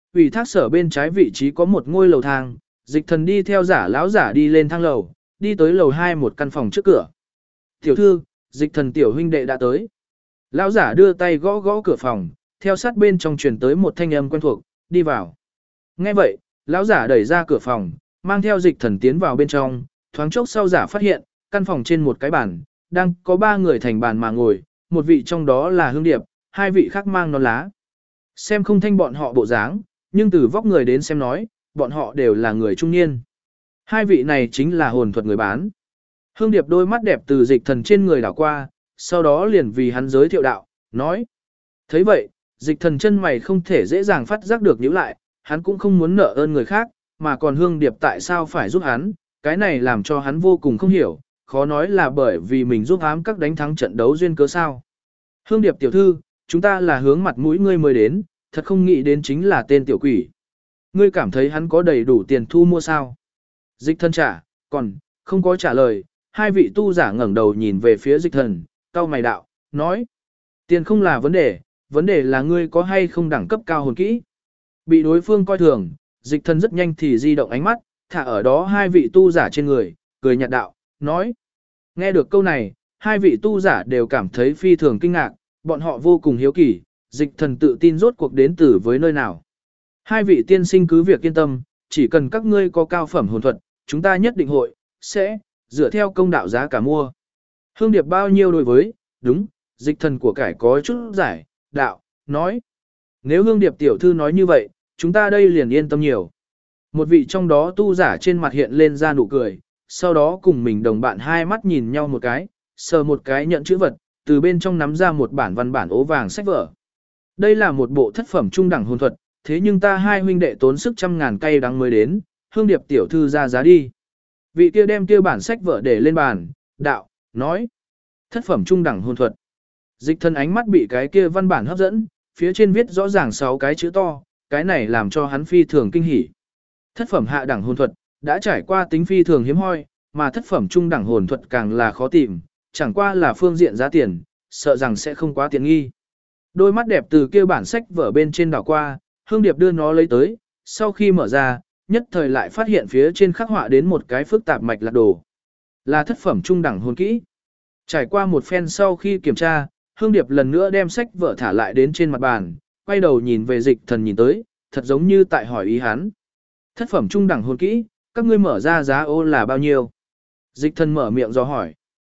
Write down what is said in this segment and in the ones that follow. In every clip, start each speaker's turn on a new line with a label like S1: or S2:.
S1: ủy thác sở bên trái vị trí có một ngôi lầu thang, Dịch Thần đi theo Giả lão giả đi lên thang lầu, đi tới lầu 2 một căn phòng trước cửa. "Tiểu thư, Dịch Thần tiểu huynh đệ đã tới." Lão giả đưa tay gõ gõ cửa phòng, theo sát bên trong truyền tới một thanh âm quen thuộc, "Đi vào." Nghe vậy, lão giả đẩy ra cửa phòng, mang theo Dịch Thần tiến vào bên trong, thoáng chốc sau giả phát hiện, căn phòng trên một cái bàn, đang có 3 người thành bàn mà ngồi, một vị trong đó là Hương Điệp, 2 vị khác mang nón lá. Xem không thanh bọn họ bộ dáng, nhưng từ vóc người đến xem nói, bọn họ đều là người trung niên. 2 vị này chính là hồn thuật người bán. Hương Điệp đôi mắt đẹp từ Dịch Thần trên người đảo qua, sau đó liền vì hắn giới thiệu đạo, nói. Thấy vậy, Dịch Thần chân mày không thể dễ dàng phát giác được nhíu lại, hắn cũng không muốn nợ ơn người khác, mà còn Hương Điệp tại sao phải giúp hắn, cái này làm cho hắn vô cùng không hiểu, khó nói là bởi vì mình giúp ám các đánh thắng trận đấu duyên cớ sao. Hương Điệp tiểu thư, chúng ta là hướng mặt mũi ngươi mới đến, thật không nghĩ đến chính là tên tiểu quỷ. Ngươi cảm thấy hắn có đầy đủ tiền thu mua sao? Dịch Thần trả, còn, không có trả lời, 2 vị tu giả ngẩng đầu nhìn về phía Dịch Thần, cau mày đạo, nói. Tiền không là vấn đề là ngươi có hay không đẳng cấp cao hồn kỹ. Bị đối phương coi thường, Dịch Thần rất nhanh thì di động ánh mắt, thả ở đó 2 vị tu giả trên người, cười nhạt đạo, nói. Nghe được câu này, 2 vị tu giả đều cảm thấy phi thường kinh ngạc, bọn họ vô cùng hiếu kỳ, Dịch Thần tự tin rốt cuộc đến từ với nơi nào. 2 vị tiên sinh cứ việc yên tâm, chỉ cần các ngươi có cao phẩm hồn thuật, chúng ta nhất định sẽ dựa theo công đạo giá cả mua. Hương Điệp bao nhiêu đối với, đúng, Dịch Thần của cải có chút giải, đạo, nói. Nếu Hương Điệp tiểu thư nói như vậy, chúng ta đây liền yên tâm nhiều. Một vị trong đó tu giả trên mặt hiện lên ra nụ cười, sau đó cùng mình đồng bạn hai mắt nhìn nhau một cái, sờ một cái nhận chữ vật, từ bên trong nắm ra một bản văn bản ố vàng sách vở. Đây là một bộ thất phẩm trung đẳng hồn thuật, thế nhưng ta 2 huynh đệ tốn sức trăm ngàn cay đắng mới đến, Hương Điệp tiểu thư ra giá đi. Vị kia đem kia bản sách vở để lên bàn, đạo, nói. Thất phẩm trung đẳng hồn thuật. Dịch Thần ánh mắt bị cái kia văn bản hấp dẫn, phía trên viết rõ ràng 6 cái chữ to, cái này làm cho hắn phi thường kinh hỉ. Thất phẩm hạ đẳng hồn thuật, đã trải qua tính phi thường hiếm hoi, mà thất phẩm trung đẳng hồn thuật càng là khó tìm, chẳng qua là phương diện giá tiền, sợ rằng sẽ không quá tiện nghi. Đôi mắt đẹp từ kia bản sách vở bên trên đảo qua, Hương Điệp đưa nó lấy tới, sau khi mở ra, nhất thời lại phát hiện phía trên khắc họa đến một cái phức tạp mạch lạc đồ. Là thất phẩm trung đẳng hồn kỹ. Trải qua một phen sau khi kiểm tra, Hương Điệp lần nữa đem sách vở thả lại đến trên mặt bàn, quay đầu nhìn về Dịch Thần nhìn tới, thật giống như tại hỏi ý hắn. Thất phẩm trung đẳng hồn kỹ, các ngươi mở ra giá ô là bao nhiêu? Dịch Thần mở miệng do hỏi.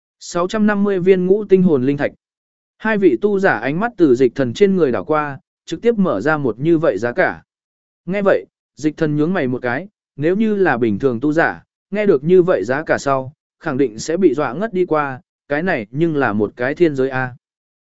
S1: 650 viên ngũ tinh hồn linh thạch. 2 vị tu giả ánh mắt từ Dịch Thần trên người đảo qua, trực tiếp mở ra một như vậy giá cả. Nghe vậy, Dịch Thần nhướng mày một cái, nếu như là bình thường tu giả, nghe được như vậy giá cả sau, khẳng định sẽ bị dọa ngất đi qua, cái này nhưng là một cái thiên giới A.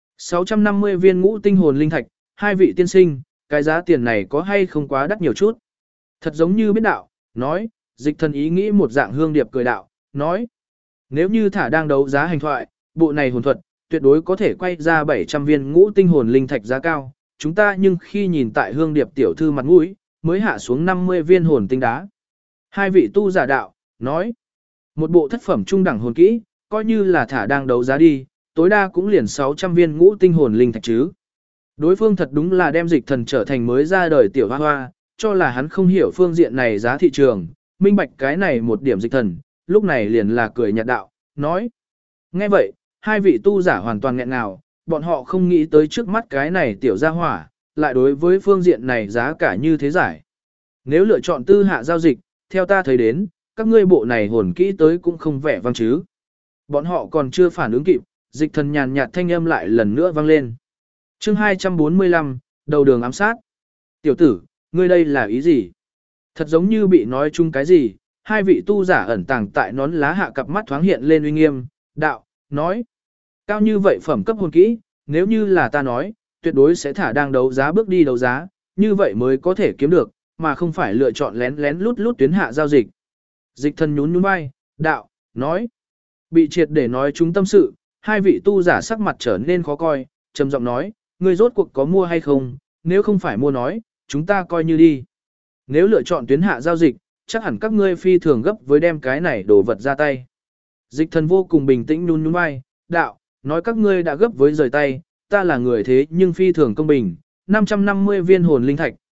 S1: 650 viên ngũ tinh hồn linh thạch, 2 vị tiên sinh, cái giá tiền này có hay không quá đắt nhiều chút. Thật giống như biết đạo, nói, Dịch Thần ý nghĩ một dạng Hương Điệp cười đạo, nói. Nếu như thả đang đấu giá hành thoại, bộ này hồn thuật, tuyệt đối có thể quay ra 700 viên ngũ tinh hồn linh thạch giá cao, chúng ta nhưng khi nhìn tại Hương Điệp tiểu thư mặt mũi, mới hạ xuống 50 viên hồn tinh đá. 2 vị tu giả đạo, nói, một bộ thất phẩm trung đẳng hồn kỹ, coi như là thả đang đấu giá đi, tối đa cũng liền 600 viên ngũ tinh hồn linh thạch chứ. Đối phương thật đúng là đem Dịch Thần trở thành mới ra đời tiểu hoa hoa, cho là hắn không hiểu phương diện này giá thị trường, minh bạch cái này một điểm Dịch Thần, lúc này liền là cười nhạt đạo, nói. Nghe vậy, 2 vị tu giả hoàn toàn nghẹn ngào, bọn họ không nghĩ tới trước mắt cái này tiểu gia hỏa, lại đối với phương diện này giá cả như thế giải. Nếu lựa chọn tư hạ giao dịch, theo ta thấy đến, các ngươi bộ này hồn kỹ tới cũng không vẻ vang chứ. Bọn họ còn chưa phản ứng kịp, Dịch Thần nhàn nhạt thanh âm lại lần nữa vang lên. Chương 245, đầu đường ám sát. Tiểu tử, ngươi đây là ý gì? Thật giống như bị nói chung cái gì, 2 vị tu giả ẩn tàng tại nón lá hạ cặp mắt thoáng hiện lên uy nghiêm, đạo, nói. Cao như vậy phẩm cấp hồn kỹ, nếu như là ta nói, tuyệt đối sẽ thả đang đấu giá bước đi đấu giá, như vậy mới có thể kiếm được, mà không phải lựa chọn lén lén lút lút tuyến hạ giao dịch. Dịch Thần nhún nhún vai, đạo, nói. Bị triệt để nói chúng tâm sự, 2 vị tu giả sắc mặt trở nên khó coi, trầm giọng nói, ngươi rốt cuộc có mua hay không, nếu không phải mua nói, chúng ta coi như đi. Nếu lựa chọn tuyến hạ giao dịch, chắc hẳn các ngươi phi thường gấp với đem cái này đồ vật ra tay. Dịch Thần vô cùng bình tĩnh nhún nhún vai, đạo, nói các ngươi đã gấp với rời tay, ta là người thế nhưng phi thường công bình, 550 viên hồn linh thạch,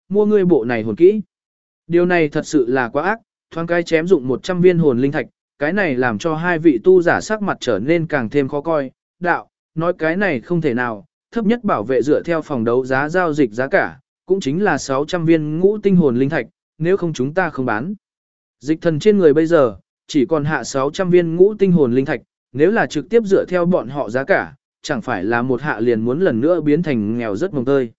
S1: mua ngươi bộ này hồn kỹ. Điều này thật sự là quá ác, thoáng cái chém dụng 100 viên hồn linh thạch, cái này làm cho hai vị tu giả sắc mặt trở nên càng thêm khó coi. Đạo, nói cái này không thể nào, thấp nhất bảo vệ dựa theo phòng đấu giá giao dịch giá cả, cũng chính là 600 viên ngũ tinh hồn linh thạch, nếu không chúng ta không bán. Dịch thần trên người bây giờ, chỉ còn hạ 600 viên ngũ tinh hồn linh thạch, nếu là trực tiếp dựa theo bọn họ giá cả, chẳng phải là một hạ liền muốn lần nữa biến thành nghèo rất mồng tơi.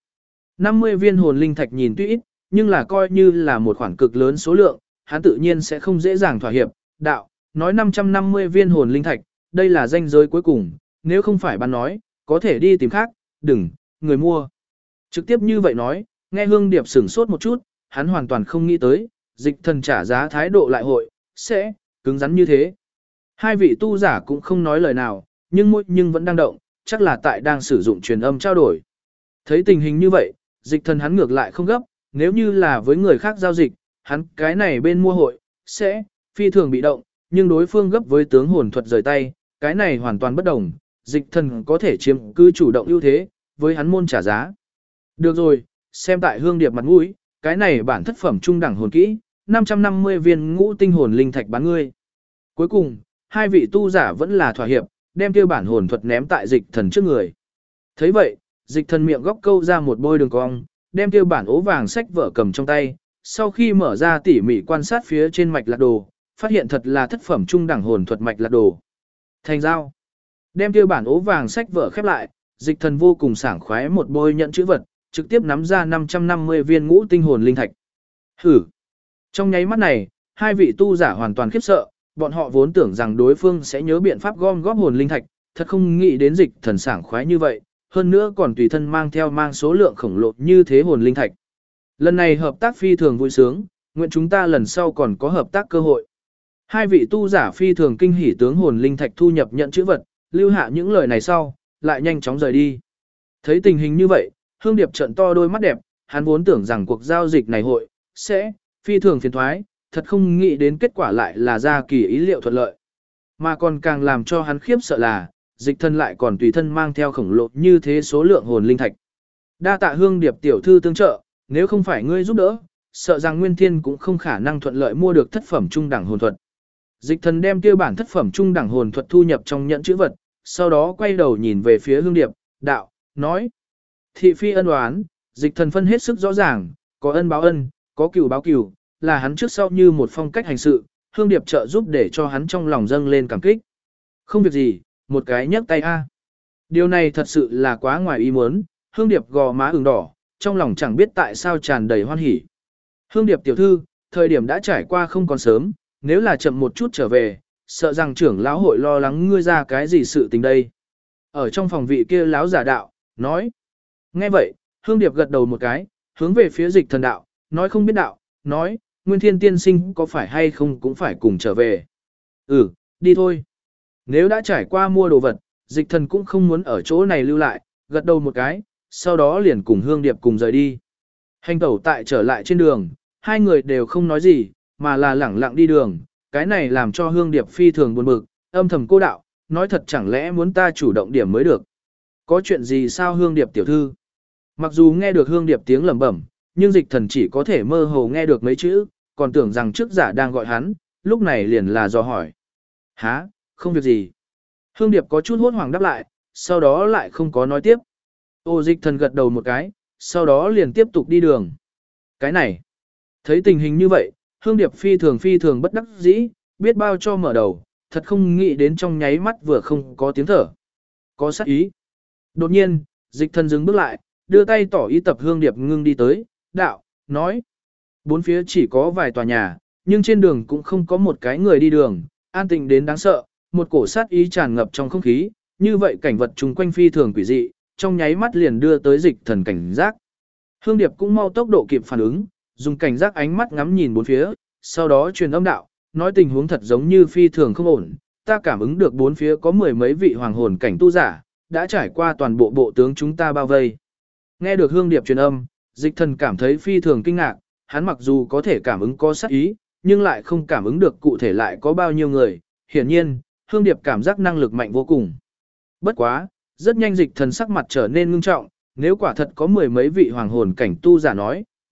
S1: 50 viên hồn linh thạch nhìn tuy ít, nhưng là coi như là một khoản cực lớn số lượng, hắn tự nhiên sẽ không dễ dàng thỏa hiệp. Đạo, nói 550 viên hồn linh thạch, đây là ranh giới cuối cùng, nếu không phải bán nói, có thể đi tìm khác, đừng, người mua. Trực tiếp như vậy nói, nghe Hương Điệp sửng sốt một chút, hắn hoàn toàn không nghĩ tới, dịch thần trả giá thái độ lại hội, sẽ, cứng rắn như thế. Hai vị tu giả cũng không nói lời nào, nhưng môi nhưng vẫn đang động, chắc là tại đang sử dụng truyền âm trao đổi. Thấy tình hình như vậy, dịch thần hắn ngược lại không gấp, nếu như là với người khác giao dịch, hắn cái này bên mua hội, sẽ, phi thường bị động, nhưng đối phương gấp với tướng hồn thuật rời tay, cái này hoàn toàn bất đồng, dịch thần có thể chiếm cứ chủ động ưu thế, với hắn môn trả giá. Được rồi, xem tại Hương Điệp mặt mũi, cái này bản thất phẩm trung đẳng hồn kỹ, 550 viên ngũ tinh hồn linh thạch bán ngươi. Cuối cùng, hai vị tu giả vẫn là thỏa hiệp, đem kia bản hồn thuật ném tại dịch thần trước người. Thấy vậy, dịch thần miệng góc câu ra một bôi đường cong, đem kia bản ố vàng sách vở cầm trong tay, sau khi mở ra tỉ mỉ quan sát phía trên mạch lạc đồ, phát hiện thật là thất phẩm trung đẳng hồn thuật mạch lạc đồ. Thành giao. Đem kia bản ố vàng sách vở khép lại, dịch thần vô cùng sảng khoái một bôi nhận chữ vật, trực tiếp nắm ra 550 viên ngũ tinh hồn linh thạch. Hử. Trong nháy mắt này, hai vị tu giả hoàn toàn khiếp sợ, bọn họ vốn tưởng rằng đối phương sẽ nhớ biện pháp gom góp hồn linh thạch, thật không nghĩ đến dịch thần sảng khoái như vậy, hơn nữa còn tùy thân mang số lượng khổng lồ như thế hồn linh thạch. Lần này hợp tác phi thường vui sướng, nguyện chúng ta lần sau còn có hợp tác cơ hội. Hai vị tu giả phi thường kinh hỉ tướng hồn linh thạch thu nhập nhận chữ vật, lưu hạ những lời này sau, lại nhanh chóng rời đi. Thấy tình hình như vậy, Hương Điệp trợn to đôi mắt đẹp, hắn vốn tưởng rằng cuộc giao dịch này hội sẽ phi thường phiền thoái, thật không nghĩ đến kết quả lại là ra kỳ ý liệu thuận lợi. Mà còn càng làm cho hắn khiếp sợ là, dịch thân lại còn tùy thân mang theo khổng lồ như thế số lượng hồn linh thạch. Đa tạ Hương Điệp tiểu thư tương trợ, nếu không phải ngươi giúp đỡ, sợ rằng Nguyên Thiên cũng không khả năng thuận lợi mua được thất phẩm trung đẳng hồn thuật. Dịch thần đem kia bản thất phẩm trung đẳng hồn thuật thu nhập trong nhận chữ vật, sau đó quay đầu nhìn về phía Hương Điệp, đạo, nói. Thị phi ân oán, dịch thần phân hết sức rõ ràng, có ân báo ân, có cừu báo cừu, là hắn trước sau như một phong cách hành sự, Hương Điệp trợ giúp để cho hắn trong lòng dâng lên cảm kích. Không việc gì, một cái nhấc tay a. Điều này thật sự là quá ngoài ý muốn, Hương Điệp gò má ửng đỏ, trong lòng chẳng biết tại sao tràn đầy hoan hỉ. Hương Điệp tiểu thư, thời điểm đã trải qua không còn sớm, nếu là chậm một chút trở về, sợ rằng trưởng lão hội lo lắng ngươi ra cái gì sự tình đây. Ở trong phòng vị kia lão giả đạo, nói. Nghe vậy, Hương Điệp gật đầu một cái, hướng về phía dịch thần đạo, nói không biết đạo, nói, Nguyên Thiên tiên sinh có phải hay không cũng phải cùng trở về. Ừ, đi thôi. Nếu đã trải qua mua đồ vật, dịch thần cũng không muốn ở chỗ này lưu lại, gật đầu một cái, sau đó liền cùng Hương Điệp cùng rời đi. Hành tẩu tại trở lại trên đường, hai người đều không nói gì, mà là lẳng lặng đi đường, cái này làm cho Hương Điệp phi thường buồn bực, âm thầm cô đạo, nói thật chẳng lẽ muốn ta chủ động điểm mới được. Có chuyện gì sao Hương Điệp tiểu thư? Mặc dù nghe được Hương Điệp tiếng lẩm bẩm, nhưng dịch thần chỉ có thể mơ hồ nghe được mấy chữ, còn tưởng rằng trước giả đang gọi hắn, lúc này liền là dò hỏi. Hả, không việc gì. Hương Điệp có chút hốt hoảng đáp lại, sau đó lại không có nói tiếp. Ô dịch thần gật đầu một cái, sau đó liền tiếp tục đi đường. Cái này, thấy tình hình như vậy, Hương Điệp phi thường bất đắc dĩ, biết bao cho mở đầu, thật không nghĩ đến trong nháy mắt vừa không có tiếng thở. Có sát ý. Đột nhiên, dịch thần dừng bước lại, đưa tay tỏ ý tập Hương Điệp ngưng đi tới, đạo, nói. Bốn phía chỉ có vài tòa nhà, nhưng trên đường cũng không có một cái người đi đường, an tĩnh đến đáng sợ, một cổ sát ý tràn ngập trong không khí, như vậy cảnh vật chung quanh phi thường quỷ dị, trong nháy mắt liền đưa tới dịch thần cảnh giác. Hương Điệp cũng mau tốc độ kịp phản ứng, dùng cảnh giác ánh mắt ngắm nhìn bốn phía, sau đó truyền âm đạo, nói tình huống thật giống như phi thường không ổn, ta cảm ứng được bốn phía có mười mấy vị hoàng hồn cảnh tu giả, đã trải qua toàn bộ bộ tướng chúng ta bao vây. Nghe được Hương Điệp truyền âm, dịch thần cảm thấy phi thường kinh ngạc, hắn mặc dù có thể cảm ứng có sát ý, nhưng lại không cảm ứng được cụ thể lại có bao nhiêu người, hiển nhiên, Hương Điệp cảm giác năng lực mạnh vô cùng. Bất quá, rất nhanh dịch thần sắc mặt trở nên ngưng trọng, nếu quả thật có mười mấy vị hoàng hồn cảnh tu giả nói,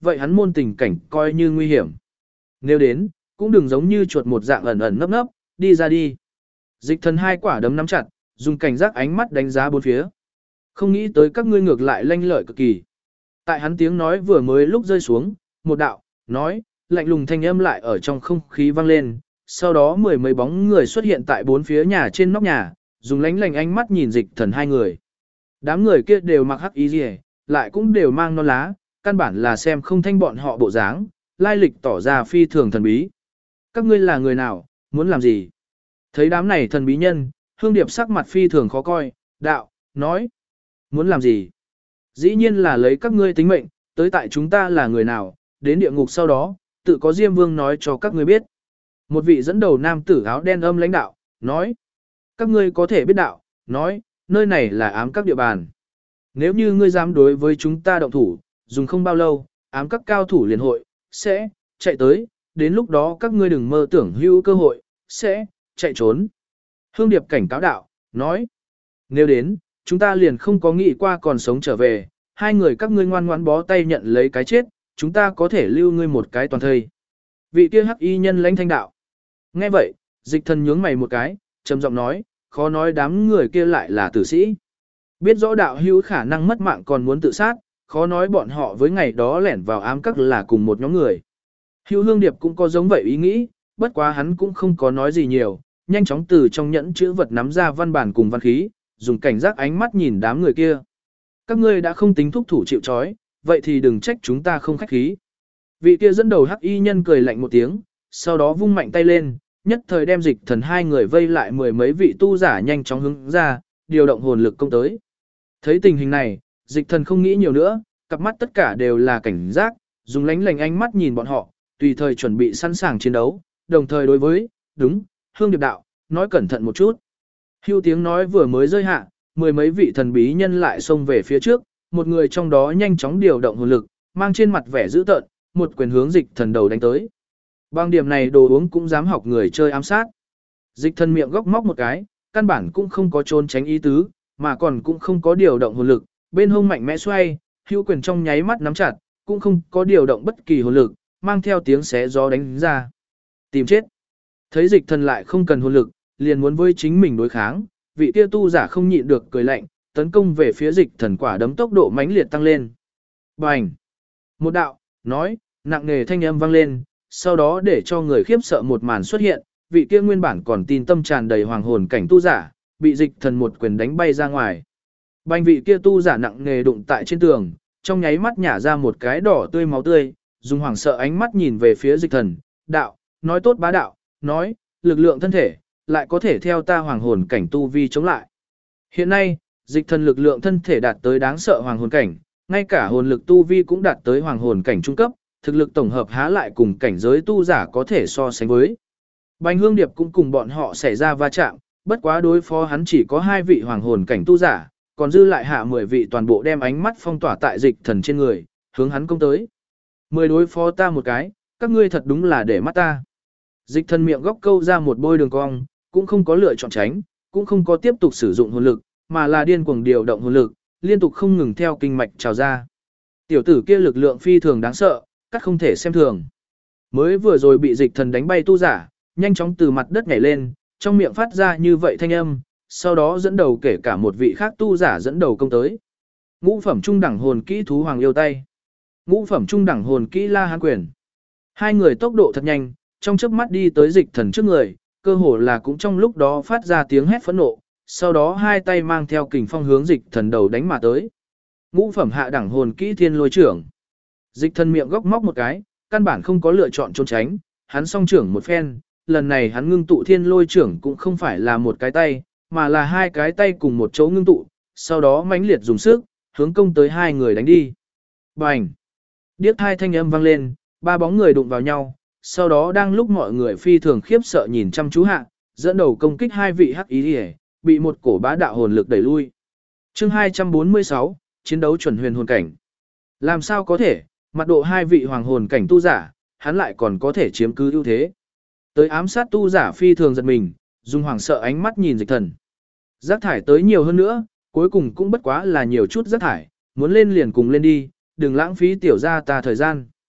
S1: vậy hắn môn tình cảnh coi như nguy hiểm. Nếu đến, cũng đừng giống như chuột một dạng ẩn ẩn nấp nấp, đi ra đi. Dịch thần hai quả đấm nắm chặt, dùng cảnh giác ánh mắt đánh giá bốn phía. Không nghĩ tới các ngươi ngược lại lanh lợi cực kỳ. Tại hắn tiếng nói vừa mới lúc rơi xuống, một đạo, nói, lạnh lùng thanh âm lại ở trong không khí vang lên, sau đó mười mấy bóng người xuất hiện tại bốn phía nhà trên nóc nhà, dùng lánh lành ánh mắt nhìn dịch thần hai người. Đám người kia đều mặc hắc y rìa, lại cũng đều mang non lá, căn bản là xem không thanh bọn họ bộ dáng, lai lịch tỏ ra phi thường thần bí. Các ngươi là người nào, muốn làm gì? Thấy đám này thần bí nhân, Hương Điệp sắc mặt phi thường khó coi, đạo, nói, muốn làm gì? Dĩ nhiên là lấy các ngươi tính mệnh, tới tại chúng ta là người nào, đến địa ngục sau đó, tự có Diêm Vương nói cho các ngươi biết. Một vị dẫn đầu nam tử áo đen âm lãnh đạo, nói, các ngươi có thể biết đạo, nói, nơi này là ám các địa bàn. Nếu như ngươi dám đối với chúng ta động thủ, dùng không bao lâu, ám các cao thủ liền hội, sẽ, chạy tới, đến lúc đó các ngươi đừng mơ tưởng hữu cơ hội, sẽ, chạy trốn. Hương Điệp cảnh cáo đạo, nói, nếu đến, chúng ta liền không có nghĩ qua còn sống trở về, hai người các ngươi ngoan ngoãn bó tay nhận lấy cái chết, chúng ta có thể lưu ngươi một cái toàn thây. Vị kia hắc y nhân lãnh thanh đạo. Nghe vậy, dịch thần nhướng mày một cái, trầm giọng nói, khó nói đám người kia lại là tử sĩ. Biết rõ đạo hữu khả năng mất mạng còn muốn tự sát, khó nói bọn họ với ngày đó lẻn vào ám các là cùng một nhóm người. Hữu Hương Điệp cũng có giống vậy ý nghĩ, bất quá hắn cũng không có nói gì nhiều, nhanh chóng từ trong nhẫn chữ vật nắm ra văn bản cùng văn khí, dùng cảnh giác ánh mắt nhìn đám người kia. Các ngươi đã không tính thúc thủ chịu trói, vậy thì đừng trách chúng ta không khách khí. Vị kia dẫn đầu hắc y nhân cười lạnh một tiếng, sau đó vung mạnh tay lên, nhất thời đem dịch thần hai người vây lại mười mấy vị tu giả nhanh chóng hướng ra, điều động hồn lực công tới. Thấy tình hình này, dịch thần không nghĩ nhiều nữa, cặp mắt tất cả đều là cảnh giác, dùng lánh lành ánh mắt nhìn bọn họ, tùy thời chuẩn bị sẵn sàng chiến đấu, đồng thời đối với, đúng, Hương Điệp đạo, nói cẩn thận một chút. Hưu tiếng nói vừa mới rơi hạ, mười mấy vị thần bí nhân lại xông về phía trước, một người trong đó nhanh chóng điều động hồn lực, mang trên mặt vẻ dữ tợn, một quyền hướng dịch thần đầu đánh tới. Bằng điểm này đồ uống cũng dám học người chơi ám sát. Dịch thần miệng góc móc một cái, căn bản cũng không có trốn tránh ý tứ, mà còn cũng không có điều động hồn lực, bên hông mạnh mẽ xoay, hưu quyền trong nháy mắt nắm chặt, cũng không có điều động bất kỳ hồn lực, mang theo tiếng xé gió đánh ra. Tìm chết. Thấy dịch thần lại không cần hồn lực, liền muốn với chính mình đối kháng, vị kia tu giả không nhịn được cười lạnh, tấn công về phía dịch thần quả đấm tốc độ mãnh liệt tăng lên. Bành! Một đạo, nói, nặng nề thanh âm vang lên, sau đó để cho người khiếp sợ một màn xuất hiện, vị kia nguyên bản còn tin tâm tràn đầy hoàng hồn cảnh tu giả, bị dịch thần một quyền đánh bay ra ngoài. Bành vị kia tu giả nặng nề đụng tại trên tường, trong nháy mắt nhả ra một cái đỏ tươi máu tươi, dùng hoảng sợ ánh mắt nhìn về phía dịch thần, đạo, nói tốt bá đạo, nói, lực lượng thân thể, lại có thể theo ta hoàng hồn cảnh tu vi chống lại. Hiện nay, dịch thần lực lượng thân thể đạt tới đáng sợ hoàng hồn cảnh, ngay cả hồn lực tu vi cũng đạt tới hoàng hồn cảnh trung cấp, thực lực tổng hợp há lại cùng cảnh giới tu giả có thể so sánh với. Bành Hương Điệp cũng cùng bọn họ xảy ra va chạm, bất quá đối phó hắn chỉ có 2 vị hoàng hồn cảnh tu giả, còn dư lại hạ 10 vị toàn bộ đem ánh mắt phong tỏa tại dịch thần trên người, hướng hắn công tới. 10 đối phó ta một cái, các ngươi thật đúng là để mắt ta. Dịch thần miệng góc câu ra một bôi đường cong, cũng không có lựa chọn tránh, cũng không có tiếp tục sử dụng hồn lực, mà là điên cuồng điều động hồn lực, liên tục không ngừng theo kinh mạch trào ra. Tiểu tử kia lực lượng phi thường đáng sợ, cắt không thể xem thường. Mới vừa rồi bị dịch thần đánh bay tu giả, nhanh chóng từ mặt đất nhảy lên, trong miệng phát ra như vậy thanh âm, sau đó dẫn đầu kể cả một vị khác tu giả dẫn đầu công tới. Ngũ phẩm trung đẳng hồn kỹ thú hoàng yêu tay. Ngũ phẩm trung đẳng hồn kỹ La Hán quyền. Hai người tốc độ thật nhanh, trong chớp mắt đi tới dịch thần trước người, cơ hồ là cũng trong lúc đó phát ra tiếng hét phẫn nộ, sau đó hai tay mang theo kình phong hướng dịch thần đầu đánh mà tới. Ngũ phẩm hạ đẳng hồn kỹ Thiên Lôi trưởng. Dịch thần miệng góc móc một cái, căn bản không có lựa chọn trốn tránh, hắn song trưởng một phen, lần này hắn ngưng tụ Thiên Lôi trưởng cũng không phải là một cái tay, mà là 2 cái tay cùng một chỗ ngưng tụ, sau đó mãnh liệt dùng sức, hướng công tới 2 người đánh đi. Bành! Điếc 2 thanh âm vang lên, 3 bóng người đụng vào nhau, sau đó đang lúc mọi người phi thường khiếp sợ nhìn chăm chú hạ, dẫn đầu công kích 2 vị hắc ý liễu, bị một cổ bá đạo hồn lực đẩy lui. Chương 246, chiến đấu chuẩn huyền hồn cảnh. Làm sao có thể, mặt độ 2 vị hoàng hồn cảnh tu giả, hắn lại còn có thể chiếm cứ ưu thế. Tới ám sát tu giả phi thường giật mình, dùng hoảng sợ ánh mắt nhìn dịch thần. Rác thải tới nhiều hơn nữa, cuối cùng cũng bất quá là nhiều chút rác thải, muốn lên liền cùng lên đi, đừng lãng phí tiểu ra ta thời gian.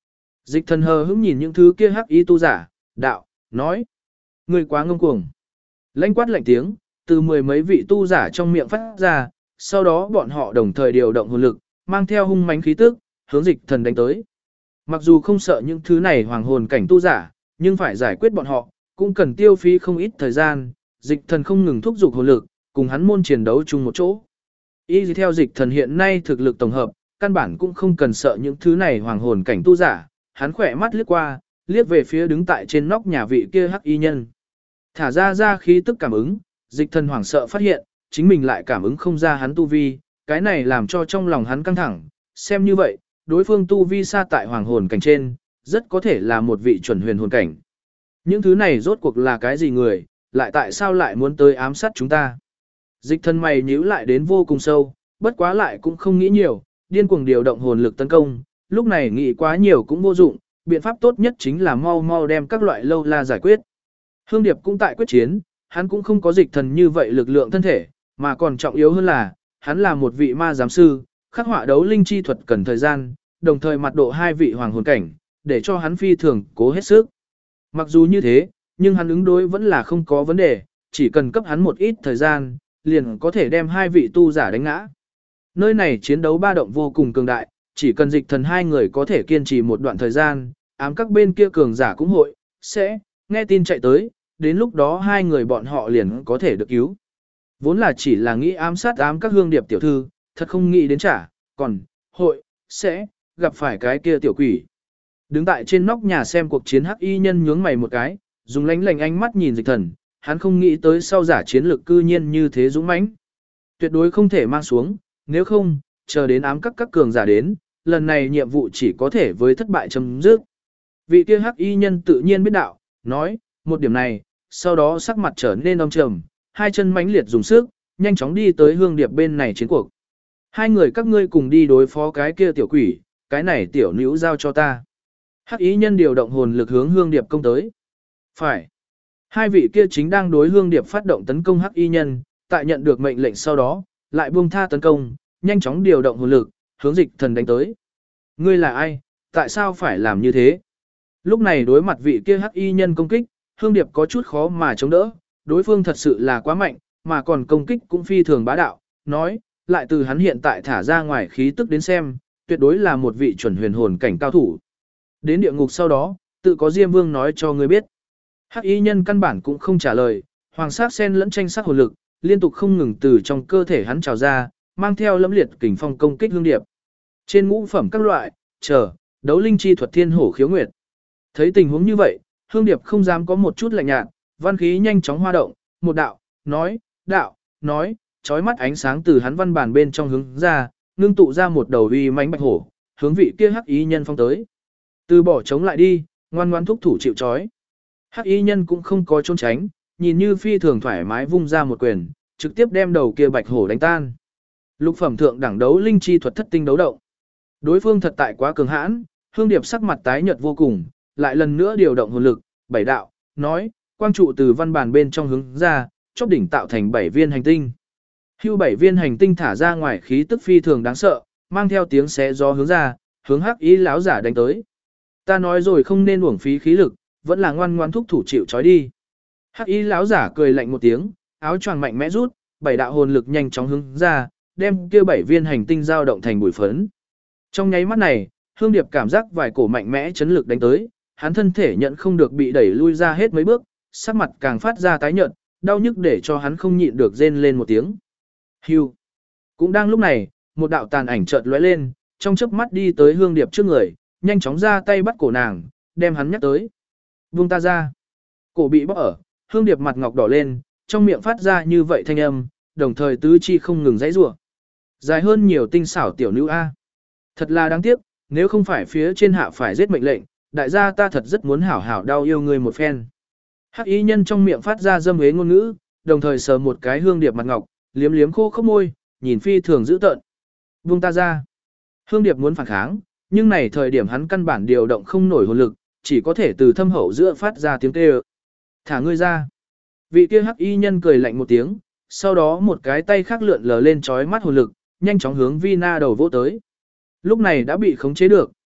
S1: Dịch thần hờ hững nhìn những thứ kia hắc y tu giả, đạo, nói. Người quá ngông cuồng. Lãnh quát lạnh tiếng, từ mười mấy vị tu giả trong miệng phát ra, sau đó bọn họ đồng thời điều động hồn lực, mang theo hung mãnh khí tức, hướng dịch thần đánh tới. Mặc dù không sợ những thứ này hoàng hồn cảnh tu giả, nhưng phải giải quyết bọn họ, cũng cần tiêu phí không ít thời gian, dịch thần không ngừng thúc giục hồn lực, cùng hắn môn chiến đấu chung một chỗ. Y theo dịch thần hiện nay thực lực tổng hợp, căn bản cũng không cần sợ những thứ này hoàng hồn cảnh tu giả, hắn khỏe mắt liếc qua, liếc về phía đứng tại trên nóc nhà vị kia hắc y nhân. Thả ra khí tức cảm ứng, dịch thần hoảng sợ phát hiện, chính mình lại cảm ứng không ra hắn tu vi, cái này làm cho trong lòng hắn căng thẳng, xem như vậy, đối phương tu vi xa tại hoàng hồn cảnh trên, rất có thể là một vị chuẩn huyền hồn cảnh. Những thứ này rốt cuộc là cái gì người, lại tại sao lại muốn tới ám sát chúng ta? Dịch thần mày nhíu lại đến vô cùng sâu, bất quá lại cũng không nghĩ nhiều, điên cuồng điều động hồn lực tấn công, lúc này nghĩ quá nhiều cũng vô dụng, biện pháp tốt nhất chính là mau mau đem các loại lâu la giải quyết. Hương Điệp cũng tại quyết chiến, hắn cũng không có dịch thần như vậy lực lượng thân thể, mà còn trọng yếu hơn là, hắn là một vị ma giám sư, khắc họa đấu linh chi thuật cần thời gian, đồng thời mặt độ hai vị hoàng hồn cảnh, để cho hắn phi thường cố hết sức. Mặc dù như thế, nhưng hắn ứng đối vẫn là không có vấn đề, chỉ cần cấp hắn một ít thời gian, liền có thể đem hai vị tu giả đánh ngã. Nơi này chiến đấu ba động vô cùng cường đại, chỉ cần dịch thần hai người có thể kiên trì một đoạn thời gian, ám các bên kia cường giả cũng hội, sẽ, nghe tin chạy tới, đến lúc đó hai người bọn họ liền có thể được cứu. Vốn là chỉ là nghĩ ám sát ám các Hương Điệp tiểu thư, thật không nghĩ đến trả, còn, hội, sẽ, gặp phải cái kia tiểu quỷ. Đứng tại trên nóc nhà xem cuộc chiến hắc y nhân nhướng mày một cái, dùng lánh lành ánh mắt nhìn dịch thần, hắn không nghĩ tới sau giả chiến lược cư nhiên như thế dũng mãnh. Tuyệt đối không thể mang xuống, nếu không, chờ đến ám các cường giả đến, lần này nhiệm vụ chỉ có thể với thất bại chấm dứt. Vị kia hắc y nhân tự nhiên biết đạo, nói, một điểm này, sau đó sắc mặt trở nên âm trầm, hai chân mãnh liệt dùng sức, nhanh chóng đi tới Hương Điệp bên này chiến cuộc. Hai người các ngươi cùng đi đối phó cái kia tiểu quỷ, cái này tiểu nữ giao cho ta. Hắc y nhân điều động hồn lực hướng Hương Điệp công tới. Phải. Hai vị kia chính đang đối Hương Điệp phát động tấn công hắc y nhân, tại nhận được mệnh lệnh sau đó, lại buông tha tấn công, nhanh chóng điều động hồn lực, hướng dịch thần đánh tới. Ngươi là ai, tại sao phải làm như thế? Lúc này đối mặt vị kia hắc y nhân công kích, Hương Điệp có chút khó mà chống đỡ, đối phương thật sự là quá mạnh, mà còn công kích cũng phi thường bá đạo, nói, lại từ hắn hiện tại thả ra ngoài khí tức đến xem, tuyệt đối là một vị chuẩn huyền hồn cảnh cao thủ. Đến địa ngục sau đó, tự có Diêm Vương nói cho ngươi biết. Hắc y nhân căn bản cũng không trả lời, hoàng sắc sen lẫn tranh sắc hồn lực, liên tục không ngừng từ trong cơ thể hắn trào ra, mang theo lẫm liệt kình phong công kích Hương Điệp. Trên ngũ phẩm các loại, đấu linh chi thuật thiên hổ khiếu nguyệt. Thấy tình huống như vậy, Hương Điệp không dám có một chút lạnh nhạt, văn khí nhanh chóng hoa động, một đạo, nói, chói mắt ánh sáng từ hắn văn bản bên trong hướng ra, ngưng tụ ra một đầu uy mãnh bạch hổ, hướng vị kia hắc y nhân phong tới. Từ bỏ chống lại đi, ngoan ngoãn thúc thủ chịu trói. Hắc y nhân cũng không có trốn tránh, nhìn như phi thường thoải mái vung ra một quyền, trực tiếp đem đầu kia bạch hổ đánh tan. Lục phẩm thượng đẳng đấu linh chi thuật thất tinh đấu động. Đối phương thật tại quá cường hãn, Hương Điệp sắc mặt tái nhợt vô cùng, lại lần nữa điều động hồn lực, bảy đạo, nói, quang trụ từ văn bản bên trong hướng ra, chóp đỉnh tạo thành 7 viên hành tinh. Hưu 7 viên hành tinh thả ra ngoài khí tức phi thường đáng sợ, mang theo tiếng xé gió hướng ra, hướng hắc y lão giả đánh tới. Ta nói rồi không nên uổng phí khí lực, vẫn là ngoan ngoan thúc thủ chịu trói đi. Hắc y lão giả cười lạnh một tiếng, áo choàng mạnh mẽ rút, 7 đạo hồn lực nhanh chóng hướng ra, đem kia 7 viên hành tinh dao động thành bụi phấn. Trong nháy mắt này, Hương Điệp cảm giác vài cổ mạnh mẽ chấn lực đánh tới, hắn thân thể nhận không được bị đẩy lui ra hết mấy bước, sắc mặt càng phát ra tái nhợt, đau nhức để cho hắn không nhịn được rên lên một tiếng. Hưu. Cũng đang lúc này, một đạo tàn ảnh chợt lóe lên, trong chớp mắt đi tới Hương Điệp trước người, nhanh chóng ra tay bắt cổ nàng, đem hắn nhắc tới. Buông ta ra. Cổ bị bóp ở, Hương Điệp mặt ngọc đỏ lên, trong miệng phát ra như vậy thanh âm, đồng thời tứ chi không ngừng giãy giụa. Dài hơn nhiều tinh xảo tiểu nữ a. Thật là đáng tiếc, nếu không phải phía trên hạ phải giết mệnh lệnh, đại gia ta thật rất muốn hảo hảo đau yêu người một phen. Hắc y nhân trong miệng phát ra dâm hế ngôn ngữ, đồng thời sờ một cái Hương Điệp mặt ngọc, liếm liếm khô khốc môi, nhìn phi thường dữ tợn. Buông ta ra. Hương Điệp muốn phản kháng, nhưng này thời điểm hắn căn bản điều động không nổi hồn lực, chỉ có thể từ thâm hậu giữa phát ra tiếng kêu. Thả ngươi ra. Vị kia hắc y nhân cười lạnh một tiếng, sau đó một cái tay khác lượn lờ lên chói mắt hồn lực, nhanh chóng hướng Vina đầu vỗ tới. Lúc này đã bị khống chế được,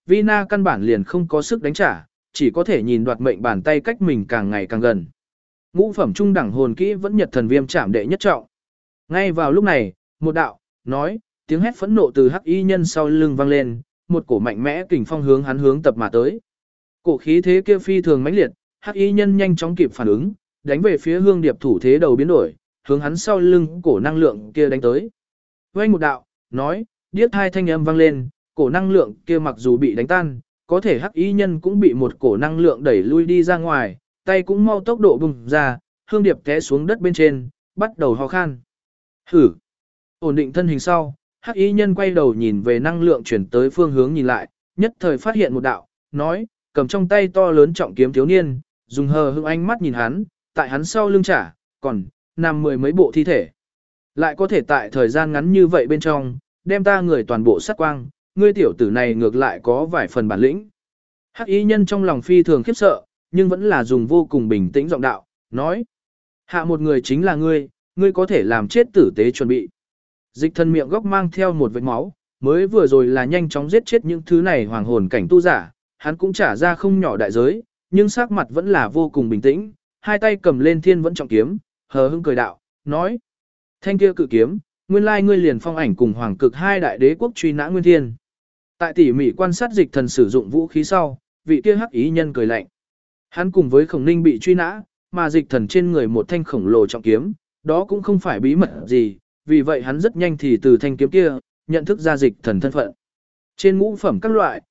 S1: Vina căn bản liền không có sức đánh trả, chỉ có thể nhìn đoạt mệnh bàn tay cách mình càng ngày càng gần. Ngũ phẩm trung đẳng hồn kỹ vẫn nhật thần viêm chạm đệ nhất trọng. Ngay vào lúc này, một đạo, nói, tiếng hét phẫn nộ từ hắc y nhân sau lưng vang lên, một cổ mạnh mẽ kình phong hướng hắn hướng tập mà tới. Cổ khí thế kia phi thường mãnh liệt, hắc y nhân nhanh chóng kịp phản ứng, đánh về phía Hương Điệp thủ thế đầu biến đổi, hướng hắn sau lưng cổ năng lượng kia đánh tới. Vang một đạo, nói, điếc hai thanh âm vang lên, cổ năng lượng kia mặc dù bị đánh tan, có thể hắc y nhân cũng bị một cổ năng lượng đẩy lui đi ra ngoài, tay cũng mau tốc độ bùng ra, Hương Điệp té xuống đất bên trên, bắt đầu ho khan. Hử! Ổn định thân hình sau, hắc y nhân quay đầu nhìn về năng lượng chuyển tới phương hướng nhìn lại, nhất thời phát hiện một đạo, nói, cầm trong tay to lớn trọng kiếm thiếu niên, dùng hờ hững ánh mắt nhìn hắn, tại hắn sau lưng trả, còn, nằm mười mấy bộ thi thể. Lại có thể tại thời gian ngắn như vậy bên trong, đem ta người toàn bộ sát quang, ngươi tiểu tử này ngược lại có vài phần bản lĩnh. Hắc y nhân trong lòng phi thường khiếp sợ, nhưng vẫn là dùng vô cùng bình tĩnh giọng đạo, nói. Hạ một người chính là ngươi, ngươi có thể làm chết tử tế chuẩn bị. Dịch thần miệng góc mang theo một vết máu, mới vừa rồi là nhanh chóng giết chết những thứ này hoàng hồn cảnh tu giả, hắn cũng trả ra không nhỏ đại giới, nhưng sắc mặt vẫn là vô cùng bình tĩnh, hai tay cầm lên thiên vẫn trọng kiếm, hờ hững cười đạo, nói. Thanh kia cự kiếm, nguyên lai ngươi liền phong ảnh cùng hoàng cực hai đại đế quốc truy nã nguyên thiên. Tại tỉ mỉ quan sát dịch thần sử dụng vũ khí sau, vị kia hắc ý nhân cười lạnh. Hắn cùng với Khổng Ninh bị truy nã, mà dịch thần trên người một thanh khổng lồ trọng kiếm, đó cũng không phải bí mật gì, vì vậy hắn rất nhanh thì từ thanh kiếm kia, nhận thức ra dịch thần thân phận. Trên ngũ phẩm các loại,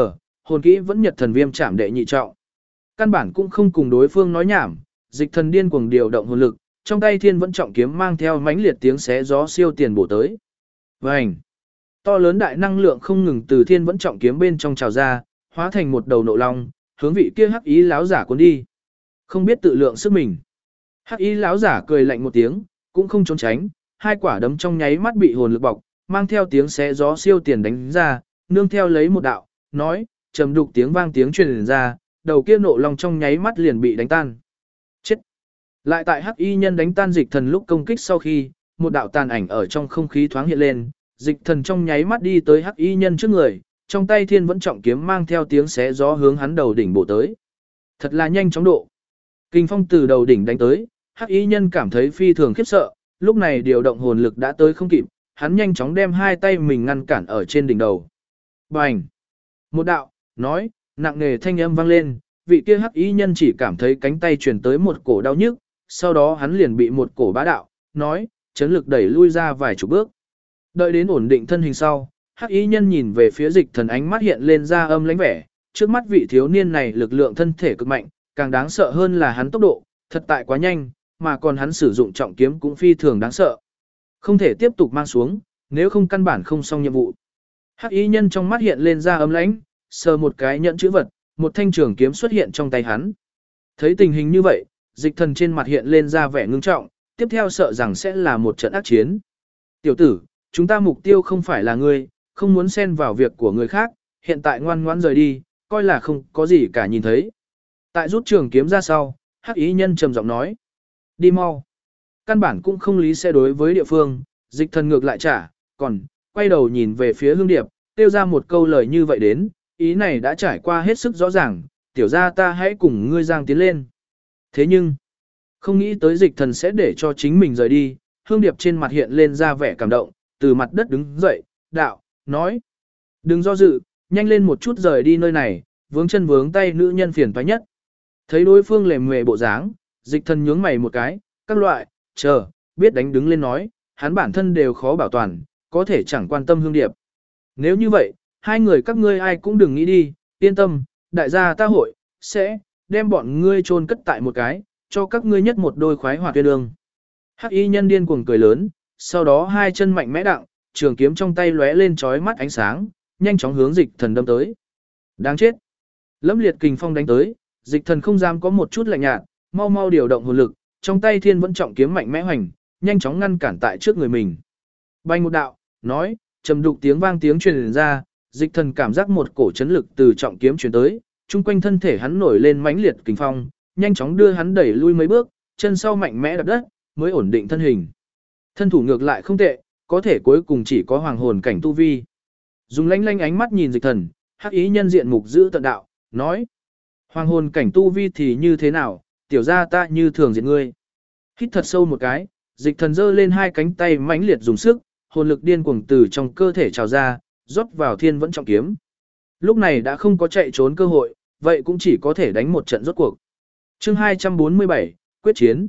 S1: hồn kỹ vẫn nhật thần viêm chạm đệ nhị trọng. Căn bản cũng không cùng đối phương nói nhảm, dịch thần điên cuồng điều động hồn lực, trong tay thiên vẫn trọng kiếm mang theo mãnh liệt tiếng xé gió siêu tiền bổ tới. Vành! To lớn đại năng lượng không ngừng từ thiên vẫn trọng kiếm bên trong trào ra, hóa thành một đầu nộ long, hướng vị kia hắc ý láo giả cuốn đi. Không biết tự lượng sức mình. Hắc ý láo giả cười lạnh một tiếng, cũng không trốn tránh, hai quả đấm trong nháy mắt bị hồn lực bọc, mang theo tiếng xé gió siêu tiền đánh ra, nương theo lấy một đạo, nói, trầm đục tiếng vang tiếng truyền ra, đầu kia nộ long trong nháy mắt liền bị đánh tan. Chết! Lại tại hắc y nhân đánh tan dịch thần lúc công kích sau khi, một đạo tàn ảnh ở trong không khí thoáng hiện lên, dịch thần trong nháy mắt đi tới hắc y nhân trước người, trong tay thiên vẫn trọng kiếm mang theo tiếng xé gió hướng hắn đầu đỉnh bổ tới. Thật là nhanh chóng độ. Kinh phong từ đầu đỉnh đánh tới, hắc y nhân cảm thấy phi thường khiếp sợ, lúc này điều động hồn lực đã tới không kịp, hắn nhanh chóng đem hai tay mình ngăn cản ở trên đỉnh đầu. Bành! Một đạo, nói, nặng nề thanh âm vang lên, vị kia hắc y nhân chỉ cảm thấy cánh tay truyền tới một cổ đau nhức, sau đó hắn liền bị một cổ bá đạo, nói, chấn lực đẩy lui ra vài chục bước. Đợi đến ổn định thân hình sau, hắc y nhân nhìn về phía dịch thần ánh mắt hiện lên ra âm lãnh vẻ, trước mắt vị thiếu niên này lực lượng thân thể cực mạnh, càng đáng sợ hơn là hắn tốc độ, thật tại quá nhanh, mà còn hắn sử dụng trọng kiếm cũng phi thường đáng sợ. Không thể tiếp tục mang xuống, nếu không căn bản không xong nhiệm vụ. Hắc y nhân trong mắt hiện lên ra âm lãnh, sờ một cái nhẫn chữ vật, một thanh trường kiếm xuất hiện trong tay hắn. Thấy tình hình như vậy, dịch thần trên mặt hiện lên ra vẻ ngưng trọng, tiếp theo sợ rằng sẽ là một trận ác chiến. Tiểu tử, chúng ta mục tiêu không phải là ngươi, không muốn xen vào việc của người khác, hiện tại ngoan ngoãn rời đi, coi là không có gì cả nhìn thấy. Tại rút trường kiếm ra sau, hắc ý nhân trầm giọng nói. Đi mau. Căn bản cũng không lý sẽ đối với địa phương, dịch thần ngược lại trả, còn, quay đầu nhìn về phía Hương Điệp, tiêu ra một câu lời như vậy đến, ý này đã trải qua hết sức rõ ràng, tiểu ra ta hãy cùng ngươi giang tiến lên. Thế nhưng, không nghĩ tới dịch thần sẽ để cho chính mình rời đi, Hương Điệp trên mặt hiện lên ra vẻ cảm động, từ mặt đất đứng dậy, đạo, nói. Đừng do dự, nhanh lên một chút rời đi nơi này, vướng chân vướng tay nữ nhân phiền toái nhất. Thấy đối phương lề mề bộ dáng, dịch thần nhướng mày một cái, các loại, biết đánh đứng lên nói, hắn bản thân đều khó bảo toàn, có thể chẳng quan tâm Hương Điệp. Nếu như vậy, hai người các ngươi ai cũng đừng nghĩ đi, yên tâm, đại gia ta hội, sẽ, đem bọn ngươi chôn cất tại một cái, cho các ngươi nhất một đôi khoái hoạt tuyên ương. Hắc y nhân điên cuồng cười lớn, sau đó hai chân mạnh mẽ đặng, trường kiếm trong tay lóe lên chói mắt ánh sáng, nhanh chóng hướng dịch thần đâm tới. Đáng chết! Lẫm liệt kình phong đánh tới, dịch thần không dám có một chút lạnh nhạt, mau mau điều động hồn lực, trong tay thiên vẫn trọng kiếm mạnh mẽ hoành, nhanh chóng ngăn cản tại trước người mình. Bay một đạo, nói, trầm đục tiếng vang tiếng truyền ra, dịch thần cảm giác một cổ chấn lực từ trọng kiếm truyền tới, chung quanh thân thể hắn nổi lên mãnh liệt kình phong, nhanh chóng đưa hắn đẩy lui mấy bước, chân sau mạnh mẽ đạp đất, mới ổn định thân hình. Thân thủ ngược lại không tệ, có thể cuối cùng chỉ có hoàng hồn cảnh tu vi. Dùng lanh lanh ánh mắt nhìn dịch thần, Hắc ý nhân diện mục giữ tận đạo, nói. Hoàng hồn cảnh tu vi thì như thế nào, tiểu ra ta như thường diện ngươi. Hít thật sâu một cái, dịch thần giơ lên hai cánh tay mãnh liệt dùng sức, hồn lực điên cuồng từ trong cơ thể trào ra, rót vào thiên vẫn trọng kiếm. Lúc này đã không có chạy trốn cơ hội, vậy cũng chỉ có thể đánh một trận rốt cuộc. Chương 247, quyết chiến.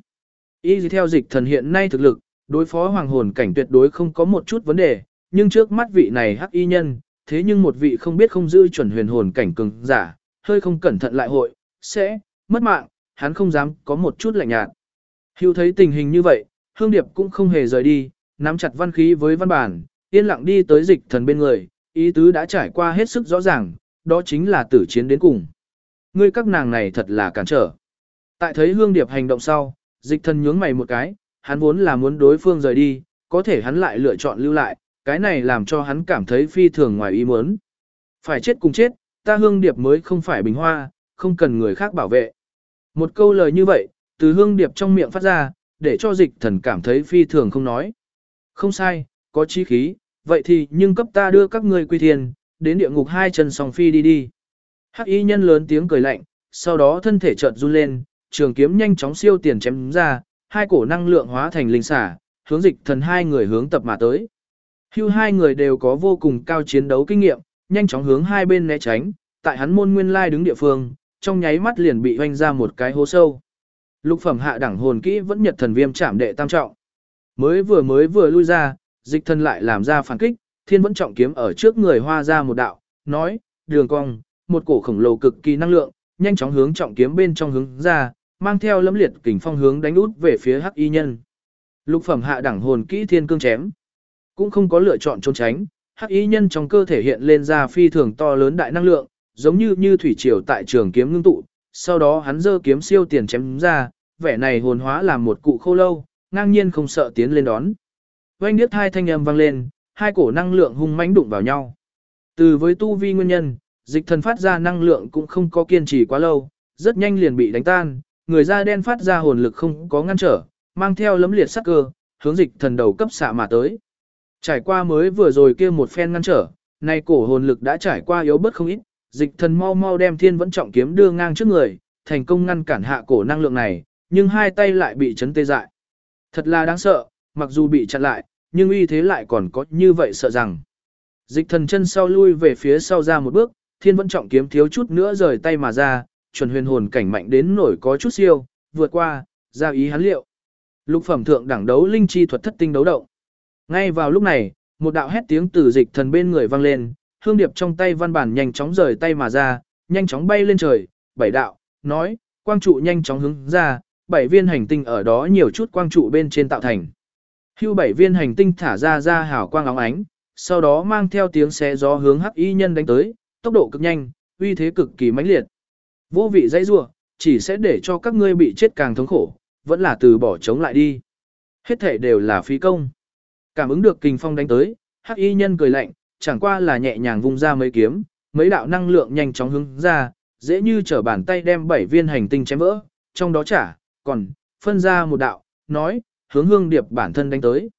S1: Y theo dịch thần hiện nay thực lực, đối phó hoàng hồn cảnh tuyệt đối không có một chút vấn đề, nhưng trước mắt vị này hắc y nhân, thế nhưng một vị không biết không giữ chuẩn huyền hồn cảnh cường giả, hơi không cẩn thận lại hội, sẽ mất mạng, hắn không dám có một chút lạnh nhạt. Hưu thấy tình hình như vậy, Hương Điệp cũng không hề rời đi, nắm chặt văn khí với văn bản, yên lặng đi tới dịch thần bên người, ý tứ đã trải qua hết sức rõ ràng, đó chính là tử chiến đến cùng. Ngươi các nàng này thật là cản trở. Tại thấy Hương Điệp hành động sau, dịch thần nhướng mày một cái, hắn vốn là muốn đối phương rời đi, có thể hắn lại lựa chọn lưu lại, cái này làm cho hắn cảm thấy phi thường ngoài ý muốn. Phải chết cùng chết, ta Hương Điệp mới không phải bình hoa, không cần người khác bảo vệ. Một câu lời như vậy, từ Hương Điệp trong miệng phát ra, để cho dịch thần cảm thấy phi thường không nói. Không sai, có chí khí, vậy thì nhưng cấp ta đưa các ngươi quy thiên, đến địa ngục hai chân song phi đi đi. Hắc y nhân lớn tiếng cười lạnh, sau đó thân thể chợt run lên, trường kiếm nhanh chóng siêu tiền chém ra, hai cổ năng lượng hóa thành linh xả, hướng dịch thần hai người hướng tập mà tới. Hưu hai người đều có vô cùng cao chiến đấu kinh nghiệm, nhanh chóng hướng hai bên né tránh, tại hắn môn nguyên lai đứng địa phương, trong nháy mắt liền bị hoanh ra một cái hố sâu. Lục phẩm hạ đẳng hồn kỹ vẫn nhật thần viêm chạm đệ tam trọng. Mới vừa lui ra, dịch thần lại làm ra phản kích, thiên vẫn trọng kiếm ở trước người hoa ra một đạo, nói, đường cong, một cổ khổng lồ cực kỳ năng lượng, nhanh chóng hướng trọng kiếm bên trong hướng ra, mang theo lẫm liệt kình phong hướng đánh út về phía hắc y nhân. Lục phẩm hạ đẳng hồn kỹ thiên cương chém, cũng không có lựa chọn trốn tránh, hắc y nhân trong cơ thể hiện lên ra phi thường to lớn đại năng lượng, giống như thủy triều tại trường kiếm ngưng tụ, sau đó hắn giơ kiếm siêu tiền chém ra, vẻ này hồn hóa làm một cụ khô lâu, ngang nhiên không sợ tiến lên đón. Oanh điếc hai thanh âm vang lên, hai cổ năng lượng hung mãnh đụng vào nhau. Từ với tu vi nguyên nhân, dịch thần phát ra năng lượng cũng không có kiên trì quá lâu, rất nhanh liền bị đánh tan, người da đen phát ra hồn lực không có ngăn trở, mang theo lấm liệt sắc cơ, hướng dịch thần đầu cấp xạ mà tới. Trải qua mới vừa rồi kia một phen ngăn trở, nay cổ hồn lực đã trải qua yếu bớt không ít, dịch thần mau mau đem thiên vẫn trọng kiếm đưa ngang trước người, thành công ngăn cản hạ cổ năng lượng này, nhưng hai tay lại bị chấn tê dại. Thật là đáng sợ, mặc dù bị chặn lại, nhưng uy thế lại còn có như vậy sợ rằng. Dịch thần chân sau lui về phía sau ra một bước, thiên vẫn trọng kiếm thiếu chút nữa rời tay mà ra, chuẩn huyền hồn cảnh mạnh đến nổi có chút siêu, vượt qua, ra ý hắn liệu. Lục phẩm thượng đẳng đấu linh chi thuật thất tinh đấu động. Ngay vào lúc này, một đạo hét tiếng từ dịch thần bên người vang lên, Hương Điệp trong tay văn bản nhanh chóng rời tay mà ra, nhanh chóng bay lên trời, bảy đạo, nói, quang trụ nhanh chóng hướng ra, bảy viên hành tinh ở đó nhiều chút quang trụ bên trên tạo thành. Hưu bảy viên hành tinh thả ra hào quang óng ánh, sau đó mang theo tiếng xé gió hướng hắc y nhân đánh tới, tốc độ cực nhanh, uy thế cực kỳ mãnh liệt. Vô vị dãy rủa, chỉ sẽ để cho các ngươi bị chết càng thống khổ, vẫn là từ bỏ chống lại đi. Hết thể đều là phí công. Cảm ứng được kình phong đánh tới, hắc y nhân cười lạnh, chẳng qua là nhẹ nhàng vung ra mấy kiếm, mấy đạo năng lượng nhanh chóng hướng ra, dễ như trở bàn tay đem bảy viên hành tinh chém vỡ, trong đó còn phân ra một đạo, nói, hướng Hương Điệp bản thân đánh tới.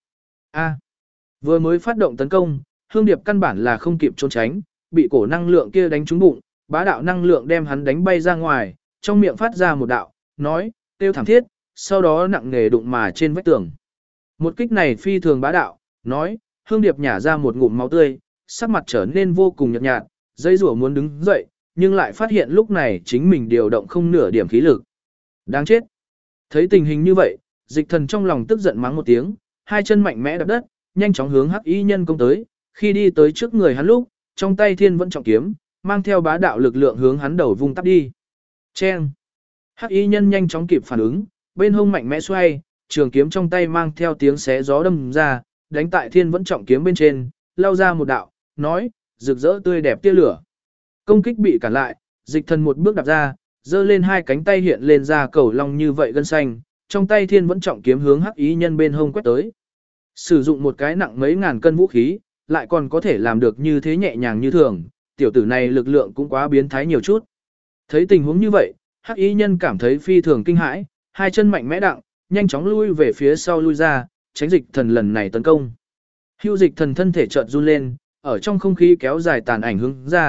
S1: Vừa mới phát động tấn công, Hương Điệp căn bản là không kịp trốn tránh, bị cổ năng lượng kia đánh trúng bụng, bá đạo năng lượng đem hắn đánh bay ra ngoài, trong miệng phát ra một đạo, nói, kêu thảm thiết, sau đó nặng nề đụng mà trên vách tường. Một kích này phi thường bá đạo, nói, Hương Điệp nhả ra một ngụm máu tươi, sắc mặt trở nên vô cùng nhợt nhạt, dây rủa muốn đứng dậy, nhưng lại phát hiện lúc này chính mình điều động không nửa điểm khí lực. Đáng chết. Thấy tình hình như vậy, dịch thần trong lòng tức giận mắng một tiếng, hai chân mạnh mẽ đạp đất, nhanh chóng hướng hắc y nhân công tới, khi đi tới trước người hắn lúc, trong tay thiên vẫn trọng kiếm, mang theo bá đạo lực lượng hướng hắn đầu vung tắp đi. Chen. Hắc y nhân nhanh chóng kịp phản ứng, bên hông mạnh mẽ xoay, trường kiếm trong tay mang theo tiếng xé gió đâm ra, đánh tại thiên vẫn trọng kiếm bên trên, lao ra một đạo, nói, rực rỡ tươi đẹp tia lửa. Công kích bị cản lại, dịch thần một bước đạp ra, giơ lên hai cánh tay hiện lên ra cầu long như vậy gân xanh, trong tay thiên vẫn trọng kiếm hướng hắc ý nhân bên hông quét tới. Sử dụng một cái nặng mấy ngàn cân vũ khí, lại còn có thể làm được như thế nhẹ nhàng như thường, tiểu tử này lực lượng cũng quá biến thái nhiều chút. Thấy tình huống như vậy, hắc ý nhân cảm thấy phi thường kinh hãi, hai chân mạnh mẽ đặng, nhanh chóng lui về phía sau lui ra, tránh dịch thần lần này tấn công. Hưu dịch thần thân thể chợt run lên, ở trong không khí kéo dài tàn ảnh hướng ra,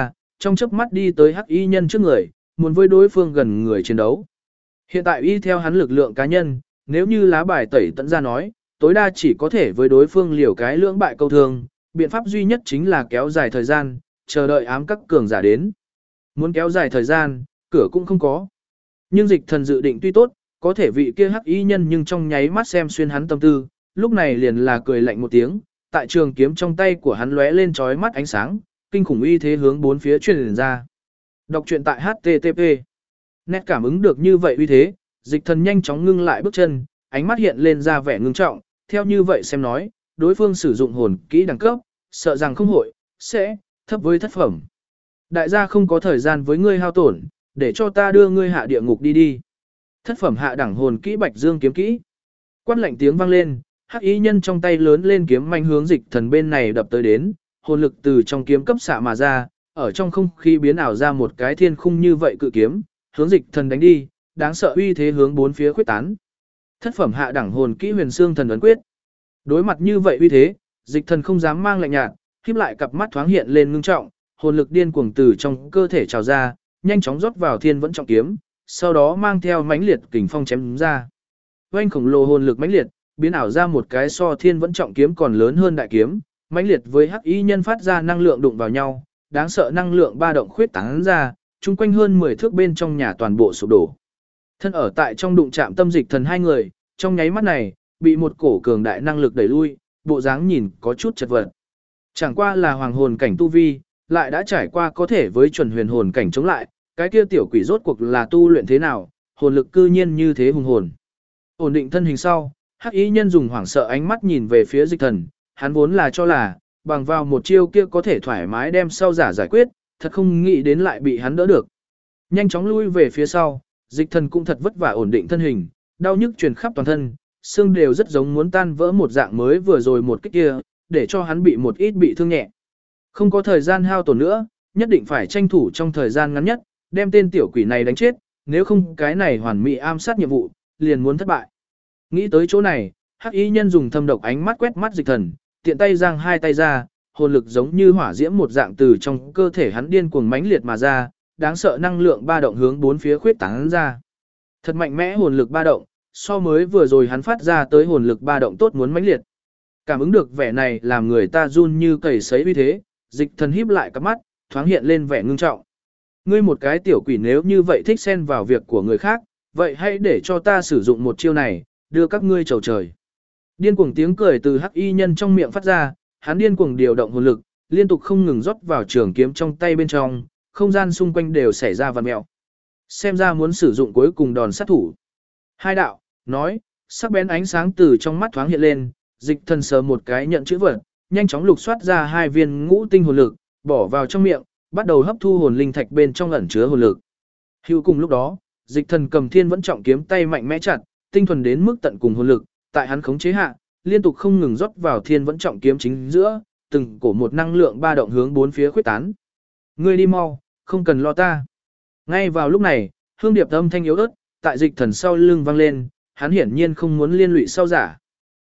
S1: trong chớp mắt đi tới hắc y nhân trước người, muốn với đối phương gần người chiến đấu. Hiện tại y theo hắn lực lượng cá nhân, nếu như lá bài tẩy tận ra nói, tối đa chỉ có thể với đối phương liều cái lưỡng bại câu thương, biện pháp duy nhất chính là kéo dài thời gian, chờ đợi ám các cường giả đến. Muốn kéo dài thời gian, cửa cũng không có. Nhưng dịch thần dự định tuy tốt, có thể vị kia hắc y nhân nhưng trong nháy mắt xem xuyên hắn tâm tư, lúc này liền là cười lạnh một tiếng, tại trường kiếm trong tay của hắn lóe lên chói mắt ánh sáng, kinh khủng uy thế hướng bốn phía truyền ra. Đọc truyện tại http. Nét cảm ứng được như vậy uy thế, dịch thần nhanh chóng ngưng lại bước chân, ánh mắt hiện lên ra vẻ ngưng trọng, theo như vậy xem nói, đối phương sử dụng hồn kỹ đẳng cấp, sợ rằng không hội, sẽ, thấp với thất phẩm. Đại gia không có thời gian với ngươi hao tổn, để cho ta đưa ngươi hạ địa ngục đi đi. Thất phẩm hạ đẳng hồn kỹ Bạch Dương kiếm kỹ. Quát lạnh tiếng vang lên, hắc y nhân trong tay lớn lên kiếm manh hướng dịch thần bên này đập tới đến, hồn lực từ trong kiếm cấp xạ mà ra, ở trong không khí biến ảo ra một cái thiên khung như vậy cự kiếm, hướng dịch thần đánh đi, đáng sợ uy thế hướng bốn phía khuếch tán. Thất phẩm hạ đẳng hồn kỹ Huyền Xương Thần ấn quyết. Đối mặt như vậy uy thế, dịch thần không dám mang lạnh nhạt, khép lại cặp mắt thoáng hiện lên ngưng trọng, hồn lực điên cuồng từ trong cơ thể trào ra, nhanh chóng rót vào thiên vẫn trọng kiếm, sau đó mang theo mãnh liệt kình phong chém ra. Oanh khổng lồ hồn lực mãnh liệt, biến ảo ra một cái so thiên vẫn trọng kiếm còn lớn hơn đại kiếm, mãnh liệt với hắc y nhân phát ra năng lượng đụng vào nhau, đáng sợ năng lượng ba động khuyết tán ra, chung quanh hơn 10 thước bên trong nhà toàn bộ sụp đổ. Thân ở tại trong đụng chạm tâm dịch thần hai người, trong nháy mắt này, bị một cổ cường đại năng lực đẩy lui, bộ dáng nhìn có chút chật vật. Chẳng qua là hoàng hồn cảnh tu vi, lại đã trải qua có thể với chuẩn huyền hồn cảnh chống lại, cái kia tiểu quỷ rốt cuộc là tu luyện thế nào, hồn lực cư nhiên như thế hùng hồn. Ổn định thân hình sau, hắc y nhân dùng hoảng sợ ánh mắt nhìn về phía dịch thần, hắn vốn là cho là, bằng vào một chiêu kia có thể thoải mái đem sau giả giải quyết, thật không nghĩ đến lại bị hắn đỡ được. Nhanh chóng lui về phía sau, dịch thần cũng thật vất vả ổn định thân hình, đau nhức truyền khắp toàn thân, xương đều rất giống muốn tan vỡ một dạng mới vừa rồi một kích kia, để cho hắn bị một ít bị thương nhẹ. Không có thời gian hao tổn nữa, nhất định phải tranh thủ trong thời gian ngắn nhất, đem tên tiểu quỷ này đánh chết, nếu không cái này hoàn mỹ ám sát nhiệm vụ, liền muốn thất bại. Nghĩ tới chỗ này, hắc y nhân dùng thâm độc ánh mắt quét mắt dịch thần, tiện tay giang hai tay ra, hồn lực giống như hỏa diễm một dạng từ trong cơ thể hắn điên cuồng mãnh liệt mà ra, đáng sợ năng lượng ba động hướng bốn phía khuyết tán ra. Thật mạnh mẽ hồn lực ba động, so mới vừa rồi hắn phát ra tới hồn lực ba động tốt muốn mãnh liệt. Cảm ứng được vẻ này làm người ta run như cầy sấy uy thế, dịch thần híp lại cặp mắt, thoáng hiện lên vẻ ngưng trọng. Ngươi một cái tiểu quỷ nếu như vậy thích xen vào việc của người khác, vậy hãy để cho ta sử dụng một chiêu này, đưa các ngươi chầu trời. Điên cuồng tiếng cười từ hắc y nhân trong miệng phát ra, hắn điên cuồng điều động hồn lực, liên tục không ngừng rót vào trường kiếm trong tay bên trong, không gian xung quanh đều xảy ra vặn mèo. Xem ra muốn sử dụng cuối cùng đòn sát thủ. Hai đạo, nói, sắc bén ánh sáng từ trong mắt thoáng hiện lên, dịch thần sờ một cái nhận chữ vật, nhanh chóng lục soát ra hai viên ngũ tinh hồn lực, bỏ vào trong miệng, bắt đầu hấp thu hồn linh thạch bên trong ẩn chứa hồn lực. Hữu cùng lúc đó, dịch thần cầm thiên vẫn trọng kiếm tay mạnh mẽ chặt, tinh thuần đến mức tận cùng hồn lực, tại hắn khống chế hạ, liên tục không ngừng rót vào thiên vẫn trọng kiếm chính giữa, từng cổ một năng lượng ba động hướng bốn phía khuếch tán. Ngươi đi mau, không cần lo ta. Ngay vào lúc này, hương điệp âm thanh yếu ớt, tại dịch thần sau lưng vang lên, hắn hiển nhiên không muốn liên lụy sau giả.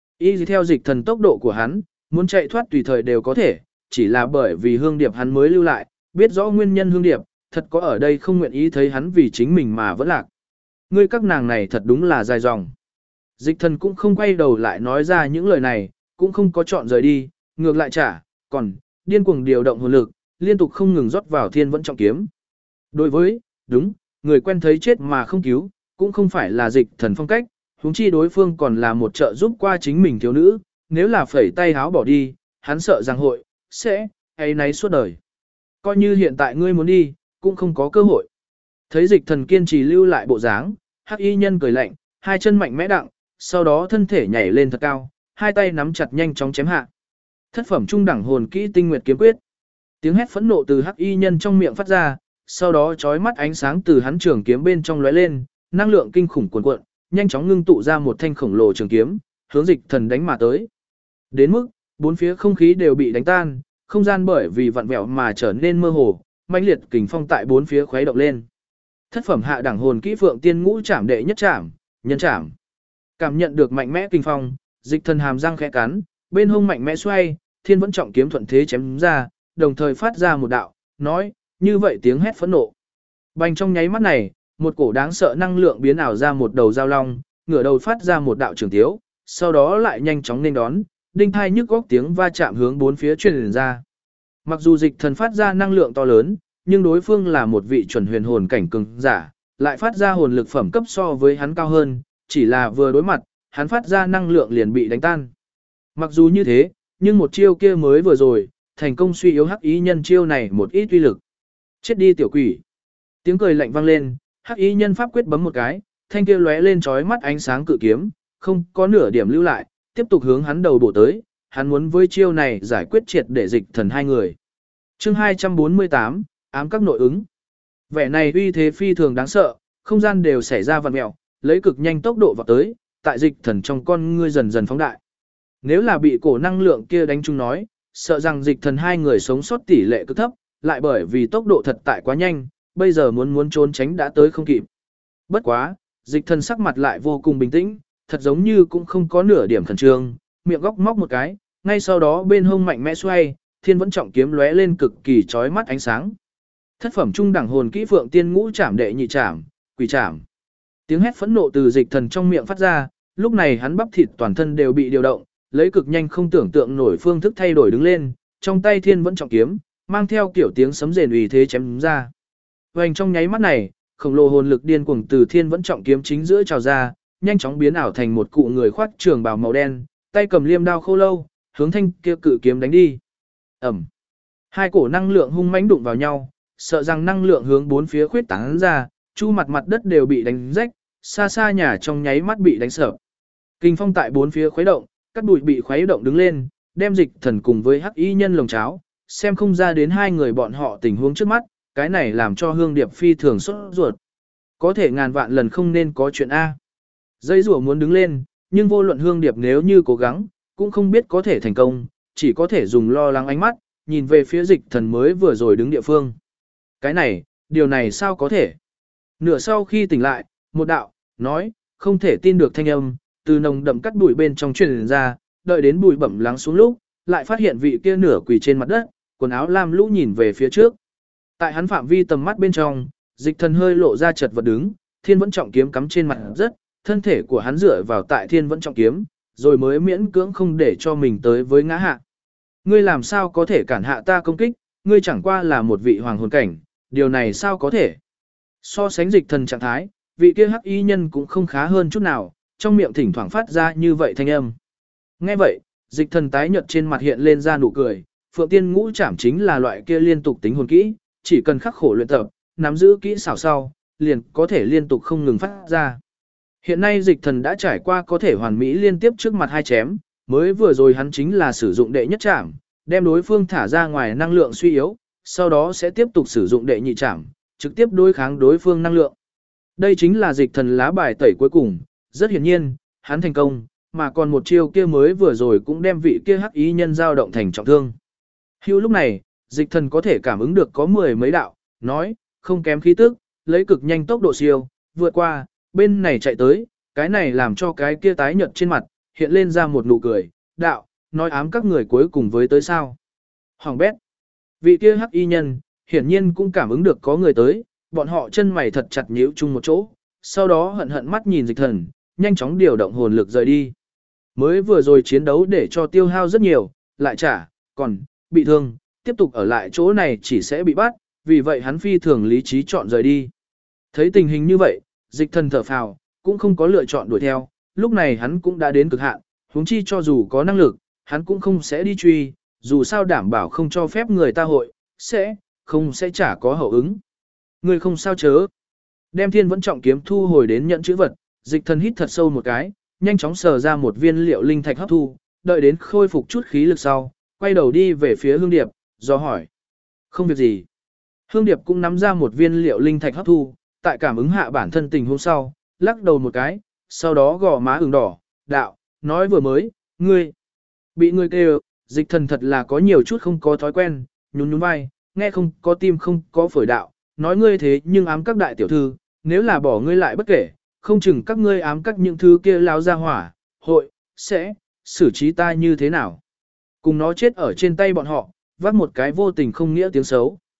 S1: Y theo dịch thần tốc độ của hắn, muốn chạy thoát tùy thời đều có thể, chỉ là bởi vì hương điệp hắn mới lưu lại, biết rõ nguyên nhân hương điệp, thật có ở đây không nguyện ý thấy hắn vì chính mình mà vẫn lạc. Ngươi các nàng này thật đúng là dài dòng. Dịch thần cũng không quay đầu lại nói ra những lời này, cũng không có chọn rời đi, ngược lại trả, còn, điên cuồng điều động hồn lực, liên tục không ngừng rót vào thiên vẫn trọng kiếm. Đối với, đúng, người quen thấy chết mà không cứu, cũng không phải là dịch thần phong cách, huống chi đối phương còn là một trợ giúp qua chính mình thiếu nữ, nếu là phẩy tay háo bỏ đi, hắn sợ rằng hội, sẽ, ấy nấy suốt đời. Coi như hiện tại ngươi muốn đi, cũng không có cơ hội. Thấy dịch thần kiên trì lưu lại bộ dáng, hắc y nhân cười lạnh, hai chân mạnh mẽ đặng, sau đó thân thể nhảy lên thật cao, hai tay nắm chặt nhanh chóng chém hạ. Thất phẩm trung đẳng hồn kỹ tinh nguyệt kiếm quyết. Tiếng hét phẫn nộ từ hắc y nhân trong miệng phát ra, sau đó chói mắt ánh sáng từ hắn trường kiếm bên trong lóe lên, năng lượng kinh khủng cuồn cuộn, nhanh chóng ngưng tụ ra một thanh khổng lồ trường kiếm, hướng dịch thần đánh mà tới. Đến mức, bốn phía không khí đều bị đánh tan, không gian bởi vì vặn vẹo mà trở nên mơ hồ, mãnh liệt kình phong tại bốn phía khuấy động lên. Thất phẩm hạ đẳng hồn kỹ Phượng Tiên Ngũ Trảm đệ nhất trảm, nhân trảm. Cảm nhận được mạnh mẽ kình phong, dịch thần hàm răng khẽ cắn, bên hông mạnh mẽ xoay, thiên vẫn trọng kiếm thuận thế chém ra, đồng thời phát ra một đạo, nói, như vậy tiếng hét phẫn nộ. Bành trong nháy mắt này, một cổ đáng sợ năng lượng biến ảo ra một đầu dao long, ngửa đầu phát ra một đạo trường tiếu, sau đó lại nhanh chóng nên đón, đinh thai nhức góc tiếng va chạm hướng bốn phía truyền ra. Mặc dù dịch thần phát ra năng lượng to lớn, nhưng đối phương là một vị chuẩn huyền hồn cảnh cường giả, lại phát ra hồn lực phẩm cấp so với hắn cao hơn, chỉ là vừa đối mặt, hắn phát ra năng lượng liền bị đánh tan. Mặc dù như thế, nhưng một chiêu kia mới vừa rồi, thành công suy yếu hắc ý nhân chiêu này một ít uy lực. Chết đi tiểu quỷ. Tiếng cười lạnh vang lên, hắc ý nhân pháp quyết bấm một cái, thanh kia lóe lên chói mắt ánh sáng cự kiếm, không có nửa điểm lưu lại, tiếp tục hướng hắn đầu bổ tới, hắn muốn với chiêu này giải quyết triệt để dịch thần hai người. Chương 248, ám các nội ứng. Vẻ này uy thế phi thường đáng sợ, không gian đều xảy ra vặn mèo, lấy cực nhanh tốc độ vào tới, tại dịch thần trong con ngươi dần dần phóng đại. Nếu là bị cổ năng lượng kia đánh trúng nói, sợ rằng dịch thần hai người sống sót tỷ lệ cực thấp, lại bởi vì tốc độ thật tại quá nhanh, bây giờ muốn trốn tránh đã tới không kịp. Bất quá, dịch thần sắc mặt lại vô cùng bình tĩnh, thật giống như cũng không có nửa điểm khẩn trương, miệng góc móc một cái, ngay sau đó bên hông mạnh mẽ xoay, thiên vẫn trọng kiếm lóe lên cực kỳ chói mắt ánh sáng. Thất phẩm trung đẳng hồn kỹ Phượng Tiên Ngũ Trảm đệ nhị trảm, quỷ trảm. Tiếng hét phẫn nộ từ dịch thần trong miệng phát ra, lúc này hắn bắp thịt toàn thân đều bị điều động, lấy cực nhanh không tưởng tượng nổi phương thức thay đổi đứng lên, trong tay thiên vẫn trọng kiếm, mang theo kiểu tiếng sấm rền uy thế chém ra. Vành trong nháy mắt này, khổng lồ hồn lực điên cuồng từ thiên vẫn trọng kiếm chính giữa trào ra, nhanh chóng biến ảo thành một cụ người khoác trường bào màu đen, tay cầm liêm đao khô lâu, hướng thanh kia cự kiếm đánh đi. Ầm. Hai cổ năng lượng hung mãnh đụng vào nhau, sợ rằng năng lượng hướng bốn phía khuyết tán ra, chu mặt mặt đất đều bị đánh rách, xa xa nhà trong nháy mắt bị đánh sập. Kinh phong tại bốn phía khuấy động, các bụi bị khuấy động đứng lên, đem dịch thần cùng với hắc y nhân lồng cháo, xem không ra đến hai người bọn họ tình huống trước mắt, cái này làm cho Hương Điệp phi thường sốt ruột. Có thể ngàn vạn lần không nên có chuyện A. Dây rùa muốn đứng lên, nhưng vô luận Hương Điệp nếu như cố gắng, cũng không biết có thể thành công, chỉ có thể dùng lo lắng ánh mắt, nhìn về phía dịch thần mới vừa rồi đứng địa phương. Cái này, điều này sao có thể? Nửa sau khi tỉnh lại, một đạo, nói, không thể tin được thanh âm, từ nồng đậm cắt bụi bên trong truyền ra, đợi đến bụi bẩm lắng xuống lúc, lại phát hiện vị kia nửa quỳ trên mặt đất, quần áo lam lũ nhìn về phía trước. Tại hắn phạm vi tầm mắt bên trong, dịch thần hơi lộ ra chật vật đứng, thiên vẫn trọng kiếm cắm trên mặt đất, thân thể của hắn dựa vào tại thiên vẫn trọng kiếm, rồi mới miễn cưỡng không để cho mình tới với ngã hạ. Ngươi làm sao có thể cản hạ ta công kích, ngươi chẳng qua là một vị hoàng hồn cảnh, điều này sao có thể? So sánh dịch thần trạng thái, vị kia hắc y nhân cũng không khá hơn chút nào, trong miệng thỉnh thoảng phát ra như vậy thanh âm. Nghe vậy, dịch thần tái nhợt trên mặt hiện lên ra nụ cười, Phượng Tiên Ngũ Trảm chính là loại kia liên tục tính hồn kỹ, chỉ cần khắc khổ luyện tập, nắm giữ kỹ xảo sau, liền có thể liên tục không ngừng phát ra. Hiện nay dịch thần đã trải qua có thể hoàn mỹ liên tiếp trước mặt hai chém, mới vừa rồi hắn chính là sử dụng đệ nhất trảm, đem đối phương thả ra ngoài năng lượng suy yếu, sau đó sẽ tiếp tục sử dụng đệ nhị trảm, trực tiếp đối kháng đối phương năng lượng. Đây chính là dịch thần lá bài tẩy cuối cùng, rất hiển nhiên, hắn thành công, mà còn một chiêu kia mới vừa rồi cũng đem vị kia hắc ý nhân dao động thành trọng thương. Hưu lúc này, dịch thần có thể cảm ứng được có mười mấy đạo, nói, không kém khí tức, lấy cực nhanh tốc độ siêu, vượt qua, bên này chạy tới, cái này làm cho cái kia tái nhợt trên mặt, hiện lên ra một nụ cười, đạo, nói ám các người cuối cùng với tới sao. Hoàng bét, vị kia hắc y nhân, hiển nhiên cũng cảm ứng được có người tới, bọn họ chân mày thật chặt nhíu chung một chỗ, sau đó hận hận mắt nhìn dịch thần, nhanh chóng điều động hồn lực rời đi. Mới vừa rồi chiến đấu để cho tiêu hao rất nhiều, lại trả, còn, bị thương, tiếp tục ở lại chỗ này chỉ sẽ bị bắt, vì vậy hắn phi thường lý trí chọn rời đi. Thấy tình hình như vậy, dịch thần thở phào, cũng không có lựa chọn đuổi theo, lúc này hắn cũng đã đến cực hạn, huống chi cho dù có năng lực, hắn cũng không sẽ đi truy, dù sao đảm bảo không cho phép người ta hội, sẽ chả có hậu ứng. Người không sao chớ. Đem thiên vẫn trọng kiếm thu hồi đến nhận chữ vật, dịch thần hít thật sâu một cái, nhanh chóng sờ ra một viên liệu linh thạch hấp thu, đợi đến khôi phục chút khí lực sau, quay đầu đi về phía Hương Điệp, do hỏi. Không việc gì. Hương Điệp cũng nắm ra một viên liệu linh thạch hấp thu, tại cảm ứng hạ bản thân tình hôm sau, lắc đầu một cái, sau đó gò má ửng đỏ, đạo, nói vừa mới, ngươi, bị ngươi kêu, dịch thần thật là có nhiều chút không có thói quen, nhún nhún vai, nghe không có tim không có phổi đạo, nói ngươi thế nhưng ám các đại tiểu thư, nếu là bỏ ngươi lại bất kể, không chừng các ngươi ám các những thứ kia lao ra hỏa, hội, sẽ, xử trí ta như thế nào. Cùng nó chết ở trên tay bọn họ, vác một cái vô tình không nghĩa tiếng xấu.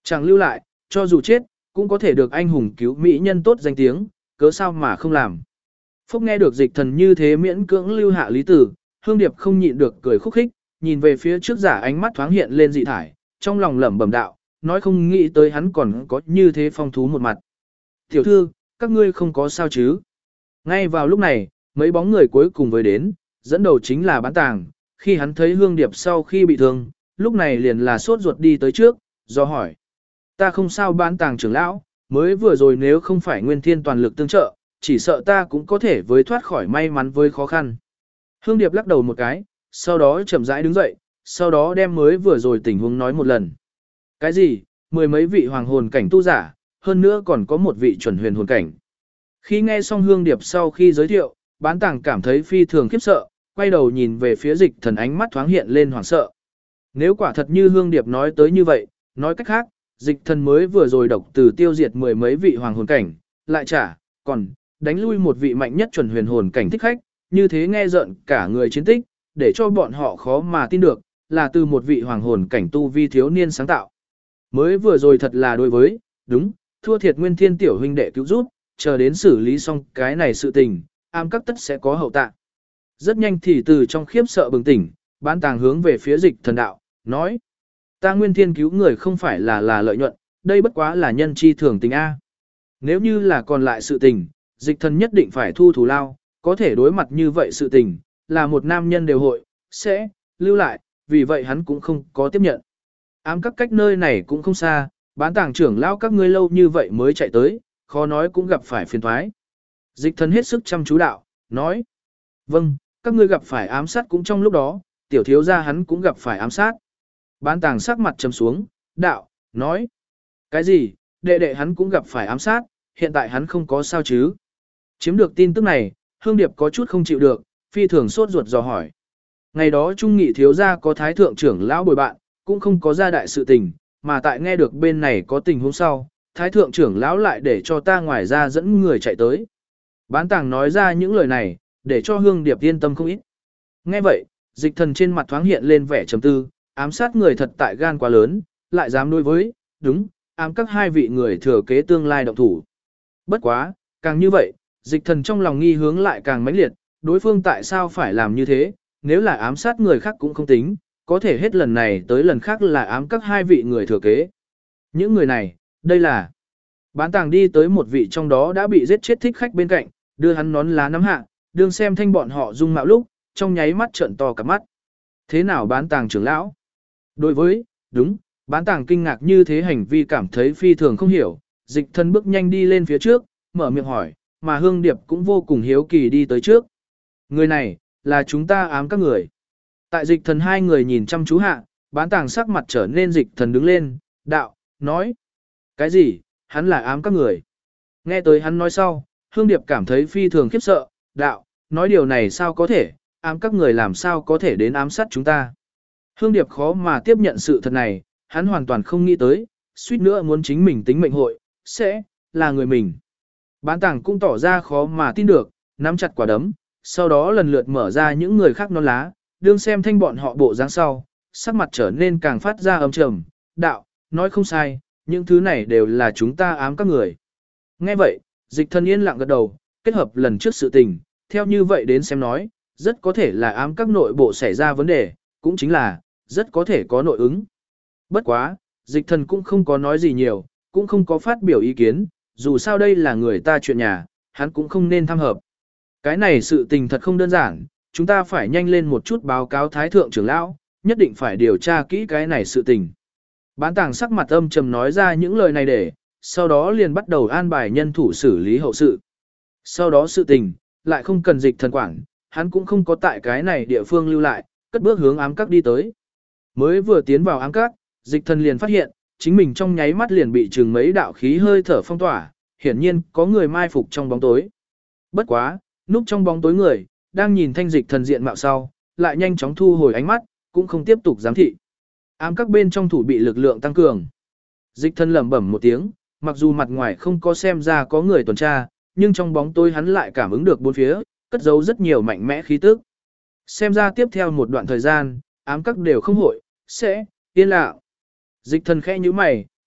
S1: Chẳng lưu lại, cho dù chết, cũng có thể được anh hùng cứu mỹ nhân tốt danh tiếng, cớ sao mà không làm. Phúc nghe được dịch thần như thế miễn cưỡng lưu hạ lý tử, Hương Điệp không nhịn được cười khúc khích, nhìn về phía trước giả ánh mắt thoáng hiện lên dị thải, trong lòng lẩm bẩm đạo, nói không nghĩ tới hắn còn có như thế phong thú một mặt. Tiểu thư, các ngươi không có sao chứ? Ngay vào lúc này, mấy bóng người cuối cùng với đến, dẫn đầu chính là Bán Tàng, khi hắn thấy Hương Điệp sau khi bị thương, lúc này liền là sốt ruột đi tới trước, do hỏi. Ta không sao Bán Tàng trưởng lão, mới vừa rồi nếu không phải Nguyên Thiên toàn lực tương trợ, chỉ sợ ta cũng có thể với thoát khỏi may mắn với khó khăn. Hương Điệp lắc đầu một cái, sau đó chậm rãi đứng dậy, sau đó đem mới vừa rồi tình huống nói một lần. Cái gì? Mười mấy vị hoàng hồn cảnh tu giả, hơn nữa còn có một vị chuẩn huyền hồn cảnh. Khi nghe xong Hương Điệp sau khi giới thiệu, Bán Tàng cảm thấy phi thường khiếp sợ, quay đầu nhìn về phía dịch thần ánh mắt thoáng hiện lên hoảng sợ. Nếu quả thật như Hương Điệp nói tới như vậy, nói cách khác, dịch thần mới vừa rồi độc từ tiêu diệt mười mấy vị hoàng hồn cảnh, lại còn đánh lui một vị mạnh nhất chuẩn huyền hồn cảnh thích khách, như thế nghe rợn cả người chiến tích, để cho bọn họ khó mà tin được, là từ một vị hoàng hồn cảnh tu vi thiếu niên sáng tạo. Mới vừa rồi thật là đối với, đúng, thua thiệt Nguyên Thiên tiểu huynh đệ cứu giúp, chờ đến xử lý xong cái này sự tình, am các tất sẽ có hậu tạ. Rất nhanh thì từ trong khiếp sợ bừng tỉnh, Bán Tàng hướng về phía dịch thần đạo, nói. Ta Nguyên Thiên cứu người không phải là lợi nhuận, đây bất quá là nhân chi thường tình A. Nếu như là còn lại sự tình, dịch thần nhất định phải thu thù lao, có thể đối mặt như vậy sự tình, là một nam nhân đều hội, sẽ, lưu lại, vì vậy hắn cũng không có tiếp nhận. Ám các cách nơi này cũng không xa, Bán Tàng trưởng lão các ngươi lâu như vậy mới chạy tới, khó nói cũng gặp phải phiền toái. Dịch thần hết sức chăm chú đạo, nói. Vâng, các ngươi gặp phải ám sát cũng trong lúc đó, tiểu thiếu gia hắn cũng gặp phải ám sát. Bán Tàng sắc mặt trầm xuống, đạo, nói. Cái gì, đệ đệ hắn cũng gặp phải ám sát, hiện tại hắn không có sao chứ. Chiếm được tin tức này, Hương Điệp có chút không chịu được, phi thường sốt ruột dò hỏi. Ngày đó Trung Nghị thiếu gia có thái thượng trưởng lão bồi bạn, cũng không có gia đại sự tình, mà tại nghe được bên này có tình huống sau, thái thượng trưởng lão lại để cho ta ngoài ra dẫn người chạy tới. Bán Tàng nói ra những lời này, để cho Hương Điệp yên tâm không ít. Nghe vậy, dịch thần trên mặt thoáng hiện lên vẻ trầm tư, ám sát người thật tại gan quá lớn, lại dám đối với, đúng, ám các hai vị người thừa kế tương lai động thủ. Bất quá, càng như vậy, dịch thần trong lòng nghi hướng lại càng mãnh liệt, đối phương tại sao phải làm như thế, nếu là ám sát người khác cũng không tính, có thể hết lần này tới lần khác là ám các hai vị người thừa kế. Những người này, đây là Bán Tàng đi tới một vị trong đó đã bị giết chết thích khách bên cạnh, đưa hắn nón lá nắm hạ, đương xem thanh bọn họ dung mạo lúc, trong nháy mắt trợn to cả mắt. Thế nào Bán Tàng trưởng lão? Đối với, đúng, Bán Tàng kinh ngạc như thế hành vi cảm thấy phi thường không hiểu, dịch thân bước nhanh đi lên phía trước, mở miệng hỏi, mà Hương Điệp cũng vô cùng hiếu kỳ đi tới trước. Người này, là chúng ta ám các người. Tại dịch thần hai người nhìn chăm chú hạ, Bán Tàng sắc mặt trở nên dịch thần đứng lên, đạo, nói. Cái gì, hắn là ám các người. Nghe tới hắn nói sau, Hương Điệp cảm thấy phi thường khiếp sợ, đạo, nói điều này sao có thể, ám các người làm sao có thể đến ám sát chúng ta. Hương Điệp khó mà tiếp nhận sự thật này, hắn hoàn toàn không nghĩ tới, suýt nữa muốn chính mình tính mệnh hội, sẽ, là người mình. Bán Tàng cũng tỏ ra khó mà tin được, nắm chặt quả đấm, sau đó lần lượt mở ra những người khác non lá, đương xem thanh bọn họ bộ dáng sau, sắc mặt trở nên càng phát ra âm trầm, đạo, nói không sai, những thứ này đều là chúng ta ám các người. Nghe vậy, dịch thân yên lặng gật đầu, kết hợp lần trước sự tình, theo như vậy đến xem nói, rất có thể là ám các nội bộ xảy ra vấn đề, cũng chính là, rất có thể có nội ứng. Bất quá, dịch thần cũng không có nói gì nhiều, cũng không có phát biểu ý kiến, dù sao đây là người ta chuyện nhà, hắn cũng không nên tham hợp. Cái này sự tình thật không đơn giản, chúng ta phải nhanh lên một chút báo cáo thái thượng trưởng lão, nhất định phải điều tra kỹ cái này sự tình. Bán Tàng sắc mặt âm trầm nói ra những lời này để, sau đó liền bắt đầu an bài nhân thủ xử lý hậu sự. Sau đó sự tình, lại không cần dịch thần quản, hắn cũng không có tại cái này địa phương lưu lại, cất bước hướng ám các đi tới. Mới vừa tiến vào ám các, dịch thần liền phát hiện, chính mình trong nháy mắt liền bị chừng mấy đạo khí hơi thở phong tỏa, hiển nhiên có người mai phục trong bóng tối. Bất quá, núp trong bóng tối người, đang nhìn thanh dịch thần diện mạo sau, lại nhanh chóng thu hồi ánh mắt, cũng không tiếp tục giám thị. Ám các bên trong thủ bị lực lượng tăng cường. Dịch thần lẩm bẩm một tiếng, mặc dù mặt ngoài không có xem ra có người tuần tra, nhưng trong bóng tối hắn lại cảm ứng được bốn phía, cất giấu rất nhiều mạnh mẽ khí tức. Xem ra tiếp theo một đoạn thời gian, ám các đều không hội, sẽ, yên lặng. Dịch thần khẽ như mày,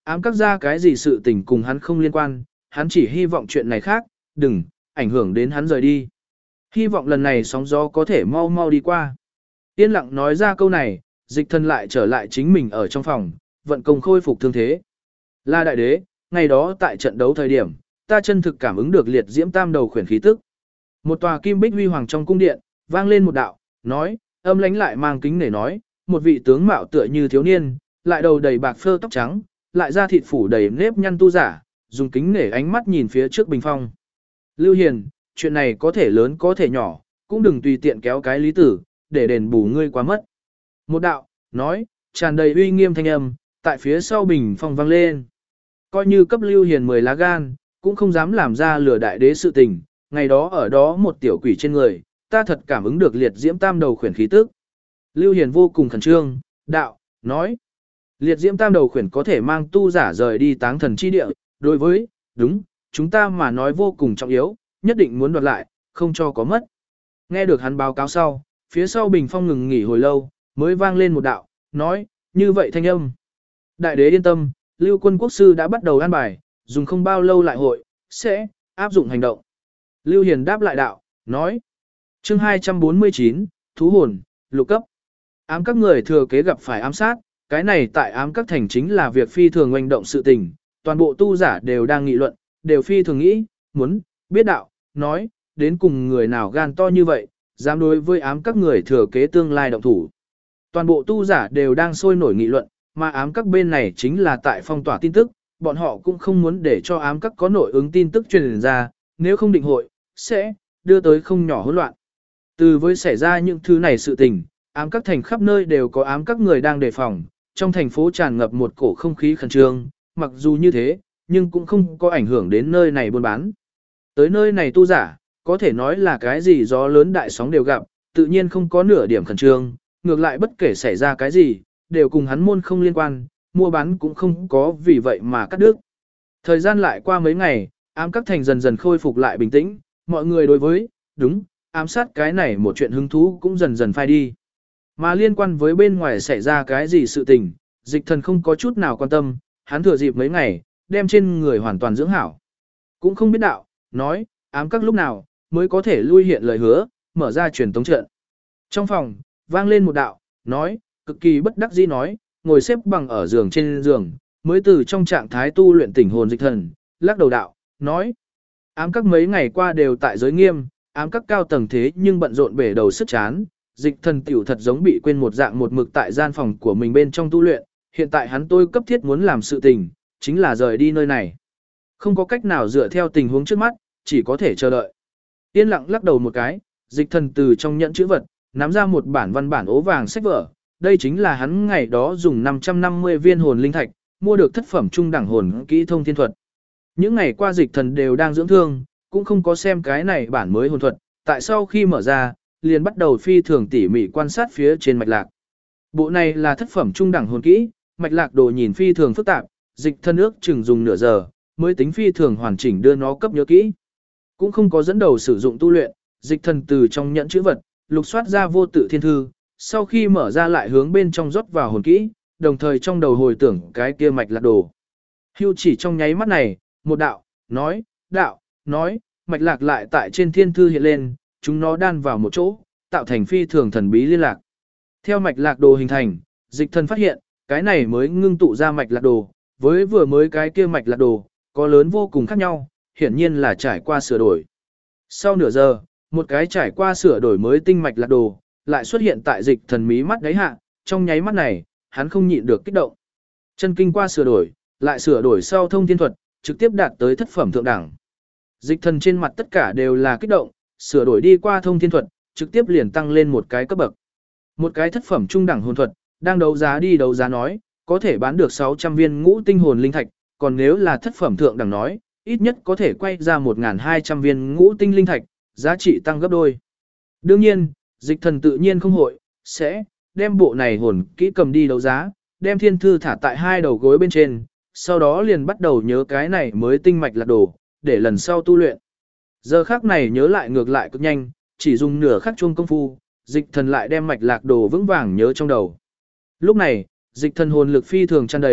S1: Ám các ra cái gì sự tình cùng hắn không liên quan, hắn chỉ hy vọng chuyện này khác, đừng ảnh hưởng đến hắn rời đi. Hy vọng lần này sóng gió có thể mau mau đi qua. Yên lặng nói ra câu này, Dịch Thần lại trở lại chính mình ở trong phòng, vận công khôi phục thương thế. La đại đế, ngày đó tại trận đấu thời điểm, ta chân thực cảm ứng được liệt diễm tam đầu khuyển khí tức. Một tòa kim bích huy hoàng trong cung điện, vang lên một đạo, nói, âm lãnh lại mang kính để nói, một vị tướng mạo tựa như thiếu niên, lại đầu đầy bạc phơ tóc trắng, lại da thịt phủ đầy nếp nhăn tu giả, dùng kính nể ánh mắt nhìn phía trước bình phong. Lưu Hiền, chuyện này có thể lớn có thể nhỏ, cũng đừng tùy tiện kéo cái lý tử, để đền bù ngươi quá mất. Một đạo, nói, tràn đầy uy nghiêm thanh âm, tại phía sau bình phong vang lên. Coi như cấp Lưu Hiền 10 lá gan, cũng không dám làm ra lừa đại đế sự tình, ngày đó ở đó một tiểu quỷ trên người, ta thật cảm ứng được liệt diễm tam đầu khuyển khí tức. Lưu Hiền vô cùng khẩn trương, đạo, nói, liệt diễm tam đầu khuyển có thể mang tu giả rời đi táng thần chi địa, đối với, đúng, chúng ta mà nói vô cùng trọng yếu, nhất định muốn đoạt lại, không cho có mất. Nghe được hắn báo cáo sau, phía sau bình phong ngừng nghỉ hồi lâu, mới vang lên một đạo, nói, như vậy thanh âm. Đại đế yên tâm, Lưu Quân quốc sư đã bắt đầu an bài, dùng không bao lâu lại hội, sẽ áp dụng hành động. Lưu Hiền đáp lại đạo, nói, chương 249, thú hồn, lục cấp. Ám các người thừa kế gặp phải ám sát, cái này tại ám các thành chính là việc phi thường oanh động sự tình, toàn bộ tu giả đều đang nghị luận, đều phi thường nghĩ, muốn, biết đạo, nói, đến cùng người nào gan to như vậy, dám đối với ám các người thừa kế tương lai động thủ. Toàn bộ tu giả đều đang sôi nổi nghị luận, mà ám các bên này chính là tại phong tỏa tin tức, bọn họ cũng không muốn để cho ám các có nội ứng tin tức truyền ra, nếu không định hội, sẽ đưa tới không nhỏ hỗn loạn. Từ với xảy ra những thứ này sự tình, ám các thành khắp nơi đều có ám các người đang đề phòng, trong thành phố tràn ngập một cổ không khí khẩn trương, mặc dù như thế, nhưng cũng không có ảnh hưởng đến nơi này buôn bán. Tới nơi này tu giả, có thể nói là cái gì gió lớn đại sóng đều gặp, tự nhiên không có nửa điểm khẩn trương, ngược lại bất kể xảy ra cái gì, đều cùng hắn môn không liên quan, mua bán cũng không có vì vậy mà cắt đứt. Thời gian lại qua mấy ngày, ám các thành dần dần khôi phục lại bình tĩnh, mọi người đối với, đúng, ám sát cái này một chuyện hứng thú cũng dần dần phai đi. Mà liên quan với bên ngoài xảy ra cái gì sự tình, Dịch Thần không có chút nào quan tâm, hắn thừa dịp mấy ngày, đem trên người hoàn toàn dưỡng hảo. Cũng không biết đạo, nói, ám các lúc nào, mới có thể lui hiện lời hứa, mở ra truyền tống trận. Trong phòng, vang lên một đạo, nói, cực kỳ bất đắc dĩ nói, ngồi xếp bằng ở giường trên giường, mới từ trong trạng thái tu luyện tỉnh hồn Dịch Thần, lắc đầu đạo, nói, ám các mấy ngày qua đều tại giới nghiêm, ám các cao tầng thế nhưng bận rộn bể đầu sức chán, Dịch Thần tiểu thật giống bị quên một dạng một mực tại gian phòng của mình bên trong tu luyện, hiện tại hắn tôi cấp thiết muốn làm sự tình, chính là rời đi nơi này. Không có cách nào dựa theo tình huống trước mắt, chỉ có thể chờ đợi. Yên lặng lắc đầu một cái, Dịch Thần từ trong nhẫn chữ vật, nắm ra một bản văn bản ố vàng sách vở, đây chính là hắn ngày đó dùng 550 viên hồn linh thạch, mua được thất phẩm trung đẳng hồn kỹ thông thiên thuật. Những ngày qua Dịch Thần đều đang dưỡng thương, cũng không có xem cái này bản mới hồn thuật, tại sau khi mở ra, liền bắt đầu phi thường tỉ mỉ quan sát phía trên mạch lạc. Bộ này là thất phẩm trung đẳng hồn kỹ, mạch lạc đồ nhìn phi thường phức tạp, Dịch Thần ước chừng dùng nửa giờ, mới tính phi thường hoàn chỉnh đưa nó cấp nhớ kỹ. Cũng không có dẫn đầu sử dụng tu luyện, Dịch Thần từ trong nhẫn chữ vật, lục soát ra vô tự thiên thư, sau khi mở ra lại hướng bên trong rót vào hồn kỹ, đồng thời trong đầu hồi tưởng cái kia mạch lạc đồ. Hưu chỉ trong nháy mắt này, một đạo, nói, mạch lạc lại tại trên thiên thư hiện lên, chúng nó đan vào một chỗ, tạo thành phi thường thần bí liên lạc. Theo mạch lạc đồ hình thành, Dịch Thần phát hiện, cái này mới ngưng tụ ra mạch lạc đồ, với vừa mới cái kia mạch lạc đồ, có lớn vô cùng khác nhau, hiển nhiên là trải qua sửa đổi. Sau nửa giờ, một cái trải qua sửa đổi mới tinh mạch lạc đồ, lại xuất hiện tại Dịch Thần mí mắt đáy hạ, trong nháy mắt này, hắn không nhịn được kích động. Chân kinh qua sửa đổi, lại sửa đổi sau thông thiên thuật, trực tiếp đạt tới thất phẩm thượng đẳng. Dịch Thần trên mặt tất cả đều là kích động, sửa đổi đi qua thông thiên thuật, trực tiếp liền tăng lên một cái cấp bậc. Một cái thất phẩm trung đẳng hồn thuật, đang đấu giá đi đấu giá nói, có thể bán được 600 viên ngũ tinh hồn linh thạch, còn nếu là thất phẩm thượng đẳng nói, ít nhất có thể quay ra 1.200 viên ngũ tinh linh thạch, giá trị tăng gấp đôi. Đương nhiên, Dịch Thần tự nhiên không hội, sẽ đem bộ này hồn kỹ cầm đi đấu giá, đem thiên thư thả tại hai đầu gối bên trên, sau đó liền bắt đầu nhớ cái này mới tinh mạch lạc đồ, để lần sau tu luyện. Giờ khắc này nhớ lại ngược lại cực nhanh, chỉ dùng nửa khắc chuông công phu, Dịch Thần lại đem mạch lạc đồ vững vàng nhớ trong đầu. Lúc này, Dịch Thần hồn lực phi thường tràn đầy,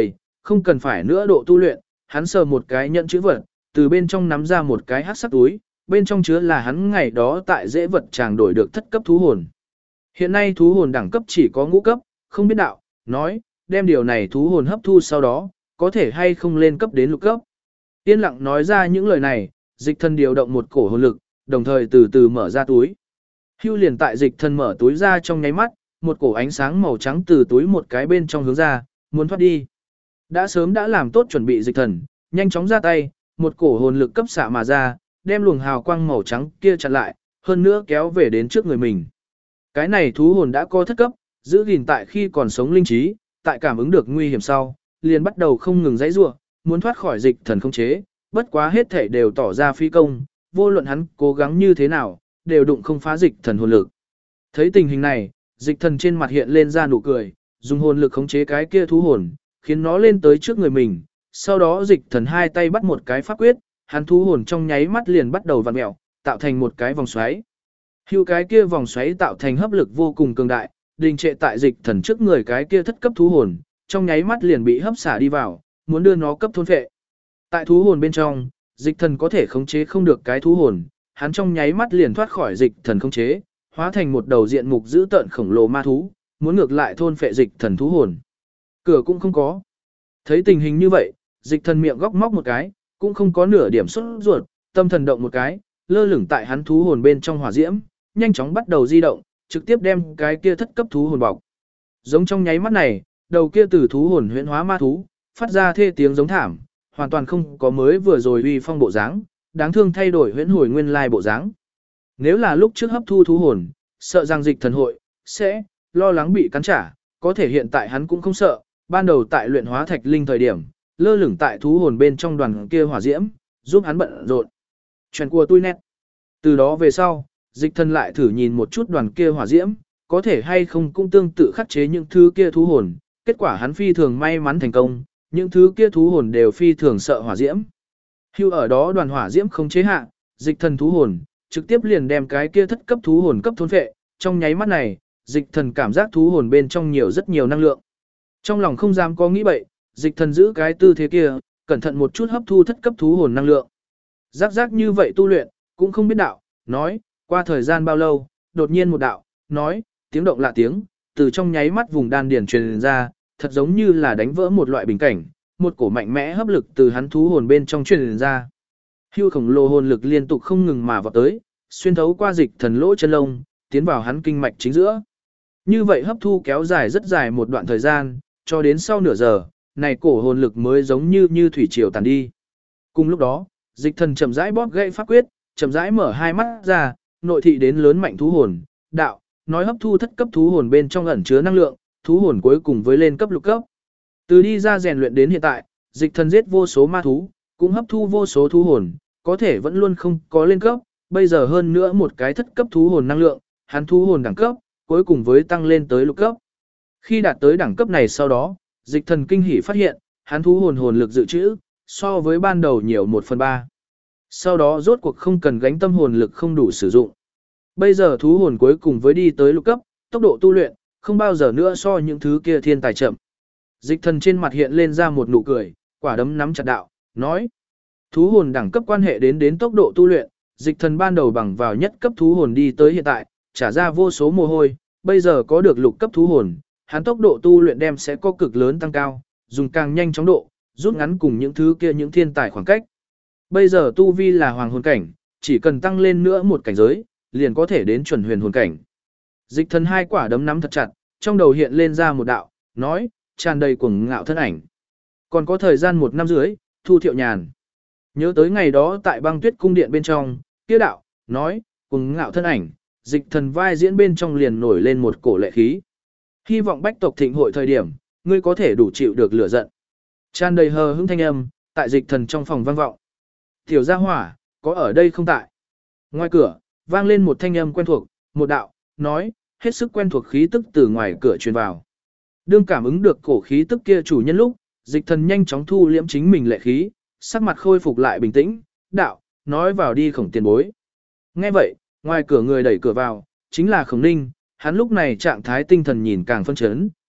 S1: không cần phải nữa độ tu luyện, hắn sờ một cái nhẫn chữ vật, từ bên trong nắm ra một cái hắc sắc túi, bên trong chứa là hắn ngày đó tại dễ vật chàng đổi được thất cấp thú hồn. Hiện nay thú hồn đẳng cấp chỉ có ngũ cấp, không biết đạo, nói, đem điều này thú hồn hấp thu sau đó, có thể hay không lên cấp đến lục cấp. Yên lặng nói ra những lời này, dịch thần điều động một cổ hồn lực, đồng thời từ từ mở ra túi. Hưu liền tại dịch thần mở túi ra trong nháy mắt, một cổ ánh sáng màu trắng từ túi một cái bên trong hướng ra, muốn thoát đi. Đã sớm đã làm tốt chuẩn bị dịch thần, nhanh chóng ra tay, một cổ hồn lực cấp xạ mà ra, đem luồng hào quang màu trắng kia chặn lại, hơn nữa kéo về đến trước người mình. Cái này thú hồn đã có thất cấp, giữ gìn tại khi còn sống linh trí, tại cảm ứng được nguy hiểm sau, liền bắt đầu không ngừng giãy giụa, muốn thoát khỏi dịch thần không chế, bất quá hết thể đều tỏ ra phi công, vô luận hắn cố gắng như thế nào, đều đụng không phá dịch thần hồn lực. Thấy tình hình này, dịch thần trên mặt hiện lên ra nụ cười, dùng hồn lực khống chế cái kia thú hồn, khiến nó lên tới trước người mình, sau đó dịch thần hai tay bắt một cái pháp quyết, hắn thú hồn trong nháy mắt liền bắt đầu vặn mèo, tạo thành một cái vòng xoáy. Hưu cái kia vòng xoáy tạo thành hấp lực vô cùng cường đại, đình trệ tại dịch thần trước người cái kia thất cấp thú hồn, trong nháy mắt liền bị hấp xả đi vào, muốn đưa nó cấp thôn phệ. Tại thú hồn bên trong, dịch thần có thể khống chế không được cái thú hồn, hắn trong nháy mắt liền thoát khỏi dịch thần khống chế, hóa thành một đầu diện mục dữ tợn khổng lồ ma thú, muốn ngược lại thôn phệ dịch thần thú hồn. Cửa cũng không có. Thấy tình hình như vậy, dịch thần miệng góc móc một cái, cũng không có nửa điểm sốt ruột, tâm thần động một cái, lơ lửng tại hắn thú hồn bên trong hỏa diễm, nhanh chóng bắt đầu di động, trực tiếp đem cái kia thất cấp thú hồn bọc. Giống trong nháy mắt này, đầu kia từ thú hồn huyễn hóa ma thú, phát ra thê tiếng giống thảm, hoàn toàn không có mới vừa rồi uy phong bộ dáng, đáng thương thay đổi huyễn hồi nguyên lai bộ dáng. Nếu là lúc trước hấp thu thú hồn, sợ rằng dịch thần hội sẽ lo lắng bị cắn trả, có thể hiện tại hắn cũng không sợ, ban đầu tại luyện hóa thạch linh thời điểm, lơ lửng tại thú hồn bên trong đoàn kia hỏa diễm, giúp hắn bận rộn. Chuyện của tôi nét. Từ đó về sau, dịch thần lại thử nhìn một chút đoàn kia hỏa diễm, có thể hay không cũng tương tự khắc chế những thứ kia thú hồn, kết quả hắn phi thường may mắn thành công, những thứ kia thú hồn đều phi thường sợ hỏa diễm. Hưu ở đó đoàn hỏa diễm không chế hạ, dịch thần thú hồn, trực tiếp liền đem cái kia thất cấp thú hồn cấp thôn phệ, trong nháy mắt này, dịch thần cảm giác thú hồn bên trong nhiều rất nhiều năng lượng. Trong lòng không dám có nghĩ bậy, dịch thần giữ cái tư thế kia, cẩn thận một chút hấp thu thất cấp thú hồn năng lượng. Giác giác như vậy tu luyện, cũng không biết đạo, nói, qua thời gian bao lâu, đột nhiên một đạo, nói, tiếng động lạ tiếng, từ trong nháy mắt vùng đan điền truyền ra, thật giống như là đánh vỡ một loại bình cảnh, một cổ mạnh mẽ hấp lực từ hắn thú hồn bên trong truyền ra. Hưu khổng lồ hồn lực liên tục không ngừng mà vọt tới, xuyên thấu qua dịch thần lỗ chân lông, tiến vào hắn kinh mạch chính giữa. Như vậy hấp thu kéo dài rất dài một đoạn thời gian, cho đến sau nửa giờ, này cổ hồn lực mới giống như thủy triều tàn đi. Cùng lúc đó, dịch thần chậm rãi bóp gãy pháp quyết, chậm rãi mở hai mắt ra, nội thị đến lớn mạnh thú hồn, đạo, nói hấp thu thất cấp thú hồn bên trong ẩn chứa năng lượng, thú hồn cuối cùng với lên cấp lục cấp. Từ đi ra rèn luyện đến hiện tại, dịch thần giết vô số ma thú, cũng hấp thu vô số thú hồn, có thể vẫn luôn không có lên cấp, bây giờ hơn nữa một cái thất cấp thú hồn năng lượng, hắn thú hồn đẳng cấp, cuối cùng với tăng lên tới lục cấp. Khi đạt tới đẳng cấp này sau đó, dịch thần kinh hỉ phát hiện, hắn thú hồn hồn lực dự trữ, so với ban đầu nhiều 1/3. Sau đó rốt cuộc không cần gánh tâm hồn lực không đủ sử dụng. Bây giờ thú hồn cuối cùng với đi tới lục cấp, tốc độ tu luyện, không bao giờ nữa so những thứ kia thiên tài chậm. Dịch thần trên mặt hiện lên ra một nụ cười, quả đấm nắm chặt đạo, nói. Thú hồn đẳng cấp quan hệ đến tốc độ tu luyện, dịch thần ban đầu bằng vào nhất cấp thú hồn đi tới hiện tại, trả ra vô số mồ hôi, bây giờ có được lục cấp thú hồn, hắn tốc độ tu luyện đem sẽ có cực lớn tăng cao, dùng càng nhanh chóng độ, rút ngắn cùng những thứ kia những thiên tài khoảng cách. Bây giờ tu vi là hoàng hồn cảnh, chỉ cần tăng lên nữa một cảnh giới, liền có thể đến chuẩn huyền hồn cảnh. Dịch thần hai quả đấm nắm thật chặt, trong đầu hiện lên ra một đạo, nói, tràn đầy cuồng ngạo thân ảnh. Còn có thời gian 1 năm dưới, Thu Thiệu Nhàn. Nhớ tới ngày đó tại băng tuyết cung điện bên trong, kia đạo, nói, cuồng ngạo thân ảnh, dịch thần vai diễn bên trong liền nổi lên một cổ lệ khí. Hy vọng bách tộc thịnh hội thời điểm, ngươi có thể đủ chịu được lửa giận. Tràn đầy hờ hững thanh âm, tại dịch thần trong phòng vang vọng. Tiểu gia hỏa, có ở đây không tại? Ngoài cửa, vang lên một thanh âm quen thuộc, một đạo, nói, hết sức quen thuộc khí tức từ ngoài cửa truyền vào. Đương cảm ứng được cổ khí tức kia chủ nhân lúc, dịch thần nhanh chóng thu liễm chính mình lệ khí, sắc mặt khôi phục lại bình tĩnh, đạo, nói vào đi Khổng tiền bối. Nghe vậy, ngoài cửa người đẩy cửa vào, chính là Khổng Ninh, hắn lúc này trạng thái tinh thần nhìn càng phân chấn,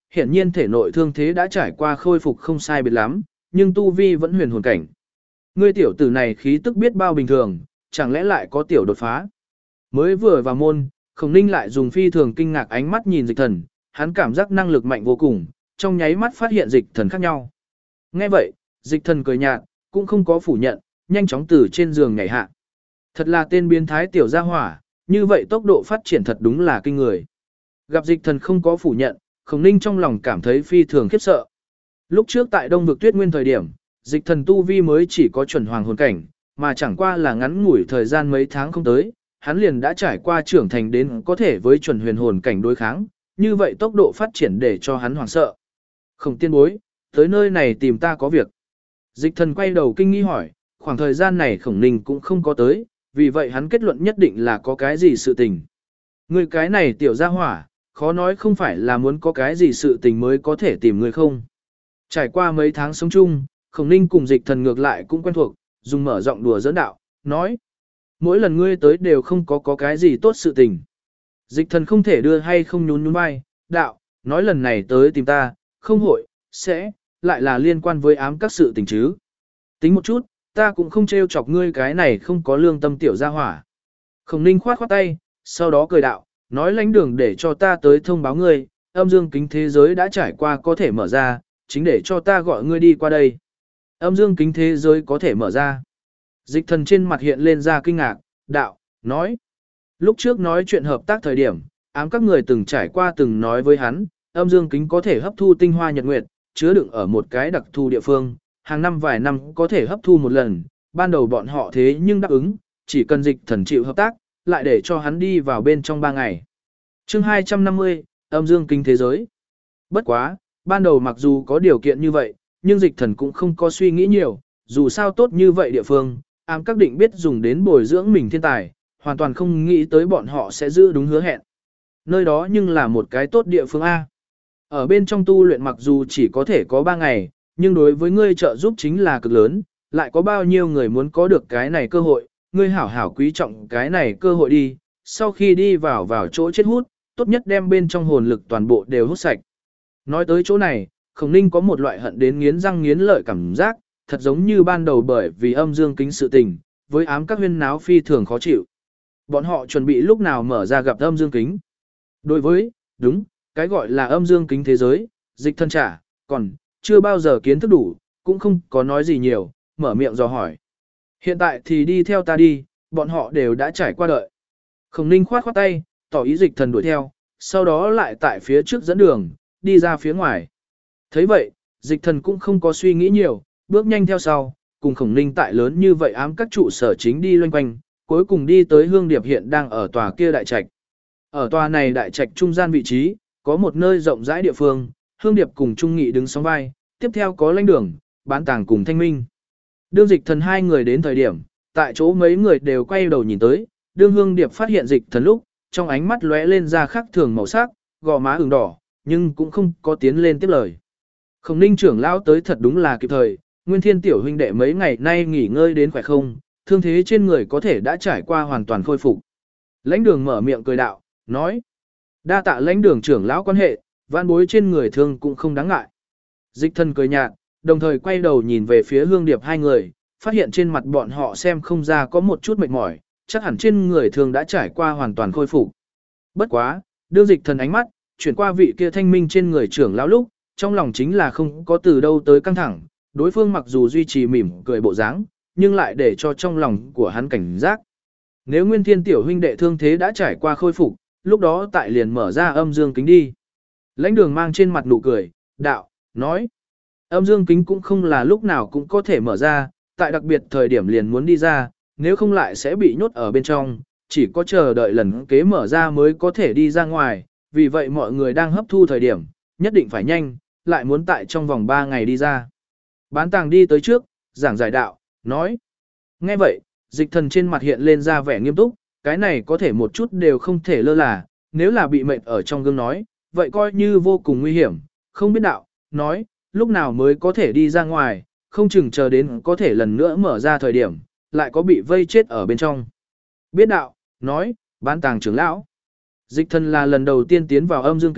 S1: hiển nhiên thể nội thương thế đã trải qua khôi phục không sai biệt lắm, nhưng tu vi vẫn huyền hồn cảnh. Ngươi tiểu tử này khí tức biết bao bình thường, chẳng lẽ lại có tiểu đột phá. Mới vừa vào môn, Khổng Ninh lại dùng phi thường kinh ngạc ánh mắt nhìn Dịch Thần, hắn cảm giác năng lực mạnh vô cùng, trong nháy mắt phát hiện Dịch Thần khác nhau. Nghe vậy, Dịch Thần cười nhạt, cũng không có phủ nhận, nhanh chóng từ trên giường nhảy hạ. Thật là tên biến thái tiểu gia hỏa, như vậy tốc độ phát triển thật đúng là kinh người. Gặp Dịch Thần không có phủ nhận, Khổng Ninh trong lòng cảm thấy phi thường khiếp sợ. Lúc trước tại Đông vực Tuyết Nguyên thời điểm, Dịch Thần tu vi mới chỉ có chuẩn hoàng hồn cảnh, mà chẳng qua là ngắn ngủi thời gian mấy tháng không tới, hắn liền đã trải qua trưởng thành đến có thể với chuẩn huyền hồn cảnh đối kháng, như vậy tốc độ phát triển để cho hắn hoảng sợ. Khổng tiên bối, tới nơi này tìm ta có việc. Dịch Thần quay đầu kinh nghi hỏi, khoảng thời gian này Khổng Ninh cũng không có tới, vì vậy hắn kết luận nhất định là có cái gì sự tình. Người cái này tiểu gia hỏa, khó nói không phải là muốn có cái gì sự tình mới có thể tìm người không. Trải qua mấy tháng sống chung, Khổng Ninh cùng Dịch Thần ngược lại cũng quen thuộc, dùng mở giọng đùa giỡn đạo, nói. Mỗi lần ngươi tới đều không có cái gì tốt sự tình. Dịch Thần không thể đưa hay không nhún nhún vai, đạo, nói lần này tới tìm ta, không hội, sẽ, lại là liên quan với ám các sự tình chứ. Tính một chút, ta cũng không trêu chọc ngươi cái này không có lương tâm tiểu gia hỏa. Khổng Ninh khoát khoát tay, sau đó cười đạo, nói lãnh đường để cho ta tới thông báo ngươi, âm dương kính thế giới đã trải qua có thể mở ra, chính để cho ta gọi ngươi đi qua đây. Âm dương kính thế giới có thể mở ra. Dịch Thần trên mặt hiện lên ra kinh ngạc, đạo, nói. Lúc trước nói chuyện hợp tác thời điểm, ám các người từng trải qua từng nói với hắn, âm dương kính có thể hấp thu tinh hoa nhật nguyệt, chứa đựng ở một cái đặc thù địa phương, hàng năm vài năm có thể hấp thu một lần, ban đầu bọn họ thế nhưng đáp ứng, chỉ cần Dịch Thần chịu hợp tác, lại để cho hắn đi vào bên trong 3 ngày. Chương 250, âm dương kính thế giới. Bất quá, ban đầu mặc dù có điều kiện như vậy, nhưng Dịch Thần cũng không có suy nghĩ nhiều, dù sao tốt như vậy địa phương, ám các định biết dùng đến bồi dưỡng mình thiên tài, hoàn toàn không nghĩ tới bọn họ sẽ giữ đúng hứa hẹn. Nơi đó nhưng là một cái tốt địa phương A. Ở bên trong tu luyện mặc dù chỉ có thể có 3 ngày, nhưng đối với ngươi trợ giúp chính là cực lớn, lại có bao nhiêu người muốn có được cái này cơ hội, ngươi hảo hảo quý trọng cái này cơ hội đi, sau khi đi vào chỗ chết hút, tốt nhất đem bên trong hồn lực toàn bộ đều hút sạch. Nói tới chỗ này, Khổng Ninh có một loại hận đến nghiến răng nghiến lợi cảm giác, thật giống như ban đầu bởi vì âm dương kính sự tình, với ám các huyên náo phi thường khó chịu. Bọn họ chuẩn bị lúc nào mở ra gặp âm dương kính. Đối với, đúng, cái gọi là âm dương kính thế giới, Dịch Thần trả, còn, chưa bao giờ kiến thức đủ, cũng không có nói gì nhiều, mở miệng dò hỏi. Hiện tại thì đi theo ta đi, bọn họ đều đã trải qua đợi. Khổng Ninh khoát khoát tay, tỏ ý Dịch Thần đuổi theo, sau đó lại tại phía trước dẫn đường, đi ra phía ngoài. Thấy vậy, Dịch Thần cũng không có suy nghĩ nhiều, bước nhanh theo sau, cùng Khổng Ninh tại lớn như vậy ám các trụ sở chính đi loanh quanh, cuối cùng đi tới Hương Điệp hiện đang ở tòa kia đại trạch. Ở tòa này đại trạch trung gian vị trí, có một nơi rộng rãi địa phương, Hương Điệp cùng Trung Nghị đứng song vai, tiếp theo có lãnh đường, bán tàng cùng Thanh Minh. Đương Dịch Thần hai người đến thời điểm, tại chỗ mấy người đều quay đầu nhìn tới, đương Hương Điệp phát hiện Dịch Thần lúc, trong ánh mắt lóe lên ra khác thường màu sắc, gò má ửng đỏ, nhưng cũng không có tiến lên tiếp lời. Khổng Ninh trưởng lão tới thật đúng là kịp thời, Nguyên Thiên tiểu huynh đệ mấy ngày nay nghỉ ngơi đến khỏe không, thương thế trên người có thể đã trải qua hoàn toàn khôi phục. Lãnh đường mở miệng cười đạo, nói. Đa tạ lãnh đường trưởng lão quan hệ, vạn bối trên người thương cũng không đáng ngại. Dịch Thần cười nhạt, đồng thời quay đầu nhìn về phía Hương Điệp hai người, phát hiện trên mặt bọn họ xem không ra có một chút mệt mỏi, chắc hẳn trên người thương đã trải qua hoàn toàn khôi phục. Bất quá, đương Dịch Thần ánh mắt chuyển qua vị kia Thanh Minh trên người trưởng lão lúc, trong lòng chính là không có từ đâu tới căng thẳng, đối phương mặc dù duy trì mỉm cười bộ dáng, nhưng lại để cho trong lòng của hắn cảnh giác. Nếu Nguyên Thiên tiểu huynh đệ thương thế đã trải qua khôi phục, lúc đó tại liền mở ra âm dương kính đi. Lãnh đường mang trên mặt nụ cười, đạo, nói. Âm dương kính cũng không là lúc nào cũng có thể mở ra, tại đặc biệt thời điểm liền muốn đi ra, nếu không lại sẽ bị nhốt ở bên trong, chỉ có chờ đợi lần kế mở ra mới có thể đi ra ngoài, vì vậy mọi người đang hấp thu thời điểm, nhất định phải nhanh, lại muốn tại trong vòng 3 ngày đi ra. Bán tàng đi tới trước, giảng giải đạo, nói. Nghe vậy, Dịch Thần trên mặt hiện lên ra vẻ nghiêm túc, cái này có thể một chút đều không thể lơ là, nếu là bị mệt ở trong gương nói, vậy coi như vô cùng nguy hiểm, không biết đạo, nói, lúc nào mới có thể đi ra ngoài, không chừng chờ đến có thể lần nữa mở ra thời điểm, lại có bị vây chết ở bên trong. Biết đạo, nói, bán tàng trưởng lão. Dịch Thần là lần đầu tiên tiến vào âm dương kính,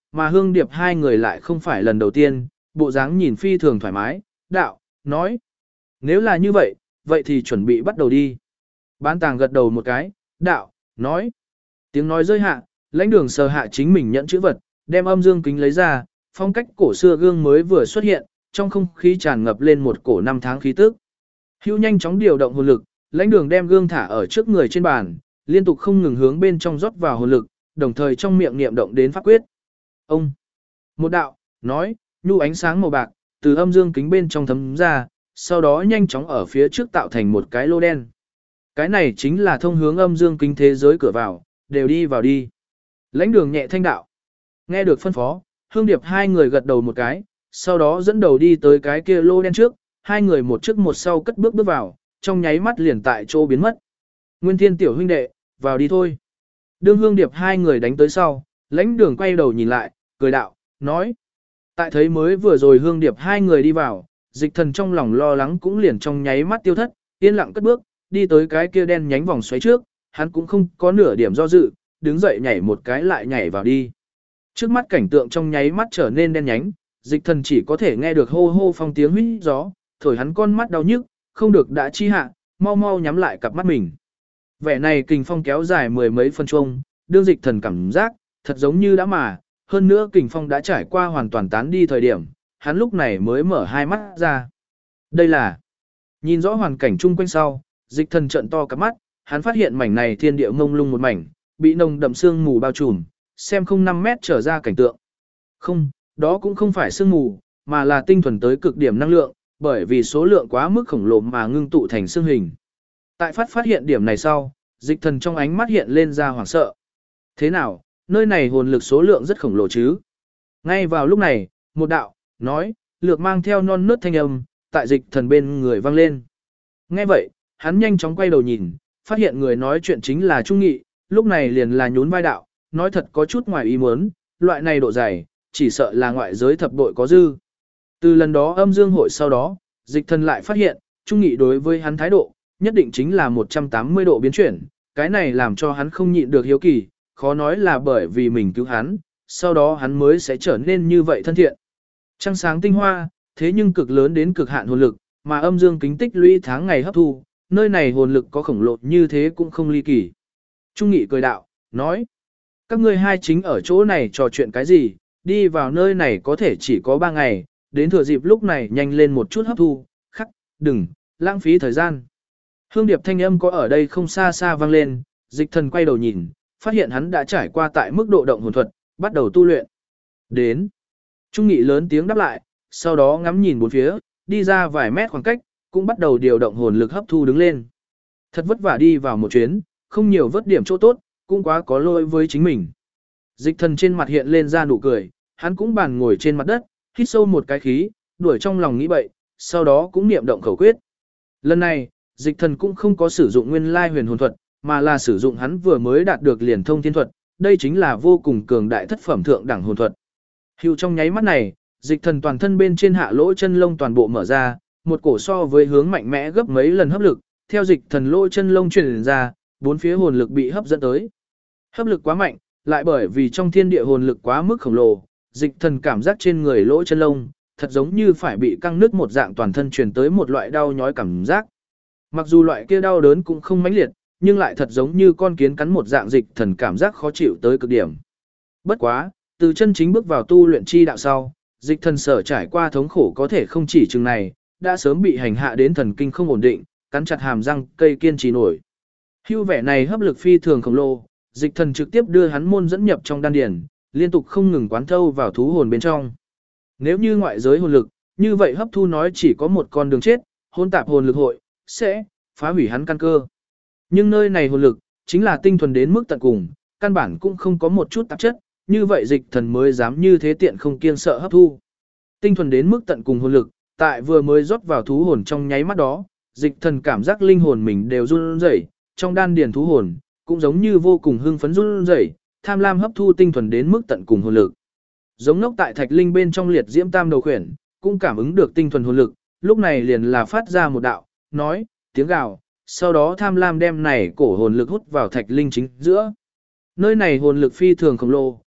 S1: mà Hương Điệp hai người lại không phải lần đầu tiên, bộ dáng nhìn phi thường thoải mái, đạo, nói. Nếu là như vậy, vậy thì chuẩn bị bắt đầu đi. Bán tàng gật đầu một cái, đạo, nói. Tiếng nói rơi hạ, lãnh đường sờ hạ chính mình nhận chữ vật, đem âm dương kính lấy ra, phong cách cổ xưa gương mới vừa xuất hiện, trong không khí tràn ngập lên một cổ năm tháng khí tức. Hưu nhanh chóng điều động hồn lực, lãnh đường đem gương thả ở trước người trên bàn, liên tục không ngừng hướng bên trong rót vào hồn lực, đồng thời trong miệng niệm động đến pháp quyết. Ông, một đạo, nói, nhu ánh sáng màu bạc, từ âm dương kính bên trong thấm ra, sau đó nhanh chóng ở phía trước tạo thành một cái lô đen. Cái này chính là thông hướng âm dương kính thế giới cửa vào, đều đi vào đi. Lãnh đường nhẹ thanh đạo. Nghe được phân phó, Hương Điệp hai người gật đầu một cái, sau đó dẫn đầu đi tới cái kia lô đen trước, hai người một trước một sau cất bước bước vào, trong nháy mắt liền tại chỗ biến mất. Nguyên Thiên tiểu huynh đệ, vào đi thôi. Đương Hương Điệp hai người đánh tới sau, lãnh đường quay đầu nhìn lại, cười đạo, nói. Tại thấy mới vừa rồi Hương Điệp hai người đi vào, Dịch Thần trong lòng lo lắng cũng liền trong nháy mắt tiêu thất, yên lặng cất bước, đi tới cái kia đen nhánh vòng xoáy trước, hắn cũng không có nửa điểm do dự, đứng dậy nhảy một cái lại nhảy vào đi. Trước mắt cảnh tượng trong nháy mắt trở nên đen nhánh, Dịch Thần chỉ có thể nghe được hô hô phong tiếng huýt gió, thổi hắn con mắt đau nhức, không được đã chi hạ, mau mau nhắm lại cặp mắt mình. Vẻ này kình phong kéo dài mười mấy phân chuông, đương Dịch Thần cảm giác, thật giống như đã mà, hơn nữa kình phong đã trải qua hoàn toàn tán đi thời điểm, hắn lúc này mới mở hai mắt ra. Đây là, nhìn rõ hoàn cảnh chung quanh sau, Dịch Thần trợn to cặp mắt, hắn phát hiện mảnh này thiên địa mông lung một mảnh, bị nồng đậm sương mù bao trùm, xem không 5 mét trở ra cảnh tượng. Không, đó cũng không phải sương mù, mà là tinh thuần tới cực điểm năng lượng, bởi vì số lượng quá mức khổng lồ mà ngưng tụ thành xương hình. Tại phát hiện điểm này sau, Dịch Thần trong ánh mắt hiện lên ra hoảng sợ. Thế nào, nơi này hồn lực số lượng rất khổng lồ chứ? Ngay vào lúc này, một đạo, nói, lược mang theo non nớt thanh âm, tại Dịch Thần bên người vang lên. Nghe vậy, hắn nhanh chóng quay đầu nhìn, phát hiện người nói chuyện chính là Trung Nghị, lúc này liền là nhún vai đạo, nói thật có chút ngoài ý muốn, loại này độ dày, chỉ sợ là ngoại giới thập bội có dư. Từ lần đó âm dương hội sau đó, Dịch Thần lại phát hiện, Trung Nghị đối với hắn thái độ, nhất định chính là 180 độ biến chuyển, cái này làm cho hắn không nhịn được hiếu kỳ, khó nói là bởi vì mình cứu hắn, sau đó hắn mới sẽ trở nên như vậy thân thiện. Trăng sáng tinh hoa, thế nhưng cực lớn đến cực hạn hồn lực, mà âm dương kính tích lũy tháng ngày hấp thu, nơi này hồn lực có khổng lồ như thế cũng không ly kỳ. Trung Nghị cười đạo, nói, các ngươi hai chính ở chỗ này trò chuyện cái gì, đi vào nơi này có thể chỉ có 3 ngày, đến thừa dịp lúc này nhanh lên một chút hấp thu, khắc, đừng, lãng phí thời gian. Hương Điệp thanh âm có ở đây không xa xa vang lên, Dịch Thần quay đầu nhìn, phát hiện hắn đã trải qua tại mức độ động hồn thuật, bắt đầu tu luyện. Đến. Trung Nghị lớn tiếng đáp lại, sau đó ngắm nhìn bốn phía, đi ra vài mét khoảng cách, cũng bắt đầu điều động hồn lực hấp thu đứng lên. Thật vất vả đi vào một chuyến, không nhiều vớt điểm chỗ tốt, cũng quá có lỗi với chính mình. Dịch Thần trên mặt hiện lên ra nụ cười, hắn cũng bàn ngồi trên mặt đất, hít sâu một cái khí, đuổi trong lòng nghĩ bậy, sau đó cũng niệm động khẩu quyết. Lần này, Dịch Thần cũng không có sử dụng nguyên lai huyền hồn thuật, mà là sử dụng hắn vừa mới đạt được liền thông thiên thuật, đây chính là vô cùng cường đại thất phẩm thượng đẳng hồn thuật. Hưu trong nháy mắt này, Dịch Thần toàn thân bên trên hạ lỗ chân lông toàn bộ mở ra, một cổ so với hướng mạnh mẽ gấp mấy lần hấp lực, theo Dịch Thần lỗ chân lông truyền ra, bốn phía hồn lực bị hấp dẫn tới. Hấp lực quá mạnh, lại bởi vì trong thiên địa hồn lực quá mức khổng lồ, Dịch Thần cảm giác trên người lỗ chân lông, thật giống như phải bị căng nứt một dạng toàn thân truyền tới một loại đau nhói cảm giác. Mặc dù loại kia đau đớn cũng không mãnh liệt, nhưng lại thật giống như con kiến cắn một dạng Dịch Thần cảm giác khó chịu tới cực điểm. Bất quá, từ chân chính bước vào tu luyện chi đạo sau, Dịch Thần sở trải qua thống khổ có thể không chỉ chừng này, đã sớm bị hành hạ đến thần kinh không ổn định, cắn chặt hàm răng, cây kiên trì nổi. Hưu vẻ này hấp lực phi thường khổng lồ, Dịch Thần trực tiếp đưa hắn môn dẫn nhập trong đan điền, liên tục không ngừng quán thâu vào thú hồn bên trong. Nếu như ngoại giới hồn lực, như vậy hấp thu nói chỉ có một con đường chết, hôn tạp hồn lực hội sẽ phá hủy hắn căn cơ. Nhưng nơi này hồn lực chính là tinh thuần đến mức tận cùng, căn bản cũng không có một chút tạp chất, như vậy Dịch Thần mới dám như thế tiện không kiêng sợ hấp thu. Tinh thuần đến mức tận cùng hồn lực, tại vừa mới rót vào thú hồn trong nháy mắt đó, Dịch Thần cảm giác linh hồn mình đều run rẩy, trong đan điền thú hồn cũng giống như vô cùng hưng phấn run rẩy, tham lam hấp thu tinh thuần đến mức tận cùng hồn lực. Giống ngốc tại thạch linh bên trong liệt diễm tam đầu khuyển, cũng cảm ứng được tinh thuần hồn lực, lúc này liền là phát ra một đạo, nói, tiếng gào, sau đó tham lam đem này cổ hồn lực hút vào thạch linh chính giữa. Nơi này hồn lực phi thường khổng lồ,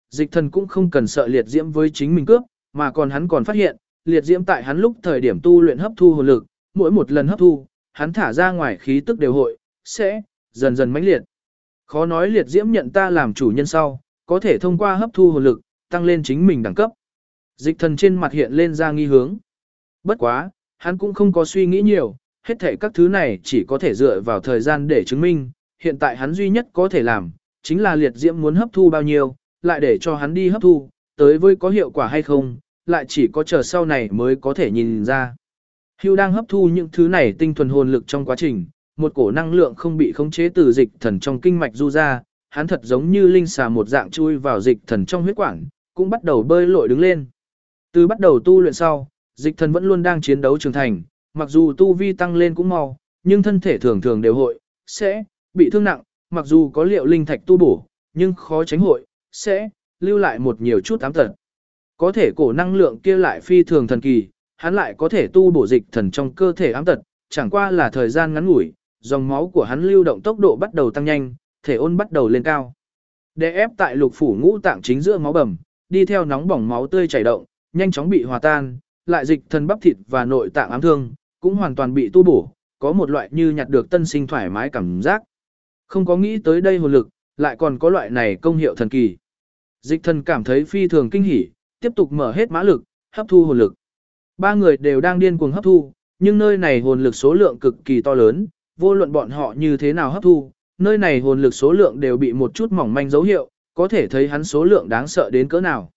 S1: Dịch thần cũng không cần sợ liệt diễm với chính mình cướp, mà còn hắn còn phát hiện, liệt diễm tại hắn lúc thời điểm tu luyện hấp thu hồn lực, mỗi một lần hấp thu, hắn thả ra ngoài khí tức đều hội, sẽ dần dần mãnh liệt. Khó nói liệt diễm nhận ta làm chủ nhân sau, có thể thông qua hấp thu hồn lực, tăng lên chính mình đẳng cấp. Dịch thần trên mặt hiện lên ra nghi hướng. Bất quá, hắn cũng không có suy nghĩ nhiều, hết thảy các thứ này chỉ có thể dựa vào thời gian để chứng minh, hiện tại hắn duy nhất có thể làm, chính là liệt diễm muốn hấp thu bao nhiêu, lại để cho hắn đi hấp thu, tới với có hiệu quả hay không, lại chỉ có chờ sau này mới có thể nhìn ra. Hưu đang hấp thu những thứ này tinh thuần hồn lực trong quá trình, một cổ năng lượng không bị khống chế từ dịch thần trong kinh mạch du ra, hắn thật giống như linh xà một dạng chui vào dịch thần trong huyết quản, cũng bắt đầu bơi lội đứng lên. Từ bắt đầu tu luyện sau, dịch thần vẫn luôn đang chiến đấu trưởng thành, mặc dù tu vi tăng lên cũng mau, nhưng thân thể thường thường đều hội, sẽ bị thương nặng, mặc dù có liệu linh thạch tu bổ, nhưng khó tránh hội, sẽ lưu lại một nhiều chút ám tật. Có thể cổ năng lượng kia lại phi thường thần kỳ, hắn lại có thể tu bổ dịch thần trong cơ thể ám tật, chẳng qua là thời gian ngắn ngủi, dòng máu của hắn lưu động tốc độ bắt đầu tăng nhanh, thể ôn bắt đầu lên cao. Đè ép tại lục phủ ngũ tạng chính giữa máu bầm, đi theo nóng bỏng máu tươi chảy động, nhanh chóng bị hòa tan, lại dịch thần bắp thịt và nội tạng ám thương cũng hoàn toàn bị tu bổ, có một loại như nhặt được tân sinh thoải mái cảm giác. Không có nghĩ tới đây hồn lực, lại còn có loại này công hiệu thần kỳ. Dịch thần cảm thấy phi thường kinh hỉ, tiếp tục mở hết mã lực, hấp thu hồn lực. Ba người đều đang điên cuồng hấp thu, nhưng nơi này hồn lực số lượng cực kỳ to lớn, vô luận bọn họ như thế nào hấp thu, nơi này hồn lực số lượng đều bị một chút mỏng manh dấu hiệu, có thể thấy hắn số lượng đáng sợ đến cỡ nào.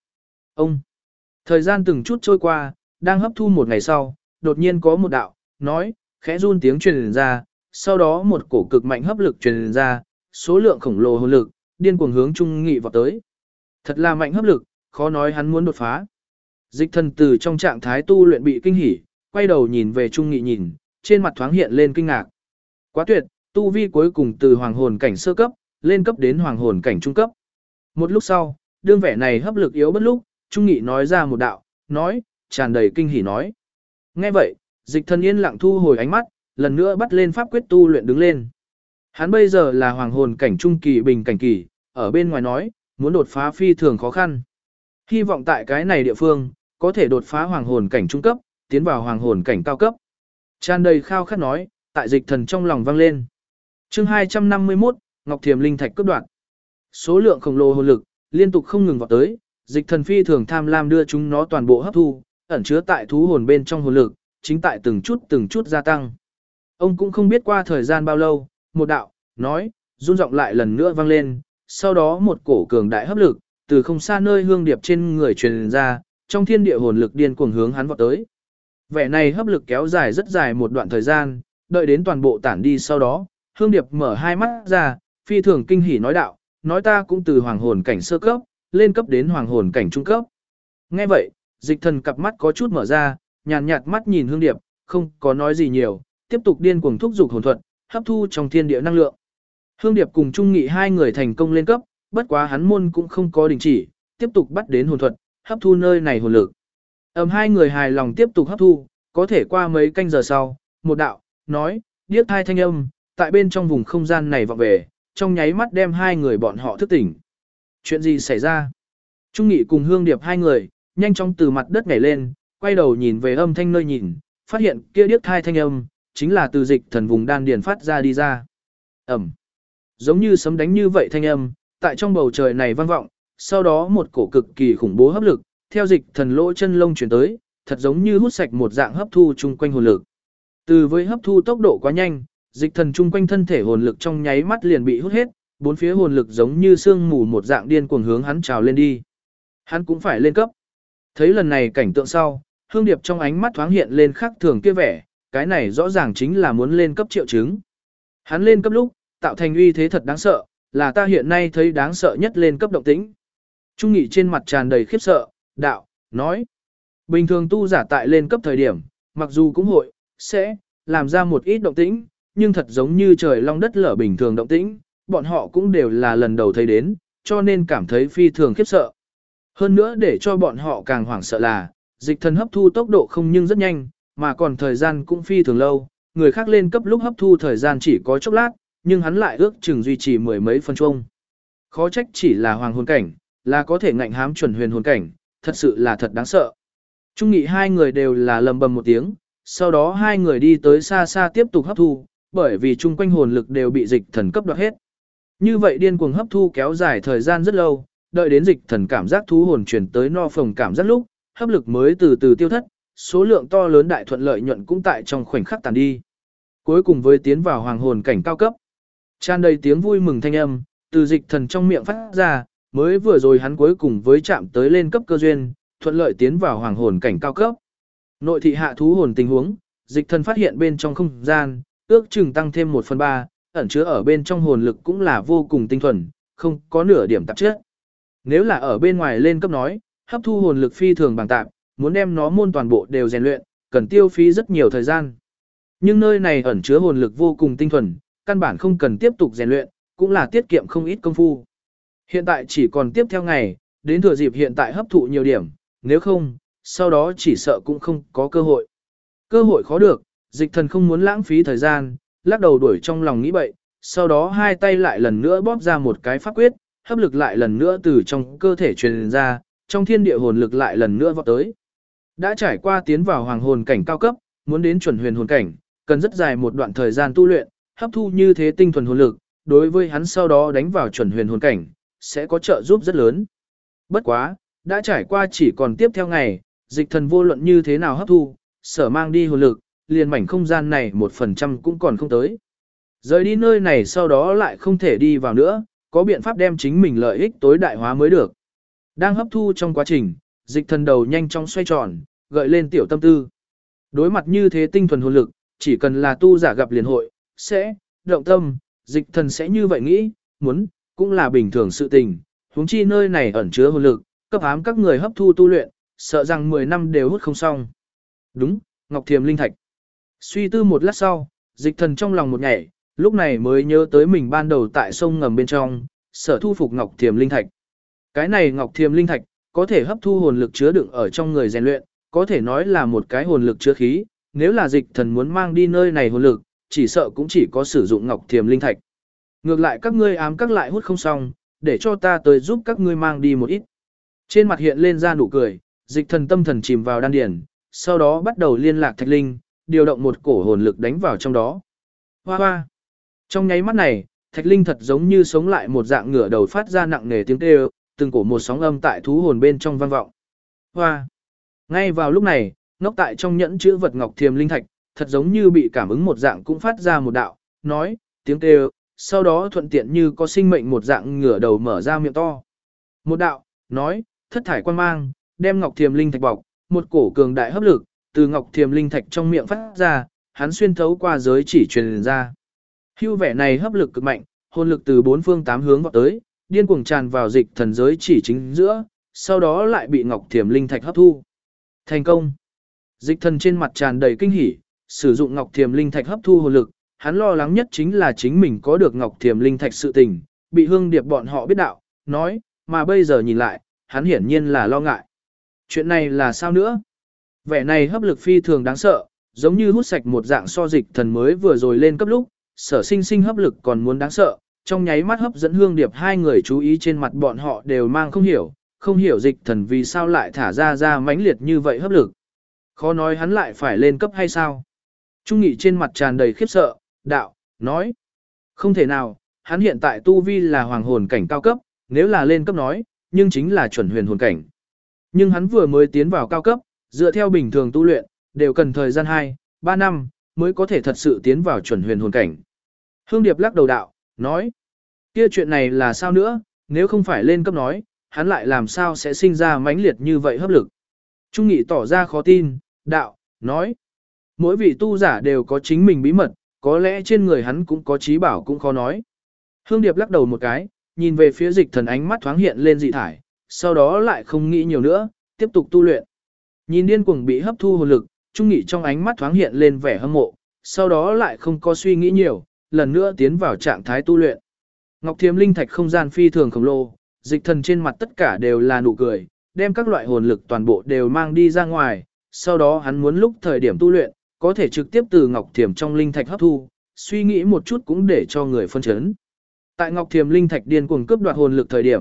S1: Thời gian từng chút trôi qua, đang hấp thu một ngày sau, đột nhiên có một đạo, nói, khẽ run tiếng truyền ra, sau đó một cổ cực mạnh hấp lực truyền ra, số lượng khổng lồ hồn lực, điên cuồng hướng Trung Nghị vọt tới. Thật là mạnh hấp lực, khó nói hắn muốn đột phá. Dịch thần từ trong trạng thái tu luyện bị kinh hỉ, quay đầu nhìn về Trung Nghị nhìn, trên mặt thoáng hiện lên kinh ngạc. Quá tuyệt, tu vi cuối cùng từ hoàng hồn cảnh sơ cấp, lên cấp đến hoàng hồn cảnh trung cấp. Một lúc sau, đương vẻ này hấp lực yếu bất lúc, Trung Nghị nói ra một đạo, nói, tràn đầy kinh hỉ nói. Nghe vậy, dịch thần yên lặng thu hồi ánh mắt, lần nữa bắt lên pháp quyết tu luyện đứng lên. Hắn bây giờ là hoàng hồn cảnh trung kỳ bình cảnh kỳ, ở bên ngoài nói, muốn đột phá phi thường khó khăn. Hy vọng tại cái này địa phương, có thể đột phá hoàng hồn cảnh trung cấp, tiến vào hoàng hồn cảnh cao cấp. Tràn đầy khao khát nói, tại dịch thần trong lòng vang lên. Chương 251, Ngọc Thiềm Linh Thạch cấp đoạn. Số lượng khổng lồ hồn lực, liên tục không ngừng vọt tới, dịch thần phi thường tham lam đưa chúng nó toàn bộ hấp thu, ẩn chứa tại thú hồn bên trong hồn lực, chính tại từng chút gia tăng. Ông cũng không biết qua thời gian bao lâu, một đạo, nói, run giọng lại lần nữa vang lên, sau đó một cổ cường đại hấp lực, từ không xa nơi hương điệp trên người truyền ra, trong thiên địa hồn lực điên cuồng hướng hắn vọt tới. Vẻ này hấp lực kéo dài rất dài một đoạn thời gian, đợi đến toàn bộ tản đi sau đó, hương điệp mở hai mắt ra, phi thường kinh hỉ nói đạo, nói ta cũng từ hoàng hồn cảnh sơ cấp, lên cấp đến hoàng hồn cảnh trung cấp. Nghe vậy, dịch thần cặp mắt có chút mở ra, nhàn nhạt mắt nhìn hương điệp, không có nói gì nhiều, tiếp tục điên cuồng thúc dục hồn thuật, hấp thu trong thiên địa năng lượng. Hương điệp cùng Trung Nghị hai người thành công lên cấp, bất quá hắn môn cũng không có đình chỉ, tiếp tục bắt đến hồn thuật, hấp thu nơi này hồn lực. Hai người hài lòng tiếp tục hấp thu, có thể qua mấy canh giờ sau, một đạo, nói, điếc thai thanh âm, tại bên trong vùng không gian này vọng về, trong nháy mắt đem hai người bọn họ thức tỉnh. Chuyện gì xảy ra? Trung Nghị cùng Hương Điệp hai người, nhanh chóng từ mặt đất nhảy lên, quay đầu nhìn về âm thanh nơi nhìn, phát hiện kia điếc thai thanh âm, chính là từ dịch thần vùng đan điền phát ra đi ra. Giống như sấm đánh như vậy thanh âm, tại trong bầu trời này vang vọng, sau đó một cổ cực kỳ khủng bố hấp lực, theo dịch thần lỗ chân lông chuyển tới, thật giống như hút sạch một dạng hấp thu chung quanh hồn lực. Từ với hấp thu tốc độ quá nhanh, dịch thần chung quanh thân thể hồn lực trong nháy mắt liền bị hút hết, bốn phía hồn lực giống như sương mù một dạng điên cuồng hướng hắn trào lên đi. Hắn cũng phải lên cấp. Thấy lần này cảnh tượng sau, Hương Điệp trong ánh mắt thoáng hiện lên khác thường kia vẻ, cái này rõ ràng chính là muốn lên cấp triệu chứng. Hắn lên cấp lúc, tạo thành uy thế thật đáng sợ, là ta hiện nay thấy đáng sợ nhất lên cấp động tĩnh. Trung Nghị trên mặt tràn đầy khiếp sợ, đạo, nói. Bình thường tu giả tại lên cấp thời điểm, mặc dù cũng hội, sẽ, làm ra một ít động tĩnh, nhưng thật giống như trời long đất lở bình thường động tĩnh, bọn họ cũng đều là lần đầu thấy đến, cho nên cảm thấy phi thường khiếp sợ. Hơn nữa để cho bọn họ càng hoảng sợ là, dịch thần hấp thu tốc độ không nhưng rất nhanh, mà còn thời gian cũng phi thường lâu, người khác lên cấp lúc hấp thu thời gian chỉ có chốc lát, nhưng hắn lại ước chừng duy trì mười mấy phân chung. Khó trách chỉ là hoàng hồn cảnh, là có thể ngạnh hám chuẩn huyền hồn cảnh, thật sự là thật đáng sợ. Trung nghị hai người đều là lầm bầm một tiếng, sau đó hai người đi tới xa xa tiếp tục hấp thu, bởi vì chung quanh hồn lực đều bị dịch thần cấp đoạt hết. Như vậy điên cuồng hấp thu kéo dài thời gian rất lâu, đợi đến dịch thần cảm giác thú hồn chuyển tới no phồng cảm giác lúc, hấp lực mới từ từ tiêu thất, số lượng to lớn đại thuận lợi nhuận cũng tại trong khoảnh khắc tàn đi. Cuối cùng với tiến vào hoàng hồn cảnh cao cấp. Tràn đầy tiếng vui mừng thanh âm, từ dịch thần trong miệng phát ra, mới vừa rồi hắn cuối cùng với chạm tới lên cấp cơ duyên, thuận lợi tiến vào hoàng hồn cảnh cao cấp. Nội thị hạ thú hồn tình huống, dịch thần phát hiện bên trong không gian, ước chừng tăng thêm 1/3, ẩn chứa ở bên trong hồn lực cũng là vô cùng tinh thuần, không có nửa điểm tạp chất. Nếu là ở bên ngoài lên cấp nói, hấp thu hồn lực phi thường bằng tạp, muốn đem nó môn toàn bộ đều rèn luyện, cần tiêu phí rất nhiều thời gian. Nhưng nơi này ẩn chứa hồn lực vô cùng tinh thuần, căn bản không cần tiếp tục rèn luyện, cũng là tiết kiệm không ít công phu. Hiện tại chỉ còn tiếp theo ngày, đến thừa dịp hiện tại hấp thụ nhiều điểm, nếu không, sau đó chỉ sợ cũng không có cơ hội. Cơ hội khó được, dịch thần không muốn lãng phí thời gian, lắc đầu đuổi trong lòng nghĩ bậy, sau đó hai tay lại lần nữa bóp ra một cái pháp quyết, hấp lực lại lần nữa từ trong cơ thể truyền ra, trong thiên địa hồn lực lại lần nữa vọt tới. Đã trải qua tiến vào hoàng hồn cảnh cao cấp, muốn đến chuẩn huyền hồn cảnh, cần rất dài một đoạn thời gian tu luyện, hấp thu như thế tinh thuần hồn lực, đối với hắn sau đó đánh vào chuẩn huyền hồn cảnh, sẽ có trợ giúp rất lớn. Bất quá, đã trải qua chỉ còn tiếp theo ngày, dịch thần vô luận như thế nào hấp thu, sở mang đi hồn lực, liền mảnh không gian này 1% cũng còn không tới. Rời đi nơi này sau đó lại không thể đi vào nữa, có biện pháp đem chính mình lợi ích tối đại hóa mới được. Đang hấp thu trong quá trình, dịch thần đầu nhanh chóng xoay tròn, gợi lên tiểu tâm tư. Đối mặt như thế tinh thuần hồn lực, chỉ cần là tu giả gặp liền hội, sẽ, động tâm, dịch thần sẽ như vậy nghĩ, muốn, cũng là bình thường sự tình, huống chi nơi này ẩn chứa hồn lực, cấp ám các người hấp thu tu luyện, sợ rằng 10 năm đều hút không xong. Đúng, Ngọc Thiềm Linh Thạch. Suy tư một lát sau, dịch thần trong lòng một nhảy, lúc này mới nhớ tới mình ban đầu tại sông ngầm bên trong, sở thu phục Ngọc Thiềm Linh Thạch. Cái này Ngọc Thiềm Linh Thạch, có thể hấp thu hồn lực chứa đựng ở trong người rèn luyện, có thể nói là một cái hồn lực chứa khí, nếu là dịch thần muốn mang đi nơi này hồn lực, chỉ sợ cũng chỉ có sử dụng Ngọc Thiềm Linh Thạch. Ngược lại các ngươi ám các lại hút không xong, để cho ta tới giúp các ngươi mang đi một ít. Trên mặt hiện lên ra nụ cười, dịch thần tâm thần chìm vào đan điển, sau đó bắt đầu liên lạc Thạch Linh, điều động một cổ hồn lực đánh vào trong đó. Hoa hoa! Trong nháy mắt này, Thạch Linh thật giống như sống lại một dạng ngửa đầu phát ra nặng nề tiếng kêu, từng cổ một sóng âm tại thú hồn bên trong vang vọng. Hoa! Ngay vào lúc này, ngốc tại trong nhẫn chữ vật Ngọc Thiềm Linh Thạch, thật giống như bị cảm ứng một dạng cũng phát ra một đạo, nói, tiếng kêu, sau đó thuận tiện như có sinh mệnh một dạng ngửa đầu mở ra miệng to. Một đạo, nói, thất thải quan mang, đem Ngọc Thiềm Linh Thạch bọc, một cổ cường đại hấp lực, từ Ngọc Thiềm Linh Thạch trong miệng phát ra, hắn xuyên thấu qua giới chỉ truyền ra. Hưu vẻ này hấp lực cực mạnh, hồn lực từ bốn phương tám hướng vọt tới, điên cuồng tràn vào dịch thần giới chỉ chính giữa, sau đó lại bị Ngọc Thiềm Linh Thạch hấp thu. Thành công. Dịch thần trên mặt tràn đầy kinh hỉ, sử dụng Ngọc Thiềm Linh Thạch hấp thu hồn lực, hắn lo lắng nhất chính là chính mình có được Ngọc Thiềm Linh Thạch sự tình, bị Hương Điệp bọn họ biết đạo, nói, mà bây giờ nhìn lại, hắn hiển nhiên là lo ngại. Chuyện này là sao nữa? Vẻ này hấp lực phi thường đáng sợ, giống như hút sạch một dạng so dịch thần mới vừa rồi lên cấp lúc, sở sinh sinh hấp lực còn muốn đáng sợ, trong nháy mắt hấp dẫn Hương Điệp hai người chú ý trên mặt bọn họ đều mang không hiểu dịch thần vì sao lại thả ra mãnh liệt như vậy hấp lực. Khó nói hắn lại phải lên cấp hay sao? Trung Nghị trên mặt tràn đầy khiếp sợ, đạo, nói. Không thể nào, hắn hiện tại tu vi là hoàng hồn cảnh cao cấp, nếu là lên cấp nói, nhưng chính là chuẩn huyền hồn cảnh. Nhưng hắn vừa mới tiến vào cao cấp, dựa theo bình thường tu luyện, đều cần thời gian 2-3 năm, mới có thể thật sự tiến vào chuẩn huyền hồn cảnh. Hương Điệp lắc đầu đạo, nói. Kia chuyện này là sao nữa, nếu không phải lên cấp nói, hắn lại làm sao sẽ sinh ra mãnh liệt như vậy hấp lực. Trung Nghị tỏ ra khó tin, đạo, nói. Mỗi vị tu giả đều có chính mình bí mật, có lẽ trên người hắn cũng có trí bảo cũng khó nói. Hương Điệp lắc đầu một cái, nhìn về phía dịch thần ánh mắt thoáng hiện lên dị thải, sau đó lại không nghĩ nhiều nữa, tiếp tục tu luyện. Nhìn điên cuồng bị hấp thu hồn lực, Trung Nghị trong ánh mắt thoáng hiện lên vẻ hâm mộ, sau đó lại không có suy nghĩ nhiều, lần nữa tiến vào trạng thái tu luyện. Ngọc Thiềm Linh Thạch không gian phi thường khổng lồ, dịch thần trên mặt tất cả đều là nụ cười, đem các loại hồn lực toàn bộ đều mang đi ra ngoài, sau đó hắn muốn lúc thời điểm tu luyện, có thể trực tiếp từ Ngọc Thiềm trong linh thạch hấp thu, suy nghĩ một chút cũng để cho người phân chấn. Tại Ngọc Thiềm linh thạch điên cuồng cướp đoạt hồn lực thời điểm,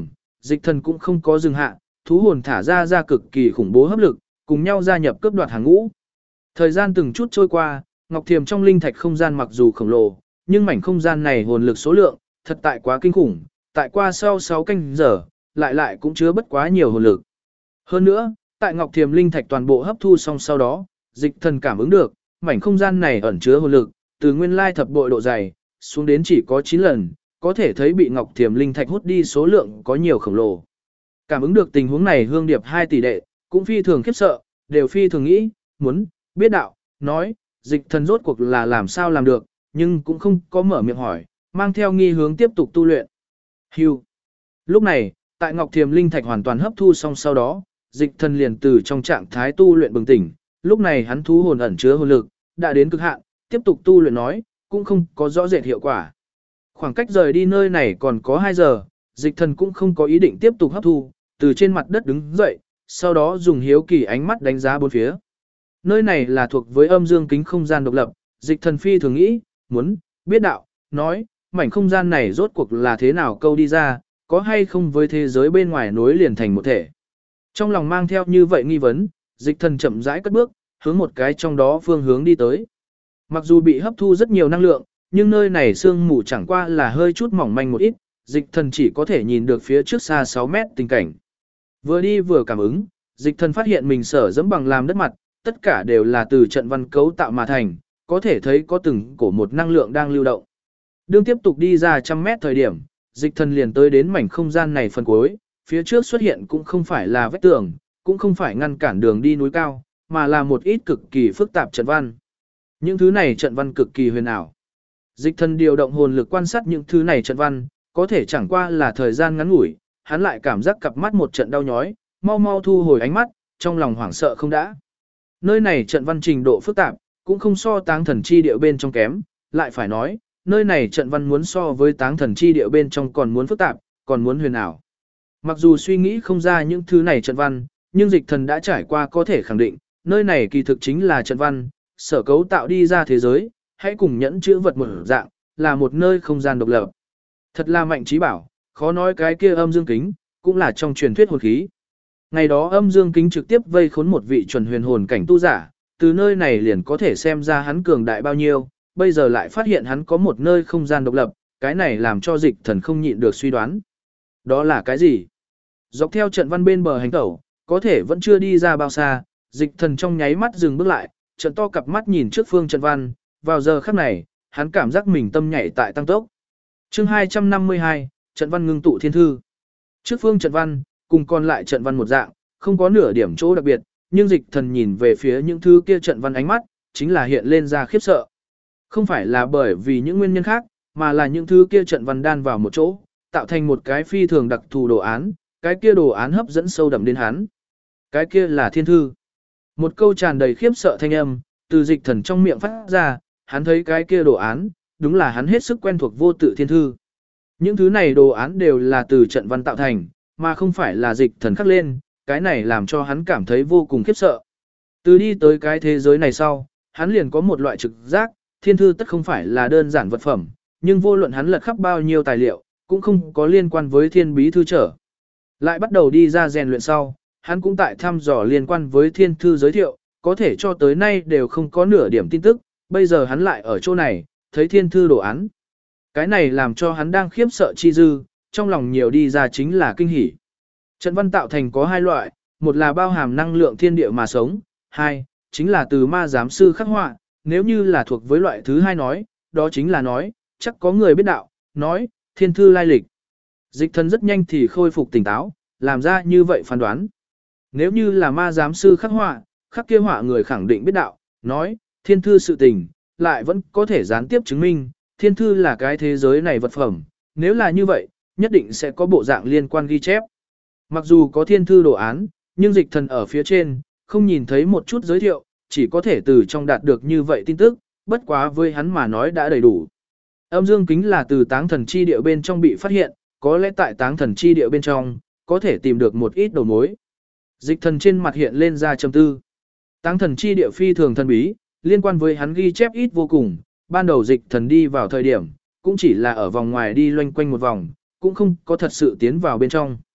S1: dịch thần cũng không có dừng hạ, thú hồn thả ra cực kỳ khủng bố hấp lực, cùng nhau gia nhập cướp đoạt hàng ngũ. Thời gian từng chút trôi qua, Ngọc Thiềm trong linh thạch không gian mặc dù khổng lồ, nhưng mảnh không gian này hồn lực số lượng, thật tại quá kinh khủng, tại qua sau 6 canh giờ, lại cũng chứa bất quá nhiều hồn lực. Hơn nữa, tại Ngọc Thiềm linh thạch toàn bộ hấp thu xong sau đó, dịch thần cảm ứng được, mảnh không gian này ẩn chứa hồn lực, từ nguyên lai thập bội độ dày, xuống đến chỉ có 9 lần, có thể thấy bị Ngọc Thiềm linh thạch hút đi số lượng có nhiều khổng lồ. Cảm ứng được tình huống này Hương Điệp 2 tỷ đệ, cũng phi thường khiếp sợ, đều phi thường nghĩ, muốn biết đạo, nói, dịch thần rốt cuộc là làm sao làm được, nhưng cũng không có mở miệng hỏi, mang theo nghi hướng tiếp tục tu luyện. Hưu. Lúc này, tại Ngọc Thiềm linh thạch hoàn toàn hấp thu xong sau đó, dịch thần liền từ trong trạng thái tu luyện bừng tỉnh, lúc này hắn thú hồn ẩn chứa hồn lực, đã đến cực hạn, tiếp tục tu luyện nói, cũng không có rõ rệt hiệu quả. Khoảng cách rời đi nơi này còn có 2 giờ, dịch thần cũng không có ý định tiếp tục hấp thu, từ trên mặt đất đứng dậy, sau đó dùng hiếu kỳ ánh mắt đánh giá bốn phía. Nơi này là thuộc với âm dương kính không gian độc lập, dịch thần phi thường nghĩ, muốn biết đạo, nói, mảnh không gian này rốt cuộc là thế nào câu đi ra, có hay không với thế giới bên ngoài nối liền thành một thể. Trong lòng mang theo như vậy nghi vấn, dịch thần chậm rãi cất bước, hướng một cái trong đó phương hướng đi tới. Mặc dù bị hấp thu rất nhiều năng lượng, nhưng nơi này sương mù chẳng qua là hơi chút mỏng manh một ít, dịch thần chỉ có thể nhìn được phía trước xa 6 mét tình cảnh. Vừa đi vừa cảm ứng, dịch thần phát hiện mình sở dẫm bằng làm đất mặt, tất cả đều là từ trận văn cấu tạo mà thành, có thể thấy có từng cổ một năng lượng đang lưu động. Đương tiếp tục đi ra 100 mét thời điểm, dịch thần liền tới đến mảnh không gian này phần cuối, phía trước xuất hiện cũng không phải là vách tường, cũng không phải ngăn cản đường đi núi cao, mà là một ít cực kỳ phức tạp trận văn. Những thứ này trận văn cực kỳ huyền ảo. Dịch thần điều động hồn lực quan sát những thứ này trận văn, có thể chẳng qua là thời gian ngắn ngủi, hắn lại cảm giác cặp mắt một trận đau nhói, mau mau thu hồi ánh mắt, trong lòng hoảng sợ không đã. Nơi này trận văn trình độ phức tạp, cũng không so Táng Thần Chi Địa bên trong kém, lại phải nói, nơi này trận văn muốn so với Táng Thần Chi Địa bên trong còn muốn phức tạp, còn muốn huyền ảo. Mặc dù suy nghĩ không ra những thứ này trận văn, nhưng dịch thần đã trải qua có thể khẳng định, nơi này kỳ thực chính là trận văn, sở cấu tạo đi ra thế giới, hãy cùng nhẫn chữ vật một dạng, là một nơi không gian độc lập. Thật là mạnh trí bảo, khó nói cái kia âm dương kính, cũng là trong truyền thuyết hồn khí. Ngày đó âm dương kính trực tiếp vây khốn một vị chuẩn huyền hồn cảnh tu giả, từ nơi này liền có thể xem ra hắn cường đại bao nhiêu, bây giờ lại phát hiện hắn có một nơi không gian độc lập, cái này làm cho dịch thần không nhịn được suy đoán. Đó là cái gì? Dọc theo trận văn bên bờ hành tẩu, có thể vẫn chưa đi ra bao xa, dịch thần trong nháy mắt dừng bước lại, trận to cặp mắt nhìn trước phương trận văn, vào giờ khắc này, hắn cảm giác mình tâm nhảy tại tăng tốc. Chương 252, trận văn ngưng tụ thiên thư. Trước phương trận văn, cùng còn lại trận văn một dạng, không có nửa điểm chỗ đặc biệt, nhưng dịch thần nhìn về phía những thứ kia trận văn ánh mắt, chính là hiện lên ra khiếp sợ. Không phải là bởi vì những nguyên nhân khác, mà là những thứ kia trận văn đan vào một chỗ, tạo thành một cái phi thường đặc thù đồ án, cái kia đồ án hấp dẫn sâu đậm đến hắn. Cái kia là thiên thư. Một câu tràn đầy khiếp sợ thanh âm, từ dịch thần trong miệng phát ra, hắn thấy cái kia đồ án, đúng là hắn hết sức quen thuộc vô tự thiên thư. Những thứ này đồ án đều là từ trận văn tạo thành, mà không phải là dịch thần khắc lên, cái này làm cho hắn cảm thấy vô cùng khiếp sợ. Từ đi tới cái thế giới này sau, hắn liền có một loại trực giác, thiên thư tất không phải là đơn giản vật phẩm, nhưng vô luận hắn lật khắp bao nhiêu tài liệu, cũng không có liên quan với thiên bí thư trở. Lại bắt đầu đi ra rèn luyện sau, hắn cũng tại thăm dò liên quan với thiên thư giới thiệu, có thể cho tới nay đều không có nửa điểm tin tức, bây giờ hắn lại ở chỗ này, thấy thiên thư đồ án. Cái này làm cho hắn đang khiếp sợ chi dư, trong lòng nhiều đi ra chính là kinh hỉ. Trận văn tạo thành có hai loại, một là bao hàm năng lượng thiên địa mà sống, hai, chính là từ ma giám sư khắc họa, nếu như là thuộc với loại thứ hai nói, đó chính là nói, chắc có người biết đạo, nói, thiên thư lai lịch. Dịch thần rất nhanh thì khôi phục tỉnh táo, làm ra như vậy phán đoán. Nếu như là ma giám sư khắc họa, khắc kia họa người khẳng định biết đạo, nói, thiên thư sự tình, lại vẫn có thể gián tiếp chứng minh, thiên thư là cái thế giới này vật phẩm, nếu là như vậy, nhất định sẽ có bộ dạng liên quan ghi chép. Mặc dù có thiên thư đồ án, nhưng dịch thần ở phía trên, không nhìn thấy một chút giới thiệu, chỉ có thể từ trong đạt được như vậy tin tức, bất quá với hắn mà nói đã đầy đủ. Âm dương kính là từ Táng Thần Chi Địa bên trong bị phát hiện, có lẽ tại Táng Thần Chi Địa bên trong, có thể tìm được một ít đầu mối. Dịch thần trên mặt hiện lên ra trầm tư. Táng Thần Chi Địa phi thường thần bí, liên quan với hắn ghi chép ít vô cùng, ban đầu dịch thần đi vào thời điểm, cũng chỉ là ở vòng ngoài đi loanh quanh một vòng, cũng không có thật sự tiến vào bên trong.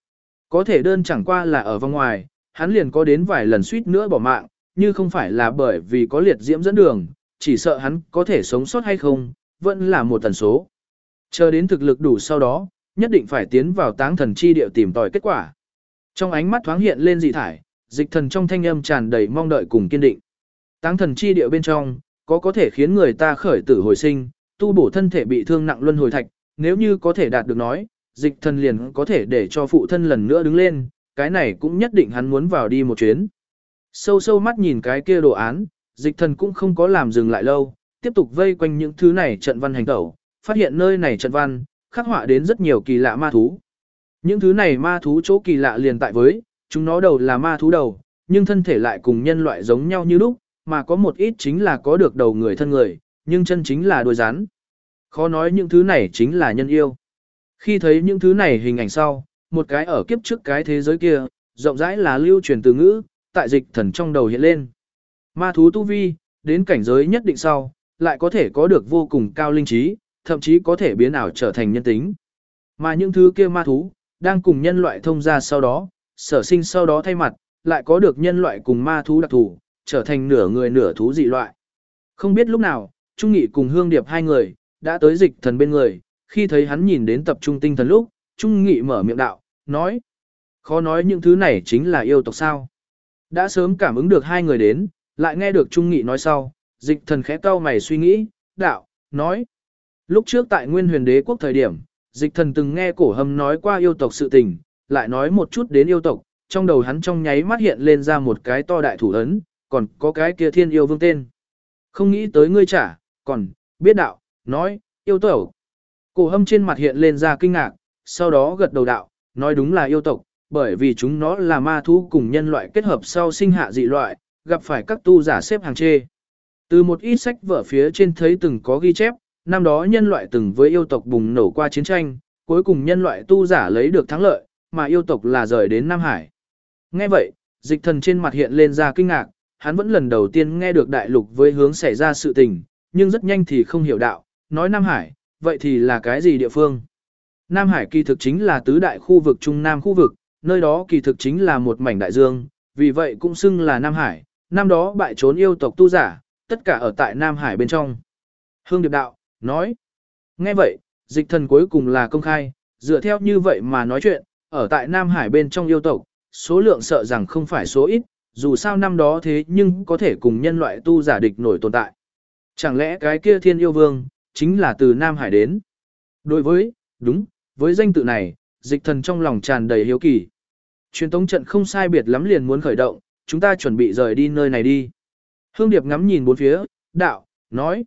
S1: Có thể đơn chẳng qua là ở vòng ngoài, hắn liền có đến vài lần suýt nữa bỏ mạng, như không phải là bởi vì có liệt diễm dẫn đường, chỉ sợ hắn có thể sống sót hay không, vẫn là một tần số. Chờ đến thực lực đủ sau đó, nhất định phải tiến vào táng thần chi địa tìm tòi kết quả. Trong ánh mắt thoáng hiện lên dị thải, Dịch Thần trong thanh âm tràn đầy mong đợi cùng kiên định. Táng thần chi địa bên trong, có thể khiến người ta khởi tử hồi sinh, tu bổ thân thể bị thương nặng luân hồi thạch, nếu như có thể đạt được nói, Dịch Thần liền có thể để cho phụ thân lần nữa đứng lên, cái này cũng nhất định hắn muốn vào đi một chuyến. Sâu sâu mắt nhìn cái kia đồ án, Dịch Thần cũng không có làm dừng lại lâu, tiếp tục vây quanh những thứ này trận văn hành tẩu, phát hiện nơi này trận văn, khắc họa đến rất nhiều kỳ lạ ma thú. Những thứ này ma thú chỗ kỳ lạ liền tại với, chúng nó đầu là ma thú đầu, nhưng thân thể lại cùng nhân loại giống nhau như lúc, mà có một ít chính là có được đầu người thân người, nhưng chân chính là đuôi rắn. Khó nói những thứ này chính là nhân yêu. Khi thấy những thứ này hình ảnh sau, một cái ở kiếp trước cái thế giới kia, rộng rãi là lưu truyền từ ngữ, tại Dịch Thần trong đầu hiện lên. Ma thú tu vi, đến cảnh giới nhất định sau, lại có thể có được vô cùng cao linh trí, thậm chí có thể biến ảo trở thành nhân tính. Mà những thứ kia ma thú, đang cùng nhân loại thông ra sau đó, sở sinh sau đó thay mặt, lại có được nhân loại cùng ma thú đặc thù, trở thành nửa người nửa thú dị loại. Không biết lúc nào, Trung Nghị cùng Hương Điệp hai người, đã tới Dịch Thần bên người, khi thấy hắn nhìn đến tập trung tinh thần lúc, Trung Nghị mở miệng đạo, nói. Khó nói những thứ này chính là yêu tộc sao. Đã sớm cảm ứng được hai người đến, lại nghe được Trung Nghị nói sau, Dịch Thần khẽ cau mày suy nghĩ, đạo, nói. Lúc trước tại Nguyên Huyền Đế quốc thời điểm, Dịch Thần từng nghe Cổ Hâm nói qua yêu tộc sự tình, lại nói một chút đến yêu tộc, trong đầu hắn trong nháy mắt hiện lên ra một cái to đại thủ ấn, còn có cái kia Thiên Yêu Vương tên. Không nghĩ tới ngươi trả, còn, biết đạo, nói, yêu tộc. Cổ Hâm trên mặt hiện lên ra kinh ngạc, sau đó gật đầu đạo, nói đúng là yêu tộc, bởi vì chúng nó là ma thú cùng nhân loại kết hợp sau sinh hạ dị loại, gặp phải các tu giả xếp hàng chê. Từ một ít sách vở phía trên thấy từng có ghi chép, năm đó nhân loại từng với yêu tộc bùng nổ qua chiến tranh, cuối cùng nhân loại tu giả lấy được thắng lợi, mà yêu tộc là rời đến Nam Hải. Nghe vậy, Dịch Thần trên mặt hiện lên ra kinh ngạc, hắn vẫn lần đầu tiên nghe được đại lục với hướng xảy ra sự tình, nhưng rất nhanh thì không hiểu đạo, nói Nam Hải, vậy thì là cái gì địa phương? Nam Hải kỳ thực chính là tứ đại khu vực Trung Nam khu vực, nơi đó kỳ thực chính là một mảnh đại dương, vì vậy cũng xưng là Nam Hải, năm đó bại trốn yêu tộc tu giả, tất cả ở tại Nam Hải bên trong. Hương Điệp đạo, nói. Nghe vậy, Dịch Thần cuối cùng là công khai, dựa theo như vậy mà nói chuyện, ở tại Nam Hải bên trong yêu tộc, số lượng sợ rằng không phải số ít, dù sao năm đó thế nhưng có thể cùng nhân loại tu giả địch nổi tồn tại. Chẳng lẽ cái kia Thiên Yêu Vương, chính là từ Nam Hải đến? Đối với, đúng, với danh tự này, Dịch Thần trong lòng tràn đầy hiếu kỳ. Truyền tống trận không sai biệt lắm liền muốn khởi động, chúng ta chuẩn bị rời đi nơi này đi. Hương Điệp ngắm nhìn bốn phía, đạo, nói.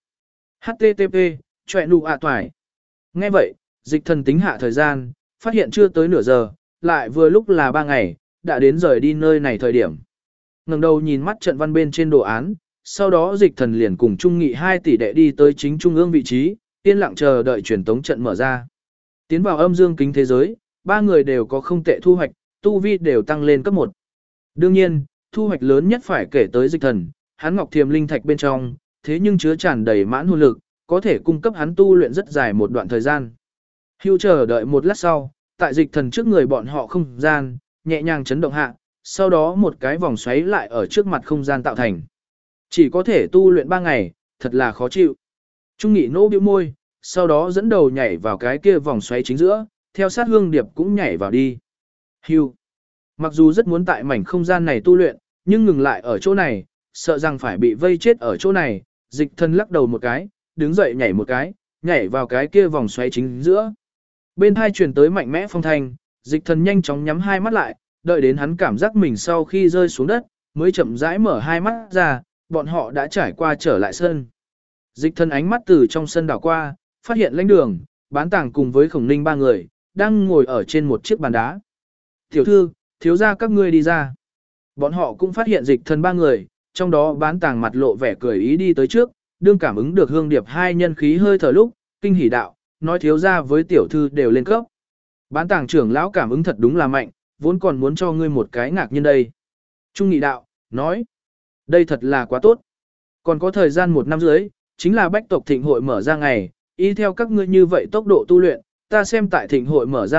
S1: HTTP, chọe nụ ạ toài. Nghe vậy, Dịch Thần tính hạ thời gian, phát hiện chưa tới nửa giờ, lại vừa lúc là 3 ngày, đã đến rời đi nơi này thời điểm. Ngẩng đầu nhìn mắt trận văn bên trên đồ án, sau đó Dịch Thần liền cùng Trung Nghị 2 tỷ đệ đi tới chính trung ương vị trí, yên lặng chờ đợi truyền tống trận mở ra. Tiến vào âm dương kính thế giới, 3 người đều có không tệ thu hoạch, tu vi đều tăng lên cấp 1. Đương nhiên, thu hoạch lớn nhất phải kể tới Dịch Thần, hắn ngọc thiềm linh thạch bên trong, thế nhưng chứa tràn đầy mãn hồn lực, có thể cung cấp hắn tu luyện rất dài một đoạn thời gian. Hưu chờ đợi một lát sau, tại Dịch Thần trước người bọn họ không gian, nhẹ nhàng chấn động hạ, sau đó một cái vòng xoáy lại ở trước mặt không gian tạo thành. Chỉ có thể tu luyện 3 ngày, thật là khó chịu. Trung Nghị nỗ bĩu môi, sau đó dẫn đầu nhảy vào cái kia vòng xoáy chính giữa, theo sát Hương Điệp cũng nhảy vào đi. Hưu. Mặc dù rất muốn tại mảnh không gian này tu luyện, nhưng ngừng lại ở chỗ này, sợ rằng phải bị vây chết ở chỗ này, Dịch Thần lắc đầu một cái, đứng dậy nhảy một cái, nhảy vào cái kia vòng xoáy chính giữa. Bên hai truyền tới mạnh mẽ phong thanh, Dịch Thần nhanh chóng nhắm hai mắt lại, đợi đến hắn cảm giác mình sau khi rơi xuống đất, mới chậm rãi mở hai mắt ra, bọn họ đã trải qua trở lại sân. Dịch Thần ánh mắt từ trong sân đảo qua, phát hiện Lãnh Đường, Bán Tàng cùng với Khổng Ninh 3 người, đang ngồi ở trên một chiếc bàn đá. Tiểu thư, thiếu gia các ngươi đi ra. Bọn họ cũng phát hiện Dịch Thần 3 người, trong đó Bán Tàng mặt lộ vẻ cười ý đi tới trước, đương cảm ứng được Hương Điệp hai nhân khí hơi thở lúc, kinh hỉ đạo, nói thiếu gia với tiểu thư đều lên cấp. Bán Tàng trưởng lão cảm ứng thật đúng là mạnh, vốn còn muốn cho ngươi một cái ngạc nhiên đây. Trung Nghị đạo, nói, đây thật là quá tốt. Còn có thời gian 1 năm dưới, chính là Bách tộc thịnh hội mở ra ngày, y theo các ngươi như vậy tốc độ tu luyện, ta xem tại thịnh hội mở ra lúc,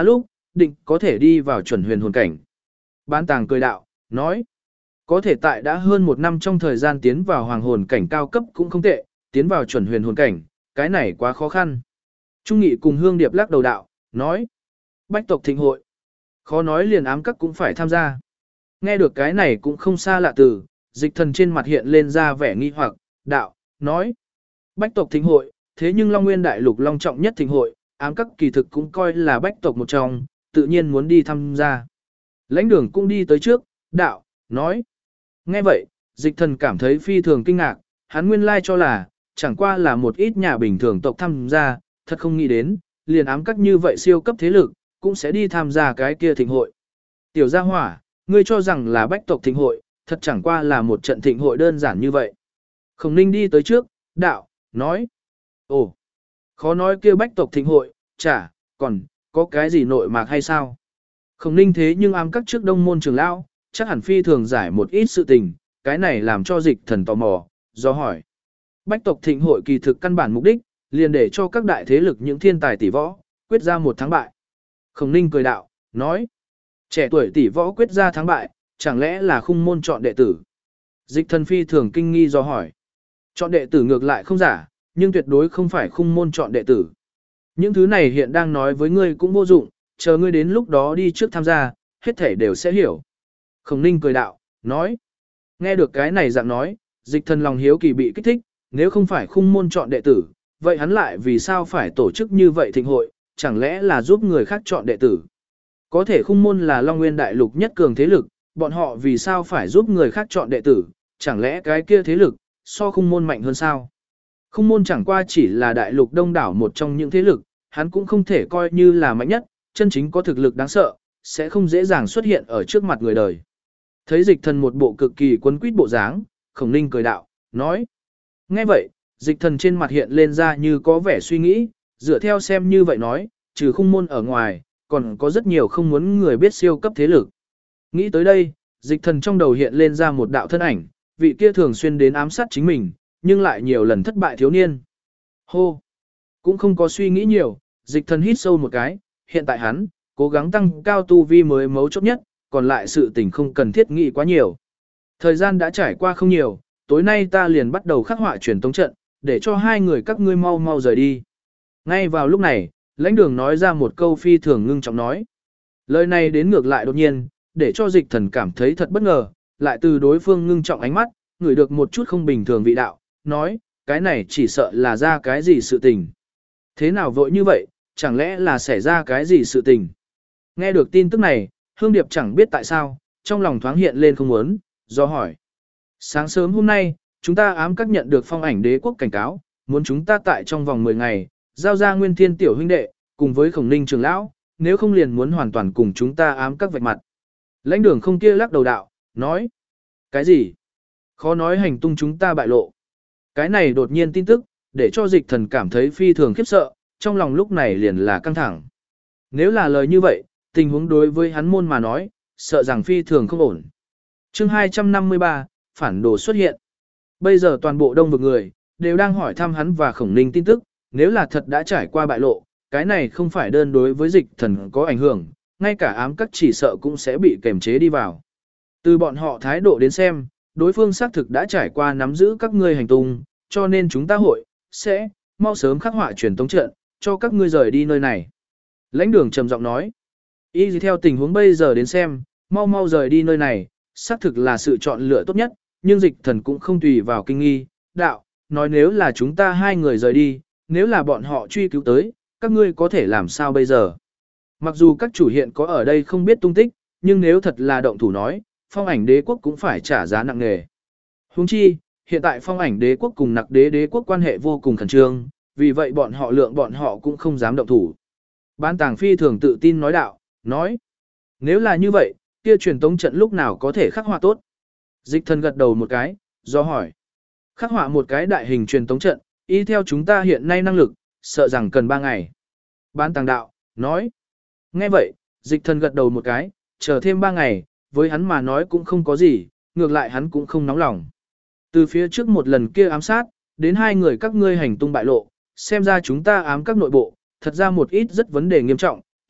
S1: định có thể đi vào chuẩn huyền hồn cảnh. Bán tàng cười đạo, nói, có thể tại đã hơn 1 năm trong thời gian tiến vào hoàng hồn cảnh cao cấp cũng không tệ, tiến vào chuẩn huyền hồn cảnh, cái này quá khó khăn. Trung Nghị cùng Hương Điệp lắc đầu đạo, nói, bách tộc thịnh hội, khó nói liền ám các cũng phải tham gia. Nghe được cái này cũng không xa lạ từ, Dịch Thần trên mặt hiện lên ra vẻ nghi hoặc, đạo, nói, bách tộc thịnh hội, thế nhưng Long Nguyên Đại Lục long trọng nhất thịnh hội, ám các kỳ thực cũng coi là bách tộc một trong, tự nhiên muốn đi tham gia. Lãnh Đường cũng đi tới trước, đạo, nói, nghe vậy, Dịch Thần cảm thấy phi thường kinh ngạc, hắn nguyên lai cho là, chẳng qua là một ít nhà bình thường tộc tham gia, thật không nghĩ đến, liền ám các như vậy siêu cấp thế lực, cũng sẽ đi tham gia cái kia thịnh hội. Tiểu gia hỏa, ngươi cho rằng là bách tộc thịnh hội, thật chẳng qua là một trận thịnh hội đơn giản như vậy. Khổng Ninh đi tới trước, đạo, nói, ồ, khó nói kia bách tộc thịnh hội, chả, còn, có cái gì nội mạc hay sao? Khổng Ninh thế nhưng ám các trước đông môn trường lão, chắc hẳn phi thường giải một ít sự tình, cái này làm cho Dịch Thần tò mò, do hỏi. Bách tộc thịnh hội kỳ thực căn bản mục đích, liền để cho các đại thế lực những thiên tài tỷ võ, quyết ra một thắng bại. Khổng Ninh cười đạo, nói, trẻ tuổi tỷ võ quyết ra thắng bại, chẳng lẽ là khung môn chọn đệ tử? Dịch Thần phi thường kinh nghi do hỏi. Chọn đệ tử ngược lại không giả, nhưng tuyệt đối không phải khung môn chọn đệ tử. Những thứ này hiện đang nói với ngươi cũng vô dụng, chờ ngươi đến lúc đó đi trước tham gia, hết thể đều sẽ hiểu. Khổng Ninh cười đạo, nói. Nghe được cái này dạng nói, Dịch Thần lòng hiếu kỳ bị kích thích, nếu không phải khung môn chọn đệ tử, vậy hắn lại vì sao phải tổ chức như vậy thịnh hội, chẳng lẽ là giúp người khác chọn đệ tử? Có thể khung môn là Long Nguyên Đại Lục nhất cường thế lực, bọn họ vì sao phải giúp người khác chọn đệ tử, chẳng lẽ cái kia thế lực, so khung môn mạnh hơn sao? Khung môn chẳng qua chỉ là đại lục đông đảo một trong những thế lực, hắn cũng không thể coi như là mạnh nhất, chân chính có thực lực đáng sợ, sẽ không dễ dàng xuất hiện ở trước mặt người đời. Thấy Dịch Thần một bộ cực kỳ quấn quýt bộ dáng, Khổng Ninh cười đạo, nói. Nghe vậy, Dịch Thần trên mặt hiện lên ra như có vẻ suy nghĩ, dựa theo xem như vậy nói, trừ khung môn ở ngoài, còn có rất nhiều không muốn người biết siêu cấp thế lực. Nghĩ tới đây, Dịch Thần trong đầu hiện lên ra một đạo thân ảnh, vị kia thường xuyên đến ám sát chính mình, nhưng lại nhiều lần thất bại thiếu niên. Hô! Cũng không có suy nghĩ nhiều, Dịch Thần hít sâu một cái, hiện tại hắn, cố gắng tăng cao tu vi mới mấu chốt nhất, còn lại sự tình không cần thiết nghĩ quá nhiều. Thời gian đã trải qua không nhiều, tối nay ta liền bắt đầu khắc họa truyền tống trận, để cho hai người các ngươi mau mau rời đi. Ngay vào lúc này, Lãnh Đường nói ra một câu phi thường ngưng trọng nói. Lời này đến ngược lại đột nhiên, để cho Dịch Thần cảm thấy thật bất ngờ, lại từ đối phương ngưng trọng ánh mắt, ngửi được một chút không bình thường vị đạo, nói, cái này chỉ sợ là ra cái gì sự tình. Thế nào vội như vậy, chẳng lẽ là xảy ra cái gì sự tình. Nghe được tin tức này, Hương Điệp chẳng biết tại sao, trong lòng thoáng hiện lên không muốn, do hỏi. Sáng sớm hôm nay, chúng ta ám các nhận được Phong Ảnh Đế quốc cảnh cáo, muốn chúng ta tại trong vòng 10 ngày, giao ra Nguyên Thiên tiểu huynh đệ, cùng với Khổng Ninh trưởng lão, nếu không liền muốn hoàn toàn cùng chúng ta ám các vạch mặt. Lãnh Đường không kia lắc đầu đạo, nói. Cái gì? Khó nói hành tung chúng ta bại lộ. Cái này đột nhiên tin tức, để cho Dịch Thần cảm thấy phi thường khiếp sợ, trong lòng lúc này liền là căng thẳng. Nếu là lời như vậy, tình huống đối với hắn môn mà nói, sợ rằng phi thường không ổn. Chương 253, phản đồ xuất hiện. Bây giờ toàn bộ đông vực người, đều đang hỏi thăm hắn và Khổng Ninh tin tức, nếu là thật đã trải qua bại lộ, cái này không phải đơn đối với Dịch Thần có ảnh hưởng, ngay cả ám các chỉ sợ cũng sẽ bị kềm chế đi vào. Từ bọn họ thái độ đến xem, đối phương xác thực đã trải qua nắm giữ các ngươi hành tung, cho nên chúng ta hội, sẽ, mau sớm khắc họa truyền tống trận, cho các ngươi rời đi nơi này. Lãnh Đường trầm giọng nói, y theo tình huống bây giờ đến xem, mau mau rời đi nơi này, xác thực là sự chọn lựa tốt nhất, nhưng Dịch Thần cũng không tùy vào kinh nghi, đạo, nói nếu là chúng ta hai người rời đi, nếu là bọn họ truy cứu tới, các ngươi có thể làm sao bây giờ? Mặc dù các chủ hiện có ở đây không biết tung tích, nhưng nếu thật là động thủ nói, Phong Ảnh Đế quốc cũng phải trả giá nặng nề. Huống chi, hiện tại Phong Ảnh Đế quốc cùng Nặc Đế đế quốc quan hệ vô cùng khẩn trương, vì vậy bọn họ cũng không dám động thủ. Bán Tàng Phi thường tự tin nói đạo, nói, nếu là như vậy, kia truyền tống trận lúc nào có thể khắc họa tốt? Dịch Thần gật đầu một cái, do hỏi, khắc họa một cái đại hình truyền tống trận, y theo chúng ta hiện nay năng lực, sợ rằng cần 3 ngày. Bán Tàng đạo, nói, nghe vậy, Dịch Thần gật đầu một cái, chờ thêm 3 ngày, với hắn mà nói cũng không có gì, ngược lại hắn cũng không nóng lòng. Từ phía trước một lần kia ám sát, đến hai người các ngươi hành tung bại lộ, xem ra chúng ta ám các nội bộ, thật ra một ít rất vấn đề nghiêm trọng,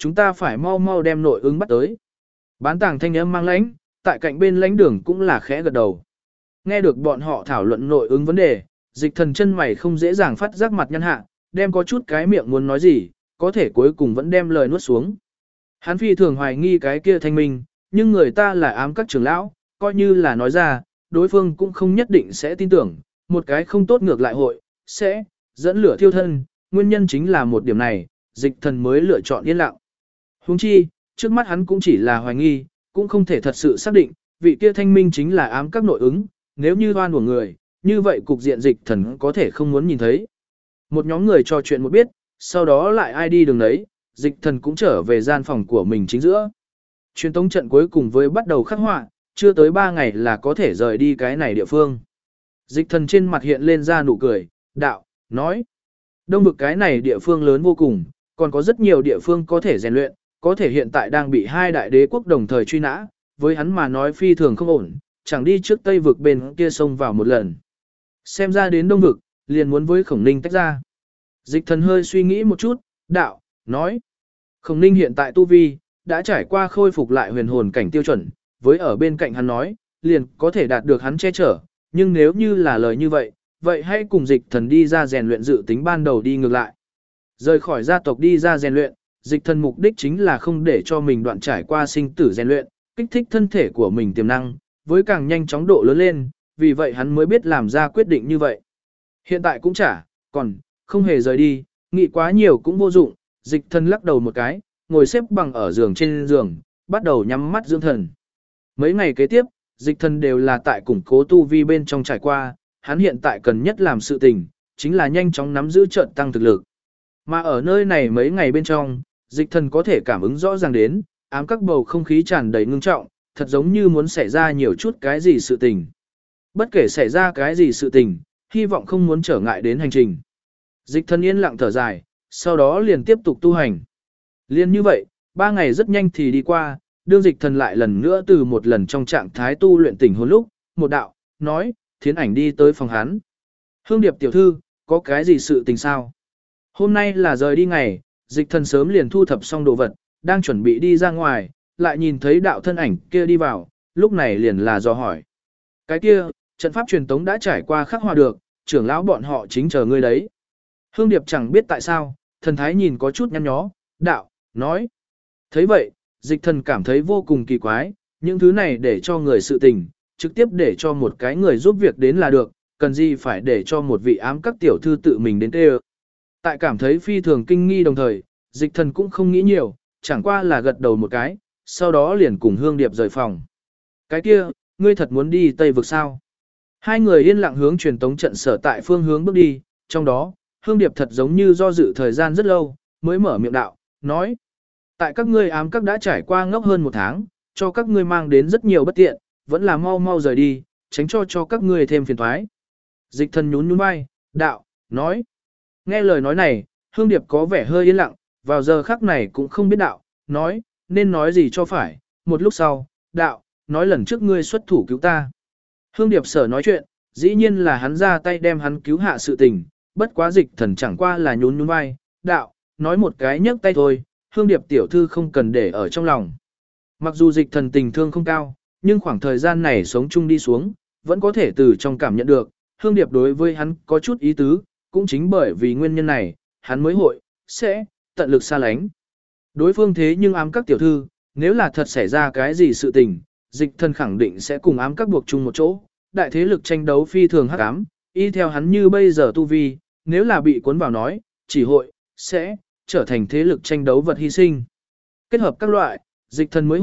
S1: chúng ta phải mau mau đem nội ứng bắt tới. Bán tàng thanh âm mang lãnh, tại cạnh bên lãnh đường cũng là khẽ gật đầu. Nghe được bọn họ thảo luận nội ứng vấn đề, Dịch Thần chân mày không dễ dàng phát giác mặt nhăn hạ, đem có chút cái miệng muốn nói gì, có thể cuối cùng vẫn đem lời nuốt xuống. Hắn phi thường hoài nghi cái kia thanh minh, nhưng người ta là ám các trưởng lão, coi như là nói ra, đối phương cũng không nhất định sẽ tin tưởng, một cái không tốt ngược lại hội, sẽ dẫn lửa thiêu thân, nguyên nhân chính là một điểm này, Dịch Thần mới lựa chọn yên lặng. Huống chi, trước mắt hắn cũng chỉ là hoài nghi, cũng không thể thật sự xác định, vị kia thanh minh chính là ám các nội ứng, nếu như oan của người, như vậy cục diện Dịch Thần có thể không muốn nhìn thấy. Một nhóm người trò chuyện một biết, sau đó lại ai đi đường đấy, Dịch Thần cũng trở về gian phòng của mình chính giữa. Truyền tống trận cuối cùng với bắt đầu khắc họa, chưa tới 3 ngày là có thể rời đi cái này địa phương. Dịch Thần trên mặt hiện lên ra nụ cười, đạo, nói. Đông vực cái này địa phương lớn vô cùng, còn có rất nhiều địa phương có thể rèn luyện, có thể hiện tại đang bị hai đại đế quốc đồng thời truy nã, với hắn mà nói phi thường không ổn, chẳng đi trước Tây vực bên kia sông vào một lần. Xem ra đến Đông vực, liền muốn với Khổng Ninh tách ra. Dịch Thần hơi suy nghĩ một chút, đạo, nói. Khổng Ninh hiện tại tu vi, đã trải qua khôi phục lại huyền hồn cảnh tiêu chuẩn, với ở bên cạnh hắn nói, liền có thể đạt được hắn che chở, nhưng nếu như là lời như vậy, vậy hãy cùng Dịch Thần đi ra rèn luyện dự tính ban đầu đi ngược lại. Rời khỏi gia tộc đi ra rèn luyện, Dịch Thần mục đích chính là không để cho mình đoạn trải qua sinh tử rèn luyện, kích thích thân thể của mình tiềm năng, với càng nhanh chóng độ lớn lên, vì vậy hắn mới biết làm ra quyết định như vậy. Hiện tại cũng chả, còn, không hề rời đi, nghĩ quá nhiều cũng vô dụng, Dịch Thần lắc đầu một cái, ngồi xếp bằng ở giường trên giường, bắt đầu nhắm mắt dưỡng thần. Mấy ngày kế tiếp, Dịch Thần đều là tại củng cố tu vi bên trong trải qua, hắn hiện tại cần nhất làm sự tình, chính là nhanh chóng nắm giữ trận tăng thực lực. Mà ở nơi này mấy ngày bên trong, Dịch Thần có thể cảm ứng rõ ràng đến, ám các bầu không khí tràn đầy ngưng trọng, thật giống như muốn xảy ra nhiều chút cái gì sự tình. Bất kể xảy ra cái gì sự tình, hy vọng không muốn trở ngại đến hành trình. Dịch Thần yên lặng thở dài, sau đó liền tiếp tục tu hành. Liên như vậy, 3 ngày rất nhanh thì đi qua, đương Dịch Thần lại lần nữa từ một lần trong trạng thái tu luyện tỉnh hồn lúc, một đạo, nói, Thiến Ảnh đi tới phòng hắn. Hương Điệp tiểu thư, có cái gì sự tình sao? Hôm nay là rời đi ngày, Dịch Thần sớm liền thu thập xong đồ vật, đang chuẩn bị đi ra ngoài, lại nhìn thấy đạo thân ảnh kia đi vào, lúc này liền là dò hỏi. Cái kia, trận pháp truyền tống đã trải qua khắc họa được, trưởng lão bọn họ chính chờ ngươi đấy. Hương Điệp chẳng biết tại sao, thần thái nhìn có chút nhăn nhó, đạo, nói. Thấy vậy, Dịch Thần cảm thấy vô cùng kỳ quái, những thứ này để cho người sự tình, trực tiếp để cho một cái người giúp việc đến là được, cần gì phải để cho một vị ám các tiểu thư tự mình đến tê. Tại cảm thấy phi thường kinh nghi đồng thời, Dịch Thần cũng không nghĩ nhiều, chẳng qua là gật đầu một cái, sau đó liền cùng Hương Điệp rời phòng. Cái kia, ngươi thật muốn đi Tây vực sao? Hai người yên lặng hướng truyền tống trận sở tại phương hướng bước đi, trong đó, Hương Điệp thật giống như do dự thời gian rất lâu, mới mở miệng đạo, nói. Tại các ngươi ám các đã trải qua ngốc hơn 1 tháng, cho các ngươi mang đến rất nhiều bất tiện, vẫn là mau mau rời đi, tránh cho các ngươi thêm phiền toái. Dịch Thần nhún nhún vai, đạo, nói. Nghe lời nói này, Hương Điệp có vẻ hơi yên lặng, vào giờ khắc này cũng không biết đạo, nói, nên nói gì cho phải, một lúc sau, đạo, nói lần trước ngươi xuất thủ cứu ta. Hương Điệp sở nói chuyện, dĩ nhiên là hắn ra tay đem hắn cứu hạ sự tình, bất quá Dịch Thần chẳng qua là nhún nhún vai, đạo, nói một cái nhấc tay thôi, Hương Điệp tiểu thư không cần để ở trong lòng. Mặc dù Dịch Thần tình thương không cao, nhưng khoảng thời gian này sống chung đi xuống, vẫn có thể từ trong cảm nhận được, Hương Điệp đối với hắn có chút ý tứ, cũng chính bởi vì nguyên nhân này, hắn mới sẽ tận lực xa lánh. Đối phương thế nhưng ám các tiểu thư, nếu là thật xảy ra cái gì sự tình, Dịch Thần khẳng định sẽ cùng ám các buộc chung một chỗ, đại thế lực tranh đấu phi thường hắc ám, y theo hắn như bây giờ tu vi, nếu là bị cuốn vào nói, chỉ sẽ trở thành thế lực tranh đấu vật hy sinh. Kết hợp các loại, Dịch Thần mới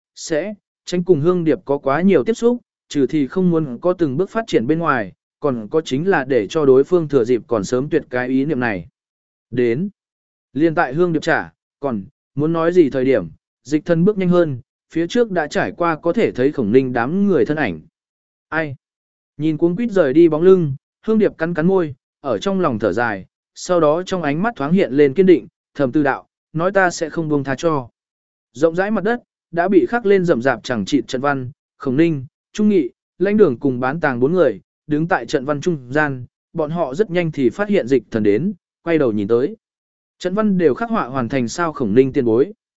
S1: sẽ tránh cùng Hương Điệp có quá nhiều tiếp xúc, trừ thì không muốn có từng bước phát triển bên ngoài, còn có chính là để cho đối phương thừa dịp còn sớm tuyệt cái ý niệm này. Đến, liên tại Hương Điệp trả, còn, muốn nói gì thời điểm, Dịch Thần bước nhanh hơn, phía trước đã trải qua có thể thấy Khổng Ninh đám người thân ảnh. Ai? Nhìn cuống quýt rời đi bóng lưng, Hương Điệp cắn cắn môi, ở trong lòng thở dài, sau đó trong ánh mắt thoáng hiện lên kiên định, thầm tư đạo, nói ta sẽ không buông tha cho. Rộng rãi mặt đất, đã bị khắc lên rậm rạp chẳng chịt trận văn, Khổng Ninh, Trung Nghị, Lãnh Đường cùng Bán Tàng 4 người, đứng tại trận văn trung gian, bọn họ rất nhanh thì phát hiện Dịch Thần đến, quay đầu nhìn tới. Trận văn đều khắc họa hoàn thành sao Khổng Ninh tiền bối.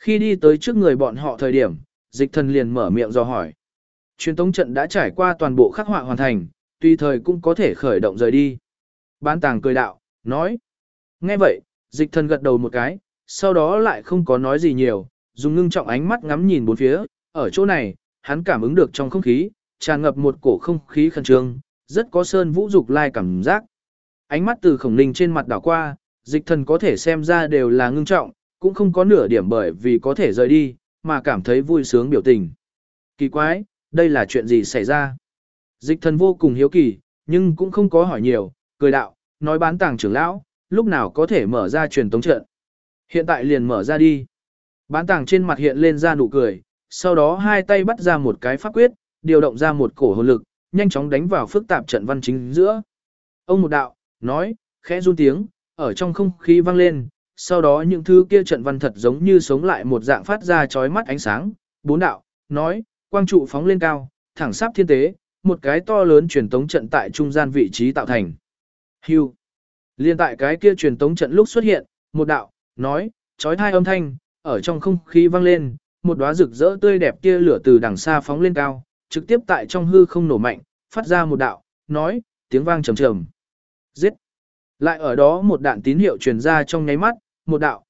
S1: Khi đi tới trước người bọn họ thời điểm, dịch thần liền mở miệng dò hỏi. Truyền tống trận đã trải qua toàn bộ khắc họa hoàn thành, tùy thời cũng có thể khởi động rời đi. Bán tàng cười đạo, nói. Nghe vậy, dịch thần gật đầu một cái, sau đó lại không có nói gì nhiều, dùng ngưng trọng ánh mắt ngắm nhìn bốn phía, ở chỗ này, hắn cảm ứng được trong không khí, tràn ngập một cổ không khí khẩn trương, rất có sơn vũ dục lai cảm giác. Ánh mắt từ Khổng Ninh trên mặt đảo qua, dịch thần có thể xem ra đều là ngưng trọng, cũng không có nửa điểm bởi vì có thể rời đi, mà cảm thấy vui sướng biểu tình. Kỳ quái, đây là chuyện gì xảy ra? Dịch thần vô cùng hiếu kỳ, nhưng cũng không có hỏi nhiều, cười đạo, nói bán tàng trưởng lão, lúc nào có thể mở ra truyền tống trận. Hiện tại liền mở ra đi. Bán tàng trên mặt hiện lên ra nụ cười, sau đó hai tay bắt ra một cái pháp quyết, điều động ra một cổ hồn lực, nhanh chóng đánh vào phức tạp trận văn chính giữa. Ông một đạo, nói, khẽ run tiếng, ở trong không khí vang lên, sau đó những thứ kia trận văn thật giống như sống lại một dạng phát ra chói mắt ánh sáng. Bốn đạo, nói, quang trụ phóng lên cao, thẳng sắp thiên tế, một cái to lớn truyền tống trận tại trung gian vị trí tạo thành. Hưu. Liên tại cái kia truyền tống trận lúc xuất hiện, một đạo, nói, chói tai âm thanh, ở trong không khí vang lên, một đóa rực rỡ tươi đẹp tia lửa từ đằng xa phóng lên cao, trực tiếp tại trong hư không nổ mạnh, phát ra một đạo, nói, tiếng vang trầm trầm. Giết. Lại ở đó một đạn tín hiệu truyền ra trong nháy mắt, một đạo,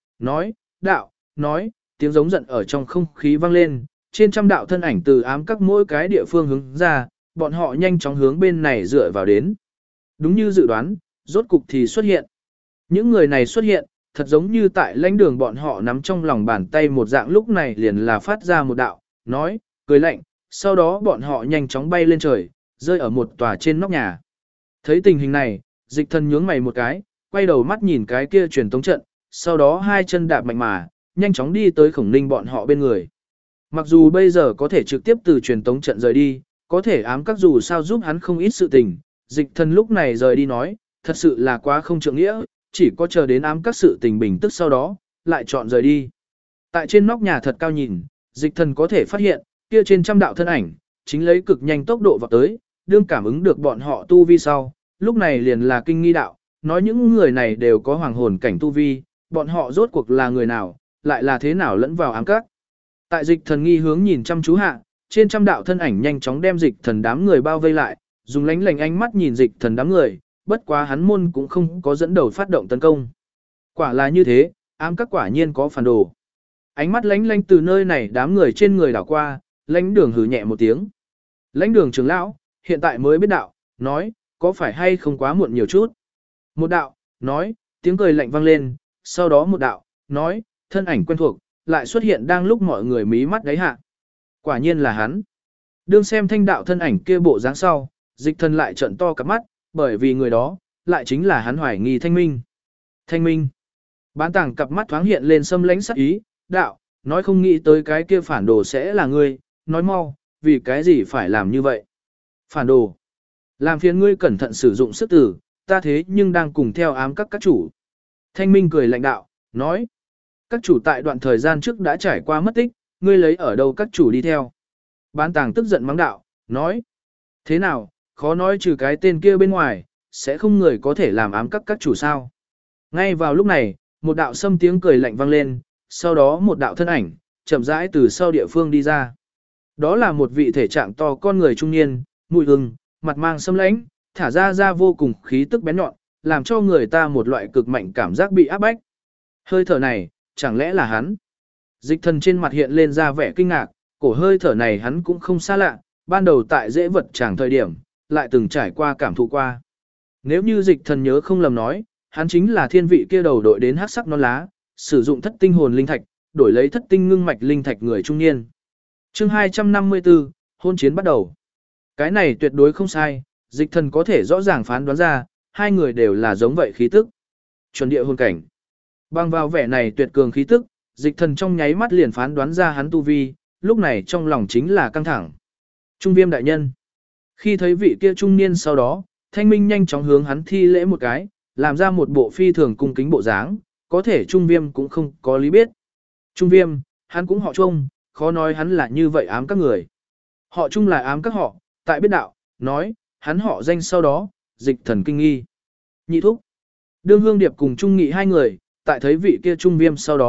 S1: nói, tiếng giống giận ở trong không khí vang lên, trên trăm đạo thân ảnh từ ám các mỗi cái địa phương hướng ra, bọn họ nhanh chóng hướng bên này dựa vào đến. Đúng như dự đoán, rốt cục thì xuất hiện. Những người này xuất hiện, thật giống như tại lãnh đường bọn họ nắm trong lòng bàn tay một dạng, lúc này liền là phát ra một đạo, nói, cười lạnh, sau đó bọn họ nhanh chóng bay lên trời, rơi ở một tòa trên nóc nhà. Thấy tình hình này, dịch thần nhướng mày một cái, quay đầu mắt nhìn cái kia truyền tống trận, sau đó hai chân đạp mạnh mà, nhanh chóng đi tới Khổng Ninh bọn họ bên người. Mặc dù bây giờ có thể trực tiếp từ truyền tống trận rời đi, có thể ám các dù sao giúp hắn không ít sự tình, dịch thần lúc này rời đi nói, thật sự là quá không trượng nghĩa, chỉ có chờ đến ám các sự tình bình tức sau đó, lại chọn rời đi. Tại trên nóc nhà thật cao nhìn, dịch thần có thể phát hiện, kia trên trăm đạo thân ảnh, chính lấy cực nhanh tốc độ vào tới, đương cảm ứng được bọn họ tu vi sau, lúc này liền là kinh nghi đạo, nói những người này đều có hoàng hồn cảnh tu vi, bọn họ rốt cuộc là người nào, lại là thế nào lẫn vào ám các. Tại dịch thần nghi hướng nhìn chăm chú hạ, trên trăm đạo thân ảnh nhanh chóng đem dịch thần đám người bao vây lại, dùng lánh lành ánh mắt nhìn dịch thần đám người, bất quá hắn môn cũng không có dẫn đầu phát động tấn công. Quả là như thế, ám các quả nhiên có phản đồ. Ánh mắt lánh lánh từ nơi này đám người trên người đảo qua, lãnh đường hừ nhẹ một tiếng. Lãnh đường trưởng lão, hiện tại mới biết đạo, nói, có phải hay không quá muộn nhiều chút. Một đạo, nói, tiếng cười lạnh vang lên, sau đó một đạo, nói, thân ảnh quen thuộc, lại xuất hiện đang lúc mọi người mí mắt đáy hạ. Quả nhiên là hắn. Đương xem thanh đạo thân ảnh kia bộ dáng sau, dịch thần lại trợn to cặp mắt, bởi vì người đó, lại chính là hắn hoài nghi Thanh Minh. Thanh Minh. Bán tàng cặp mắt thoáng hiện lên xâm lãnh sắc ý, đạo, nói không nghĩ tới cái kia phản đồ sẽ là ngươi, nói mau, vì cái gì phải làm như vậy. Phản đồ. Làm phiền ngươi cẩn thận sử dụng sức tử, ta thế nhưng đang cùng theo ám các chủ. Thanh Minh cười lạnh đạo, nói. Các chủ tại đoạn thời gian trước đã trải qua mất tích, ngươi lấy ở đâu các chủ đi theo. Bán tàng tức giận mắng đạo, nói. Thế nào, khó nói trừ cái tên kia bên ngoài, sẽ không người có thể làm ám các chủ sao. Ngay vào lúc này, một đạo sâm tiếng cười lạnh vang lên, sau đó một đạo thân ảnh, chậm rãi từ sau địa phương đi ra. Đó là một vị thể trạng to con người trung niên, mũi ưng, mặt mang sâm lãnh, thả ra vô cùng khí tức bén nhọn, làm cho người ta một loại cực mạnh cảm giác bị áp bách. Hơi thở này, chẳng lẽ là hắn? Dịch thần trên mặt hiện lên ra vẻ kinh ngạc, cổ hơi thở này hắn cũng không xa lạ, ban đầu tại dễ vật chẳng thời điểm, lại từng trải qua cảm thụ qua. Nếu như dịch thần nhớ không lầm nói, hắn chính là thiên vị kia đầu đội đến hắc sắc non lá, sử dụng thất tinh hồn linh thạch, đổi lấy thất tinh ngưng mạch linh thạch người trung niên. Chương 254, hôn chiến bắt đầu. Cái này tuyệt đối không sai, dịch thần có thể rõ ràng phán đoán ra, hai người đều là giống vậy khí tức. Chuẩn địa hồn cảnh. Bằng vào vẻ này tuyệt cường khí tức, dịch thần trong nháy mắt liền phán đoán ra hắn tu vi, lúc này trong lòng chính là căng thẳng. Trung viêm đại nhân. Khi thấy vị kia trung niên sau đó, Thanh Minh nhanh chóng hướng hắn thi lễ một cái, làm ra một bộ phi thường cung kính bộ dáng, có thể Trung viêm cũng không có lý biết. Trung viêm, hắn cũng họ Trung, khó nói hắn là như vậy ám các người. Họ Trung là ám các họ, tại biết đạo, nói, hắn họ danh sau đó, dịch thần kinh nghi. Nhị thúc. Đương Hương Điệp cùng Trung Nghị hai người, tại thấy vị kia Trung viêm sau đó,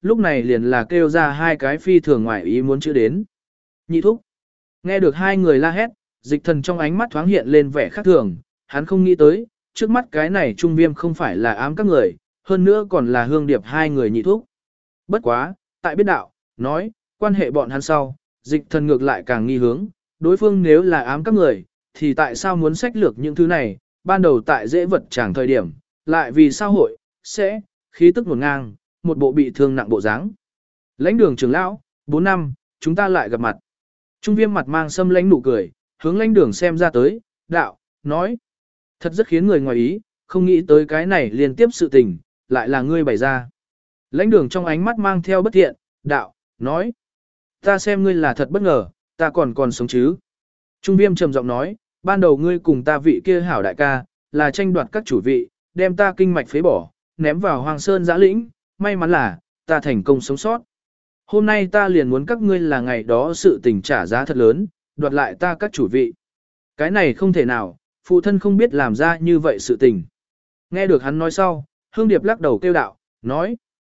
S1: lúc này liền là kêu ra hai cái phi thường ngoại ý muốn chữ đến. Nhị thúc. Nghe được hai người la hét, Dịch Thần trong ánh mắt thoáng hiện lên vẻ khác thường, hắn không nghĩ tới, trước mắt cái này Trung Viêm không phải là ám các người, hơn nữa còn là Hương Điệp hai người nhị thúc. Bất quá, tại biết đạo, nói, quan hệ bọn hắn sau, Dịch Thần ngược lại càng nghi hướng, đối phương nếu là ám các người, thì tại sao muốn sách lược những thứ này, ban đầu tại dễ vật chẳng thời điểm, lại vì sao hội, sẽ, khí tức ngổn ngang, một bộ bị thương nặng bộ dáng. Lãnh Đường trưởng lão, 4 năm, chúng ta lại gặp mặt. Trung Viêm mặt mang xâm lãnh nụ cười, hướng Lãnh Đường xem ra tới, đạo, nói. Thật rất khiến người ngoài ý, không nghĩ tới cái này liên tiếp sự tình, lại là ngươi bày ra. Lãnh Đường trong ánh mắt mang theo bất thiện, đạo, nói. Ta xem ngươi là thật bất ngờ, ta còn sống chứ. Trung Viêm trầm giọng nói, ban đầu ngươi cùng ta vị kia hảo đại ca, là tranh đoạt các chủ vị, đem ta kinh mạch phế bỏ, ném vào Hoàng Sơn giã lĩnh, may mắn là, ta thành công sống sót. Hôm nay ta liền muốn các ngươi là ngày đó sự tình trả giá thật lớn, đoạt lại ta các chủ vị. Cái này không thể nào, phụ thân không biết làm ra như vậy sự tình. Nghe được hắn nói sau, Hương Điệp lắc đầu kêu đạo, nói.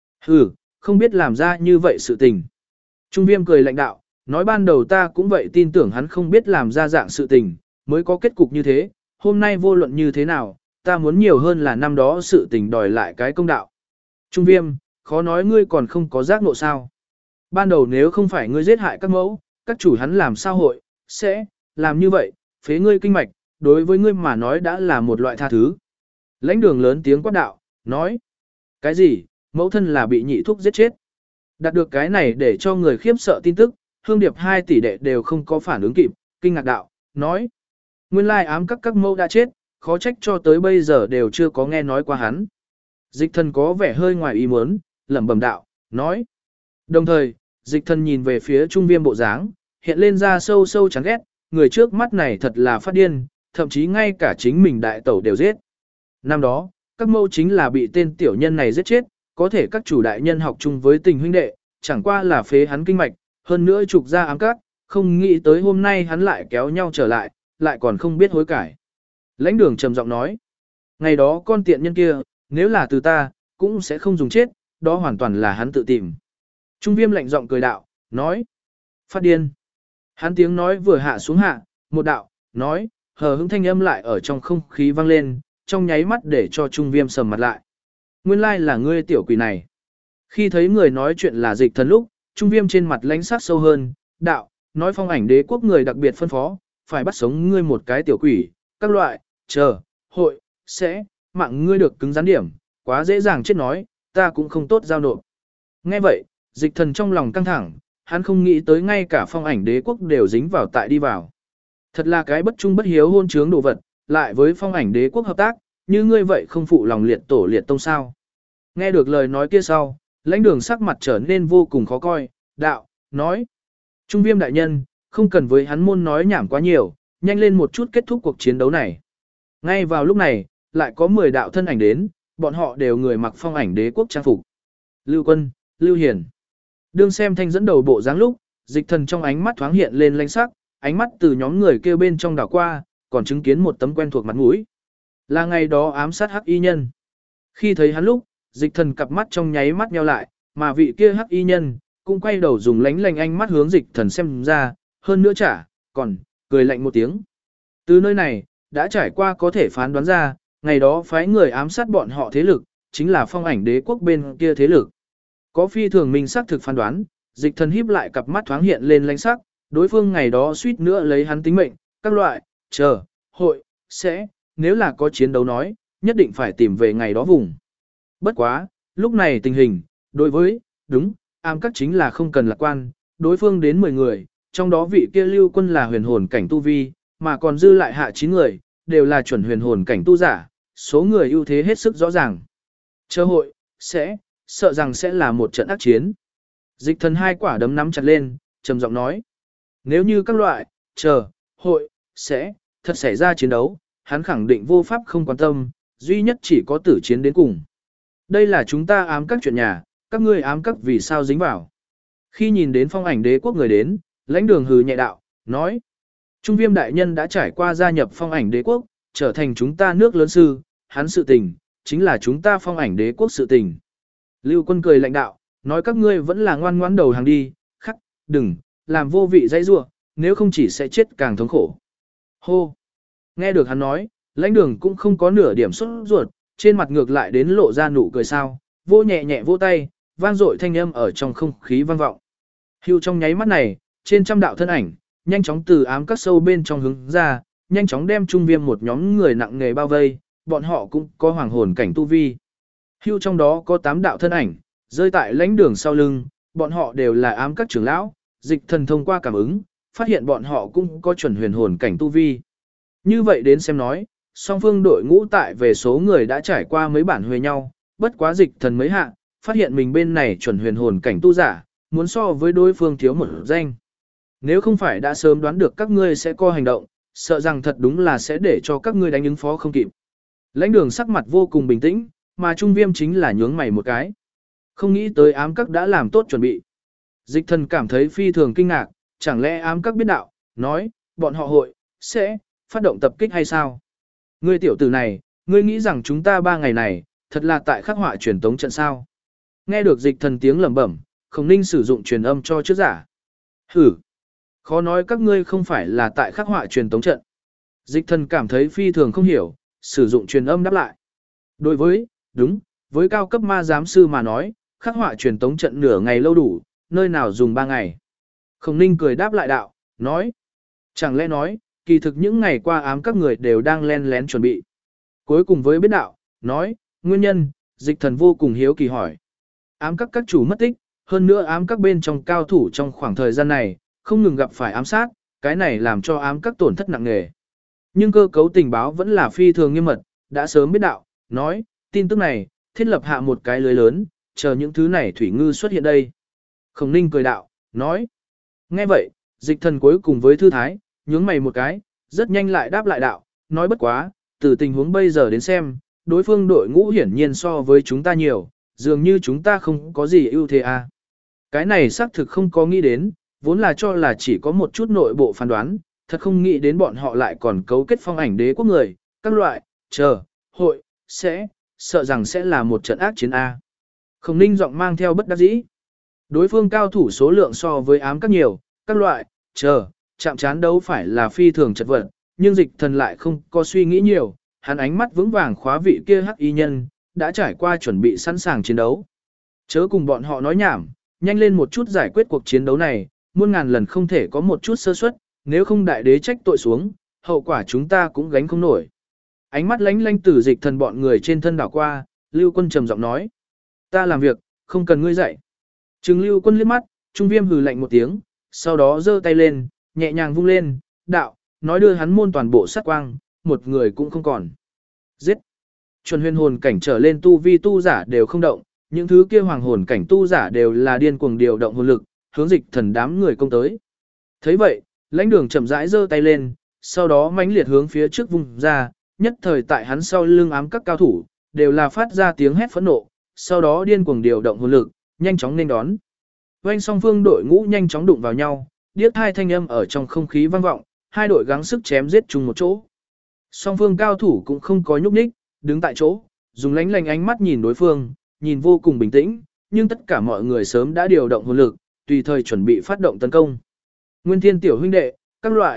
S1: Không biết làm ra như vậy sự tình. Trung Viêm cười lạnh đạo, nói ban đầu ta cũng vậy tin tưởng hắn không biết làm ra dạng sự tình, mới có kết cục như thế, hôm nay vô luận như thế nào, ta muốn nhiều hơn là năm đó sự tình đòi lại cái công đạo. Trung Viêm, khó nói ngươi còn không có giác ngộ sao. Ban đầu nếu không phải ngươi giết hại các mẫu, các chủ hắn làm sao hội, sẽ, làm như vậy, phế ngươi kinh mạch, đối với ngươi mà nói đã là một loại tha thứ. Lãnh Đường lớn tiếng quát đạo, nói. Cái gì, mẫu thân là bị nhị thúc giết chết. Đạt được cái này để cho người khiếp sợ tin tức, Hương Điệp hai tỷ đệ đều không có phản ứng kịp, kinh ngạc đạo, nói. Nguyên lai ám các mẫu đã chết, khó trách cho tới bây giờ đều chưa có nghe nói qua hắn. Dịch Thần có vẻ hơi ngoài ý muốn, lẩm bẩm đạo, nói. Đồng thời, Dịch Thần nhìn về phía Trung Viêm bộ dáng, hiện lên ra sâu sâu chán ghét, người trước mắt này thật là phát điên, thậm chí ngay cả chính mình đại tẩu đều giết. Năm đó, các mẫu chính là bị tên tiểu nhân này giết chết, có thể các chủ đại nhân học chung với tình huynh đệ, chẳng qua là phế hắn kinh mạch, hơn nữa trục ra ám các, không nghĩ tới hôm nay hắn lại kéo nhau trở lại, lại còn không biết hối cải. Lãnh Đường trầm giọng nói, ngày đó con tiện nhân kia, nếu là từ ta, cũng sẽ không dùng chết, đó hoàn toàn là hắn tự tìm. Trung Viêm lạnh giọng cười đạo, nói, phát điên. Hắn tiếng nói vừa hạ xuống hạ, một đạo, nói, hờ hững thanh âm lại ở trong không khí vang lên, trong nháy mắt để cho Trung Viêm sầm mặt lại. Nguyên lai là ngươi tiểu quỷ này. Khi thấy người nói chuyện là Dịch Thần lúc, Trung Viêm trên mặt lãnh sắc sâu hơn, đạo, nói Phong Ảnh Đế quốc người đặc biệt phân phó, phải bắt sống ngươi một cái tiểu quỷ, các loại, hội, sẽ, mạng ngươi được cứng rắn điểm, quá dễ dàng chết nói, ta cũng không tốt giao nộp. Nghe vậy, Dịch Thần trong lòng căng thẳng, hắn không nghĩ tới ngay cả Phong Ảnh Đế quốc đều dính vào tại đi vào. Thật là cái bất trung bất hiếu hôn trướng đồ vật, lại với Phong Ảnh Đế quốc hợp tác, như ngươi vậy không phụ lòng liệt tổ liệt tông sao. Nghe được lời nói kia sau, Lãnh Đường sắc mặt trở nên vô cùng khó coi, đạo, nói. Trung Viêm đại nhân, không cần với hắn môn nói nhảm quá nhiều, nhanh lên một chút kết thúc cuộc chiến đấu này. Ngay vào lúc này, lại có 10 đạo thân ảnh đến, bọn họ đều người mặc Phong Ảnh Đế quốc trang phục. Lưu Quân, Lưu Hiền. Đương xem thanh dẫn đầu bộ dáng lúc, Dịch Thần trong ánh mắt thoáng hiện lên lãnh sắc, ánh mắt từ nhóm người kêu bên trong đảo qua, còn chứng kiến một tấm quen thuộc mặt mũi. Là ngày đó ám sát hắc y nhân. Khi thấy hắn lúc, Dịch Thần cặp mắt trong nháy mắt nheo lại, mà vị kia hắc y nhân cũng quay đầu dùng lánh lành ánh mắt hướng Dịch Thần xem ra, hơn nữa còn cười lạnh một tiếng. Từ nơi này, đã trải qua có thể phán đoán ra, ngày đó phái người ám sát bọn họ thế lực, chính là Phong Ảnh Đế quốc bên kia thế lực. Có phi thường minh xác thực phán đoán, Dịch Thần híp lại cặp mắt thoáng hiện lên lãnh sắc, đối phương ngày đó suýt nữa lấy hắn tính mệnh, các loại, hội, sẽ, nếu là có chiến đấu nói, nhất định phải tìm về ngày đó vùng. Bất quá, lúc này tình hình, đối với, ám các chính là không cần lạc quan, đối phương đến 10 người, trong đó vị kia Lưu Quân là huyền hồn cảnh tu vi, mà còn dư lại hạ 9 người, đều là chuẩn huyền hồn cảnh tu giả, số người ưu thế hết sức rõ ràng. Hội, sẽ, sợ rằng sẽ là một trận ác chiến. Dịch Thần hai quả đấm nắm chặt lên, trầm giọng nói. Nếu như các loại, hội, sẽ, thật xảy ra chiến đấu, hắn khẳng định vô pháp không quan tâm, duy nhất chỉ có tử chiến đến cùng. Đây là chúng ta ám các chuyện nhà, các ngươi ám các vì sao dính vào. Khi nhìn đến Phong Ảnh Đế quốc người đến, Lãnh Đường hừ nhẹ đạo, nói. Trung Viêm đại nhân đã trải qua gia nhập Phong Ảnh Đế quốc, trở thành chúng ta nước lớn sư, hắn sự tình, chính là chúng ta Phong Ảnh Đế quốc sự tình. Lưu Quân cười lạnh đạo, nói các ngươi vẫn là ngoan ngoãn đầu hàng đi, khắc, đừng, làm vô vị dãy rua, nếu không chỉ sẽ chết càng thống khổ. Hô! Nghe được hắn nói, lãnh đường cũng không có nửa điểm sốt ruột, trên mặt ngược lại đến lộ ra nụ cười sao, vô nhẹ nhẹ vô tay, vang dội thanh âm ở trong không khí vang vọng. Hưu trong nháy mắt này, trên trăm đạo thân ảnh, nhanh chóng từ ám các sâu bên trong hướng ra, nhanh chóng đem trung viêm một nhóm người nặng nghề bao vây, bọn họ cũng có hoàng hồn cảnh tu vi. Hưu trong đó có 8 đạo thân ảnh, rơi tại lãnh đường sau lưng, bọn họ đều là ám các trưởng lão, dịch thần thông qua cảm ứng, phát hiện bọn họ cũng có chuẩn huyền hồn cảnh tu vi. Như vậy đến xem nói, song phương đội ngũ tại về số người đã trải qua mấy bản huề nhau, bất quá dịch thần mấy hạ, phát hiện mình bên này chuẩn huyền hồn cảnh tu giả, muốn so với đối phương thiếu một danh. Nếu không phải đã sớm đoán được các ngươi sẽ có hành động, sợ rằng thật đúng là sẽ để cho các ngươi đánh ứng phó không kịp. Lãnh đường sắc mặt vô cùng bình tĩnh, mà trung viêm chính là nhướng mày một cái. Không nghĩ tới ám các đã làm tốt chuẩn bị. Dịch thần cảm thấy phi thường kinh ngạc, chẳng lẽ ám các biết đạo, nói, bọn họ hội, sẽ, phát động tập kích hay sao? Ngươi tiểu tử này, ngươi nghĩ rằng chúng ta 3 ngày này, thật là tại khắc họa truyền tống trận sao? Nghe được dịch thần tiếng lẩm bẩm, Khổng Ninh sử dụng truyền âm cho trước giả. Hử! Khó nói các ngươi không phải là tại khắc họa truyền tống trận. Dịch thần cảm thấy phi thường không hiểu, sử dụng truyền âm đáp lại. Đối với, đúng, với cao cấp ma giám sư mà nói, khắc họa truyền tống trận nửa ngày lâu đủ, nơi nào dùng 3 ngày. Khổng Ninh cười đáp lại đạo, nói. Chẳng lẽ nói, kỳ thực những ngày qua ám các người đều đang len lén chuẩn bị. Cuối cùng với biết đạo, nói, nguyên nhân, dịch thần vô cùng hiếu kỳ hỏi. Ám các chủ mất tích, hơn nữa ám các bên trong cao thủ trong khoảng thời gian này, không ngừng gặp phải ám sát, cái này làm cho ám các tổn thất nặng nề. Nhưng cơ cấu tình báo vẫn là phi thường nghiêm mật, đã sớm biết đạo, nói, tin tức này, thiết lập hạ một cái lưới lớn, chờ những thứ này thủy ngư xuất hiện đây. Khổng Ninh cười đạo, nói. Nghe vậy, dịch thần cuối cùng với thư thái, nhướng mày một cái, rất nhanh lại đáp lại đạo, nói bất quá, từ tình huống bây giờ đến xem, đối phương đội ngũ hiển nhiên so với chúng ta nhiều, dường như chúng ta không có gì ưu thế à. Cái này xác thực không có nghĩ đến, vốn là cho là chỉ có một chút nội bộ phán đoán, thật không nghĩ đến bọn họ lại còn cấu kết phong ảnh đế quốc người, các loại, hội, sẽ, sợ rằng sẽ là một trận ác chiến A. Khổng Ninh giọng mang theo bất đắc dĩ. Đối phương cao thủ số lượng so với ám các nhiều, các loại, chạm chán đấu phải là phi thường chật vật, nhưng dịch thần lại không có suy nghĩ nhiều, hắn ánh mắt vững vàng khóa vị kia hắc y nhân, đã trải qua chuẩn bị sẵn sàng chiến đấu. Chớ cùng bọn họ nói nhảm, nhanh lên một chút giải quyết cuộc chiến đấu này, muôn ngàn lần không thể có một chút sơ suất, nếu không đại đế trách tội xuống, hậu quả chúng ta cũng gánh không nổi. Ánh mắt lánh lánh từ dịch thần bọn người trên thân đảo qua, Lưu Quân trầm giọng nói. Ta làm việc, không cần ngươi dạy. Trừng Lưu Quân liếc mắt, Trung Viêm hừ lạnh một tiếng, sau đó giơ tay lên, nhẹ nhàng vung lên, đạo, nói đưa hắn môn toàn bộ sát quang, một người cũng không còn. Giết! Chuẩn huyền hồn cảnh trở lên tu vi tu giả đều không động, những thứ kia hoàng hồn cảnh tu giả đều là điên cuồng điều động hồn lực, hướng dịch thần đám người công tới. Thấy vậy, lãnh đường chậm rãi giơ tay lên, sau đó mãnh liệt hướng phía trước vung ra, nhất thời tại hắn sau lưng ám các cao thủ, đều là phát ra tiếng hét phẫn nộ, sau đó điên cuồng điều động hồn lực, nhanh chóng nên đón. Oanh song phương đội ngũ nhanh chóng đụng vào nhau, điếc hai thanh âm ở trong không khí vang vọng, hai đội gắng sức chém giết chung một chỗ. Song phương cao thủ cũng không có nhúc nhích, đứng tại chỗ, dùng lánh lánh ánh mắt nhìn đối phương, nhìn vô cùng bình tĩnh, nhưng tất cả mọi người sớm đã điều động hồn lực, tùy thời chuẩn bị phát động tấn công. Nguyên Thiên tiểu huynh đệ, các loại,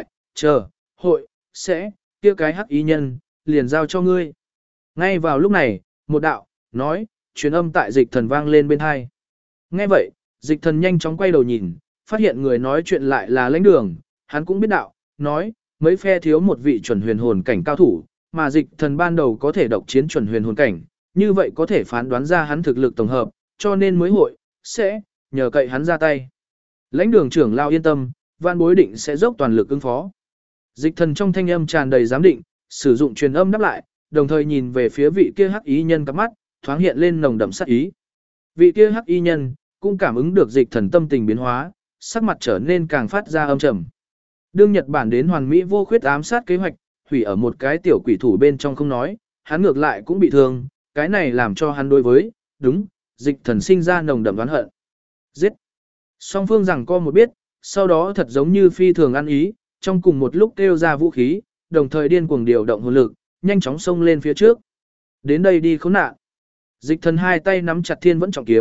S1: hội, sẽ, kia cái hắc ý nhân, liền giao cho ngươi. Ngay vào lúc này, một đạo, nói, truyền âm tại dịch thần vang lên bên hai. Nghe vậy, dịch thần nhanh chóng quay đầu nhìn, phát hiện người nói chuyện lại là lãnh đường, hắn cũng biết đạo, nói, mấy phe thiếu một vị chuẩn huyền hồn cảnh cao thủ, mà dịch thần ban đầu có thể độc chiến chuẩn huyền hồn cảnh, như vậy có thể phán đoán ra hắn thực lực tổng hợp, cho nên mới hội, sẽ, nhờ cậy hắn ra tay. Lãnh đường trưởng lao yên tâm, Vạn Bối định sẽ dốc toàn lực ứng phó. Dịch thần trong thanh âm tràn đầy giám định, sử dụng truyền âm đáp lại, đồng thời nhìn về phía vị kia hắc ý nhân cặp mắt, thoáng hiện lên nồng đậm sát ý. Vị kia hắc y nhân cũng cảm ứng được dịch thần tâm tình biến hóa, sắc mặt trở nên càng phát ra âm trầm. Đương Nhật Bản đến hoàn mỹ vô khuyết ám sát kế hoạch, hủy ở một cái tiểu quỷ thủ bên trong không nói, hắn ngược lại cũng bị thương, cái này làm cho hắn đối với, đúng, dịch thần sinh ra nồng đậm oán hận. Giết! Song phương rằng co một biết, sau đó thật giống như phi thường ăn ý, trong cùng một lúc kêu ra vũ khí, đồng thời điên cuồng điều động hồn lực, nhanh chóng xông lên phía trước. Đến đây đi khốn nạn. Dịch thần hai tay nắm chặt thiên vẫn trọng kiếm,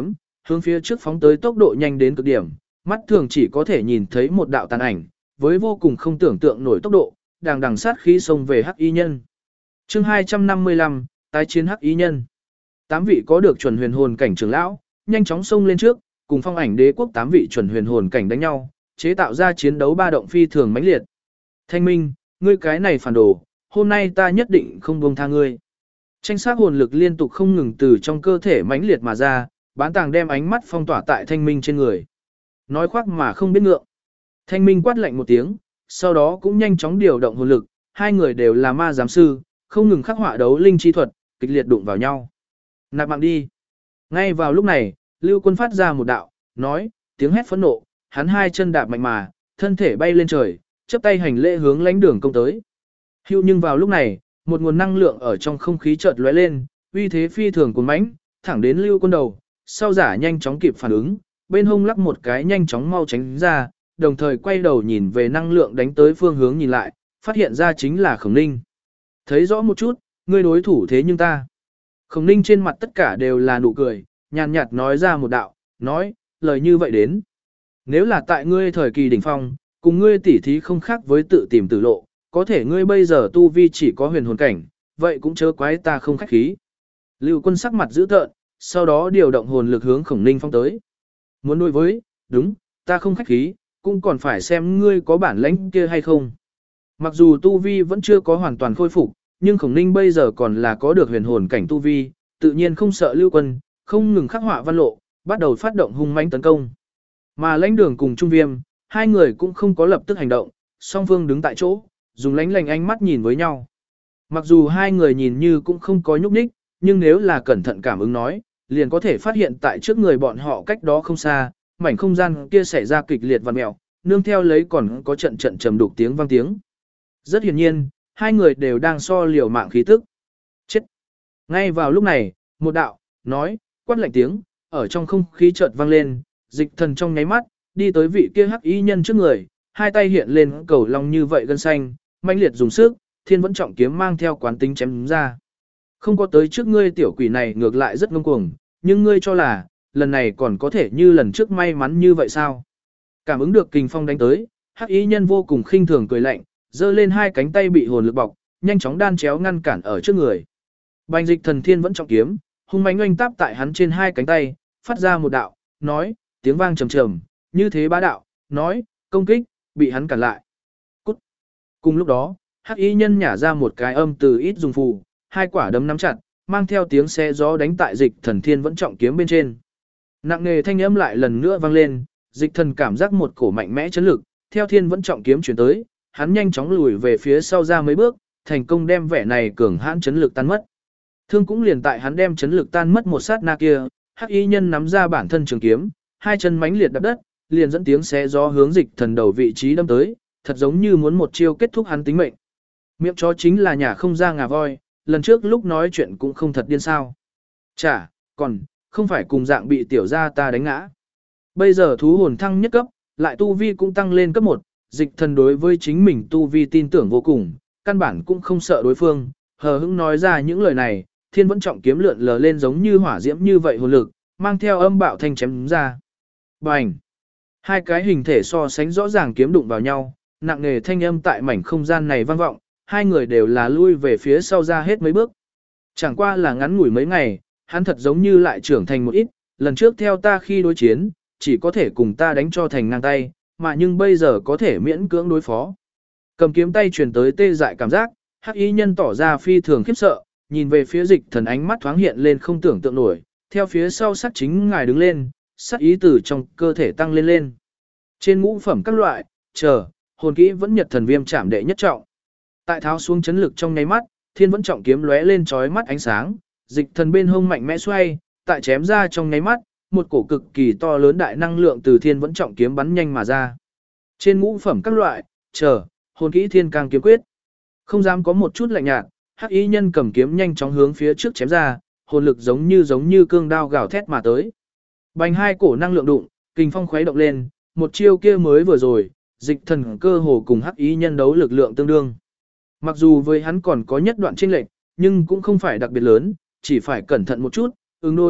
S1: hướng phía trước phóng tới tốc độ nhanh đến cực điểm, mắt thường chỉ có thể nhìn thấy một đạo tàn ảnh, với vô cùng không tưởng tượng nổi tốc độ, đằng đằng sát khí xông về Hắc Y Nhân. Chương 255, tái chiến Hắc Y Nhân. 8 vị có được chuẩn huyền hồn cảnh trưởng lão, nhanh chóng xông lên trước, cùng Phong Ảnh Đế quốc 8 vị chuẩn huyền hồn cảnh đánh nhau, chế tạo ra chiến đấu ba động phi thường mãnh liệt. Thanh Minh, ngươi cái này phản đồ, hôm nay ta nhất định không buông tha ngươi. Tranh sát hồn lực liên tục không ngừng từ trong cơ thể mãnh liệt mà ra, bán tàng đem ánh mắt phong tỏa tại Thanh Minh trên người. Nói khoác mà không biết ngượng. Thanh Minh quát lạnh một tiếng, sau đó cũng nhanh chóng điều động hồn lực, hai người đều là ma giám sư, không ngừng khắc họa đấu linh chi thuật, kịch liệt đụng vào nhau. Nạp mạng đi. Ngay vào lúc này, Lưu Quân phát ra một đạo, nói, tiếng hét phẫn nộ, hắn hai chân đạp mạnh mà, thân thể bay lên trời, chắp tay hành lễ hướng lãnh đường công tới. Hưu nhưng vào lúc này, một nguồn năng lượng ở trong không khí chợt lóe lên, uy thế phi thường cuồn mãnh, thẳng đến Lưu Quân đầu, sau giả nhanh chóng kịp phản ứng, bên hông lắc một cái nhanh chóng mau tránh ra, đồng thời quay đầu nhìn về năng lượng đánh tới phương hướng nhìn lại, phát hiện ra chính là Khổng Ninh. Thấy rõ một chút, ngươi đối thủ thế nhưng ta. Khổng Ninh trên mặt tất cả đều là nụ cười, nhàn nhạt nói ra một đạo, nói, lời như vậy đến. Nếu là tại ngươi thời kỳ đỉnh phong, cùng ngươi tỉ thí không khác với tự tìm tử lộ, có thể ngươi bây giờ tu vi chỉ có huyền hồn cảnh, vậy cũng chớ quái ta không khách khí. Lưu Quân sắc mặt dữ tợn, sau đó điều động hồn lực hướng Khổng Ninh phong tới. Muốn đối với, đúng, ta không khách khí, cũng còn phải xem ngươi có bản lãnh kia hay không. Mặc dù tu vi vẫn chưa có hoàn toàn khôi phục, nhưng Khổng Ninh bây giờ còn là có được huyền hồn cảnh tu vi, tự nhiên không sợ Lưu Quân, không ngừng khắc họa văn lộ, bắt đầu phát động hung mãnh tấn công. Mà lãnh đường cùng Trung Viêm, hai người cũng không có lập tức hành động, song phương đứng tại chỗ, dùng lánh lành ánh mắt nhìn với nhau. Mặc dù hai người nhìn như cũng không có nhúc nhích, nhưng nếu là cẩn thận cảm ứng nói, liền có thể phát hiện tại trước người bọn họ cách đó không xa, mảnh không gian kia xảy ra kịch liệt vặn mèo, nương theo lấy còn có trận trận trầm đục tiếng vang tiếng. Rất hiển nhiên, hai người đều đang so liều mạng khí tức. Chết! Ngay vào lúc này, một đạo, nói, quát lạnh tiếng, ở trong không khí chợt vang lên, Dịch Thần trong nháy mắt, đi tới vị kia Hắc Y Nhân trước người, hai tay hiện lên cầu long như vậy gân xanh, mãnh liệt dùng sức, Thiên Vẫn Trọng kiếm mang theo quán tính chém ra. Không có tới trước ngươi tiểu quỷ này ngược lại rất ngông cuồng, nhưng ngươi cho là, lần này còn có thể như lần trước may mắn như vậy sao? Cảm ứng được kình phong đánh tới, Hắc Y Nhân vô cùng khinh thường cười lạnh, giơ lên hai cánh tay bị hồn lực bọc, nhanh chóng đan chéo ngăn cản ở trước người. Bành Dịch Thần Thiên Vẫn Trọng kiếm, hung mãnh oanh táp tại hắn trên hai cánh tay, phát ra một đạo, nói, tiếng vang trầm trầm, như thế bá đạo, nói, công kích, bị hắn cản lại. Cút. Cùng lúc đó, Hắc Y Nhân nhả ra một cái âm từ ít dùng phù, hai quả đấm nắm chặt, mang theo tiếng xé gió đánh tại Dịch Thần Thiên Vẫn Trọng kiếm bên trên. Nặng nề thanh âm lại lần nữa vang lên, Dịch Thần cảm giác một cổ mạnh mẽ chấn lực, theo Thiên Vẫn Trọng kiếm chuyển tới, hắn nhanh chóng lùi về phía sau ra mấy bước, thành công đem vẻ này cường hãn chấn lực tan mất. Thương cũng liền tại hắn đem chấn lực tan mất một sát na kia, Hắc Y Nhân nắm ra bản thân trường kiếm, hai chân mãnh liệt đập đất, liền dẫn tiếng xé gió hướng Dịch Thần đầu vị trí đâm tới, thật giống như muốn một chiêu kết thúc hắn tính mệnh. Miệng chó chính là nhà không ra ngà voi, lần trước lúc nói chuyện cũng không thật điên sao. Chả, còn, không phải cùng dạng bị tiểu gia ta đánh ngã. Bây giờ thú hồn thăng nhất cấp, lại tu vi cũng tăng lên cấp 1, Dịch Thần đối với chính mình tu vi tin tưởng vô cùng, căn bản cũng không sợ đối phương, hờ hững nói ra những lời này, Thiên Vẫn Trọng kiếm lượn lờ lên giống như hỏa diễm như vậy hồn lực, mang theo âm bạo thanh chém ra. Bành! Hai cái hình thể so sánh rõ ràng kiếm đụng vào nhau, nặng nề thanh âm tại mảnh không gian này vang vọng, hai người đều là lui về phía sau ra hết mấy bước. Chẳng qua là ngắn ngủi mấy ngày, hắn thật giống như lại trưởng thành một ít, lần trước theo ta khi đối chiến, chỉ có thể cùng ta đánh cho thành ngang tay, mà nhưng bây giờ có thể miễn cưỡng đối phó. Cầm kiếm tay truyền tới tê dại cảm giác, Hắc Y Nhân tỏ ra phi thường khiếp sợ, nhìn về phía Dịch Thần ánh mắt thoáng hiện lên không tưởng tượng nổi, theo phía sau sắc chính ngài đứng lên, sắc ý từ trong cơ thể tăng lên lên. Trên ngũ phẩm các loại, chờ, hồn kỹ vẫn nhật thần viêm chạm đệ nhất trọng. Tại tháo xuống chấn lực trong nháy mắt, Thiên Vẫn Trọng kiếm lóe lên chói mắt ánh sáng, Dịch Thần bên hông mạnh mẽ xoay, tại chém ra trong nháy mắt, một cổ cực kỳ to lớn đại năng lượng từ Thiên Vẫn Trọng kiếm bắn nhanh mà ra. Trên ngũ phẩm các loại, chờ, hồn kỹ Thiên Cang kiếm quyết. Không dám có một chút lạnh nhạt, Hắc Y Nhân cầm kiếm nhanh chóng hướng phía trước chém ra, hồn lực giống như cương đao gào thét mà tới. Bành hai cổ năng lượng đụng, kình phong khuấy động lên, một chiêu kia mới vừa rồi, Dịch Thần cơ hồ cùng Hắc Y Nhân đấu lực lượng tương đương. Mặc dù với hắn còn có nhất đoạn chênh lệch, nhưng cũng không phải đặc biệt lớn, chỉ phải cẩn thận một chút, ứng đối,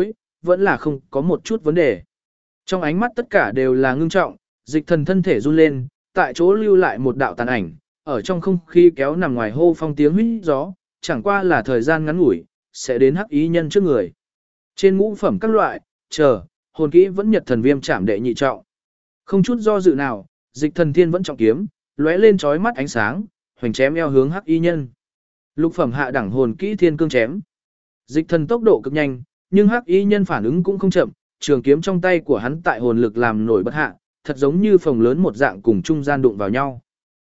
S1: vẫn là không có một chút vấn đề. Trong ánh mắt tất cả đều là ngưng trọng, dịch thần thân thể run lên, tại chỗ lưu lại một đạo tàn ảnh, ở trong không khí kéo nằm ngoài hô phong tiếng huýt gió, chẳng qua là thời gian ngắn ngủi, sẽ đến hắc ý nhân trước người. Trên ngũ phẩm các loại, hồn kỹ vẫn nhật thần viêm chạm đệ nhị trọng. Không chút do dự nào, dịch thần thiên vẫn trọng kiếm, lóe lên chói mắt ánh sáng, hoành chém eo hướng hắc y nhân. Lục phẩm hạ đẳng hồn kỹ thiên cương chém. Dịch thần tốc độ cực nhanh, nhưng hắc y nhân phản ứng cũng không chậm, trường kiếm trong tay của hắn tại hồn lực làm nổi bật hạ, thật giống như phồng lớn một dạng cùng trung gian đụng vào nhau.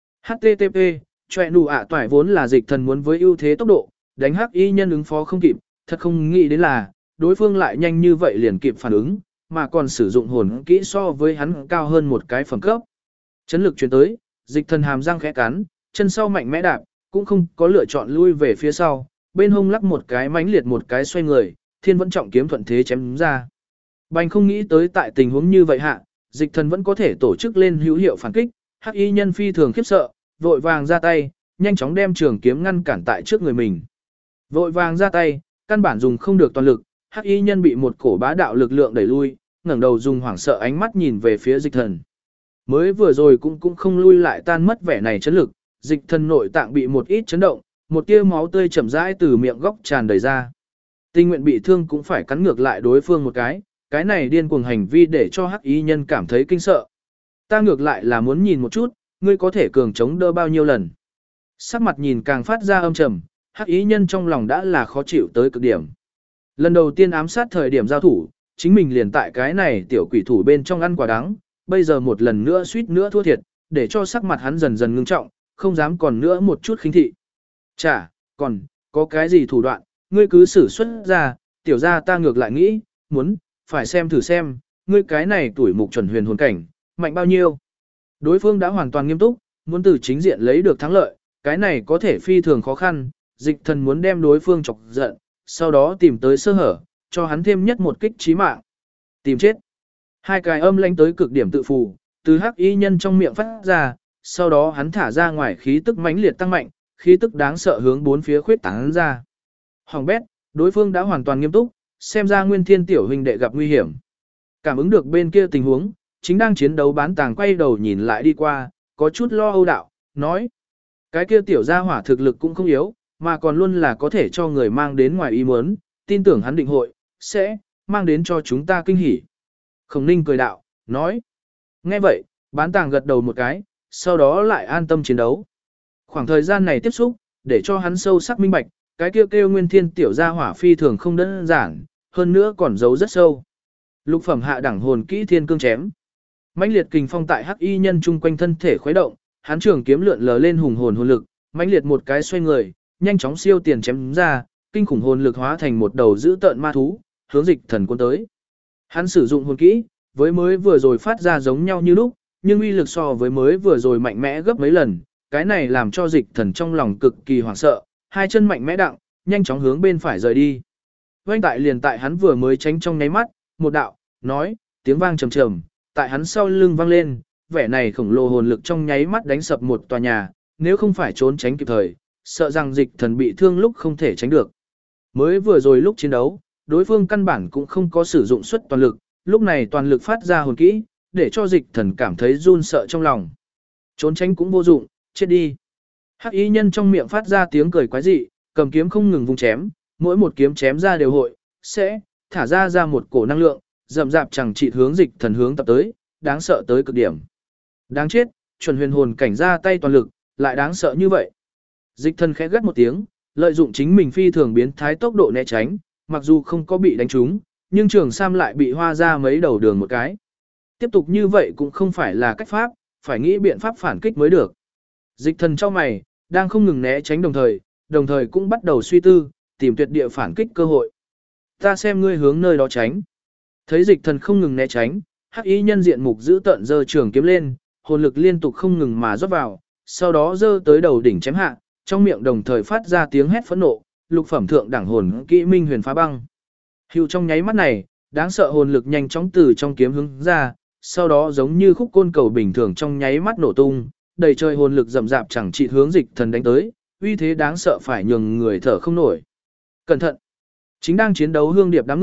S1: HTTP, chọe nụ ạ toại vốn là dịch thần muốn với ưu thế tốc độ, đánh hắc y nhân ứng phó không kịp, thật không nghĩ đến là, đối phương lại nhanh như vậy liền kịp phản ứng, mà còn sử dụng hồn kỹ so với hắn cao hơn một cái phẩm cấp. Chấn lực chuyển tới, dịch thần hàm răng khẽ cắn, chân sau mạnh mẽ đạp, cũng không có lựa chọn lui về phía sau, bên hông lắc một cái mãnh liệt một cái xoay người, thiên vẫn trọng kiếm thuận thế chém đúng ra. Bành không nghĩ tới tại tình huống như vậy hạ, dịch thần vẫn có thể tổ chức lên hữu hiệu phản kích, hắc y nhân phi thường khiếp sợ, vội vàng ra tay, nhanh chóng đem trường kiếm ngăn cản tại trước người mình. Vội vàng ra tay, căn bản dùng không được toàn lực, hắc y nhân bị một cổ bá đạo lực lượng đẩy lui, ngẩng đầu dùng hoảng sợ ánh mắt nhìn về phía dịch thần. Mới vừa rồi cũng không lui lại tan mất vẻ này chấn lực, dịch thần nội tạng bị một ít chấn động, một tia máu tươi chậm rãi từ miệng góc tràn đầy ra. Tình nguyện bị thương cũng phải cắn ngược lại đối phương một cái này điên cuồng hành vi để cho hắc y nhân cảm thấy kinh sợ. Ta ngược lại là muốn nhìn một chút, ngươi có thể cường chống đỡ bao nhiêu lần. Sắc mặt nhìn càng phát ra âm trầm, hắc y nhân trong lòng đã là khó chịu tới cực điểm. Lần đầu tiên ám sát thời điểm giao thủ, chính mình liền tại cái này tiểu quỷ thủ bên trong ăn quả đắng, bây giờ một lần nữa suýt nữa thua thiệt, để cho sắc mặt hắn dần dần ngưng trọng, không dám còn nữa một chút khinh thị. Chả, còn, có cái gì thủ đoạn, ngươi cứ sử xuất ra, tiểu ra ta ngược lại nghĩ, phải xem thử xem, ngươi cái này tuổi mục chuẩn huyền hồn cảnh, mạnh bao nhiêu. Đối phương đã hoàn toàn nghiêm túc, muốn từ chính diện lấy được thắng lợi, cái này có thể phi thường khó khăn, dịch thần muốn đem đối phương chọc giận, sau đó tìm tới sơ hở, cho hắn thêm nhất một kích chí mạng. Tìm chết. Hai cái âm lãnh tới cực điểm tự phù, từ hắc y nhân trong miệng phát ra, sau đó hắn thả ra ngoài khí tức mãnh liệt tăng mạnh, khí tức đáng sợ hướng bốn phía khuyết tán ra. Hoàng bét, đối phương đã hoàn toàn nghiêm túc, xem ra Nguyên Thiên tiểu huynh đệ gặp nguy hiểm. Cảm ứng được bên kia tình huống, chính đang chiến đấu bán tàng quay đầu nhìn lại đi qua, có chút lo âu đạo, nói. Cái kia tiểu gia hỏa thực lực cũng không yếu, mà còn luôn là có thể cho người mang đến ngoài ý muốn, tin tưởng hắn định hội, sẽ mang đến cho chúng ta kinh hỉ. Khổng Ninh cười đạo, nói. Nghe vậy, bán tàng gật đầu một cái, sau đó lại an tâm chiến đấu. Khoảng thời gian này tiếp xúc, để cho hắn sâu sắc minh bạch, cái kêu Nguyên Thiên tiểu gia hỏa phi thường không đơn giản, hơn nữa còn giấu rất sâu. Lục phẩm hạ đẳng hồn kỹ thiên cương chém. Mãnh liệt kình phong tại hắc y nhân chung quanh thân thể khuấy động, hắn trường kiếm lượn lờ lên hùng hồn lực, mãnh liệt một cái xoay người, nhanh chóng siêu tiền chém ra, kinh khủng hồn lực hóa thành một đầu dữ tợn ma thú, hướng dịch thần cuốn tới. Hắn sử dụng hồn kỹ, với mới vừa rồi phát ra giống nhau như lúc, nhưng uy lực so với mới vừa rồi mạnh mẽ gấp mấy lần, cái này làm cho dịch thần trong lòng cực kỳ hoảng sợ, hai chân mạnh mẽ đặng, nhanh chóng hướng bên phải rời đi. Vành tại liền tại hắn vừa mới tránh trong nháy mắt, một đạo, nói, tiếng vang trầm trầm, tại hắn sau lưng vang lên, vẻ này khổng lồ hồn lực trong nháy mắt đánh sập một tòa nhà, nếu không phải trốn tránh kịp thời, sợ rằng dịch thần bị thương lúc không thể tránh được. Mới vừa rồi lúc chiến đấu, đối phương căn bản cũng không có sử dụng suất toàn lực, lúc này toàn lực phát ra hồn kỹ, để cho dịch thần cảm thấy run sợ trong lòng. Trốn tránh cũng vô dụng, chết đi. Hắc y nhân trong miệng phát ra tiếng cười quái dị, cầm kiếm không ngừng vung chém, mỗi một kiếm chém ra đều hội, sẽ thả ra một cổ năng lượng, rậm rạp chẳng trị hướng dịch thần hướng tập tới, đáng sợ tới cực điểm. Đáng chết, chuẩn huyền hồn cảnh ra tay toàn lực, lại đáng sợ như vậy. Dịch thần khẽ gắt một tiếng, lợi dụng chính mình phi thường biến thái tốc độ né tránh, mặc dù không có bị đánh trúng, nhưng trường sam lại bị hoa ra mấy đầu đường một cái. Tiếp tục như vậy cũng không phải là cách pháp, phải nghĩ biện pháp phản kích mới được. Dịch thần trong mày, đang không ngừng né tránh đồng thời cũng bắt đầu suy tư, tìm tuyệt địa phản kích cơ hội. Ta xem ngươi hướng nơi đó tránh. Thấy dịch thần không ngừng né tránh, hắc y nhân diện mục giữ tận giơ trường kiếm lên, hồn lực liên tục không ngừng mà rót vào, sau đó giơ tới đầu đỉnh chém hạ, trong miệng đồng thời phát ra tiếng hét phẫn nộ, lục phẩm thượng đẳng hồn kỹ minh huyền phá băng. Hưu trong nháy mắt này, đáng sợ hồn lực nhanh chóng từ trong kiếm hướng ra, sau đó giống như khúc côn cầu bình thường trong nháy mắt nổ tung, đầy trời hồn lực rầm rạp chẳng trị hướng dịch thần đánh tới, uy thế đáng sợ phải nhường người thở không nổi. Cẩn thận! Chính đang chiến đấu hương điệp đám người,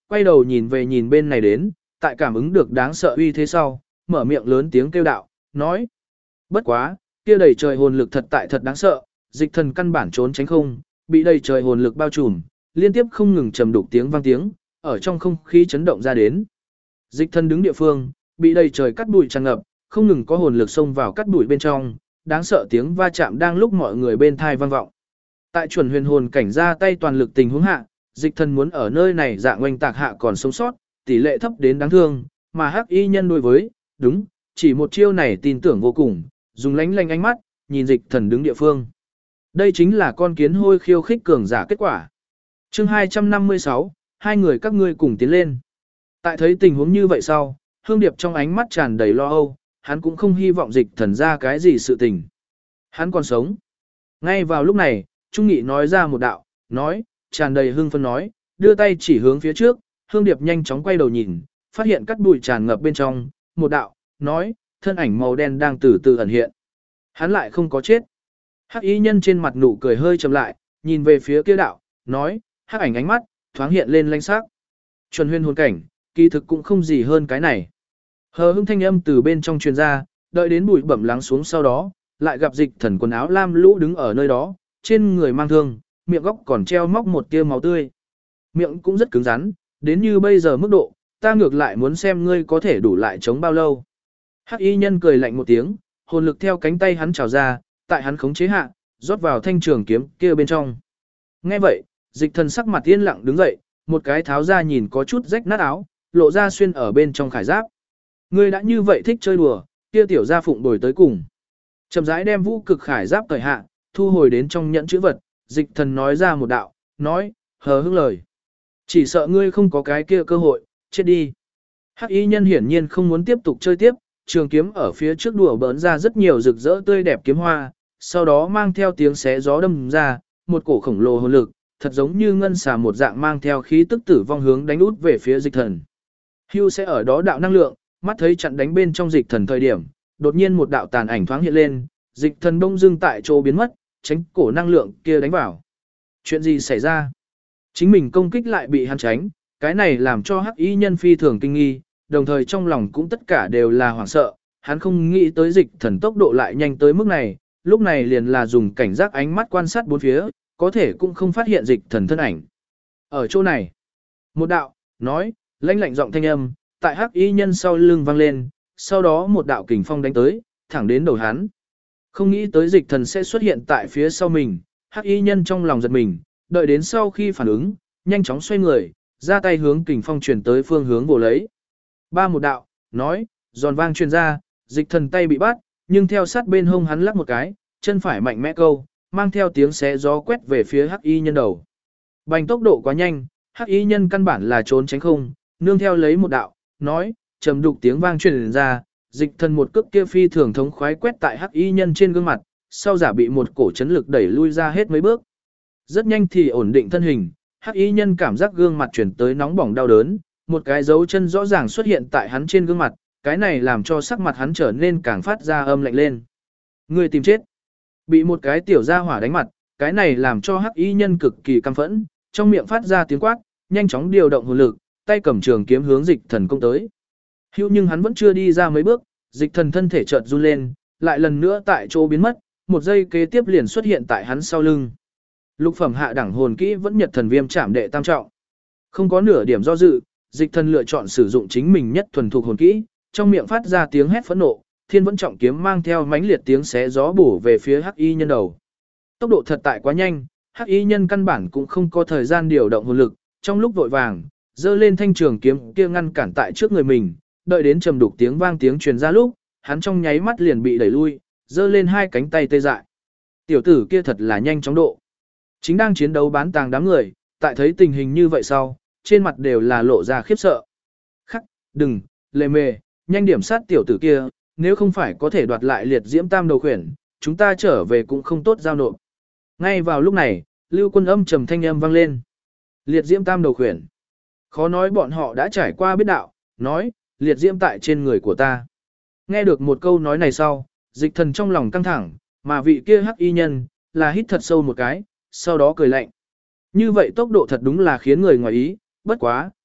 S1: quay đầu nhìn về nhìn bên này đến, tại cảm ứng được đáng sợ uy thế sau, mở miệng lớn tiếng kêu đạo, nói. Bất quá, kia đầy trời hồn lực thật đáng sợ, dịch thần căn bản trốn tránh không, bị đầy trời hồn lực bao trùm, liên tiếp không ngừng trầm đục tiếng vang tiếng, ở trong không khí chấn động ra đến. Dịch thần đứng địa phương, bị đầy trời cắt bụi tràn ngập, không ngừng có hồn lực xông vào cắt bụi bên trong, đáng sợ tiếng va chạm đang lúc mọi người bên thai vang vọng. Tại chuẩn huyền hồn cảnh ra tay toàn lực tình huống hạ, dịch thần muốn ở nơi này dạng oanh tạc hạ còn sống sót, tỷ lệ thấp đến đáng thương, mà hắc y nhân đối với, đúng, chỉ một chiêu này tin tưởng vô cùng, dùng lánh lánh ánh mắt, nhìn dịch thần đứng địa phương. Đây chính là con kiến hôi khiêu khích cường giả kết quả. Chương 256, hai người các ngươi cùng tiến lên. Tại thấy tình huống như vậy sau, Hương Điệp trong ánh mắt tràn đầy lo âu, hắn cũng không hy vọng dịch thần ra cái gì sự tình. Hắn còn sống. Ngay vào lúc này, Trung Nghị nói ra một đạo, nói, tràn đầy hưng phấn nói, đưa tay chỉ hướng phía trước, Hương Điệp nhanh chóng quay đầu nhìn, phát hiện cắt bụi tràn ngập bên trong, một đạo, nói, thân ảnh màu đen đang từ từ ẩn hiện. Hắn lại không có chết. Hắc y nhân trên mặt nụ cười hơi chậm lại, nhìn về phía kia đạo, nói, hắc ảnh ánh mắt, thoáng hiện lên lanh sắc. Chuẩn huyền hồn cảnh, kỳ thực cũng không gì hơn cái này. Hờ hững thanh âm từ bên trong truyền ra, đợi đến bụi bẩm lắng xuống sau đó, lại gặp dịch thần quần áo lam lũ đứng ở nơi đó, trên người mang thương, miệng góc còn treo móc một tia máu tươi. Miệng cũng rất cứng rắn, đến như bây giờ mức độ, ta ngược lại muốn xem ngươi có thể đủ lại chống bao lâu. Hắc y nhân cười lạnh một tiếng, hồn lực theo cánh tay hắn trào ra, tại hắn khống chế hạ, rót vào thanh trường kiếm kia bên trong. Nghe vậy, dịch thần sắc mặt yên lặng đứng dậy, một cái tháo ra nhìn có chút rách nát áo, lộ ra xuyên ở bên trong khải giáp. Ngươi đã như vậy thích chơi đùa, kia tiểu gia phụng bồi tới cùng. Chậm rãi đem vũ cực khải giáp cởi hạ, thu hồi đến trong nhẫn chữ vật, dịch thần nói ra một đạo, nói, hờ hững lời. Chỉ sợ ngươi không có cái kia cơ hội, chết đi. Hắc y nhân hiển nhiên không muốn tiếp tục chơi tiếp, trường kiếm ở phía trước đùa bỡn ra rất nhiều rực rỡ tươi đẹp kiếm hoa, sau đó mang theo tiếng xé gió đâm ra, một cổ khổng lồ hồn lực, thật giống như ngân xà một dạng mang theo khí tức tử vong hướng đánh út về phía dịch thần. Hưu sẽ ở đó đạo năng lượng, mắt thấy chặn đánh bên trong dịch thần thời điểm, đột nhiên một đạo tàn ảnh thoáng hiện lên, dịch thần đông dưng tại chỗ biến mất, tránh cổ năng lượng kia đánh vào. Chuyện gì xảy ra? Chính mình công kích lại bị hắn tránh, cái này làm cho hắc y nhân phi thường kinh nghi, đồng thời trong lòng cũng tất cả đều là hoảng sợ, hắn không nghĩ tới dịch thần tốc độ lại nhanh tới mức này, lúc này liền là dùng cảnh giác ánh mắt quan sát bốn phía, có thể cũng không phát hiện dịch thần thân ảnh. Ở chỗ này, một đạo, nói, lãnh lạnh giọng thanh âm, tại hắc y nhân sau lưng vang lên, sau đó một đạo kình phong đánh tới, thẳng đến đầu hắn. Không nghĩ tới dịch thần sẽ xuất hiện tại phía sau mình, hắc y nhân trong lòng giật mình, đợi đến sau khi phản ứng, nhanh chóng xoay người, ra tay hướng kình phong chuyển tới phương hướng vồ lấy. Ba một đạo, nói, giòn vang truyền ra, dịch thần tay bị bắt, nhưng theo sát bên hông hắn lắc một cái, chân phải mạnh mẽ câu, mang theo tiếng xé gió quét về phía hắc y nhân đầu. Bành tốc độ quá nhanh, hắc y nhân căn bản là trốn tránh không, nương theo lấy một đạo, nói, trầm đục tiếng vang truyền ra, dịch thần một cước kia phi thường thống khoái quét tại hắc y nhân trên gương mặt, sau giả bị một cổ chấn lực đẩy lui ra hết mấy bước. Rất nhanh thì ổn định thân hình, hắc y nhân cảm giác gương mặt chuyển tới nóng bỏng đau đớn, một cái dấu chân rõ ràng xuất hiện tại hắn trên gương mặt, cái này làm cho sắc mặt hắn trở nên càng phát ra âm lạnh lên. Người tìm chết. Bị một cái tiểu gia hỏa đánh mặt, cái này làm cho hắc y nhân cực kỳ căm phẫn, trong miệng phát ra tiếng quát, nhanh chóng điều động hồn lực, tay cầm trường kiếm hướng dịch thần công tới. Hữu nhưng hắn vẫn chưa đi ra mấy bước, dịch thần thân thể chợt run lên, lại lần nữa tại chỗ biến mất, một giây kế tiếp liền xuất hiện tại hắn sau lưng. Lục phẩm hạ đẳng hồn kỹ vẫn nhật thần viêm chạm đệ tam trọng. Không có nửa điểm do dự, dịch thần lựa chọn sử dụng chính mình nhất thuần thục hồn kỹ, trong miệng phát ra tiếng hét phẫn nộ, thiên vẫn trọng kiếm mang theo mãnh liệt tiếng xé gió bổ về phía hắc y nhân đầu. Tốc độ thật tại quá nhanh, hắc y nhân căn bản cũng không có thời gian điều động hồn lực, trong lúc vội vàng, giơ lên thanh trường kiếm kia ngăn cản tại trước người mình, đợi đến trầm đục tiếng vang tiếng truyền ra lúc, hắn trong nháy mắt liền bị đẩy lui, giơ lên hai cánh tay tê dại. Tiểu tử kia thật là nhanh chóng độ. Chính đang chiến đấu bán tàng đám người, tại thấy tình hình như vậy sau, trên mặt đều là lộ ra khiếp sợ. Khắc, đừng, lề mề, nhanh điểm sát tiểu tử kia, nếu không phải có thể đoạt lại liệt diễm tam đầu khuyển, chúng ta trở về cũng không tốt giao nộp. Ngay vào lúc này, Lưu Quân âm trầm thanh âm vang lên. Liệt diễm tam đầu khuyển. Khó nói bọn họ đã trải qua biết đạo, nói, liệt diễm tại trên người của ta. Nghe được một câu nói này sau, dịch thần trong lòng căng thẳng, mà vị kia hắc y nhân, là hít thật sâu một cái, sau đó cười lạnh. Như vậy tốc độ thật đúng là khiến người ngoài ý, bất quá,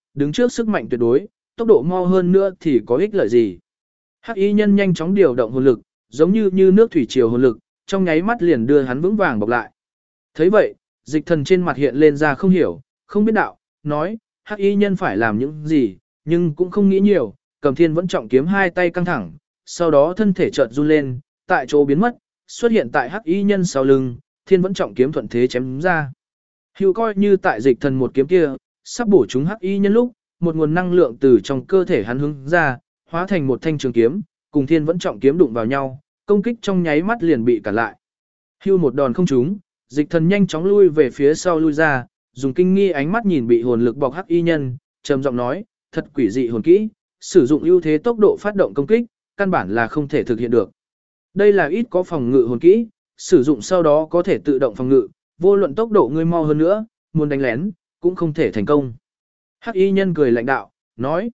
S1: đứng trước sức mạnh tuyệt đối, tốc độ mau hơn nữa thì có ích lợi gì. Hắc y nhân nhanh chóng điều động hồn lực, giống như nước thủy triều hồn lực, trong nháy mắt liền đưa hắn vững vàng bọc lại. Thấy vậy, Dịch Thần trên mặt hiện lên ra không hiểu, không biết đạo, nói, Hắc y nhân phải làm những gì, nhưng cũng không nghĩ nhiều, cầm Thiên Vẫn Trọng kiếm hai tay căng thẳng, sau đó thân thể chợt run lên, tại chỗ biến mất, xuất hiện tại Hắc y nhân sau lưng, Thiên Vẫn Trọng kiếm thuận thế chém ra. Hữu coi như tại Dịch Thần một kiếm kia, sắp bổ trúng Hắc y nhân lúc, một nguồn năng lượng từ trong cơ thể hắn hướng ra, hóa thành một thanh trường kiếm, cùng Thiên Vẫn Trọng kiếm đụng vào nhau, công kích trong nháy mắt liền bị cản lại. Hưu một đòn không trúng, Dịch Thần nhanh chóng lui về phía sau lui ra, dùng kinh nghi ánh mắt nhìn bị hồn lực bọc Hắc y nhân, trầm giọng nói, thật quỷ dị hồn kỹ, sử dụng ưu thế tốc độ phát động công kích, căn bản là không thể thực hiện được. Đây là ít có phòng ngự hồn kỹ, sử dụng sau đó có thể tự động phòng ngự, vô luận tốc độ ngươi mau hơn nữa, muốn đánh lén, cũng không thể thành công. Hắc y nhân cười lạnh đạo, nói,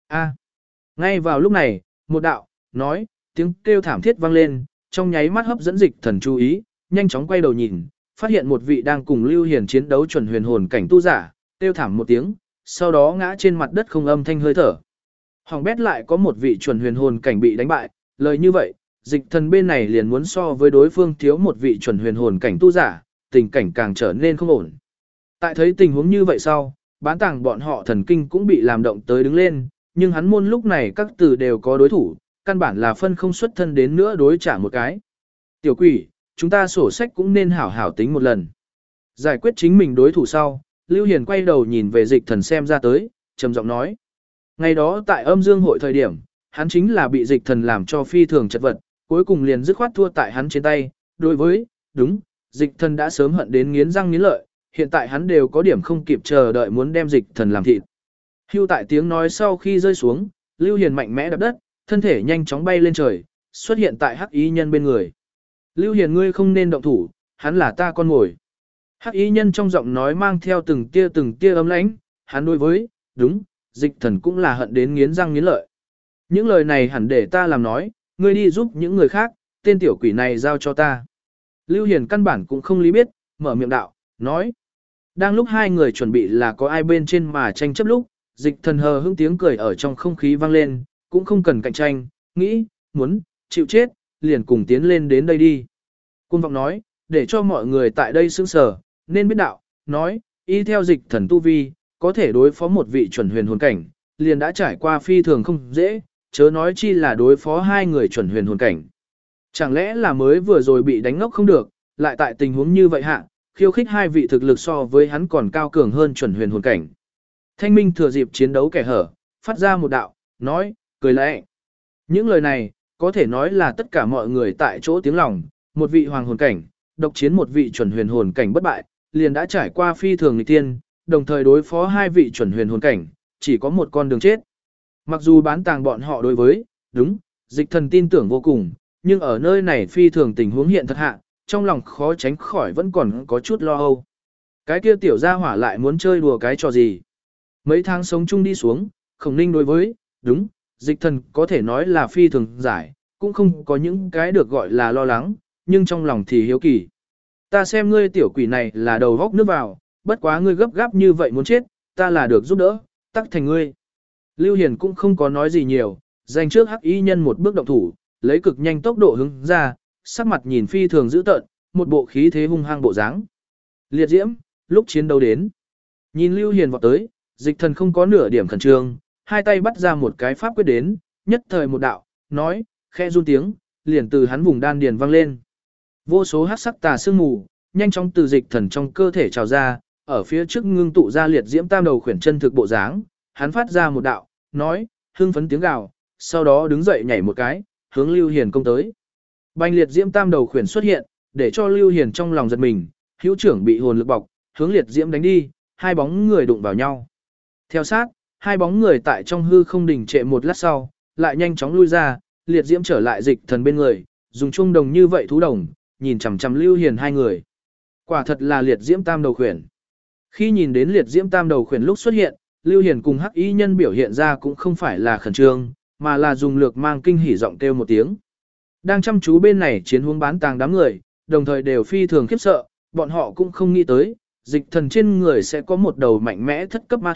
S1: ngay vào lúc này, một đạo, nói, tiếng kêu thảm thiết vang lên, trong nháy mắt hấp dẫn Dịch Thần chú ý, nhanh chóng quay đầu nhìn, phát hiện một vị đang cùng Lưu Hiền chiến đấu chuẩn huyền hồn cảnh tu giả, kêu thảm một tiếng, sau đó ngã trên mặt đất không âm thanh hơi thở. Hoàng bét lại có một vị chuẩn huyền hồn cảnh bị đánh bại, lời như vậy, Dịch Thần bên này liền muốn so với đối phương thiếu một vị chuẩn huyền hồn cảnh tu giả, tình cảnh càng trở nên không ổn. Tại thấy tình huống như vậy sau, Bán Tàng bọn họ thần kinh cũng bị làm động tới đứng lên, nhưng hắn môn lúc này các từ đều có đối thủ, căn bản là phân không xuất thân đến nữa đối trả một cái. Tiểu quỷ, chúng ta sổ sách cũng nên hảo hảo tính một lần. Giải quyết chính mình đối thủ sau, Lưu Hiền quay đầu nhìn về Dịch Thần xem ra tới, trầm giọng nói. Ngày đó tại âm dương hội thời điểm, hắn chính là bị Dịch Thần làm cho phi thường chật vật, cuối cùng liền dứt khoát thua tại hắn trên tay. Đối với, đúng, Dịch Thần đã sớm hận đến nghiến răng nghiến lợi, hiện tại hắn đều có điểm không kịp chờ đợi muốn đem Dịch Thần làm thịt. Hưu tại tiếng nói sau khi rơi xuống, Lưu Hiền mạnh mẽ đập đất, thân thể nhanh chóng bay lên trời, xuất hiện tại Hắc y nhân bên người. Lưu Hiền ngươi không nên động thủ, hắn là ta con mồi. Hắc y nhân trong giọng nói mang theo từng tia ấm lãnh, hắn đối với, đúng, Dịch Thần cũng là hận đến nghiến răng nghiến lợi. Những lời này hẳn để ta làm nói, ngươi đi giúp những người khác, tên tiểu quỷ này giao cho ta. Lưu Hiền căn bản cũng không lý biết, mở miệng đạo, nói. Đang lúc hai người chuẩn bị là có ai bên trên mà tranh chấp lúc, Dịch Thần hờ hững tiếng cười ở trong không khí vang lên, cũng không cần cạnh tranh, nghĩ, muốn, chịu chết, liền cùng tiến lên đến đây đi. Cung vọng nói, để cho mọi người tại đây sững sờ, nên biết đạo, nói, y theo Dịch Thần tu vi, có thể đối phó một vị chuẩn huyền hồn cảnh, liền đã trải qua phi thường không dễ, chớ nói chi là đối phó hai người chuẩn huyền hồn cảnh. Chẳng lẽ là mới vừa rồi bị đánh ngốc không được, lại tại tình huống như vậy hạ, khiêu khích hai vị thực lực so với hắn còn cao cường hơn chuẩn huyền hồn cảnh. Thanh Minh thừa dịp chiến đấu kẻ hở, phát ra một đạo, nói, cười lẽ. Những lời này, có thể nói là tất cả mọi người tại chỗ tiếng lòng, một vị hoàng hồn cảnh, độc chiến một vị chuẩn huyền hồn cảnh bất bại, liền đã trải qua phi thường nghịch tiên, đồng thời đối phó hai vị chuẩn huyền hồn cảnh, chỉ có một con đường chết. Mặc dù Bán Tàng bọn họ đối với, đúng, Dịch Thần tin tưởng vô cùng, nhưng ở nơi này phi thường tình huống hiện thật hạ, trong lòng khó tránh khỏi vẫn còn có chút lo âu. Cái kia tiểu gia hỏa lại muốn chơi đùa cái trò gì? Mấy tháng sống chung đi xuống, Khổng Ninh đối với, đúng, Dịch Thần có thể nói là phi thường giải, cũng không có những cái được gọi là lo lắng, nhưng trong lòng thì hiếu kỳ. Ta xem ngươi tiểu quỷ này là đầu góc nước vào, bất quá ngươi gấp gáp như vậy muốn chết, ta là được giúp đỡ, tắc thành ngươi. Lưu Hiền cũng không có nói gì nhiều, dành trước Hắc y nhân một bước động thủ, lấy cực nhanh tốc độ hướng ra, sắc mặt nhìn phi thường dữ tợn, một bộ khí thế hung hăng bộ dáng. Liệt diễm, lúc chiến đấu đến. Nhìn Lưu Hiền vọt tới, Dịch Thần không có nửa điểm khẩn trương, hai tay bắt ra một cái pháp quyết đến, nhất thời một đạo, nói, khẽ run tiếng, liền từ hắn vùng đan điền vang lên. Vô số hắc sắc tà sương mù, nhanh chóng từ Dịch Thần trong cơ thể trào ra, ở phía trước ngưng tụ ra liệt diễm tam đầu khuyển chân thực bộ dáng, hắn phát ra một đạo, nói, hưng phấn tiếng gào, sau đó đứng dậy nhảy một cái, hướng Lưu Hiền công tới. Bành liệt diễm tam đầu khuyển xuất hiện, để cho Lưu Hiền trong lòng giật mình, hữu trưởng bị hồn lực bọc, hướng liệt diễm đánh đi, hai bóng người đụng vào nhau. Theo sát, hai bóng người tại trong hư không đình trệ một lát sau, lại nhanh chóng lui ra, liệt diễm trở lại Dịch Thần bên người, dùng chuông đồng như vậy thú đồng, nhìn chằm chằm Lưu Hiền hai người. Quả thật là liệt diễm tam đầu khuyển. Khi nhìn đến liệt diễm tam đầu khuyển lúc xuất hiện, Lưu Hiền cùng Hắc y nhân biểu hiện ra cũng không phải là khẩn trương, mà là dùng lược mang kinh hỉ giọng kêu một tiếng. Đang chăm chú bên này chiến hướng Bán Tàng đám người, đồng thời đều phi thường khiếp sợ, bọn họ cũng không nghĩ tới, Dịch Thần trên người sẽ có một đầu mạnh mẽ thất cấp ma thú,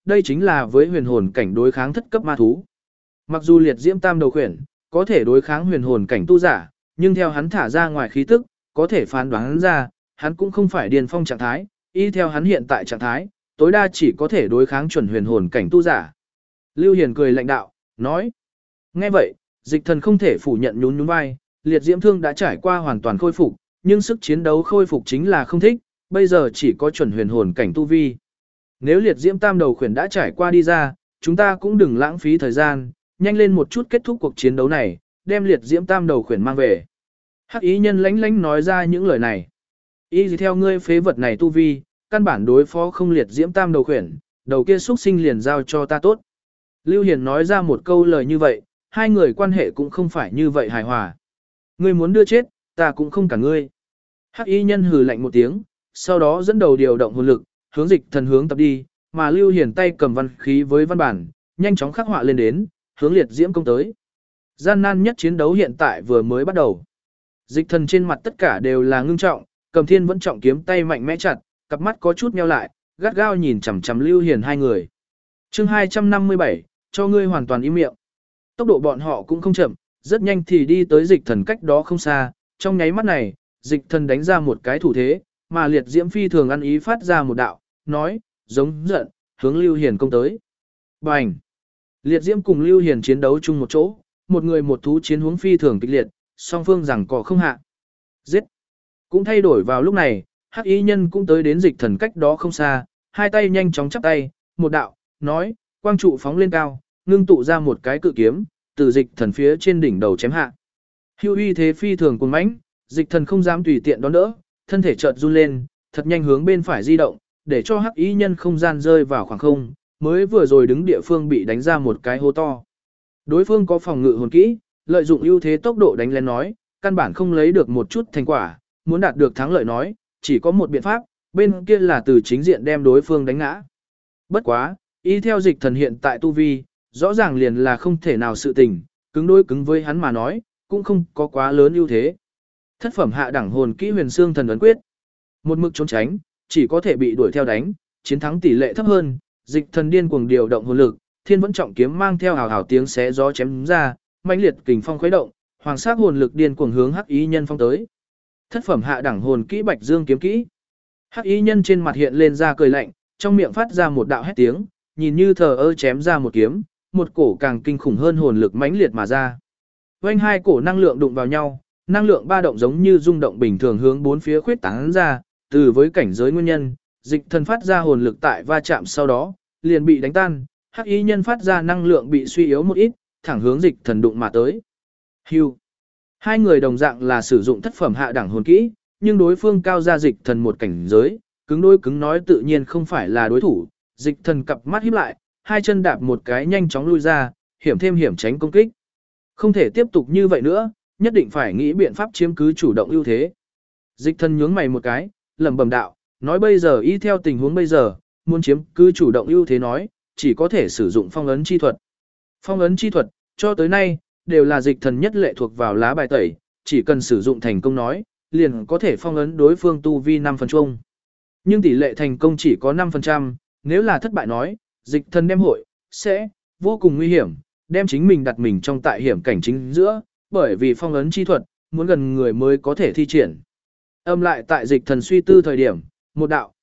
S1: đây chính là với huyền hồn cảnh đối kháng thất cấp ma thú. Mặc dù liệt diễm tam đầu khuyển có thể đối kháng huyền hồn cảnh tu giả, nhưng theo hắn thả ra ngoài khí tức, có thể phán đoán ra, hắn cũng không phải điên phong trạng thái, y theo hắn hiện tại trạng thái, tối đa chỉ có thể đối kháng chuẩn huyền hồn cảnh tu giả. Lưu Hiền cười lạnh đạo, nói. Nghe vậy, Dịch Thần không thể phủ nhận nhún nhún vai, liệt diễm thương đã trải qua hoàn toàn khôi phục, nhưng sức chiến đấu khôi phục chính là không thích, bây giờ chỉ có chuẩn huyền hồn cảnh tu vi. Nếu liệt diễm tam đầu khuyển đã trải qua đi ra, chúng ta cũng đừng lãng phí thời gian, nhanh lên một chút kết thúc cuộc chiến đấu này, đem liệt diễm tam đầu khuyển mang về. Hắc ý nhân lánh lánh nói ra những lời này. Y gì theo ngươi phế vật này tu vi, căn bản đối phó không liệt diễm tam đầu khuyển, đầu kia xuất sinh liền giao cho ta tốt. Lưu Hiền nói ra một câu lời như vậy, hai người quan hệ cũng không phải như vậy hài hòa. Ngươi muốn đưa chết, ta cũng không cả ngươi. Hắc y nhân hừ lạnh một tiếng, sau đó dẫn đầu điều động hồn lực, hướng Dịch Thần hướng tập đi, mà Lưu Hiền tay cầm văn khí với văn bản, nhanh chóng khắc họa lên đến, hướng liệt diễm công tới. Gian nan nhất chiến đấu hiện tại vừa mới bắt đầu. Dịch Thần trên mặt tất cả đều là ngưng trọng, cầm thiên vẫn trọng kiếm tay mạnh mẽ chặt, cặp mắt có chút nheo lại, gắt gao nhìn chằm chằm Lưu Hiền hai người. Chương 257, cho ngươi hoàn toàn im miệng. Tốc độ bọn họ cũng không chậm, rất nhanh thì đi tới Dịch Thần cách đó không xa, trong nháy mắt này, Dịch Thần đánh ra một cái thủ thế, mà liệt diễm phi thường ăn ý phát ra một đạo, nói, giống giận, hướng Lưu Hiền công tới. Bành! Liệt diễm cùng Lưu Hiền chiến đấu chung một chỗ, một người một thú chiến hướng phi thường kịch liệt, song phương giằng cò không hạ. Giết! Cũng thay đổi vào lúc này, Hắc y nhân cũng tới đến Dịch Thần cách đó không xa, hai tay nhanh chóng chắp tay, một đạo, nói, quang trụ phóng lên cao, ngưng tụ ra một cái cự kiếm, từ Dịch Thần phía trên đỉnh đầu chém hạ. Hưu uy thế phi thường cuồng mãnh, Dịch Thần không dám tùy tiện đón đỡ, thân thể chợt run lên, thật nhanh hướng bên phải di động, để cho Hắc y nhân không gian rơi vào khoảng không, mới vừa rồi đứng địa phương bị đánh ra một cái hố to. Đối phương có phòng ngự hồn kỹ, lợi dụng ưu thế tốc độ đánh lén nói, căn bản không lấy được một chút thành quả, muốn đạt được thắng lợi nói, chỉ có một biện pháp, bên kia là từ chính diện đem đối phương đánh ngã. Bất quá, y theo Dịch Thần hiện tại tu vi, rõ ràng liền là không thể nào sự tình, cứng đối cứng với hắn mà nói, cũng không có quá lớn ưu thế. Thất phẩm hạ đẳng hồn kỹ Huyền Xương Thần ấn quyết. Một mực trốn tránh, chỉ có thể bị đuổi theo đánh, chiến thắng tỷ lệ thấp hơn, Dịch Thần điên cuồng điều động hồn lực, thiên vẫn trọng kiếm mang theo hào hào tiếng xé gió chém ra, mãnh liệt kình phong khuấy động, hoàng sắc hồn lực điên cuồng hướng Hắc y nhân phong tới. Thất phẩm hạ đẳng hồn kỹ Bạch Dương kiếm kỹ. Hắc y nhân trên mặt hiện lên ra cười lạnh, trong miệng phát ra một đạo hét tiếng, nhìn như thờ ơ chém ra một kiếm, một cổ càng kinh khủng hơn hồn lực mãnh liệt mà ra. Vành hai cổ năng lượng đụng vào nhau, năng lượng ba động giống như rung động bình thường hướng bốn phía khuyết tán ra, từ với cảnh giới nguyên nhân, Dịch Thần phát ra hồn lực tại va chạm sau đó, liền bị đánh tan, Hắc y nhân phát ra năng lượng bị suy yếu một ít, thẳng hướng Dịch Thần đụng mà tới. Hưu. Hai người đồng dạng là sử dụng thất phẩm hạ đẳng hồn kỹ, nhưng đối phương cao ra Dịch Thần một cảnh giới, cứng đôi cứng nói tự nhiên không phải là đối thủ. Dịch Thần cặp mắt híp lại, hai chân đạp một cái nhanh chóng lui ra, hiểm thêm hiểm tránh công kích. Không thể tiếp tục như vậy nữa, nhất định phải nghĩ biện pháp chiếm cứ chủ động ưu thế. Dịch Thần nhướng mày một cái, lẩm bẩm đạo, nói bây giờ y theo tình huống bây giờ, muốn chiếm cứ chủ động ưu thế nói, chỉ có thể sử dụng phong ấn chi thuật. Phong ấn chi thuật, cho tới nay, đều là Dịch Thần nhất lệ thuộc vào lá bài tẩy, chỉ cần sử dụng thành công nói, liền có thể phong ấn đối phương tu vi 5%. Nhưng tỷ lệ thành công chỉ có 5%, nếu là thất bại nói, Dịch Thần đem hội, sẽ, vô cùng nguy hiểm, đem chính mình đặt mình trong tại hiểm cảnh chính giữa, bởi vì phong ấn chi thuật, muốn gần người mới có thể thi triển. Âm lại tại Dịch Thần suy tư thời điểm, một đạo,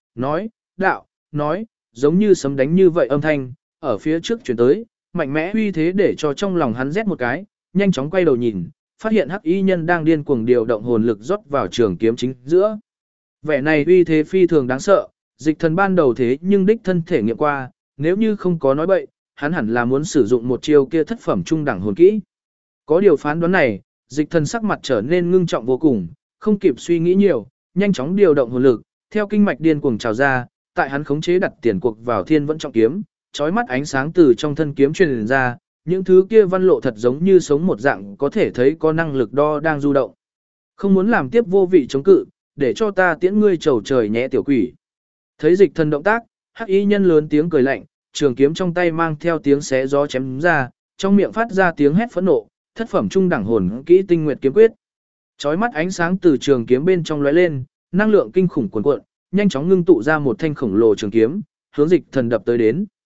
S1: nói, giống như sấm đánh như vậy âm thanh, ở phía trước chuyển tới, mạnh mẽ uy thế để cho trong lòng hắn rét một cái, nhanh chóng quay đầu nhìn, phát hiện Hắc y nhân đang điên cuồng điều động hồn lực rót vào trường kiếm chính giữa. Vẻ này uy thế phi thường đáng sợ, Dịch Thần ban đầu thế nhưng đích thân thể nghiệm qua, nếu như không có nói bậy, hắn hẳn là muốn sử dụng một chiêu kia thất phẩm trung đẳng hồn kỹ. Có điều phán đoán này, Dịch Thần sắc mặt trở nên ngưng trọng vô cùng, không kịp suy nghĩ nhiều, nhanh chóng điều động hồn lực, theo kinh mạch điên cuồng trào ra, tại hắn khống chế đặt tiền cuộc vào thiên vẫn trọng kiếm, chói mắt ánh sáng từ trong thân kiếm truyền ra, những thứ kia văn lộ thật giống như sống một dạng có thể thấy có năng lực đo đang du động. Không muốn làm tiếp vô vị chống cự, để cho ta tiễn ngươi trầu trời nhé tiểu quỷ. Thấy Dịch Thần động tác, Hắc y nhân lớn tiếng cười lạnh, trường kiếm trong tay mang theo tiếng xé gió chém ra, trong miệng phát ra tiếng hét phẫn nộ, thất phẩm trung đẳng hồn kỹ Tinh Nguyệt kiếm quyết. Chói mắt ánh sáng từ trường kiếm bên trong lóe lên, năng lượng kinh khủng cuồn cuộn, nhanh chóng ngưng tụ ra một thanh khổng lồ trường kiếm, hướng Dịch Thần đập tới đến.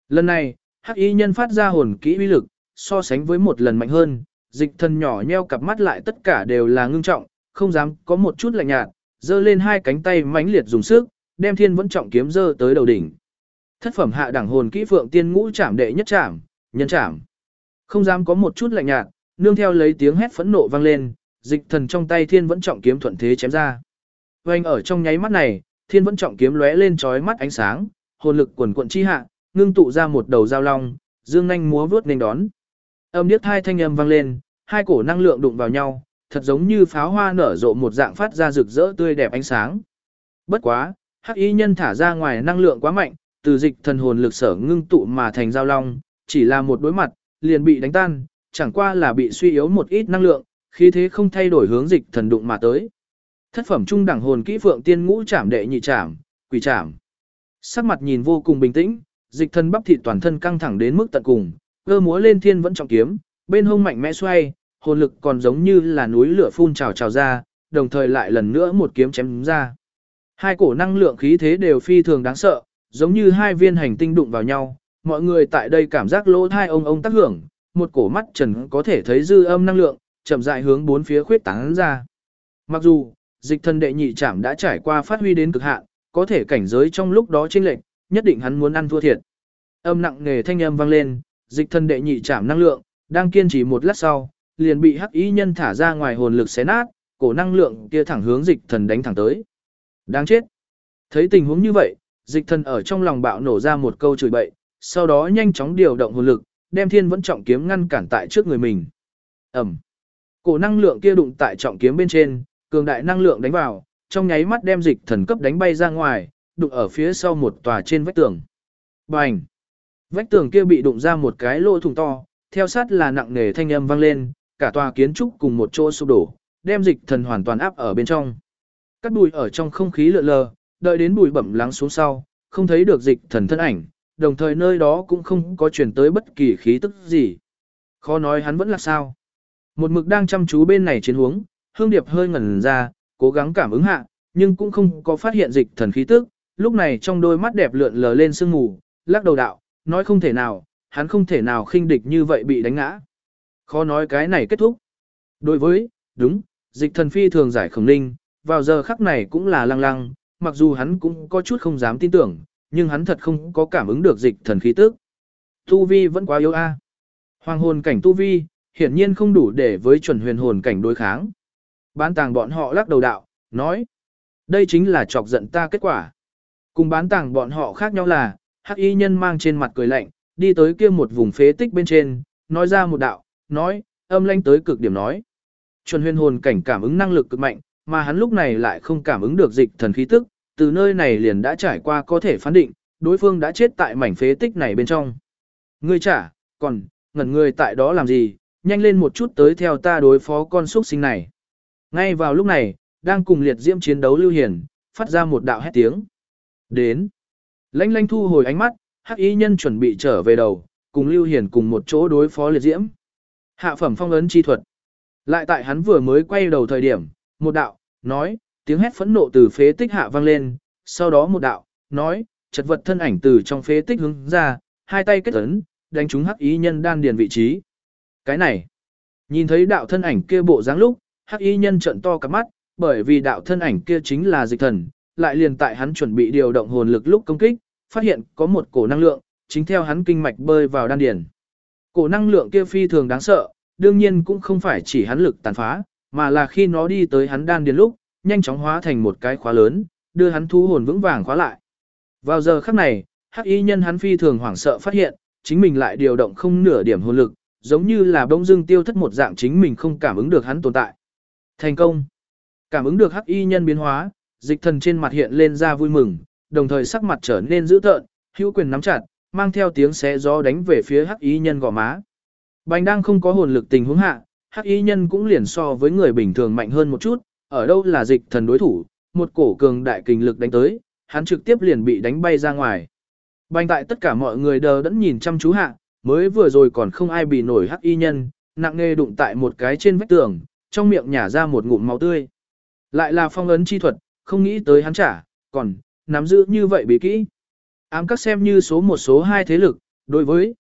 S1: Lần này, hắc y nhân phát ra hồn kỹ uy lực, so sánh với một lần mạnh hơn, dịch thần nhỏ nheo cặp mắt lại tất cả đều là ngưng trọng, không dám có một chút lạnh nhạt, giơ lên hai cánh tay mãnh liệt dùng sức, đem thiên vẫn trọng kiếm giơ tới đầu đỉnh. Thất phẩm hạ đẳng hồn kỹ phượng tiên ngũ trảm đệ nhất trảm, nhân trảm. Không dám có một chút lạnh nhạt, nương theo lấy tiếng hét phẫn nộ vang lên, dịch thần trong tay thiên vẫn trọng kiếm thuận thế chém ra. Oanh ở trong nháy mắt này, thiên vẫn trọng kiếm lóe lên chói mắt ánh sáng, hồn lực quần quận chi hạ, ngưng tụ ra một đầu dao long, dương nhanh múa vướt nên đón. Âm điếc hai thanh âm vang lên, hai cổ năng lượng đụng vào nhau, thật giống như pháo hoa nở rộ một dạng phát ra rực rỡ tươi đẹp ánh sáng. Bất quá, hắc y nhân thả ra ngoài năng lượng quá mạnh, từ dịch thần hồn lực sở ngưng tụ mà thành dao long, chỉ là một đối mặt, liền bị đánh tan, chẳng qua là bị suy yếu một ít năng lượng, khí thế không thay đổi hướng dịch thần đụng mà tới. Thất phẩm trung đẳng hồn kỹ phượng tiên ngũ trảm đệ nhị trảm, quỷ trảm. Sắc mặt nhìn vô cùng bình tĩnh, dịch thần bắp thịt toàn thân căng thẳng đến mức tận cùng, cơ múa lên thiên vẫn trọng kiếm, bên hông mạnh mẽ xoay, hồn lực còn giống như là núi lửa phun trào trào ra, đồng thời lại lần nữa một kiếm chém ra. Hai cổ năng lượng khí thế đều phi thường đáng sợ, giống như hai viên hành tinh đụng vào nhau, mọi người tại đây cảm giác lỗ tai ông tác hưởng, một cổ mắt trần có thể thấy dư âm năng lượng, chậm rãi hướng bốn phía khuyết tán ra. Mặc dù, dịch thần đệ nhị trảm đã trải qua phát huy đến cực hạn, có thể cảnh giới trong lúc đó chênh lệch, nhất định hắn muốn ăn thua thiệt. Âm nặng nề thanh âm vang lên, dịch thần đệ nhị trảm năng lượng, đang kiên trì một lát sau, liền bị hắc y nhân thả ra ngoài hồn lực xé nát, cổ năng lượng kia thẳng hướng dịch thần đánh thẳng tới. Đáng chết. Thấy tình huống như vậy, dịch thần ở trong lòng bạo nổ ra một câu chửi bậy, sau đó nhanh chóng điều động hồn lực, đem thiên vẫn trọng kiếm ngăn cản tại trước người mình. Ẩm. Cổ năng lượng kia đụng tại trọng kiếm bên trên, cường đại năng lượng đánh vào, trong nháy mắt đem dịch thần cấp đánh bay ra ngoài, đụng ở phía sau một tòa trên vách tường. Bành! Vách tường kia bị đụng ra một cái lỗ thủng to, theo sát là nặng nề thanh âm vang lên, cả tòa kiến trúc cùng một chỗ sụp đổ, đem dịch thần hoàn toàn áp ở bên trong. Cát bụi ở trong không khí lượn lờ, đợi đến bụi bẩm lắng xuống sau, không thấy được dịch thần thân ảnh, đồng thời nơi đó cũng không có truyền tới bất kỳ khí tức gì. Khó nói hắn vẫn là sao. Một mực đang chăm chú bên này chiến huống, Hương Điệp hơi ngẩn ra, cố gắng cảm ứng hạ, nhưng cũng không có phát hiện dịch thần khí tức, lúc này trong đôi mắt đẹp lượn lờ lên sương mù, lắc đầu đạo, nói không thể nào, hắn không thể nào khinh địch như vậy bị đánh ngã. Khó nói cái này kết thúc. Đối với, đúng, dịch thần phi thường giải khổng ninh, vào giờ khắc này cũng là lăng lăng, mặc dù hắn cũng có chút không dám tin tưởng, nhưng hắn thật không có cảm ứng được dịch thần khí tức. Tu vi vẫn quá yếu a. Hoàng hồn cảnh tu vi, hiển nhiên không đủ để với chuẩn huyền hồn cảnh đối kháng. Bán tàng bọn họ lắc đầu đạo, nói, đây chính là chọc giận ta kết quả. Cùng bán tàng bọn họ khác nhau là, hắc y nhân mang trên mặt cười lạnh, đi tới kia một vùng phế tích bên trên, nói ra một đạo, nói, âm lãnh tới cực điểm nói. Chuẩn huyền hồn cảnh cảm ứng năng lực cực mạnh, mà hắn lúc này lại không cảm ứng được dịch thần khí tức, từ nơi này liền đã trải qua có thể phán định, đối phương đã chết tại mảnh phế tích này bên trong. Ngươi trả, còn, ngẩn người tại đó làm gì, nhanh lên một chút tới theo ta đối phó con xuất sinh này. Ngay vào lúc này, đang cùng liệt diễm chiến đấu Lưu Hiền, phát ra một đạo hét tiếng. Đến. Lanh lanh thu hồi ánh mắt, hắc y nhân chuẩn bị trở về đầu, cùng Lưu Hiền cùng một chỗ đối phó liệt diễm. Hạ phẩm phong ấn chi thuật. Lại tại hắn vừa mới quay đầu thời điểm, một đạo, nói, tiếng hét phẫn nộ từ phế tích hạ vang lên, sau đó một đạo, nói, chật vật thân ảnh từ trong phế tích hướng ra, hai tay kết ấn, đánh trúng hắc y nhân đan điền vị trí. Cái này, nhìn thấy đạo thân ảnh kia bộ dáng lúc, hắc y nhân trợn to cả mắt, bởi vì đạo thân ảnh kia chính là dịch thần, lại liền tại hắn chuẩn bị điều động hồn lực lúc công kích, phát hiện có một cổ năng lượng, chính theo hắn kinh mạch bơi vào đan điền. Cổ năng lượng kia phi thường đáng sợ, đương nhiên cũng không phải chỉ hắn lực tàn phá, mà là khi nó đi tới hắn đan điền lúc, nhanh chóng hóa thành một cái khóa lớn, đưa hắn thu hồn vững vàng khóa lại. Vào giờ khắc này, hắc y nhân hắn phi thường hoảng sợ phát hiện, chính mình lại điều động không nửa điểm hồn lực, giống như là bỗng dưng tiêu thất một dạng chính mình không cảm ứng được hắn tồn tại. Thành công. Cảm ứng được hắc y nhân biến hóa, dịch thần trên mặt hiện lên ra vui mừng, đồng thời sắc mặt trở nên dữ tợn, hữu quyền nắm chặt, mang theo tiếng xé gió đánh về phía hắc y nhân gò má. Bành đang không có hồn lực tình huống hạ, hắc y nhân cũng liền so với người bình thường mạnh hơn một chút, ở đâu là dịch thần đối thủ, một cổ cường đại kình lực đánh tới, hắn trực tiếp liền bị đánh bay ra ngoài. Bành tại tất cả mọi người đờ đẫn nhìn chăm chú hạ, mới vừa rồi còn không ai bị nổi hắc y nhân, nặng nề đụng tại một cái trên vách tường, trong miệng nhả ra một ngụm máu tươi. Lại là phong ấn chi thuật, không nghĩ tới hắn trả, còn nắm giữ như vậy bí kỹ. Ám các xem như số một số hai thế lực, đối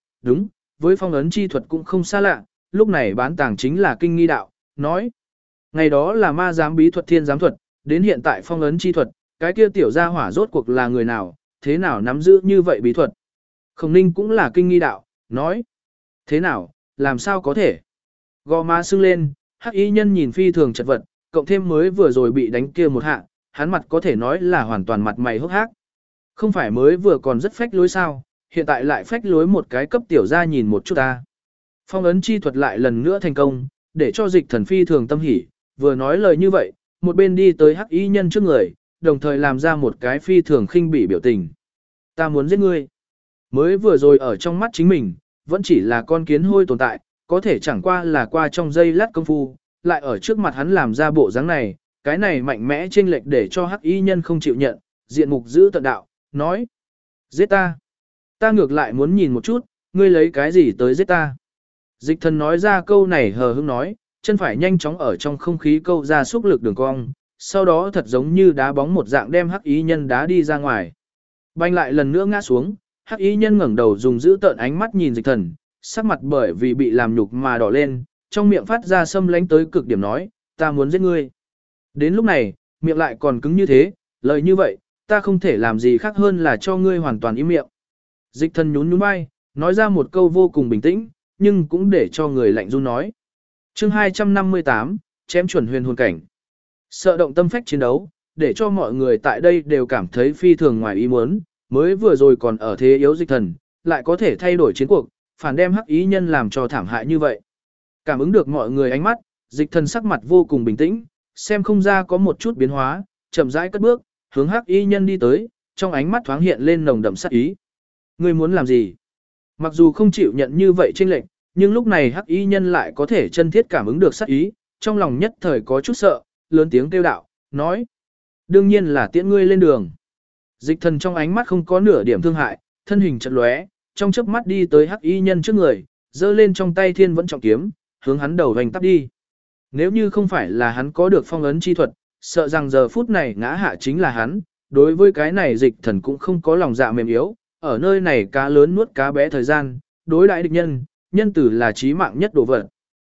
S1: với phong ấn chi thuật cũng không xa lạ, lúc này bán tàng chính là kinh nghi đạo, nói. Ngày đó là ma giám bí thuật thiên giám thuật, đến hiện tại phong ấn chi thuật, cái kia tiểu gia hỏa rốt cuộc là người nào, thế nào nắm giữ như vậy bí thuật. Khổng Ninh cũng là kinh nghi đạo, nói. Thế nào, làm sao có thể? Gò má sưng lên, hắc y nhân nhìn phi thường chật vật, cộng thêm mới vừa rồi bị đánh kia một hạ, hắn mặt có thể nói là hoàn toàn mặt mày hốc hác. Không phải mới vừa còn rất phách lối sao, hiện tại lại phách lối một cái cấp tiểu ra nhìn một chút ta. Phong ấn chi thuật lại lần nữa thành công, để cho dịch thần phi thường tâm hỉ, vừa nói lời như vậy, một bên đi tới hắc y nhân trước người, đồng thời làm ra một cái phi thường khinh bỉ biểu tình. Ta muốn giết ngươi. Mới vừa rồi ở trong mắt chính mình, vẫn chỉ là con kiến hôi tồn tại, có thể chẳng qua là qua trong giây lát công phu, lại ở trước mặt hắn làm ra bộ dáng này, cái này mạnh mẽ chênh lệch để cho hắc y nhân không chịu nhận, diện mục giữ tận đạo, nói. Giết ta. Ta ngược lại muốn nhìn một chút, ngươi lấy cái gì tới giết ta. Dịch thần nói ra câu này hờ hững nói, chân phải nhanh chóng ở trong không khí câu ra xúc lực đường cong, sau đó thật giống như đá bóng một dạng đem hắc y nhân đá đi ra ngoài. Banh lại lần nữa ngã xuống, hắc y nhân ngẩng đầu dùng giữ tợn ánh mắt nhìn dịch thần, sắc mặt bởi vì bị làm nhục mà đỏ lên, trong miệng phát ra xâm lánh tới cực điểm nói, ta muốn giết ngươi. Đến lúc này, miệng lại còn cứng như thế, lời như vậy, ta không thể làm gì khác hơn là cho ngươi hoàn toàn im miệng. Dịch thần nhún nhún vai, nói ra một câu vô cùng bình tĩnh, nhưng cũng để cho người lạnh run nói. Chương 258, chém chuẩn huyền hồn cảnh. Sợ động tâm phách chiến đấu, để cho mọi người tại đây đều cảm thấy phi thường ngoài ý muốn, mới vừa rồi còn ở thế yếu dịch thần, lại có thể thay đổi chiến cuộc, phản đem hắc ý nhân làm cho thảm hại như vậy. Cảm ứng được mọi người ánh mắt, dịch thần sắc mặt vô cùng bình tĩnh, xem không ra có một chút biến hóa, chậm rãi cất bước, hướng hắc y nhân đi tới, trong ánh mắt thoáng hiện lên nồng đậm sát ý. Ngươi muốn làm gì? Mặc dù không chịu nhận như vậy chênh lệch, nhưng lúc này hắc y nhân lại có thể chân thiết cảm ứng được sát ý, trong lòng nhất thời có chút sợ, lớn tiếng kêu đạo, nói. Đương nhiên là tiễn ngươi lên đường. Dịch thần trong ánh mắt không có nửa điểm thương hại, thân hình chật lóe, trong chớp mắt đi tới hắc y nhân trước người, giơ lên trong tay thiên vẫn trọng kiếm, hướng hắn đầu hành tắp đi. Nếu như không phải là hắn có được phong ấn chi thuật, sợ rằng giờ phút này ngã hạ chính là hắn, đối với cái này dịch thần cũng không có lòng dạ mềm yếu, ở nơi này cá lớn nuốt cá bé thời gian, đối đãi địch nhân, nhân tử là chí mạng nhất đồ vật.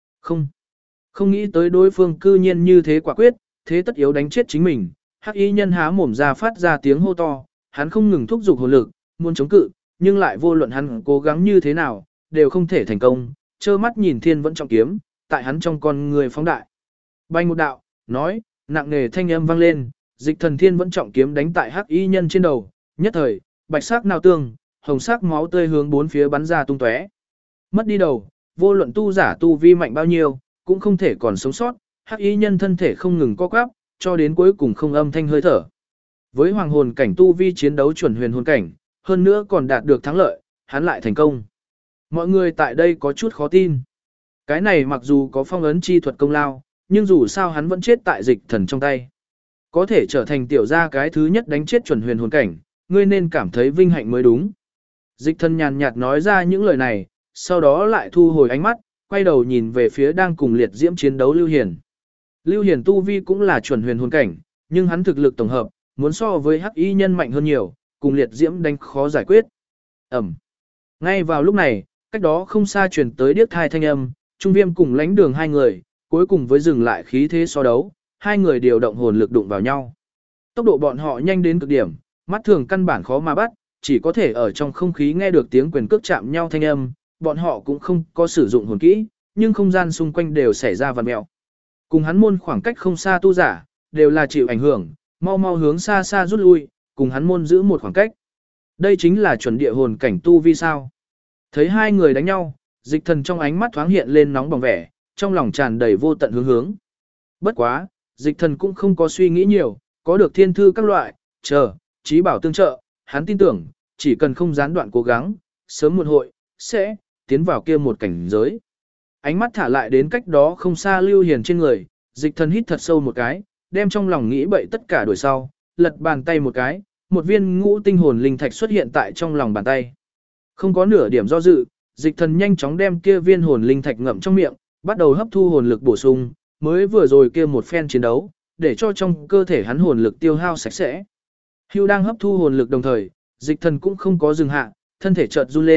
S1: Không nghĩ tới đối phương cư nhiên như thế quả quyết, thế tất yếu đánh chết chính mình, hắc y nhân há mồm ra phát ra tiếng hô to, hắn không ngừng thúc giục hồn lực, muốn chống cự, nhưng lại vô luận hắn cố gắng như thế nào, đều không thể thành công, trơ mắt nhìn thiên vẫn trọng kiếm, tại hắn trong con người phóng đại. Bành một đạo, nói, nặng nề thanh âm vang lên, dịch thần thiên vẫn trọng kiếm đánh tại hắc y nhân trên đầu, nhất thời, bạch sắc nào tương, hồng sắc máu tươi hướng bốn phía bắn ra tung tóe. Mất đi đầu, vô luận tu giả tu vi mạnh bao nhiêu, cũng không thể còn sống sót, hắc y nhân thân thể không ngừng co quắp, cho đến cuối cùng không âm thanh hơi thở. Với hoàng hồn cảnh tu vi chiến đấu chuẩn huyền hồn cảnh, hơn nữa còn đạt được thắng lợi, hắn lại thành công. Mọi người tại đây có chút khó tin. Cái này mặc dù có phong ấn chi thuật công lao, nhưng dù sao hắn vẫn chết tại dịch thần trong tay. Có thể trở thành tiểu gia cái thứ nhất đánh chết chuẩn huyền hồn cảnh, ngươi nên cảm thấy vinh hạnh mới đúng. Dịch thần nhàn nhạt nói ra những lời này, sau đó lại thu hồi ánh mắt, quay đầu nhìn về phía đang cùng liệt diễm chiến đấu Lưu Hiền. Lưu Hiền tu vi cũng là chuẩn huyền hồn cảnh, nhưng hắn thực lực tổng hợp, muốn so với hắc y nhân mạnh hơn nhiều, cùng liệt diễm đánh khó giải quyết. Ẩm. Ngay vào lúc này, cách đó không xa truyền tới điếc thai thanh âm, Trung Viêm cùng lãnh đường hai người, cuối cùng với dừng lại khí thế so đấu, hai người điều động hồn lực đụng vào nhau. Tốc độ bọn họ nhanh đến cực điểm, mắt thường căn bản khó mà bắt, chỉ có thể ở trong không khí nghe được tiếng quyền cước chạm nhau thanh âm, bọn họ cũng không có sử dụng hồn kỹ, nhưng không gian xung quanh đều xảy ra vằn mèo. Cùng hắn môn khoảng cách không xa tu giả, đều là chịu ảnh hưởng, mau mau hướng xa xa rút lui, cùng hắn môn giữ một khoảng cách. Đây chính là chuẩn địa hồn cảnh tu vi sao. Thấy hai người đánh nhau, dịch thần trong ánh mắt thoáng hiện lên nóng bỏng vẻ, trong lòng tràn đầy vô tận hướng. Bất quá, dịch thần cũng không có suy nghĩ nhiều, có được thiên thư các loại, trí bảo tương trợ, hắn tin tưởng, chỉ cần không gián đoạn cố gắng, sớm muộn hội, sẽ tiến vào kia một cảnh giới. Ánh mắt thả lại đến cách đó không xa Lưu Hiền trên người, dịch thần hít thật sâu một cái, đem trong lòng nghĩ bậy tất cả đuổi sau, lật bàn tay một cái, một viên ngũ tinh hồn linh thạch xuất hiện tại trong lòng bàn tay. Không có nửa điểm do dự, dịch thần nhanh chóng đem kia viên hồn linh thạch ngậm trong miệng, bắt đầu hấp thu hồn lực bổ sung, mới vừa rồi kia một phen chiến đấu, để cho trong cơ thể hắn hồn lực tiêu hao sạch sẽ. Hưu đang hấp thu hồn lực đồng thời, dịch thần cũng không có dừng hạ, thân thể chợt run lên,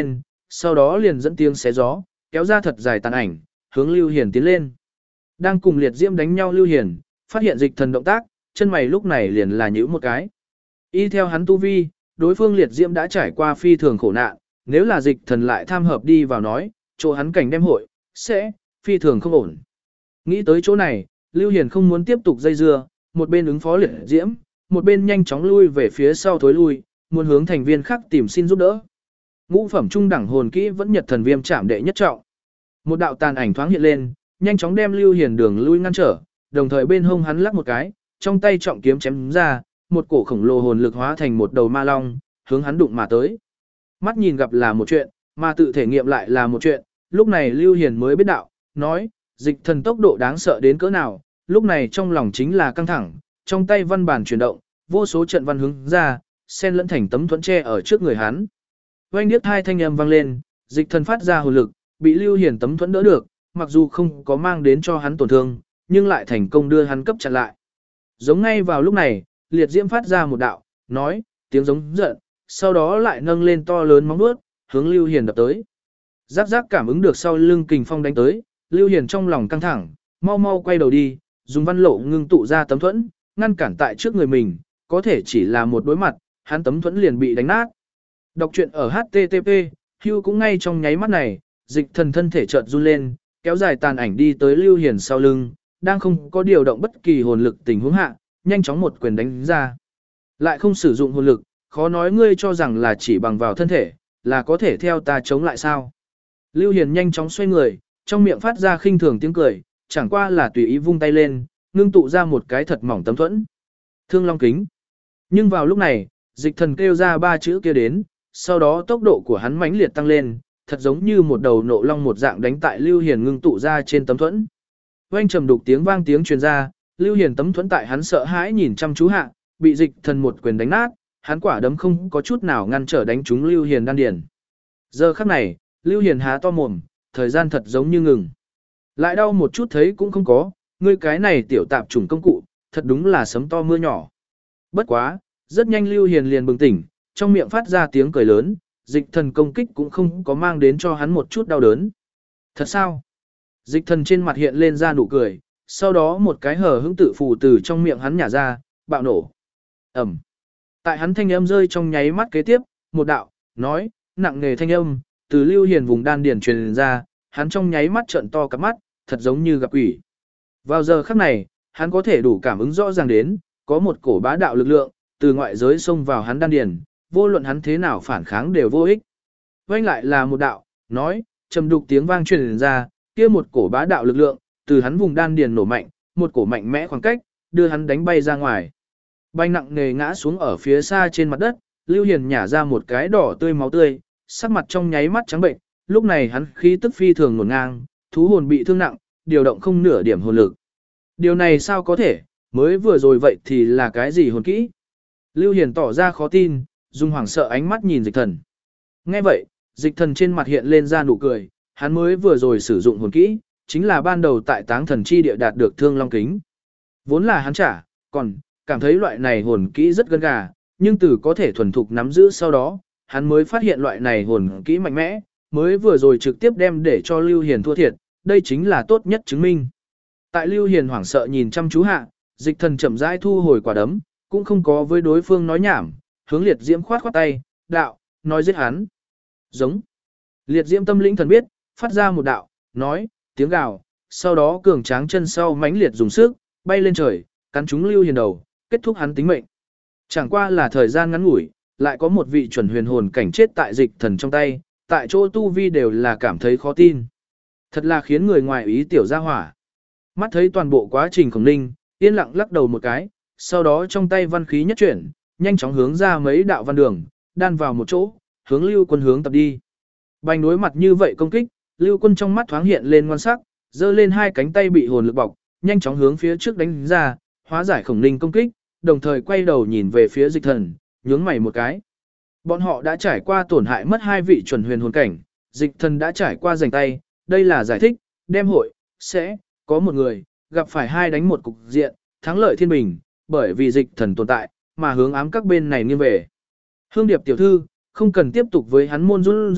S1: sau đó liền dẫn tiếng xé gió, kéo ra thật dài tàn ảnh, hướng Lưu Hiền tiến lên. Đang cùng liệt diễm đánh nhau Lưu Hiền, phát hiện dịch thần động tác, chân mày lúc này liền là nhíu một cái. Y theo hắn tu vi, đối phương liệt diễm đã trải qua phi thường khổ nạn, nếu là dịch thần lại tham hợp đi vào nói, chỗ hắn cảnh đem hội, sẽ, phi thường không ổn. Nghĩ tới chỗ này, Lưu Hiền không muốn tiếp tục dây dưa, một bên ứng phó liệt diễm, một bên nhanh chóng lui về phía sau thối lui, muốn hướng thành viên khác tìm xin giúp đỡ. Ngũ phẩm trung đẳng hồn kỹ vẫn nhật thần viêm chạm đệ nhất trọng. Một đạo tàn ảnh thoáng hiện lên, nhanh chóng đem Lưu Hiền đường lui ngăn trở, đồng thời bên hông hắn lắc một cái, trong tay trọng kiếm chém ra, một cổ khổng lồ hồn lực hóa thành một đầu ma long, hướng hắn đụng mà tới. Mắt nhìn gặp là một chuyện, mà tự thể nghiệm lại là một chuyện, lúc này Lưu Hiền mới biết đạo, nói, dịch thần tốc độ đáng sợ đến cỡ nào, lúc này trong lòng chính là căng thẳng, trong tay văn bản chuyển động, vô số trận văn hướng ra, xen lẫn thành tấm thuẫn tre ở trước người hắn. Oanh điếc hai thanh âm vang lên, dịch thần phát ra hồn lực, bị Lưu Hiền tấm thuẫn đỡ được, mặc dù không có mang đến cho hắn tổn thương, nhưng lại thành công đưa hắn cấp chặn lại. Giống ngay vào lúc này, liệt diễm phát ra một đạo, nói, tiếng giống giận, sau đó lại nâng lên to lớn móng vuốt, hướng Lưu Hiền đập tới. Giác giác cảm ứng được sau lưng kình phong đánh tới, Lưu Hiền trong lòng căng thẳng, mau mau quay đầu đi, dùng văn lộ ngưng tụ ra tấm thuẫn, ngăn cản tại trước người mình, có thể chỉ là một đối mặt, hắn tấm thuẫn liền bị đánh nát. Đọc truyện ở HTTP, Hugh cũng ngay trong nháy mắt này, dịch thần thân thể chợt run lên, kéo dài tàn ảnh đi tới Lưu Hiền sau lưng, đang không có điều động bất kỳ hồn lực tình huống hạ, nhanh chóng một quyền đánh ra. Lại không sử dụng hồn lực, khó nói ngươi cho rằng là chỉ bằng vào thân thể, là có thể theo ta chống lại sao. Lưu Hiền nhanh chóng xoay người, trong miệng phát ra khinh thường tiếng cười, chẳng qua là tùy ý vung tay lên, ngưng tụ ra một cái thật mỏng tấm thuẫn. Thương Long Kính. Nhưng vào lúc này, dịch thần kêu ra ba chữ kia đến, sau đó tốc độ của hắn mãnh liệt tăng lên, thật giống như một đầu nộ long một dạng đánh tại Lưu Hiền ngưng tụ ra trên tấm thuẫn. Oanh trầm đục tiếng vang tiếng truyền ra, Lưu Hiền tấm thuẫn tại hắn sợ hãi nhìn chăm chú hạ, bị dịch thần một quyền đánh nát, hắn quả đấm không có chút nào ngăn trở đánh trúng Lưu Hiền đan điền. Giờ khắc này, Lưu Hiền há to mồm, thời gian thật giống như ngừng. Lại đau một chút thấy cũng không có, ngươi cái này tiểu tạp chủng công cụ, thật đúng là sấm to mưa nhỏ. Bất quá, rất nhanh Lưu Hiền liền bừng tỉnh, trong miệng phát ra tiếng cười lớn, dịch thần công kích cũng không có mang đến cho hắn một chút đau đớn. Thật sao? Dịch thần trên mặt hiện lên ra nụ cười, sau đó một cái hở hững tự phù từ trong miệng hắn nhả ra, bạo nổ. Ẩm. Tại hắn thanh âm rơi trong nháy mắt kế tiếp, một đạo, nói, nặng nề thanh âm, từ Lưu Hiền vùng đan điền truyền ra, hắn trong nháy mắt trợn to cặp mắt, thật giống như gặp quỷ. Vào giờ khắc này, hắn có thể đủ cảm ứng rõ ràng đến, có một cổ bá đạo lực lượng, từ ngoại giới xông vào hắn đan điền, vô luận hắn thế nào phản kháng đều vô ích. Vang lại là một đạo, nói, trầm đục tiếng vang truyền ra, kia một cổ bá đạo lực lượng, từ hắn vùng đan điền nổ mạnh, một cổ mạnh mẽ khoảng cách, đưa hắn đánh bay ra ngoài. Bay nặng nề ngã xuống ở phía xa trên mặt đất, Lưu Hiền nhả ra một cái đỏ tươi máu tươi, sắc mặt trong nháy mắt trắng bệnh, lúc này hắn khí tức phi thường ngổn ngang, thú hồn bị thương nặng, điều động không nửa điểm hồn lực. Điều này sao có thể, mới vừa rồi vậy thì là cái gì hồn kỹ? Lưu Hiền tỏ ra khó tin, dùng hoảng sợ ánh mắt nhìn dịch thần. Nghe vậy, dịch thần trên mặt hiện lên ra nụ cười, hắn mới vừa rồi sử dụng hồn kỹ, chính là ban đầu tại Táng Thần Chi Địa đạt được Thương Long Kính. Vốn là hắn trả, còn cảm thấy loại này hồn kỹ rất gân gà, nhưng từ có thể thuần thục nắm giữ sau đó, hắn mới phát hiện loại này hồn kỹ mạnh mẽ, mới vừa rồi trực tiếp đem để cho Lưu Hiền thua thiệt, đây chính là tốt nhất chứng minh. Tại Lưu Hiền hoảng sợ nhìn chăm chú hạ, dịch thần chậm rãi thu hồi quả đấm, cũng không có với đối phương nói nhảm, hướng liệt diễm khoát khoát tay, đạo, nói giết hắn. Giống. Liệt diễm tâm lĩnh thần biết, phát ra một đạo, nói, tiếng gào, sau đó cường tráng chân sau mãnh liệt dùng sức, bay lên trời, cắn trúng Lưu Hiền đầu, kết thúc hắn tính mệnh. Chẳng qua là thời gian ngắn ngủi, lại có một vị chuẩn huyền hồn cảnh chết tại dịch thần trong tay, tại chỗ tu vi đều là cảm thấy khó tin. Thật là khiến người ngoài ý tiểu ra hỏa. Mắt thấy toàn bộ quá trình Khổng Ninh, yên lặng lắc đầu một cái, sau đó trong tay văn khí nhất chuyển, nhanh chóng hướng ra mấy đạo văn đường, đan vào một chỗ, hướng Lưu Quân hướng tập đi. Bành đối mặt như vậy công kích, Lưu Quân trong mắt thoáng hiện lên ngoan sắc, giơ lên hai cánh tay bị hồn lực bọc, nhanh chóng hướng phía trước đánh ra, hóa giải Khổng Ninh công kích, đồng thời quay đầu nhìn về phía dịch thần, nhướng mày một cái. Bọn họ đã trải qua tổn hại mất hai vị chuẩn huyền hồn cảnh, dịch thần đã trải qua giành tay, đây là giải thích, đem hội, sẽ, có một người, gặp phải hai đánh một cục diện, thắng lợi thiên bình, bởi vì dịch thần tồn tại, mà hướng ám các bên này nghiêng về. Hương Điệp tiểu thư, không cần tiếp tục với hắn môn run rẩy,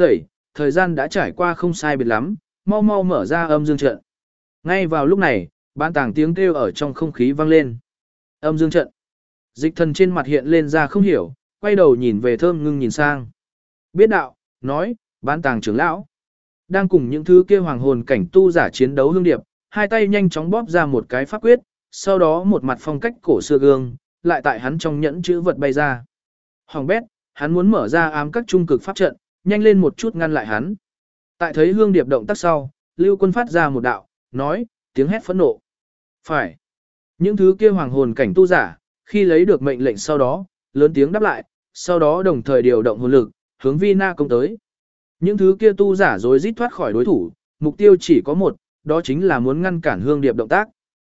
S1: thời gian đã trải qua không sai biệt lắm, mau mau mở ra âm dương trận. Ngay vào lúc này, bán tàng tiếng kêu ở trong không khí vang lên. Âm dương trận. Dịch thần trên mặt hiện lên ra không hiểu, quay đầu nhìn về Thơm Ngưng nhìn sang. Biết đạo, nói, bán tàng trưởng lão. Đang cùng những thứ kia hoàng hồn cảnh tu giả chiến đấu hương điệp, hai tay nhanh chóng bóp ra một cái pháp quyết, sau đó một mặt phong cách cổ xưa gương, lại tại hắn trong nhẫn chữ vật bay ra. Hoàng bét, hắn muốn mở ra ám các trung cực pháp trận, nhanh lên một chút ngăn lại hắn. Tại thấy hương điệp động tác sau, Lưu Quân phát ra một đạo, nói, tiếng hét phẫn nộ. Phải. Những thứ kia hoàng hồn cảnh tu giả, khi lấy được mệnh lệnh sau đó, lớn tiếng đáp lại, sau đó đồng thời điều động hồn lực, hướng Vi Na công tới. Những thứ kia tu giả rối rít thoát khỏi đối thủ, mục tiêu chỉ có một, đó chính là muốn ngăn cản hương điệp động tác.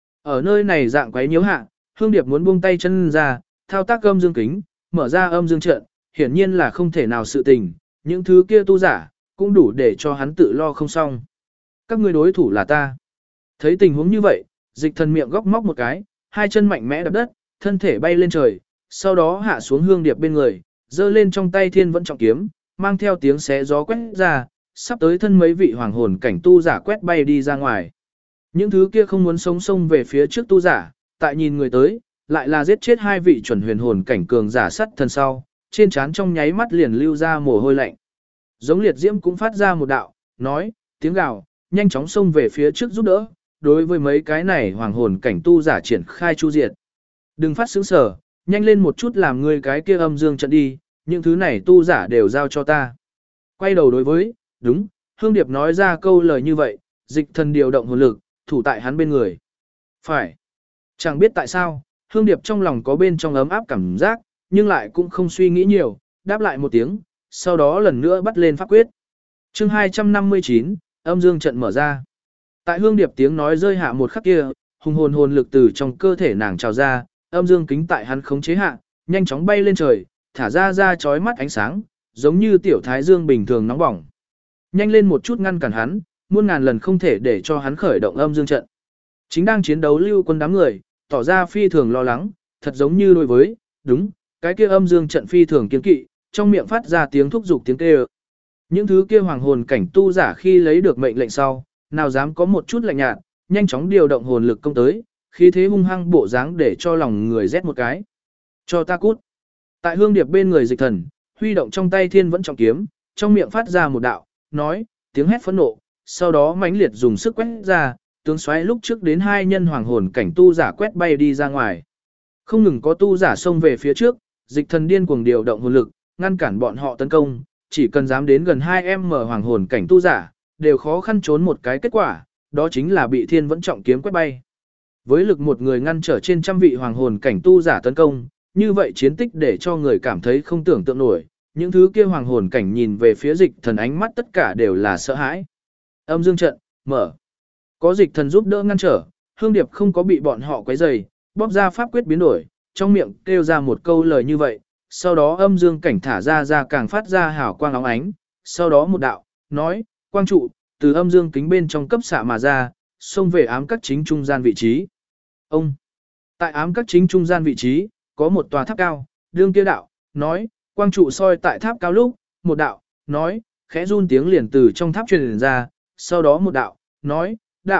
S1: Ở nơi này dạng quấy nhiễu hạ, hương điệp muốn buông tay chân ra, thao tác âm dương kính, mở ra âm dương trận, hiển nhiên là không thể nào sự tình, những thứ kia tu giả, cũng đủ để cho hắn tự lo không xong. Các ngươi đối thủ là ta. Thấy tình huống như vậy, dịch thần miệng góc móc một cái, hai chân mạnh mẽ đập đất, thân thể bay lên trời, sau đó hạ xuống hương điệp bên người, giơ lên trong tay thiên vẫn trọng kiếm, mang theo tiếng xé gió quét ra, sắp tới thân mấy vị hoàng hồn cảnh tu giả quét bay đi ra ngoài. Những thứ kia không muốn sống xông về phía trước tu giả, tại nhìn người tới, lại là giết chết hai vị chuẩn huyền hồn cảnh cường giả sắt thân sau, trên trán trong nháy mắt liền lưu ra mồ hôi lạnh. Giống liệt diễm cũng phát ra một đạo, nói, tiếng gào, nhanh chóng xông về phía trước giúp đỡ, đối với mấy cái này hoàng hồn cảnh tu giả triển khai chu diệt. Đừng phát sướng sở, nhanh lên một chút làm ngươi cái kia âm dương trận đi, những thứ này tu giả đều giao cho ta. Quay đầu đối với, đúng, Hương Điệp nói ra câu lời như vậy, dịch thần điều động hồn lực, thủ tại hắn bên người. Phải. Chẳng biết tại sao, Hương Điệp trong lòng có bên trong ấm áp cảm giác, nhưng lại cũng không suy nghĩ nhiều, đáp lại một tiếng, sau đó lần nữa bắt lên pháp quyết. Chương 259, âm dương trận mở ra. Tại Hương Điệp tiếng nói rơi hạ một khắc kia, hùng hồn hồn lực từ trong cơ thể nàng trào ra, âm dương kính tại hắn khống chế hạ, nhanh chóng bay lên trời, thả ra chói mắt ánh sáng, giống như tiểu thái dương bình thường nóng bỏng. Nhanh lên một chút ngăn cản hắn, muôn ngàn lần không thể để cho hắn khởi động âm dương trận. Chính đang chiến đấu Lưu Quân đám người, tỏ ra phi thường lo lắng, thật giống như đối với, đúng, cái kia âm dương trận phi thường kiên kỵ, trong miệng phát ra tiếng thúc giục tiếng kêu. Những thứ kia hoàng hồn cảnh tu giả khi lấy được mệnh lệnh sau, nào dám có một chút lạnh nhạt, nhanh chóng điều động hồn lực công tới, khí thế hung hăng bộ dáng để cho lòng người rét một cái. Cho ta cút. Tại Hương Điệp bên người dịch thần, huy động trong tay thiên vẫn trọng kiếm, trong miệng phát ra một đạo, nói, tiếng hét phẫn nộ, sau đó mãnh liệt dùng sức quét ra, tướng xoáy lúc trước đến hai nhân hoàng hồn cảnh tu giả quét bay đi ra ngoài. Không ngừng có tu giả xông về phía trước, dịch thần điên cuồng điều động hồn lực, ngăn cản bọn họ tấn công, chỉ cần dám đến gần 2m hoàng hồn cảnh tu giả, đều khó khăn trốn một cái kết quả, đó chính là bị thiên vẫn trọng kiếm quét bay. Với lực một người ngăn trở trên trăm vị hoàng hồn cảnh tu giả tấn công, như vậy chiến tích để cho người cảm thấy không tưởng tượng nổi, những thứ kia hoàng hồn cảnh nhìn về phía dịch thần ánh mắt tất cả đều là sợ hãi. Âm dương trận, mở. Có dịch thần giúp đỡ ngăn trở, Hương Điệp không có bị bọn họ quấy rầy, bóp ra pháp quyết biến đổi, trong miệng kêu ra một câu lời như vậy, sau đó âm dương cảnh thả ra càng phát ra hào quang óng ánh, sau đó một đạo, nói, quang trụ, từ âm dương kính bên trong cấp xạ mà ra, xông về ám các chính trung gian vị trí. Ông, tại ám các chính trung gian vị trí, có một tòa tháp cao, đương kia đạo, nói, quang trụ soi tại tháp cao lúc, một đạo, nói, khẽ run tiếng liền từ trong tháp truyền ra, sau đó một đạo, nói,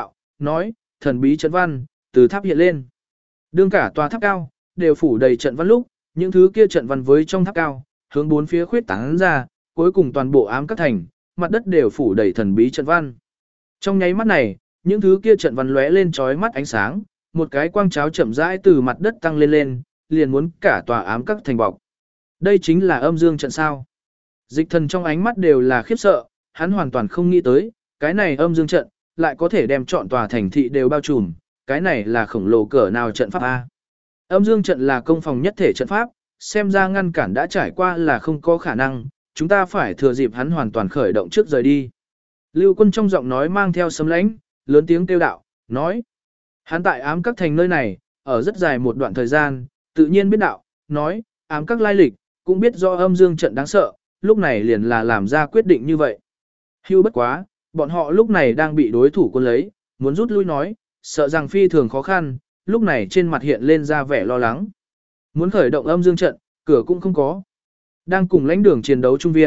S1: nói, thần bí trận văn, từ tháp hiện lên. Đương cả tòa tháp cao, đều phủ đầy trận văn lúc, những thứ kia trận văn với trong tháp cao, hướng bốn phía khuyết tán ra, cuối cùng toàn bộ ám các thành, mặt đất đều phủ đầy thần bí trận văn. Trong nháy mắt này, những thứ kia trận văn lóe lên chói mắt ánh sáng, một cái quang cháo chậm rãi từ mặt đất tăng lên, liền muốn cả tòa ám các thành bọc. Đây chính là âm dương trận sao? Dịch thần trong ánh mắt đều là khiếp sợ, hắn hoàn toàn không nghĩ tới, cái này âm dương trận, lại có thể đem trọn tòa thành thị đều bao trùm, cái này là khổng lồ cỡ nào trận pháp A. Âm dương trận là công phòng nhất thể trận pháp, xem ra ngăn cản đã trải qua là không có khả năng, chúng ta phải thừa dịp hắn hoàn toàn khởi động trước rời đi. Lưu Quân trong giọng nói mang theo sấm lãnh, lớn tiếng kêu đạo, nói. Hắn tại ám các thành nơi này, ở rất dài một đoạn thời gian, tự nhiên biết đạo, nói, ám các lai lịch, cũng biết do âm dương trận đáng sợ, lúc này liền là làm ra quyết định như vậy. Hưu bất quá, bọn họ lúc này đang bị đối thủ quân lấy, muốn rút lui nói, sợ rằng phi thường khó khăn, lúc này trên mặt hiện lên ra vẻ lo lắng. Muốn khởi động âm dương trận, cửa cũng không có. Đang cùng lãnh đường chiến đấu trung viêm,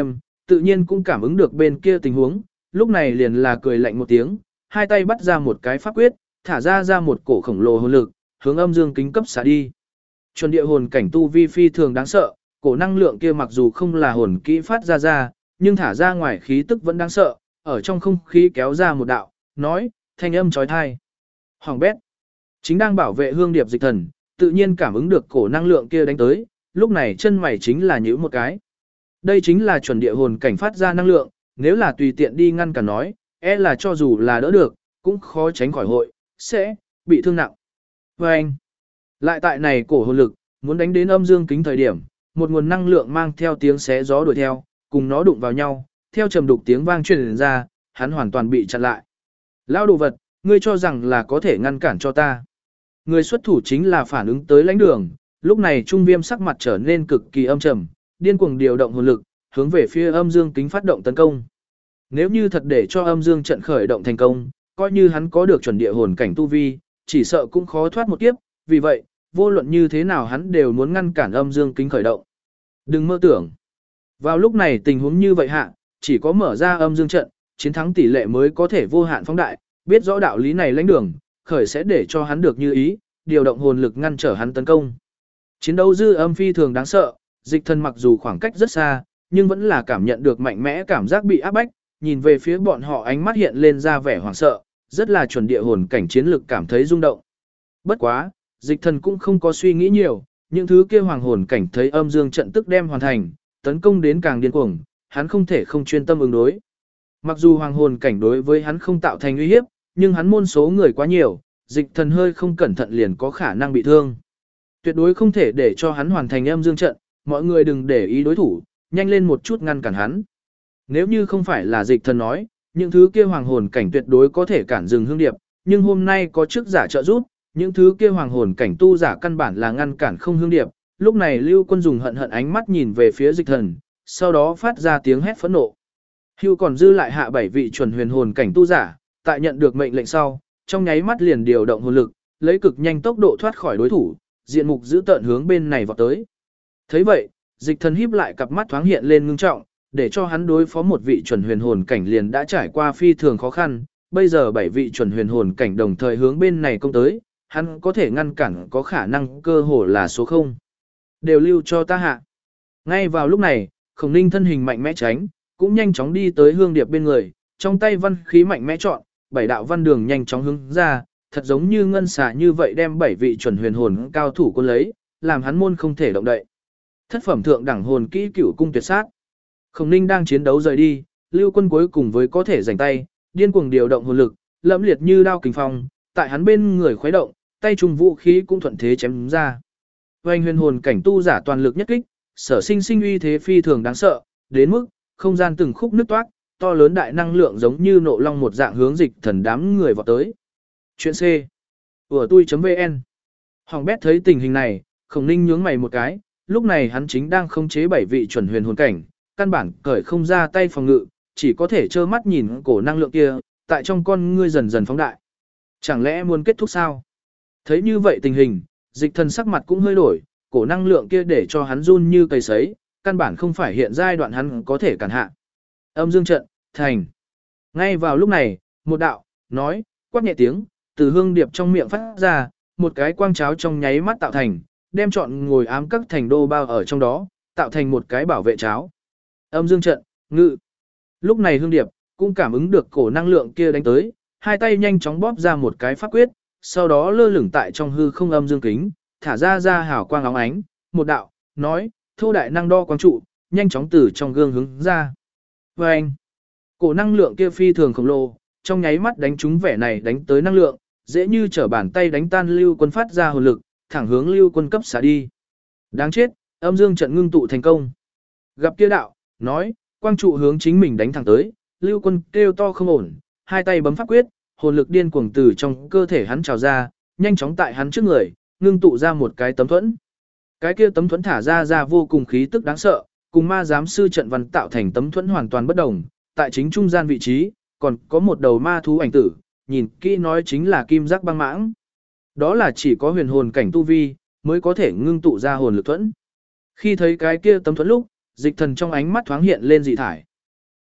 S1: tự nhiên cũng cảm ứng được bên kia tình huống, lúc này liền là cười lạnh một tiếng, hai tay bắt ra một cái pháp quyết, thả ra một cổ khổng lồ hồn lực, hướng âm dương kính cấp xả đi. Chuẩn địa hồn cảnh tu vi phi thường đáng sợ, cổ năng lượng kia mặc dù không là hồn kỹ phát ra, nhưng thả ra ngoài khí tức vẫn đáng sợ, ở trong không khí kéo ra một đạo, nói, thanh âm chói tai. Hoàng bét. Chính đang bảo vệ hương điệp dịch thần, tự nhiên cảm ứng được cổ năng lượng kia đánh tới, lúc này chân mày chính là nhíu một cái. Đây chính là chuẩn địa hồn cảnh phát ra năng lượng, nếu là tùy tiện đi ngăn cản nói, e là cho dù là đỡ được, cũng khó tránh khỏi hội, sẽ bị thương nặng. Và anh, lại tại này cổ hồn lực, muốn đánh đến âm dương kính thời điểm, một nguồn năng lượng mang theo tiếng xé gió đuổi theo, cùng nó đụng vào nhau, theo trầm đục tiếng vang truyền ra, hắn hoàn toàn bị chặn lại. Lao đồ vật, ngươi cho rằng là có thể ngăn cản cho ta. Người xuất thủ chính là phản ứng tới lãnh đường, lúc này Trung Viêm sắc mặt trở nên cực kỳ âm trầm, điên cuồng điều động hồn lực, hướng về phía âm dương kính phát động tấn công. Nếu như thật để cho âm dương trận khởi động thành công, coi như hắn có được chuẩn địa hồn cảnh tu vi, chỉ sợ cũng khó thoát một kiếp, vì vậy, vô luận như thế nào hắn đều muốn ngăn cản âm dương kính khởi động. Đừng mơ tưởng. Vào lúc này tình huống như vậy hạ, chỉ có mở ra âm dương trận, chiến thắng tỷ lệ mới có thể vô hạn phóng đại, biết rõ đạo lý này lãnh đường, khởi sẽ để cho hắn được như ý, điều động hồn lực ngăn trở hắn tấn công. Chiến đấu dư âm phi thường đáng sợ, dịch thần mặc dù khoảng cách rất xa, nhưng vẫn là cảm nhận được mạnh mẽ cảm giác bị áp bách, nhìn về phía bọn họ ánh mắt hiện lên ra vẻ hoảng sợ, rất là chuẩn địa hồn cảnh chiến lực cảm thấy rung động. Bất quá, dịch thần cũng không có suy nghĩ nhiều, những thứ kia hoàng hồn cảnh thấy âm dương trận tức đem hoàn thành, tấn công đến càng điên cuồng, hắn không thể không chuyên tâm ứng đối. Mặc dù hoàng hồn cảnh đối với hắn không tạo thành uy hiếp, nhưng hắn môn số người quá nhiều, dịch thần hơi không cẩn thận liền có khả năng bị thương. Tuyệt đối không thể để cho hắn hoàn thành âm dương trận, mọi người đừng để ý đối thủ, nhanh lên một chút ngăn cản hắn. Nếu như không phải là dịch thần nói, những thứ kia hoàng hồn cảnh tuyệt đối có thể cản dừng hương điệp, nhưng hôm nay có chức giả trợ giúp, những thứ kia hoàng hồn cảnh tu giả căn bản là ngăn cản không hương điệp. Lúc này Lưu Quân dùng hận hận ánh mắt nhìn về phía dịch thần, sau đó phát ra tiếng hét phẫn nộ. Hưu còn dư lại hạ 7 vị chuẩn huyền hồn cảnh tu giả, tại nhận được mệnh lệnh sau, trong nháy mắt liền điều động hồn lực, lấy cực nhanh tốc độ thoát khỏi đối thủ, diện mục giữ tợn hướng bên này vọt tới. Thấy vậy, dịch thần híp lại cặp mắt thoáng hiện lên ngưng trọng, để cho hắn đối phó một vị chuẩn huyền hồn cảnh liền đã trải qua phi thường khó khăn, bây giờ 7 vị chuẩn huyền hồn cảnh đồng thời hướng bên này công tới, hắn có thể ngăn cản có khả năng cơ hồ là số 0. Đều lưu cho ta hạ. Ngay vào lúc này, Khổng Ninh thân hình mạnh mẽ tránh, cũng nhanh chóng đi tới Hương Điệp bên người, trong tay văn khí mạnh mẽ chọn, 7 đạo văn đường nhanh chóng hướng ra, thật giống như ngân xà như vậy đem 7 vị chuẩn huyền hồn cao thủ quân lấy, làm hắn môn không thể động đậy. Thất phẩm thượng đẳng hồn kỹ cửu cung tuyệt sát. Khổng Ninh đang chiến đấu rời đi, Lưu Quân cuối cùng với có thể giành tay, điên cuồng điều động hồn lực, lẫm liệt như đao kình phong, tại hắn bên người khuấy động, tay trùng vũ khí cũng thuận thế chém ra. Oanh huyền hồn cảnh tu giả toàn lực nhất kích, sở sinh sinh uy thế phi thường đáng sợ, đến mức không gian từng khúc nứt toát, to lớn đại năng lượng giống như nộ long một dạng hướng dịch thần đám người vọt tới. Chuyện C. Của tôi.vn. Hoàng Bét thấy tình hình này, Khổng Ninh nhướng mày một cái, lúc này hắn chính đang khống chế 7 vị chuẩn huyền hồn cảnh, căn bản cởi không ra tay phòng ngự, chỉ có thể trơ mắt nhìn cổ năng lượng kia, tại trong con ngươi dần dần phóng đại. Chẳng lẽ muốn kết thúc sao? Thấy như vậy tình hình, dịch thần sắc mặt cũng hơi đổi, cổ năng lượng kia để cho hắn run như cây sấy, căn bản không phải hiện giai đoạn hắn có thể cản hạ. Âm dương trận, thành. Ngay vào lúc này, một đạo, nói, quát nhẹ tiếng, từ Hương Điệp trong miệng phát ra, một cái quang cháo trong nháy mắt tạo thành, đem chọn ngồi ám các thành đô bao ở trong đó, tạo thành một cái bảo vệ cháo. Âm dương trận, ngự. Lúc này Hương Điệp cũng cảm ứng được cổ năng lượng kia đánh tới, hai tay nhanh chóng bóp ra một cái pháp quyết, sau đó lơ lửng tại trong hư không âm dương kính, thả ra hào quang óng ánh, một đạo, nói, thô đại năng đo quang trụ, nhanh chóng từ trong gương hướng ra. Và anh, cổ năng lượng kia phi thường khổng lồ, trong nháy mắt đánh trúng vẻ này đánh tới năng lượng, dễ như trở bàn tay đánh tan Lưu Quân phát ra hồn lực, thẳng hướng Lưu Quân cấp xả đi. Đáng chết, âm dương trận ngưng tụ thành công. Gặp kia đạo, nói, quang trụ hướng chính mình đánh thẳng tới, Lưu Quân kêu to không ổn, hai tay bấm pháp quyết, hồn lực điên cuồng từ trong cơ thể hắn trào ra, nhanh chóng tại hắn trước người, ngưng tụ ra một cái tấm thuẫn. Cái kia tấm thuẫn thả ra vô cùng khí tức đáng sợ, cùng ma giám sư trận văn tạo thành tấm thuẫn hoàn toàn bất đồng, tại chính trung gian vị trí, còn có một đầu ma thú ảnh tử, nhìn kỹ nói chính là kim giác băng mãng. Đó là chỉ có huyền hồn cảnh tu vi, mới có thể ngưng tụ ra hồn lực thuẫn. Khi thấy cái kia tấm thuẫn lúc, dịch thần trong ánh mắt thoáng hiện lên dị thải.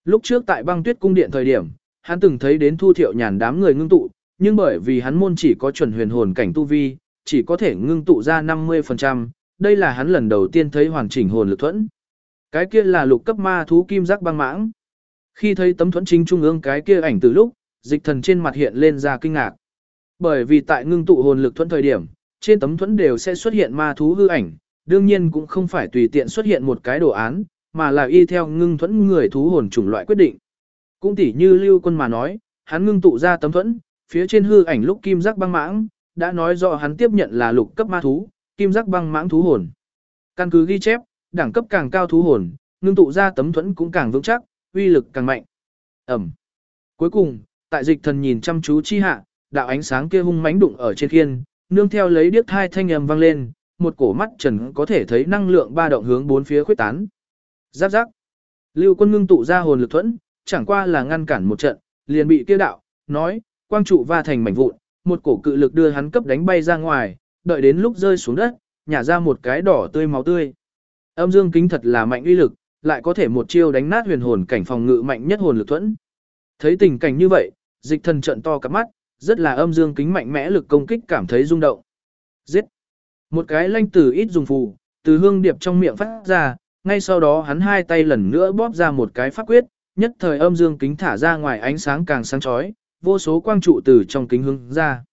S1: Lúc trước tại Băng Tuyết cung điện thời điểm, hắn từng thấy đến Thu Thiệu Nhàn đám người ngưng tụ, nhưng bởi vì hắn môn chỉ có chuẩn huyền hồn cảnh tu vi, chỉ có thể ngưng tụ ra 50%, đây là hắn lần đầu tiên thấy hoàn chỉnh hồn lực thuẫn. Cái kia là lục cấp ma thú kim giác băng mãng. Khi thấy tấm thuẫn chính trung ương cái kia ảnh từ lúc, Dịch Thần trên mặt hiện lên ra kinh ngạc. Bởi vì tại ngưng tụ hồn lực thuẫn thời điểm, trên tấm thuẫn đều sẽ xuất hiện ma thú hư ảnh, đương nhiên cũng không phải tùy tiện xuất hiện một cái đồ án, mà là y theo ngưng thuẫn người thú hồn chủng loại quyết định. Cũng tỉ như Lưu Quân mà nói, hắn ngưng tụ ra tấm thuẫn, phía trên hư ảnh lúc kim giác băng mãng, đã nói rõ hắn tiếp nhận là lục cấp ma thú, kim giác băng mãng thú hồn. Căn cứ ghi chép, đẳng cấp càng cao thú hồn, ngưng tụ ra tấm thuẫn cũng càng vững chắc, uy lực càng mạnh. Ẩm. Cuối cùng, tại Dịch Thần nhìn chăm chú chi hạ, đạo ánh sáng kia hung mãnh đụng ở trên khiên, nương theo lấy điếc thai thanh âm vang lên, một cổ mắt trần có thể thấy năng lượng ba động hướng bốn phía khuếch tán. Giáp giáp. Lưu Quân ngưng tụ ra hồn lực thuẫn, chẳng qua là ngăn cản một trận, liền bị kia đạo nói, quang trụ va thành mảnh vụn, một cổ cự lực đưa hắn cấp đánh bay ra ngoài, đợi đến lúc rơi xuống đất, nhả ra một cái đỏ tươi máu tươi. Âm dương kính thật là mạnh uy lực, lại có thể một chiêu đánh nát huyền hồn cảnh phòng ngự mạnh nhất hồn lực thuẫn. Thấy tình cảnh như vậy, Dịch Thần trợn to cả mắt, rất là âm dương kính mạnh mẽ lực công kích cảm thấy rung động. Giết! Một cái lanh tử ít dùng phù, từ hương điệp trong miệng phát ra, ngay sau đó hắn hai tay lần nữa bóp ra một cái pháp quyết, nhất thời âm dương kính thả ra ngoài ánh sáng càng sáng chói, vô số quang trụ từ trong kính hướng ra.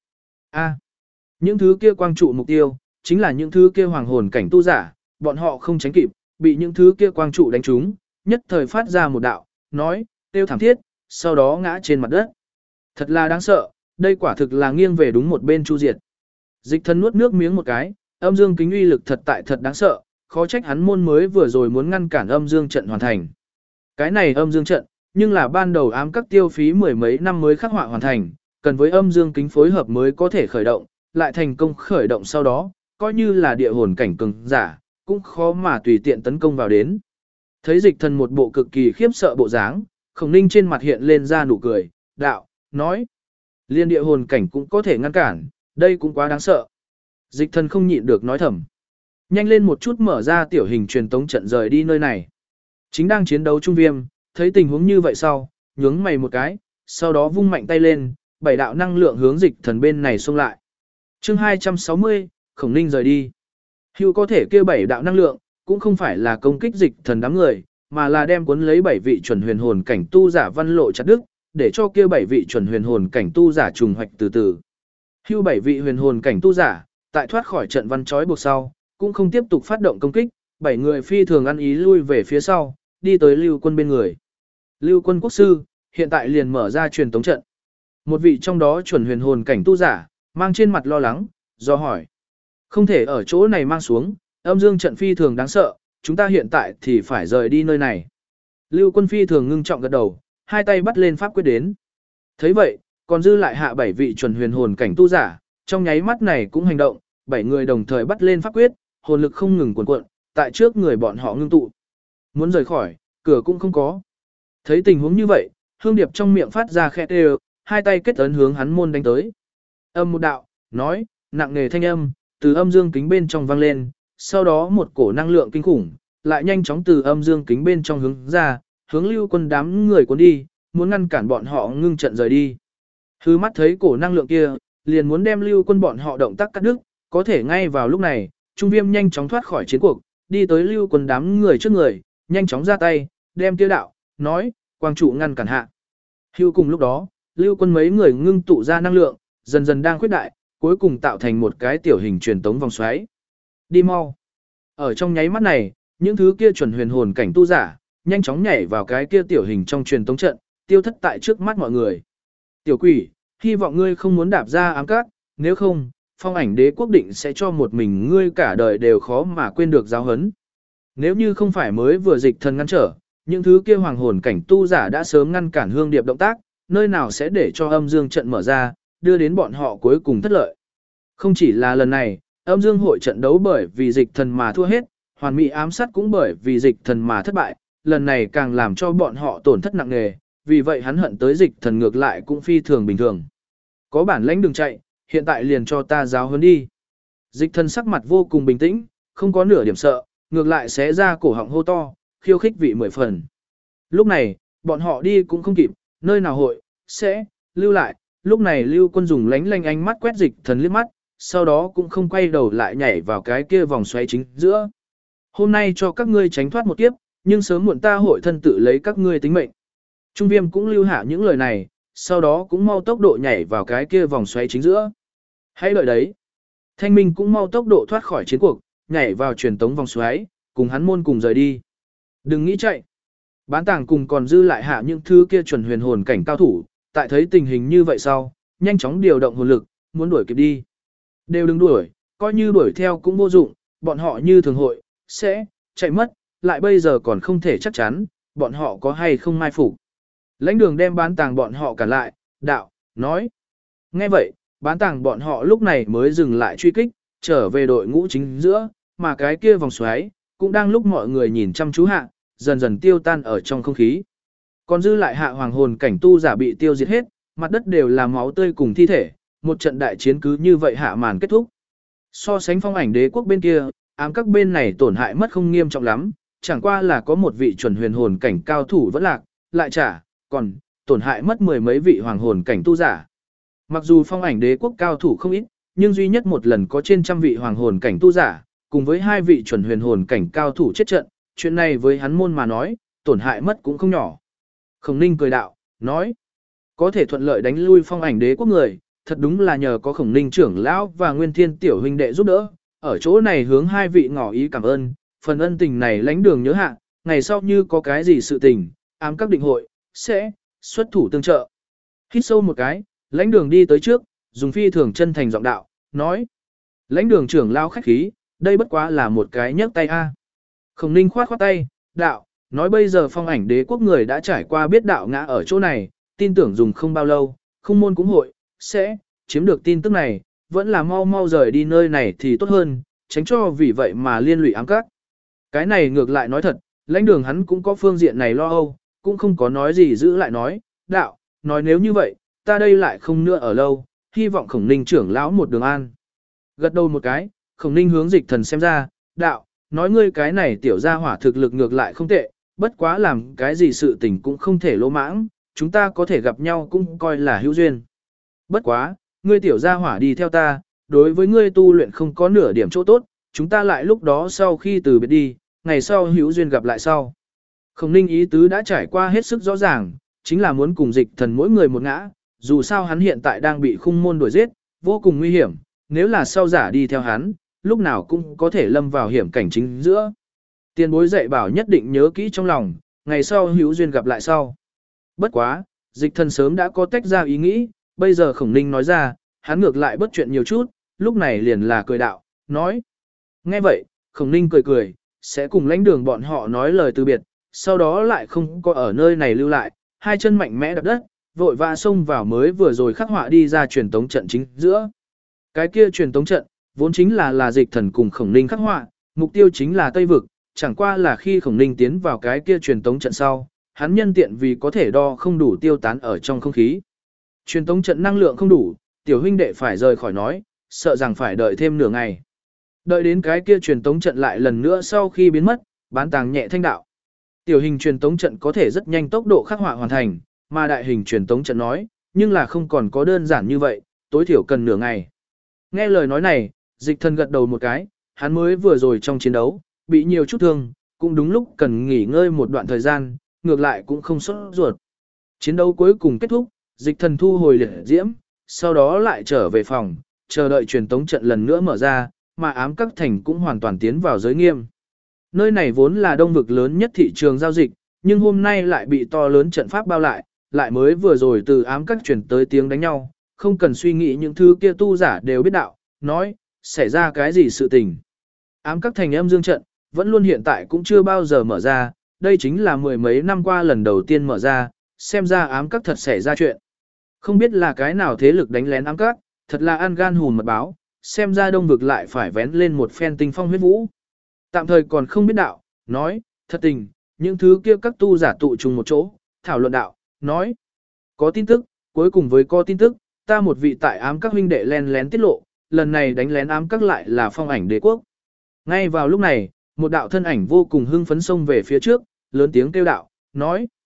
S1: Những thứ kia quang trụ mục tiêu, chính là những thứ kia hoàng hồn cảnh tu giả, bọn họ không tránh kịp, bị những thứ kia quang trụ đánh trúng, nhất thời phát ra một đạo, nói, tiêu thảm thiết, sau đó ngã trên mặt đất. Thật là đáng sợ, đây quả thực là nghiêng về đúng một bên chu diệt. Dịch Thần nuốt nước miếng một cái, âm dương kính uy lực thật tại thật đáng sợ, khó trách hắn môn mới vừa rồi muốn ngăn cản âm dương trận hoàn thành. Cái này âm dương trận, nhưng là ban đầu ám các tiêu phí mười mấy năm mới khắc họa hoàn thành, cần với âm dương kính phối hợp mới có thể khởi động, lại thành công khởi động sau đó, coi như là địa hồn cảnh cường giả, cũng khó mà tùy tiện tấn công vào đến. Thấy Dịch Thần một bộ cực kỳ khiếp sợ bộ dáng, Khổng Ninh trên mặt hiện lên ra nụ cười, đạo, nói, liên địa hồn cảnh cũng có thể ngăn cản, đây cũng quá đáng sợ. Dịch Thần không nhịn được nói thầm. Nhanh lên một chút mở ra tiểu hình truyền tống trận rời đi nơi này. Chính đang chiến đấu Trung Viêm, thấy tình huống như vậy sau, nhướng mày một cái, sau đó vung mạnh tay lên, bảy đạo năng lượng hướng Dịch Thần bên này xông lại. Chương 260, Khổng Ninh rời đi. Hưu có thể kêu bảy đạo năng lượng, cũng không phải là công kích Dịch Thần đám người, mà là đem cuốn lấy bảy vị chuẩn huyền hồn cảnh tu giả văn lộ chặt đứt, để cho kia bảy vị chuẩn huyền hồn cảnh tu giả trùng hoạch từ từ. Hưu bảy vị huyền hồn cảnh tu giả, tại thoát khỏi trận văn trói buộc sau, cũng không tiếp tục phát động công kích, bảy người phi thường ăn ý lui về phía sau, đi tới Lưu Quân bên người. Lưu Quân quốc sư, hiện tại liền mở ra truyền tống trận. Một vị trong đó chuẩn huyền hồn cảnh tu giả, mang trên mặt lo lắng, do hỏi. Không thể ở chỗ này mang xuống, âm dương trận phi thường đáng sợ, chúng ta hiện tại thì phải rời đi nơi này. Lưu Quân phi thường ngưng trọng gật đầu, hai tay bắt lên pháp quyết đến. Thấy vậy, còn dư lại hạ bảy vị chuẩn huyền hồn cảnh tu giả, trong nháy mắt này cũng hành động, bảy người đồng thời bắt lên pháp quyết, hồn lực không ngừng cuồn cuộn, tại trước người bọn họ ngưng tụ. Muốn rời khỏi, cửa cũng không có. Thấy tình huống như vậy, Hương Điệp trong miệng phát ra khẽ đều, hai tay kết ấn hướng hắn môn đánh tới. Âm một đạo, nói, nặng nề thanh âm, từ âm dương kính bên trong vang lên, sau đó một cổ năng lượng kinh khủng, lại nhanh chóng từ âm dương kính bên trong hướng ra, hướng Lưu Quân đám người cuốn đi, muốn ngăn cản bọn họ ngưng trận rời đi. Hư mắt thấy cổ năng lượng kia, liền muốn đem Lưu Quân bọn họ động tác cắt đứt, có thể ngay vào lúc này, Trung Viêm nhanh chóng thoát khỏi chiến cuộc, đi tới Lưu Quân đám người trước người, nhanh chóng ra tay, đem tiêu đạo, nói, quang trụ ngăn cản hạ. Hưu cùng lúc đó, Lưu Quân mấy người ngưng tụ ra năng lượng, dần dần đang khuyết đại, cuối cùng tạo thành một cái tiểu hình truyền tống vòng xoáy. Đi mau. Ở trong nháy mắt này, những thứ kia chuẩn huyền hồn cảnh tu giả, nhanh chóng nhảy vào cái kia tiểu hình trong truyền tống trận, tiêu thất tại trước mắt mọi người. Tiểu quỷ, hy vọng ngươi không muốn đạp ra ám cát, nếu không, Phong Ảnh Đế quốc định sẽ cho một mình ngươi cả đời đều khó mà quên được giáo huấn. Nếu như không phải mới vừa Dịch Thần ngăn trở, những thứ kia hoàng hồn cảnh tu giả đã sớm ngăn cản Hương Điệp động tác, nơi nào sẽ để cho âm dương trận mở ra, đưa đến bọn họ cuối cùng thất lợi. Không chỉ là lần này, âm dương hội trận đấu bởi vì Dịch Thần mà thua hết, hoàn mỹ ám sát cũng bởi vì Dịch Thần mà thất bại, lần này càng làm cho bọn họ tổn thất nặng nề, vì vậy hắn hận tới Dịch Thần ngược lại cũng phi thường bình thường. Có bản lãnh đừng chạy, hiện tại liền cho ta giáo huấn đi. Dịch Thần sắc mặt vô cùng bình tĩnh, không có nửa điểm sợ, ngược lại xé ra cổ họng hô to, khiêu khích vị 10 phần. Lúc này, bọn họ đi cũng không kịp, nơi nào hội, sẽ, lưu lại, lúc này Lưu Quân dùng lánh lanh ánh mắt quét Dịch Thần liếc mắt, sau đó cũng không quay đầu lại nhảy vào cái kia vòng xoáy chính giữa. Hôm nay cho các ngươi tránh thoát một kiếp, nhưng sớm muộn ta hội thân tự lấy các ngươi tính mệnh. Trung Viêm cũng lưu hạ những lời này, sau đó cũng mau tốc độ nhảy vào cái kia vòng xoáy chính giữa. Hãy đợi đấy. Thanh Minh cũng mau tốc độ thoát khỏi chiến cuộc, nhảy vào truyền tống vòng xoáy, cùng hắn môn cùng rời đi. Đừng nghĩ chạy. Bán tàng cùng còn dư lại hạ những thứ kia chuẩn huyền hồn cảnh cao thủ, tại thấy tình hình như vậy sau, nhanh chóng điều động hồn lực, muốn đuổi kịp đi. Đều đừng đuổi, coi như đuổi theo cũng vô dụng, bọn họ như thường hội, sẽ, chạy mất, lại bây giờ còn không thể chắc chắn, bọn họ có hay không mai phục. Lãnh Đường đem bán tàng bọn họ cản lại, đạo, nói. Nghe vậy, bán tàng bọn họ lúc này mới dừng lại truy kích, trở về đội ngũ chính giữa, mà cái kia vòng xoáy, cũng đang lúc mọi người nhìn chăm chú hạ, dần dần tiêu tan ở trong không khí. Còn dư lại hạ hoàng hồn cảnh tu giả bị tiêu diệt hết, mặt đất đều là máu tươi cùng thi thể, một trận đại chiến cứ như vậy hạ màn kết thúc. So sánh Phong Ảnh Đế quốc bên kia, ám các bên này tổn hại mất không nghiêm trọng lắm, chẳng qua là có một vị chuẩn huyền hồn cảnh cao thủ vẫn lạc, lại trả, còn tổn hại mất mười mấy vị hoàng hồn cảnh tu giả. Mặc dù Phong Ảnh Đế quốc cao thủ không ít, nhưng duy nhất một lần có trên trăm vị hoàng hồn cảnh tu giả, cùng với hai vị chuẩn huyền hồn cảnh cao thủ chết trận, chuyện này với hắn môn mà nói, tổn hại mất cũng không nhỏ. Khổng Ninh cười đạo, nói, có thể thuận lợi đánh lui Phong Ảnh Đế quốc người, thật đúng là nhờ có Khổng Ninh trưởng lão và Nguyên Thiên tiểu huynh đệ giúp đỡ, ở chỗ này hướng hai vị ngỏ ý cảm ơn, phần ân tình này Lãnh Đường nhớ hạ, ngày sau như có cái gì sự tình, ám các định hội, sẽ xuất thủ tương trợ. Hít sâu một cái, Lãnh Đường đi tới trước, dùng phi thường chân thành giọng đạo, nói, Lãnh Đường trưởng lão khách khí, đây bất quá là một cái nhấc tay a. Khổng Ninh khoát khoát tay, đạo, nói bây giờ Phong Ảnh Đế quốc người đã trải qua biết đạo ngã ở chỗ này, tin tưởng dùng không bao lâu, không môn cũng hội, sẽ chiếm được tin tức này, vẫn là mau mau rời đi nơi này thì tốt hơn, tránh cho vì vậy mà liên lụy ám các. Cái này ngược lại nói thật, Lãnh Đường hắn cũng có phương diện này lo âu, cũng không có nói gì giữ lại nói, đạo, nói nếu như vậy, ta đây lại không nữa ở lâu, hy vọng Khổng Ninh trưởng lão một đường an. Gật đầu một cái, Khổng Ninh hướng Dịch Thần xem ra, đạo, nói ngươi cái này tiểu gia hỏa thực lực ngược lại không tệ, bất quá làm cái gì sự tình cũng không thể lỗ mãng, chúng ta có thể gặp nhau cũng coi là hữu duyên. Bất quá, ngươi tiểu gia hỏa đi theo ta, đối với ngươi tu luyện không có nửa điểm chỗ tốt, chúng ta lại lúc đó sau khi từ biệt đi, ngày sau hữu duyên gặp lại sau. Khổng Ninh ý tứ đã trải qua hết sức rõ ràng, chính là muốn cùng Dịch Thần mỗi người một ngã, dù sao hắn hiện tại đang bị khung môn đuổi giết, vô cùng nguy hiểm, nếu là sau giả đi theo hắn, lúc nào cũng có thể lâm vào hiểm cảnh chính giữa. Tiền bối dạy bảo nhất định nhớ kỹ trong lòng, ngày sau hữu duyên gặp lại sau. Bất quá, Dịch Thần sớm đã có tách ra ý nghĩ, bây giờ Khổng Ninh nói ra, hắn ngược lại bất chuyện nhiều chút, lúc này liền là cười đạo, nói. Nghe vậy, Khổng Ninh cười cười, sẽ cùng Lãnh Đường bọn họ nói lời từ biệt, sau đó lại không có ở nơi này lưu lại, hai chân mạnh mẽ đập đất, vội vã xông vào mới vừa rồi khắc họa đi ra truyền tống trận chính giữa. Cái kia truyền tống trận, vốn chính là Dịch Thần cùng Khổng Ninh khắc họa, mục tiêu chính là Tây Vực, chẳng qua là khi Khổng Ninh tiến vào cái kia truyền tống trận sau, hắn nhân tiện vì có thể đo không đủ tiêu tán ở trong không khí. Truyền tống trận năng lượng không đủ, tiểu huynh đệ phải rời khỏi nói, sợ rằng phải đợi thêm nửa ngày. Đợi đến cái kia truyền tống trận lại lần nữa sau khi biến mất, bán tàng nhẹ thanh đạo. Tiểu hình truyền tống trận có thể rất nhanh tốc độ khắc họa hoàn thành, mà đại hình truyền tống trận nói, nhưng là không còn có đơn giản như vậy, tối thiểu cần nửa ngày. Nghe lời nói này, Dịch Thần gật đầu một cái, hắn mới vừa rồi trong chiến đấu, bị nhiều chút thương, cũng đúng lúc cần nghỉ ngơi một đoạn thời gian, ngược lại cũng không sốt ruột. Chiến đấu cuối cùng kết thúc, Dịch Thần thu hồi liệt diễm, sau đó lại trở về phòng, chờ đợi truyền tống trận lần nữa mở ra, mà ám các thành cũng hoàn toàn tiến vào giới nghiêm. Nơi này vốn là đông vực lớn nhất thị trường giao dịch, nhưng hôm nay lại bị to lớn trận pháp bao lại mới vừa rồi từ ám các chuyển tới tiếng đánh nhau, không cần suy nghĩ những thứ kia tu giả đều biết đạo, nói, xảy ra cái gì sự tình. Ám các thành âm dương trận, vẫn luôn hiện tại cũng chưa bao giờ mở ra, đây chính là mười mấy năm qua lần đầu tiên mở ra, xem ra ám các thật xảy ra chuyện. Không biết là cái nào thế lực đánh lén ám các, thật là ăn gan hùn mật báo, xem ra đông vực lại phải vén lên một phen tinh phong huyết vũ. Tạm thời còn không biết đạo, nói, thật tình, những thứ kia các tu giả tụ trùng một chỗ, thảo luận đạo, nói, có tin tức, cuối cùng với có tin tức, ta một vị tại ám các huynh đệ len lén tiết lộ, lần này đánh lén ám các lại là Phong Ảnh Đế quốc. Ngay vào lúc này, một đạo thân ảnh vô cùng hưng phấn xông về phía trước, lớn tiếng kêu đạo, nói,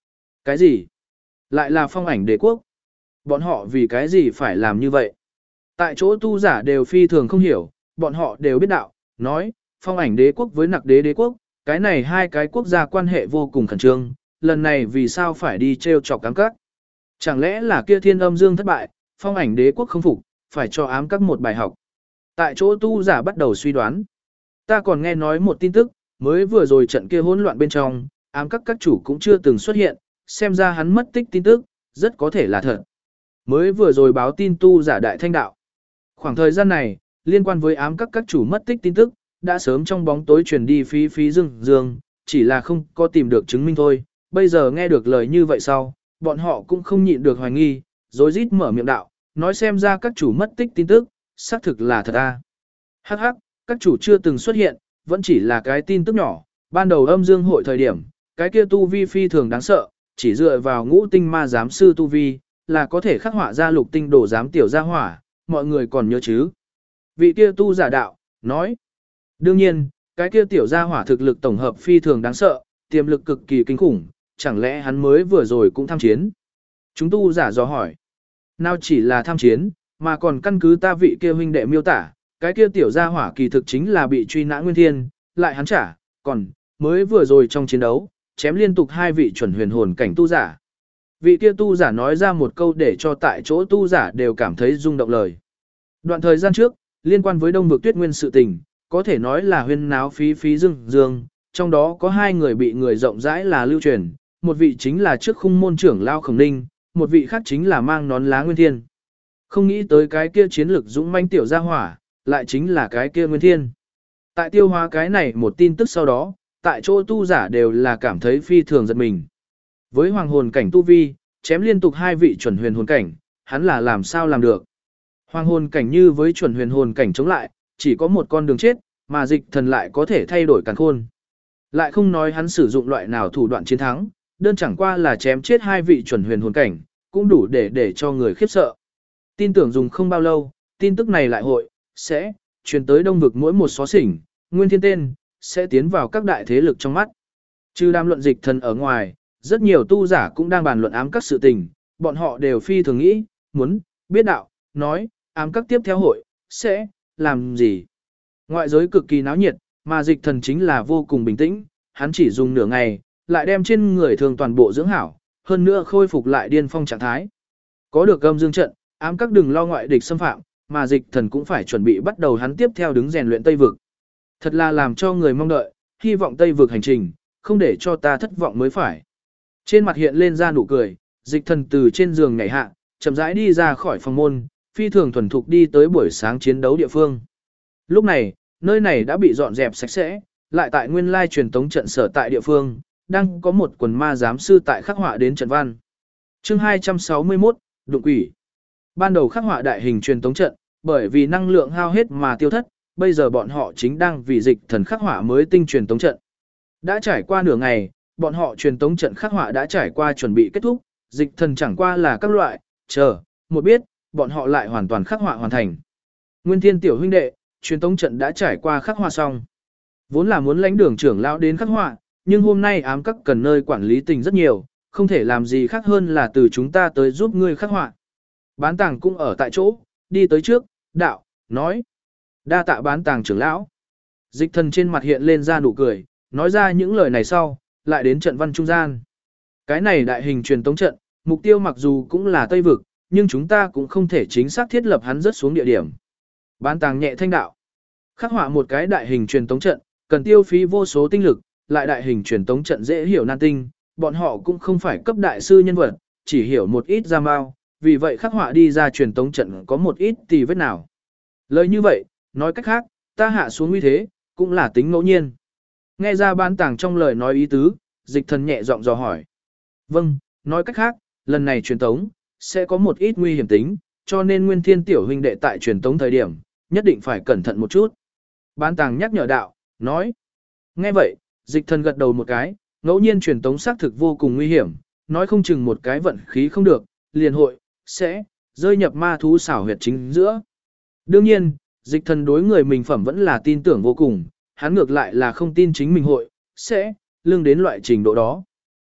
S1: Cái gì? Lại là phong ảnh đế quốc? Bọn họ vì cái gì phải làm như vậy? Tại chỗ tu giả đều phi thường không hiểu, bọn họ đều biết đạo, nói, phong ảnh đế quốc với nặc đế đế quốc, cái này hai cái quốc gia quan hệ vô cùng khẩn trương, lần này vì sao phải đi treo chọc ám các? Chẳng lẽ là kia thiên âm dương thất bại, phong ảnh đế quốc không phục, phải cho ám các một bài học? Tại chỗ tu giả bắt đầu suy đoán. Ta còn nghe nói một tin tức, mới vừa rồi trận kia hỗn loạn bên trong, ám các chủ cũng chưa từng xuất hiện, xem ra hắn mất tích tin tức, rất có thể là thật. Mới vừa rồi báo tin tu giả đại thanh đạo. Khoảng thời gian này, liên quan với ám các chủ mất tích tin tức, đã sớm trong bóng tối truyền đi phí phí dương, chỉ là không có tìm được chứng minh thôi. Bây giờ nghe được lời như vậy sau, bọn họ cũng không nhịn được hoài nghi, rối rít mở miệng đạo, nói xem ra các chủ mất tích tin tức, xác thực là thật à. Hắc hắc, các chủ chưa từng xuất hiện, vẫn chỉ là cái tin tức nhỏ, ban đầu âm dương hội thời điểm, cái kia tu vi phi thường đáng sợ, chỉ dựa vào ngũ tinh ma giám sư tu vi, là có thể khắc họa ra lục tinh đồ giám tiểu gia hỏa, mọi người còn nhớ chứ. Vị kia tu giả đạo, nói, đương nhiên, cái kia tiểu gia hỏa thực lực tổng hợp phi thường đáng sợ, tiềm lực cực kỳ kinh khủng, chẳng lẽ hắn mới vừa rồi cũng tham chiến. Chúng tu giả dò hỏi, nào chỉ là tham chiến, mà còn căn cứ ta vị kia huynh đệ miêu tả, cái kia tiểu gia hỏa kỳ thực chính là bị truy nã nguyên thiên, lại hắn trả, còn, mới vừa rồi trong chiến đấu, chém liên tục hai vị chuẩn huyền hồn cảnh tu giả. Vị kia tu giả nói ra một câu để cho tại chỗ tu giả đều cảm thấy rung động lời. Đoạn thời gian trước, liên quan với Đông vực Tuyết Nguyên sự tình, có thể nói là huyên náo phí phí dương, trong đó có hai người bị người rộng rãi là lưu truyền, một vị chính là trước khung môn trưởng Lao Khổng Ninh, một vị khác chính là mang nón lá Nguyên Thiên. Không nghĩ tới cái kia chiến lực dũng manh tiểu gia hỏa, lại chính là cái kia Nguyên Thiên. Tại tiêu hóa cái này một tin tức sau đó, tại chỗ tu giả đều là cảm thấy phi thường giật mình. Với hoàng hồn cảnh tu vi, chém liên tục hai vị chuẩn huyền hồn cảnh, hắn là làm sao làm được. Hoàng hồn cảnh như với chuẩn huyền hồn cảnh chống lại, chỉ có một con đường chết, mà dịch thần lại có thể thay đổi càn khôn. Lại không nói hắn sử dụng loại nào thủ đoạn chiến thắng, đơn chẳng qua là chém chết hai vị chuẩn huyền hồn cảnh, cũng đủ để cho người khiếp sợ. Tin tưởng dùng không bao lâu, tin tức này lại hội, sẽ, truyền tới đông vực mỗi một xó xỉnh, Nguyên Thiên tên, sẽ tiến vào các đại thế lực trong mắt. Trừ đàm luận dịch thần ở ngoài, rất nhiều tu giả cũng đang bàn luận ám các sự tình, bọn họ đều phi thường nghĩ, muốn, biết đạo, nói, ám các tiếp theo hội, sẽ, làm gì. Ngoại giới cực kỳ náo nhiệt, mà dịch thần chính là vô cùng bình tĩnh, hắn chỉ dùng nửa ngày, lại đem trên người thường toàn bộ dưỡng hảo, hơn nữa khôi phục lại điên phong trạng thái. Có được âm dương trận, ám các đừng lo ngoại địch xâm phạm, mà dịch thần cũng phải chuẩn bị bắt đầu hắn tiếp theo đứng rèn luyện Tây Vực. Thật là làm cho người mong đợi, hy vọng Tây Vực hành trình, không để cho ta thất vọng mới phải. Trên mặt hiện lên ra nụ cười, dịch thần từ trên giường nhảy hạ, chậm rãi đi ra khỏi phòng môn, phi thường thuần thục đi tới buổi sáng chiến đấu địa phương. Lúc này, nơi này đã bị dọn dẹp sạch sẽ, lại tại nguyên lai truyền tống trận sở tại địa phương, đang có một quần ma giám sư tại khắc họa đến trận văn. Chương 261, Đụng quỷ. Ban đầu khắc họa đại hình truyền tống trận, bởi vì năng lượng hao hết mà tiêu thất, bây giờ bọn họ chính đang vì dịch thần khắc họa mới tinh truyền tống trận. Đã trải qua nửa ngày, bọn họ truyền tống trận khắc họa đã trải qua chuẩn bị kết thúc, dịch thần chẳng qua là các loại, chờ, một biết, bọn họ lại hoàn toàn khắc họa hoàn thành. Nguyên Thiên tiểu huynh đệ, truyền tống trận đã trải qua khắc họa xong. Vốn là muốn lãnh đường trưởng lão đến khắc họa, nhưng hôm nay ám các cần nơi quản lý tình rất nhiều, không thể làm gì khác hơn là từ chúng ta tới giúp ngươi khắc họa. Bán tàng cũng ở tại chỗ, đi tới trước, đạo, nói. Đa tạ bán tàng trưởng lão. Dịch thần trên mặt hiện lên ra nụ cười, nói ra những lời này sau, lại đến trận văn trung gian. Cái này đại hình truyền tống trận, mục tiêu mặc dù cũng là Tây Vực, nhưng chúng ta cũng không thể chính xác thiết lập hắn rớt xuống địa điểm. Bán tàng nhẹ thanh đạo. Khắc họa một cái đại hình truyền tống trận, cần tiêu phí vô số tinh lực, lại đại hình truyền tống trận dễ hiểu nan tinh, bọn họ cũng không phải cấp đại sư nhân vật, chỉ hiểu một ít ra mau, vì vậy khắc họa đi ra truyền tống trận có một ít tì vết nào. Lời như vậy, nói cách khác, ta hạ xuống uy thế, cũng là tính ngẫu nhiên. Nghe ra bán tàng trong lời nói ý tứ, dịch thần nhẹ giọng dò hỏi. Vâng, nói cách khác, lần này truyền tống, sẽ có một ít nguy hiểm tính, cho nên Nguyên Thiên tiểu huynh đệ tại truyền tống thời điểm, nhất định phải cẩn thận một chút. Bán tàng nhắc nhở đạo, nói. Nghe vậy, dịch thần gật đầu một cái, ngẫu nhiên truyền tống xác thực vô cùng nguy hiểm, nói không chừng một cái vận khí không được, liền hội, sẽ, rơi nhập ma thú xảo huyệt chính giữa. Đương nhiên, dịch thần đối người mình phẩm vẫn là tin tưởng vô cùng, hắn ngược lại là không tin chính mình hội, sẽ, lương đến loại trình độ đó.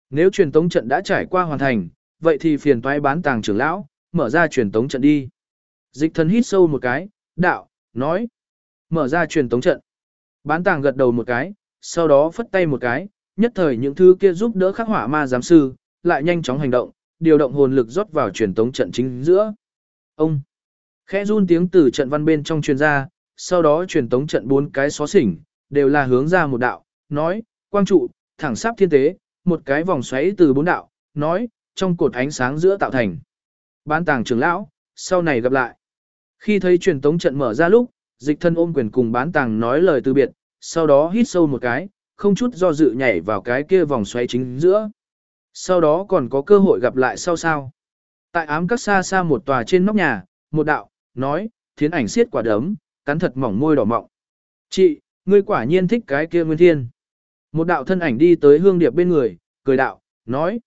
S1: Nếu truyền tống trận đã trải qua hoàn thành, vậy thì phiền toái bán tàng trưởng lão, mở ra truyền tống trận đi. Dịch thần hít sâu một cái, đạo, nói. Mở ra truyền tống trận. Bán tàng gật đầu một cái, sau đó phất tay một cái, nhất thời những thứ kia giúp đỡ khắc họa ma giám sư, lại nhanh chóng hành động, điều động hồn lực rót vào truyền tống trận chính giữa. Ông khẽ run tiếng từ trận văn bên trong truyền ra, sau đó truyền tống trận 4 cái xó xỉnh, đều là hướng ra một đạo, nói, quang trụ, thẳng sắp thiên tế, một cái vòng xoáy từ 4 đạo, nói, trong cột ánh sáng giữa tạo thành. Bán tàng trưởng lão, sau này gặp lại. Khi thấy truyền tống trận mở ra lúc, dịch thân ôm quyền cùng bán tàng nói lời từ biệt, sau đó hít sâu một cái, không chút do dự nhảy vào cái kia vòng xoáy chính giữa. Sau đó còn có cơ hội gặp lại sau sao. Tại ám các xa xa một tòa trên nóc nhà, một đạo, nói, thiến ảnh xiết quả đấm, cắn thật mỏng môi đỏ mọng. Chị, ngươi quả nhiên thích cái kia nguyên thiên. Một đạo thân ảnh đi tới Hương Điệp bên người, cười đạo, nói.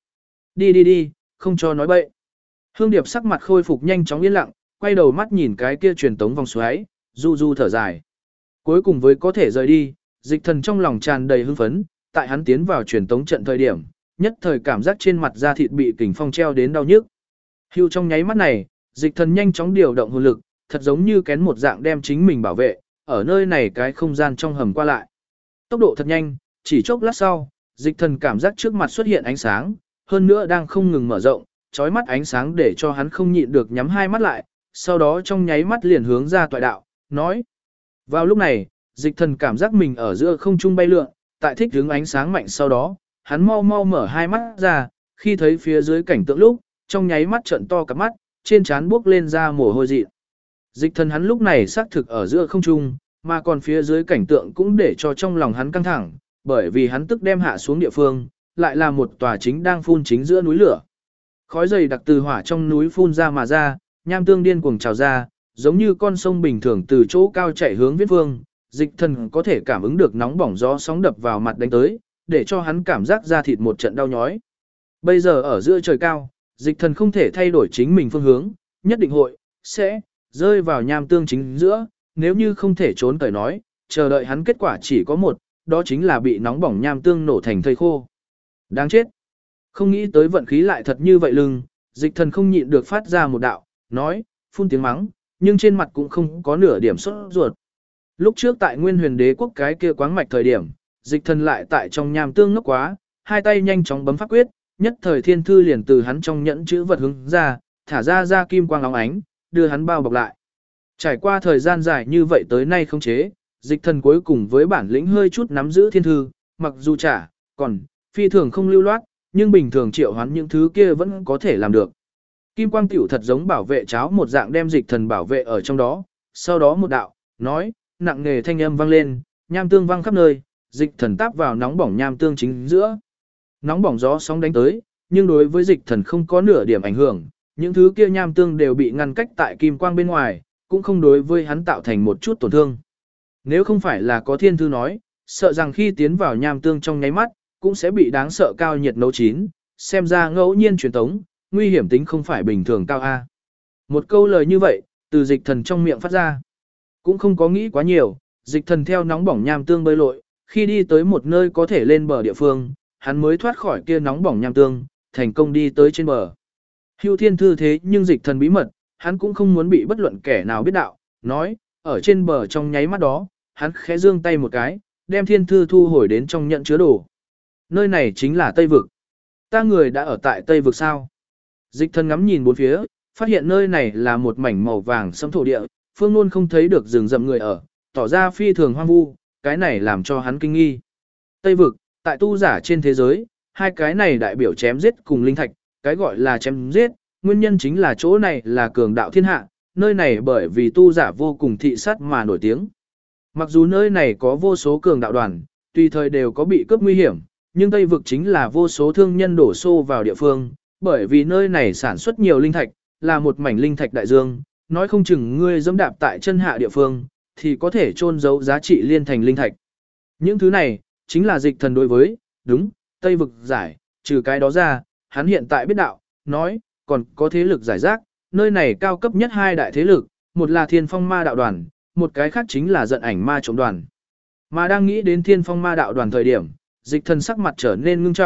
S1: Đi, không cho nói bậy. Hương Điệp sắc mặt khôi phục nhanh chóng yên lặng, quay đầu mắt nhìn cái kia truyền tống vòng xoáy, du thở dài. Cuối cùng với có thể rời đi, dịch thần trong lòng tràn đầy hưng phấn, tại hắn tiến vào truyền tống trận thời điểm, nhất thời cảm giác trên mặt da thịt bị kình phong treo đến đau nhức. Hưu trong nháy mắt này, dịch thần nhanh chóng điều động hồn lực, thật giống như kén một dạng đem chính mình bảo vệ, ở nơi này cái không gian trong hầm qua lại. Tốc độ thật nhanh, chỉ chốc lát sau, dịch thần cảm giác trước mặt xuất hiện ánh sáng, hơn nữa đang không ngừng mở rộng, chói mắt ánh sáng để cho hắn không nhịn được nhắm hai mắt lại, sau đó trong nháy mắt liền hướng ra toại đạo, nói. Vào lúc này, dịch thần cảm giác mình ở giữa không trung bay lượn, tại thích hướng ánh sáng mạnh sau đó, hắn mau mở hai mắt ra, khi thấy phía dưới cảnh tượng lúc, trong nháy mắt trợn to cặp mắt, trên trán buốc lên ra mồ hôi dị. Dịch thần hắn lúc này xác thực ở giữa không trung, mà còn phía dưới cảnh tượng cũng để cho trong lòng hắn căng thẳng, bởi vì hắn tức đem hạ xuống địa phương, lại là một tòa chính đang phun chính giữa núi lửa. Khói dày đặc từ hỏa trong núi phun ra mà ra, nham tương điên cuồng trào ra, giống như con sông bình thường từ chỗ cao chạy hướng viễn phương, dịch thần có thể cảm ứng được nóng bỏng gió sóng đập vào mặt đánh tới, để cho hắn cảm giác da thịt một trận đau nhói. Bây giờ ở giữa trời cao, dịch thần không thể thay đổi chính mình phương hướng, nhất định sẽ rơi vào nham tương chính giữa, nếu như không thể trốn cởi nói, chờ đợi hắn kết quả chỉ có một, đó chính là bị nóng bỏng nham tương nổ thành thây khô. Đáng chết. Không nghĩ tới vận khí lại thật như vậy lưng, dịch thần không nhịn được phát ra một đạo, nói, phun tiếng mắng, nhưng trên mặt cũng không có nửa điểm sốt ruột. Lúc trước tại Nguyên Huyền Đế quốc cái kia quáng mạch thời điểm, dịch thần lại tại trong nham tương ngốc quá, hai tay nhanh chóng bấm pháp quyết, nhất thời thiên thư liền từ hắn trong nhẫn chữ vật hướng ra, thả ra kim quang óng ánh, đưa hắn bao bọc lại. Trải qua thời gian dài như vậy tới nay không chế, dịch thần cuối cùng với bản lĩnh hơi chút nắm giữ thiên thư, mặc dù còn phi thường không lưu loát, nhưng bình thường triệu hoán những thứ kia vẫn có thể làm được. Kim quang tiểu thật giống bảo vệ cháo một dạng đem dịch thần bảo vệ ở trong đó, sau đó một đạo, nói, nặng nề thanh âm vang lên, nham tương vang khắp nơi, dịch thần táp vào nóng bỏng nham tương chính giữa. Nóng bỏng gió sóng đánh tới, nhưng đối với dịch thần không có nửa điểm ảnh hưởng, những thứ kia nham tương đều bị ngăn cách tại kim quang bên ngoài, cũng không đối với hắn tạo thành một chút tổn thương. Nếu không phải là có thiên thư nói, sợ rằng khi tiến vào nham tương trong nháy mắt, cũng sẽ bị đáng sợ cao nhiệt nấu chín, xem ra ngẫu nhiên truyền tống, nguy hiểm tính không phải bình thường cao a. Một câu lời như vậy, từ dịch thần trong miệng phát ra. Cũng không có nghĩ quá nhiều, dịch thần theo nóng bỏng nham tương bơi lội, khi đi tới một nơi có thể lên bờ địa phương, hắn mới thoát khỏi kia nóng bỏng nham tương, thành công đi tới trên bờ. Hưu thiên thư thế nhưng dịch thần bí mật, hắn cũng không muốn bị bất luận kẻ nào biết đạo, nói, ở trên bờ trong nháy mắt đó, hắn khẽ giương tay một cái, đem thiên thư thu hồi đến trong nhận chứa đồ. Nơi này chính là Tây Vực. Ta người đã ở tại Tây Vực sao? Dịch thần ngắm nhìn bốn phía, phát hiện nơi này là một mảnh màu vàng sẫm thổ địa, phương luôn không thấy được rừng rậm người ở, tỏ ra phi thường hoang vu, cái này làm cho hắn kinh nghi. Tây Vực, tại tu giả trên thế giới, hai cái này đại biểu chém giết cùng linh thạch, cái gọi là chém giết, nguyên nhân chính là chỗ này là cường đạo thiên hạ, nơi này bởi vì tu giả vô cùng thị sát mà nổi tiếng. Mặc dù nơi này có vô số cường đạo đoàn, tùy thời đều có bị cướp nguy hiểm, nhưng Tây Vực chính là vô số thương nhân đổ xô vào địa phương, bởi vì nơi này sản xuất nhiều linh thạch, là một mảnh linh thạch đại dương, nói không chừng ngươi dẫm đạp tại chân hạ địa phương, thì có thể chôn giấu giá trị liên thành linh thạch. Những thứ này, chính là dịch thần đối với, đúng, Tây Vực giải, trừ cái đó ra, hắn hiện tại biết đạo, nói, còn có thế lực giải rác, nơi này cao cấp nhất hai đại thế lực, một là Thiên Phong Ma Đạo Đoàn, một cái khác chính là Giận Ảnh Ma Trộm Đoàn. Mà đang nghĩ đến Thiên Phong Ma Đạo Đoàn thời điểm, dịch thần sắc mặt trở nên ngưng trọng,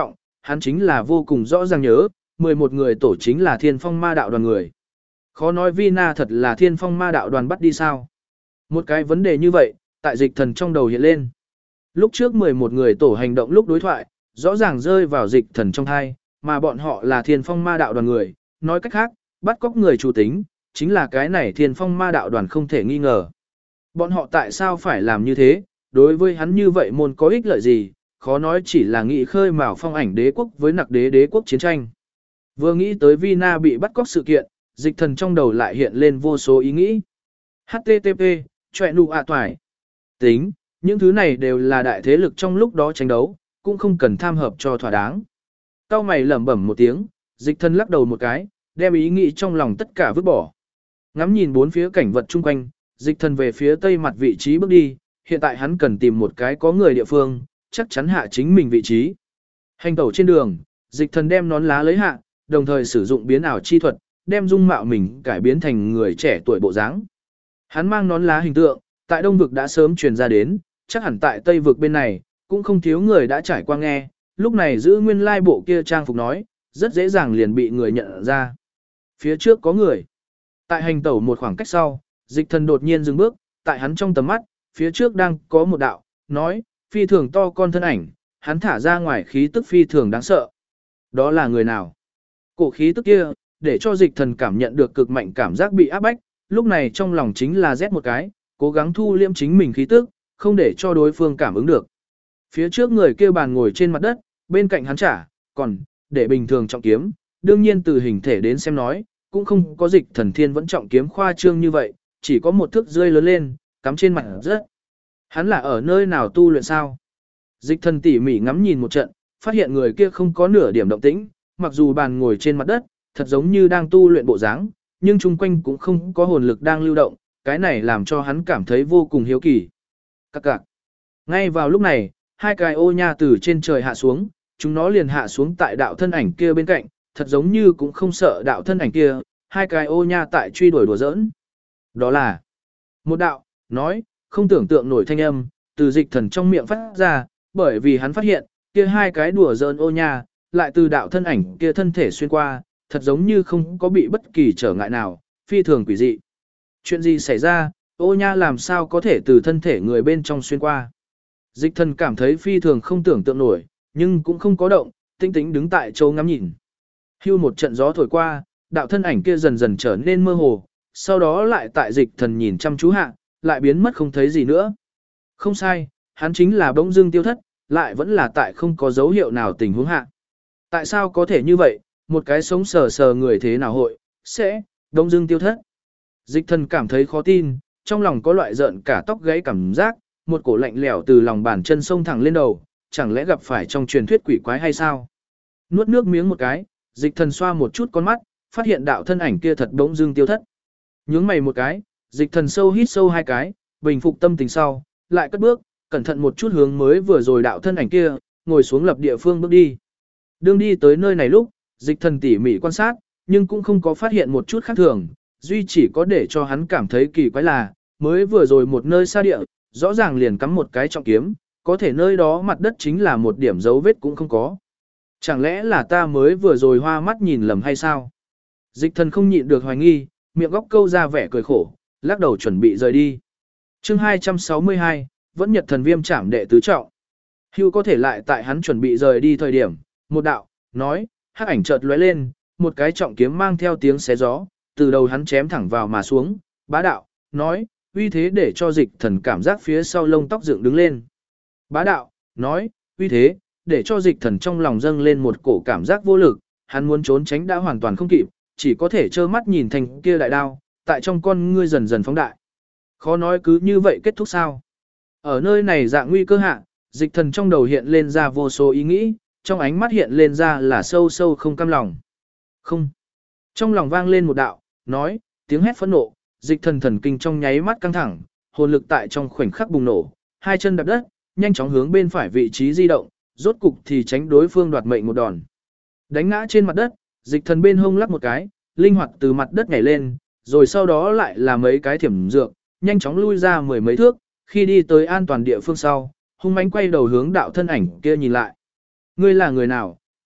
S1: hắn chính là vô cùng rõ ràng nhớ, 11 người tổ chính là Thiên Phong Ma Đạo đoàn người. Khó nói Vina thật là Thiên Phong Ma Đạo đoàn bắt đi sao? Một cái vấn đề như vậy, tại Dịch Thần trong đầu hiện lên. Lúc trước 11 người tổ hành động lúc đối thoại, rõ ràng rơi vào Dịch Thần trong thai, mà bọn họ là Thiên Phong Ma Đạo đoàn người, nói cách khác, bắt cóc người chủ tính, chính là cái này Thiên Phong Ma Đạo đoàn không thể nghi ngờ. Bọn họ tại sao phải làm như thế, đối với hắn như vậy môn có ích lợi gì, khó nói chỉ là nghị khơi mào phong ảnh đế quốc với nặc đế quốc chiến tranh. Vừa nghĩ tới Vina bị bắt cóc sự kiện, Dịch Thần trong đầu lại hiện lên vô số ý nghĩ. HTTP, chọe nụ toải. Tính, những thứ này đều là đại thế lực trong lúc đó tranh đấu, cũng không cần tham hợp cho thỏa đáng. Cao mày lẩm bẩm một tiếng, Dịch Thần lắc đầu một cái, đem ý nghĩ trong lòng tất cả vứt bỏ. Ngắm nhìn bốn phía cảnh vật chung quanh, Dịch Thần về phía tây mặt vị trí bước đi, hiện tại hắn cần tìm một cái có người địa phương, chắc chắn hạ chính mình vị trí. Hành tẩu trên đường, Dịch Thần đem nón lá lấy hạ, đồng thời sử dụng biến ảo chi thuật, đem dung mạo mình cải biến thành người trẻ tuổi bộ dáng. Hắn mang nón lá hình tượng, tại Đông vực đã sớm truyền ra đến, chắc hẳn tại Tây vực bên này, cũng không thiếu người đã trải qua nghe, lúc này giữ nguyên lai bộ kia trang phục nói, rất dễ dàng liền bị người nhận ra. Phía trước có người. Tại hành tẩu một khoảng cách sau, Dịch Thần đột nhiên dừng bước, tại hắn trong tầm mắt, phía trước đang có một đạo, nói, phi thường to con thân ảnh, hắn thả ra ngoài khí tức phi thường đáng sợ. Đó là người nào? Cổ khí tức kia, để cho Dịch Thần cảm nhận được cực mạnh cảm giác bị áp bách, lúc này trong lòng chính là rét một cái, cố gắng thu liễm chính mình khí tức, không để cho đối phương cảm ứng được. Phía trước người kia bàn ngồi trên mặt đất, bên cạnh hắn trả, còn, để bình thường trọng kiếm, đương nhiên từ hình thể đến xem nói, cũng không có Dịch Thần thiên vẫn trọng kiếm khoa trương như vậy, chỉ có một thước rơi lớn lên, cắm trên mặt đất. Hắn là ở nơi nào tu luyện sao? Dịch Thần tỉ mỉ ngắm nhìn một trận, phát hiện người kia không có nửa điểm động tĩnh, mặc dù bàn ngồi trên mặt đất, thật giống như đang tu luyện bộ dáng, nhưng chung quanh cũng không có hồn lực đang lưu động, cái này làm cho hắn cảm thấy vô cùng hiếu kỳ. Các cạc. Ngay vào lúc này, hai cái ô nha từ trên trời hạ xuống, chúng nó liền hạ xuống tại đạo thân ảnh kia bên cạnh, thật giống như cũng không sợ đạo thân ảnh kia, hai cái ô nha tại truy đuổi đùa giỡn. Đó là một đạo, nói, không tưởng tượng nổi thanh âm, từ Dịch Thần trong miệng phát ra, bởi vì hắn phát hiện, kia hai cái đùa giỡn ô nha, lại từ đạo thân ảnh kia thân thể xuyên qua, thật giống như không có bị bất kỳ trở ngại nào, phi thường quỷ dị. Chuyện gì xảy ra, ô nha làm sao có thể từ thân thể người bên trong xuyên qua? Dịch Thần cảm thấy phi thường không tưởng tượng nổi, nhưng cũng không có động, tinh tĩnh đứng tại chỗ ngắm nhìn. Hưu một trận gió thổi qua, đạo thân ảnh kia dần dần trở nên mơ hồ, sau đó lại tại Dịch Thần nhìn chăm chú hạ, lại biến mất không thấy gì nữa. Không sai, hắn chính là bỗng dưng tiêu thất, lại vẫn là tại không có dấu hiệu nào tình huống hạ. Tại sao có thể như vậy, một cái sống sờ sờ người thế nào hội, sẽ, bỗng dưng tiêu thất. Dịch Thần cảm thấy khó tin, trong lòng có loại giận cả tóc gáy cảm giác, một cổ lạnh lẽo từ lòng bàn chân sông thẳng lên đầu, chẳng lẽ gặp phải trong truyền thuyết quỷ quái hay sao? Nuốt nước miếng một cái, Dịch Thần xoa một chút con mắt, phát hiện đạo thân ảnh kia thật bỗng dưng tiêu thất. Nhướng mày một cái, Dịch Thần sâu hít sâu hai cái, bình phục tâm tình sau, lại cất bước, cẩn thận một chút hướng mới vừa rồi đạo thân ảnh kia, ngồi xuống lập địa phương bước đi. Đương đi tới nơi này lúc, Dịch Thần tỉ mỉ quan sát, nhưng cũng không có phát hiện một chút khác thường, duy chỉ có để cho hắn cảm thấy kỳ quái là, mới vừa rồi một nơi xa địa, rõ ràng liền cắm một cái trọng kiếm, có thể nơi đó mặt đất chính là một điểm dấu vết cũng không có. Chẳng lẽ là ta mới vừa rồi hoa mắt nhìn lầm hay sao? Dịch Thần không nhịn được hoài nghi, miệng góc câu ra vẻ cười khổ, lắc đầu chuẩn bị rời đi. Chương 262, vẫn Nhật Thần Viêm Trảm đệ tứ trọng. Hưu có thể lại tại hắn chuẩn bị rời đi thời điểm, một đạo, nói, hắc ảnh chợt lóe lên, một cái trọng kiếm mang theo tiếng xé gió, từ đầu hắn chém thẳng vào mà xuống, bá đạo, nói, uy thế để cho Dịch Thần cảm giác phía sau lông tóc dựng đứng lên. Bá đạo, nói, uy thế, để cho Dịch Thần trong lòng dâng lên một cổ cảm giác vô lực, hắn muốn trốn tránh đã hoàn toàn không kịp, chỉ có thể trơ mắt nhìn thành kia đại đao, tại trong con ngươi dần dần phóng đại. Khó nói cứ như vậy kết thúc sao? Ở nơi này dạng nguy cơ hạ, Dịch Thần trong đầu hiện lên ra vô số ý nghĩ, trong ánh mắt hiện lên ra là sâu sâu không cam lòng. Không. Trong lòng vang lên một đạo, nói, tiếng hét phẫn nộ, Dịch Thần thần kinh trong nháy mắt căng thẳng, hồn lực tại trong khoảnh khắc bùng nổ, hai chân đạp đất, nhanh chóng hướng bên phải vị trí di động, rốt cục thì tránh đối phương đoạt mệnh một đòn. Đánh ngã trên mặt đất, Dịch Thần bên hông lắc một cái, linh hoạt từ mặt đất nhảy lên, rồi sau đó lại là mấy cái thiểm dược, nhanh chóng lui ra mười mấy thước, khi đi tới an toàn địa phương sau, hung mãnh quay đầu hướng đạo thân ảnh kia nhìn lại. Ngươi là người nào,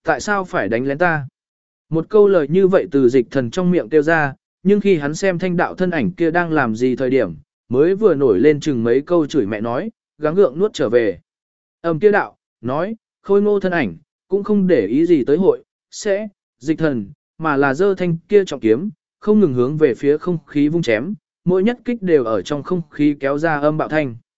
S1: Tại sao phải đánh lén ta? Một câu lời như vậy từ dịch thần trong miệng kêu ra, nhưng khi hắn xem thanh đạo thân ảnh kia đang làm gì thời điểm, mới vừa nổi lên chừng mấy câu chửi mẹ nói, gắng gượng nuốt trở về. Kia đạo, nói, Khôi Ngô thân ảnh, cũng không để ý gì tới hội, sẽ, dịch thần, mà là giơ thanh kia trọng kiếm, không ngừng hướng về phía không khí vung chém, mỗi nhất kích đều ở trong không khí kéo ra âm bạo thanh.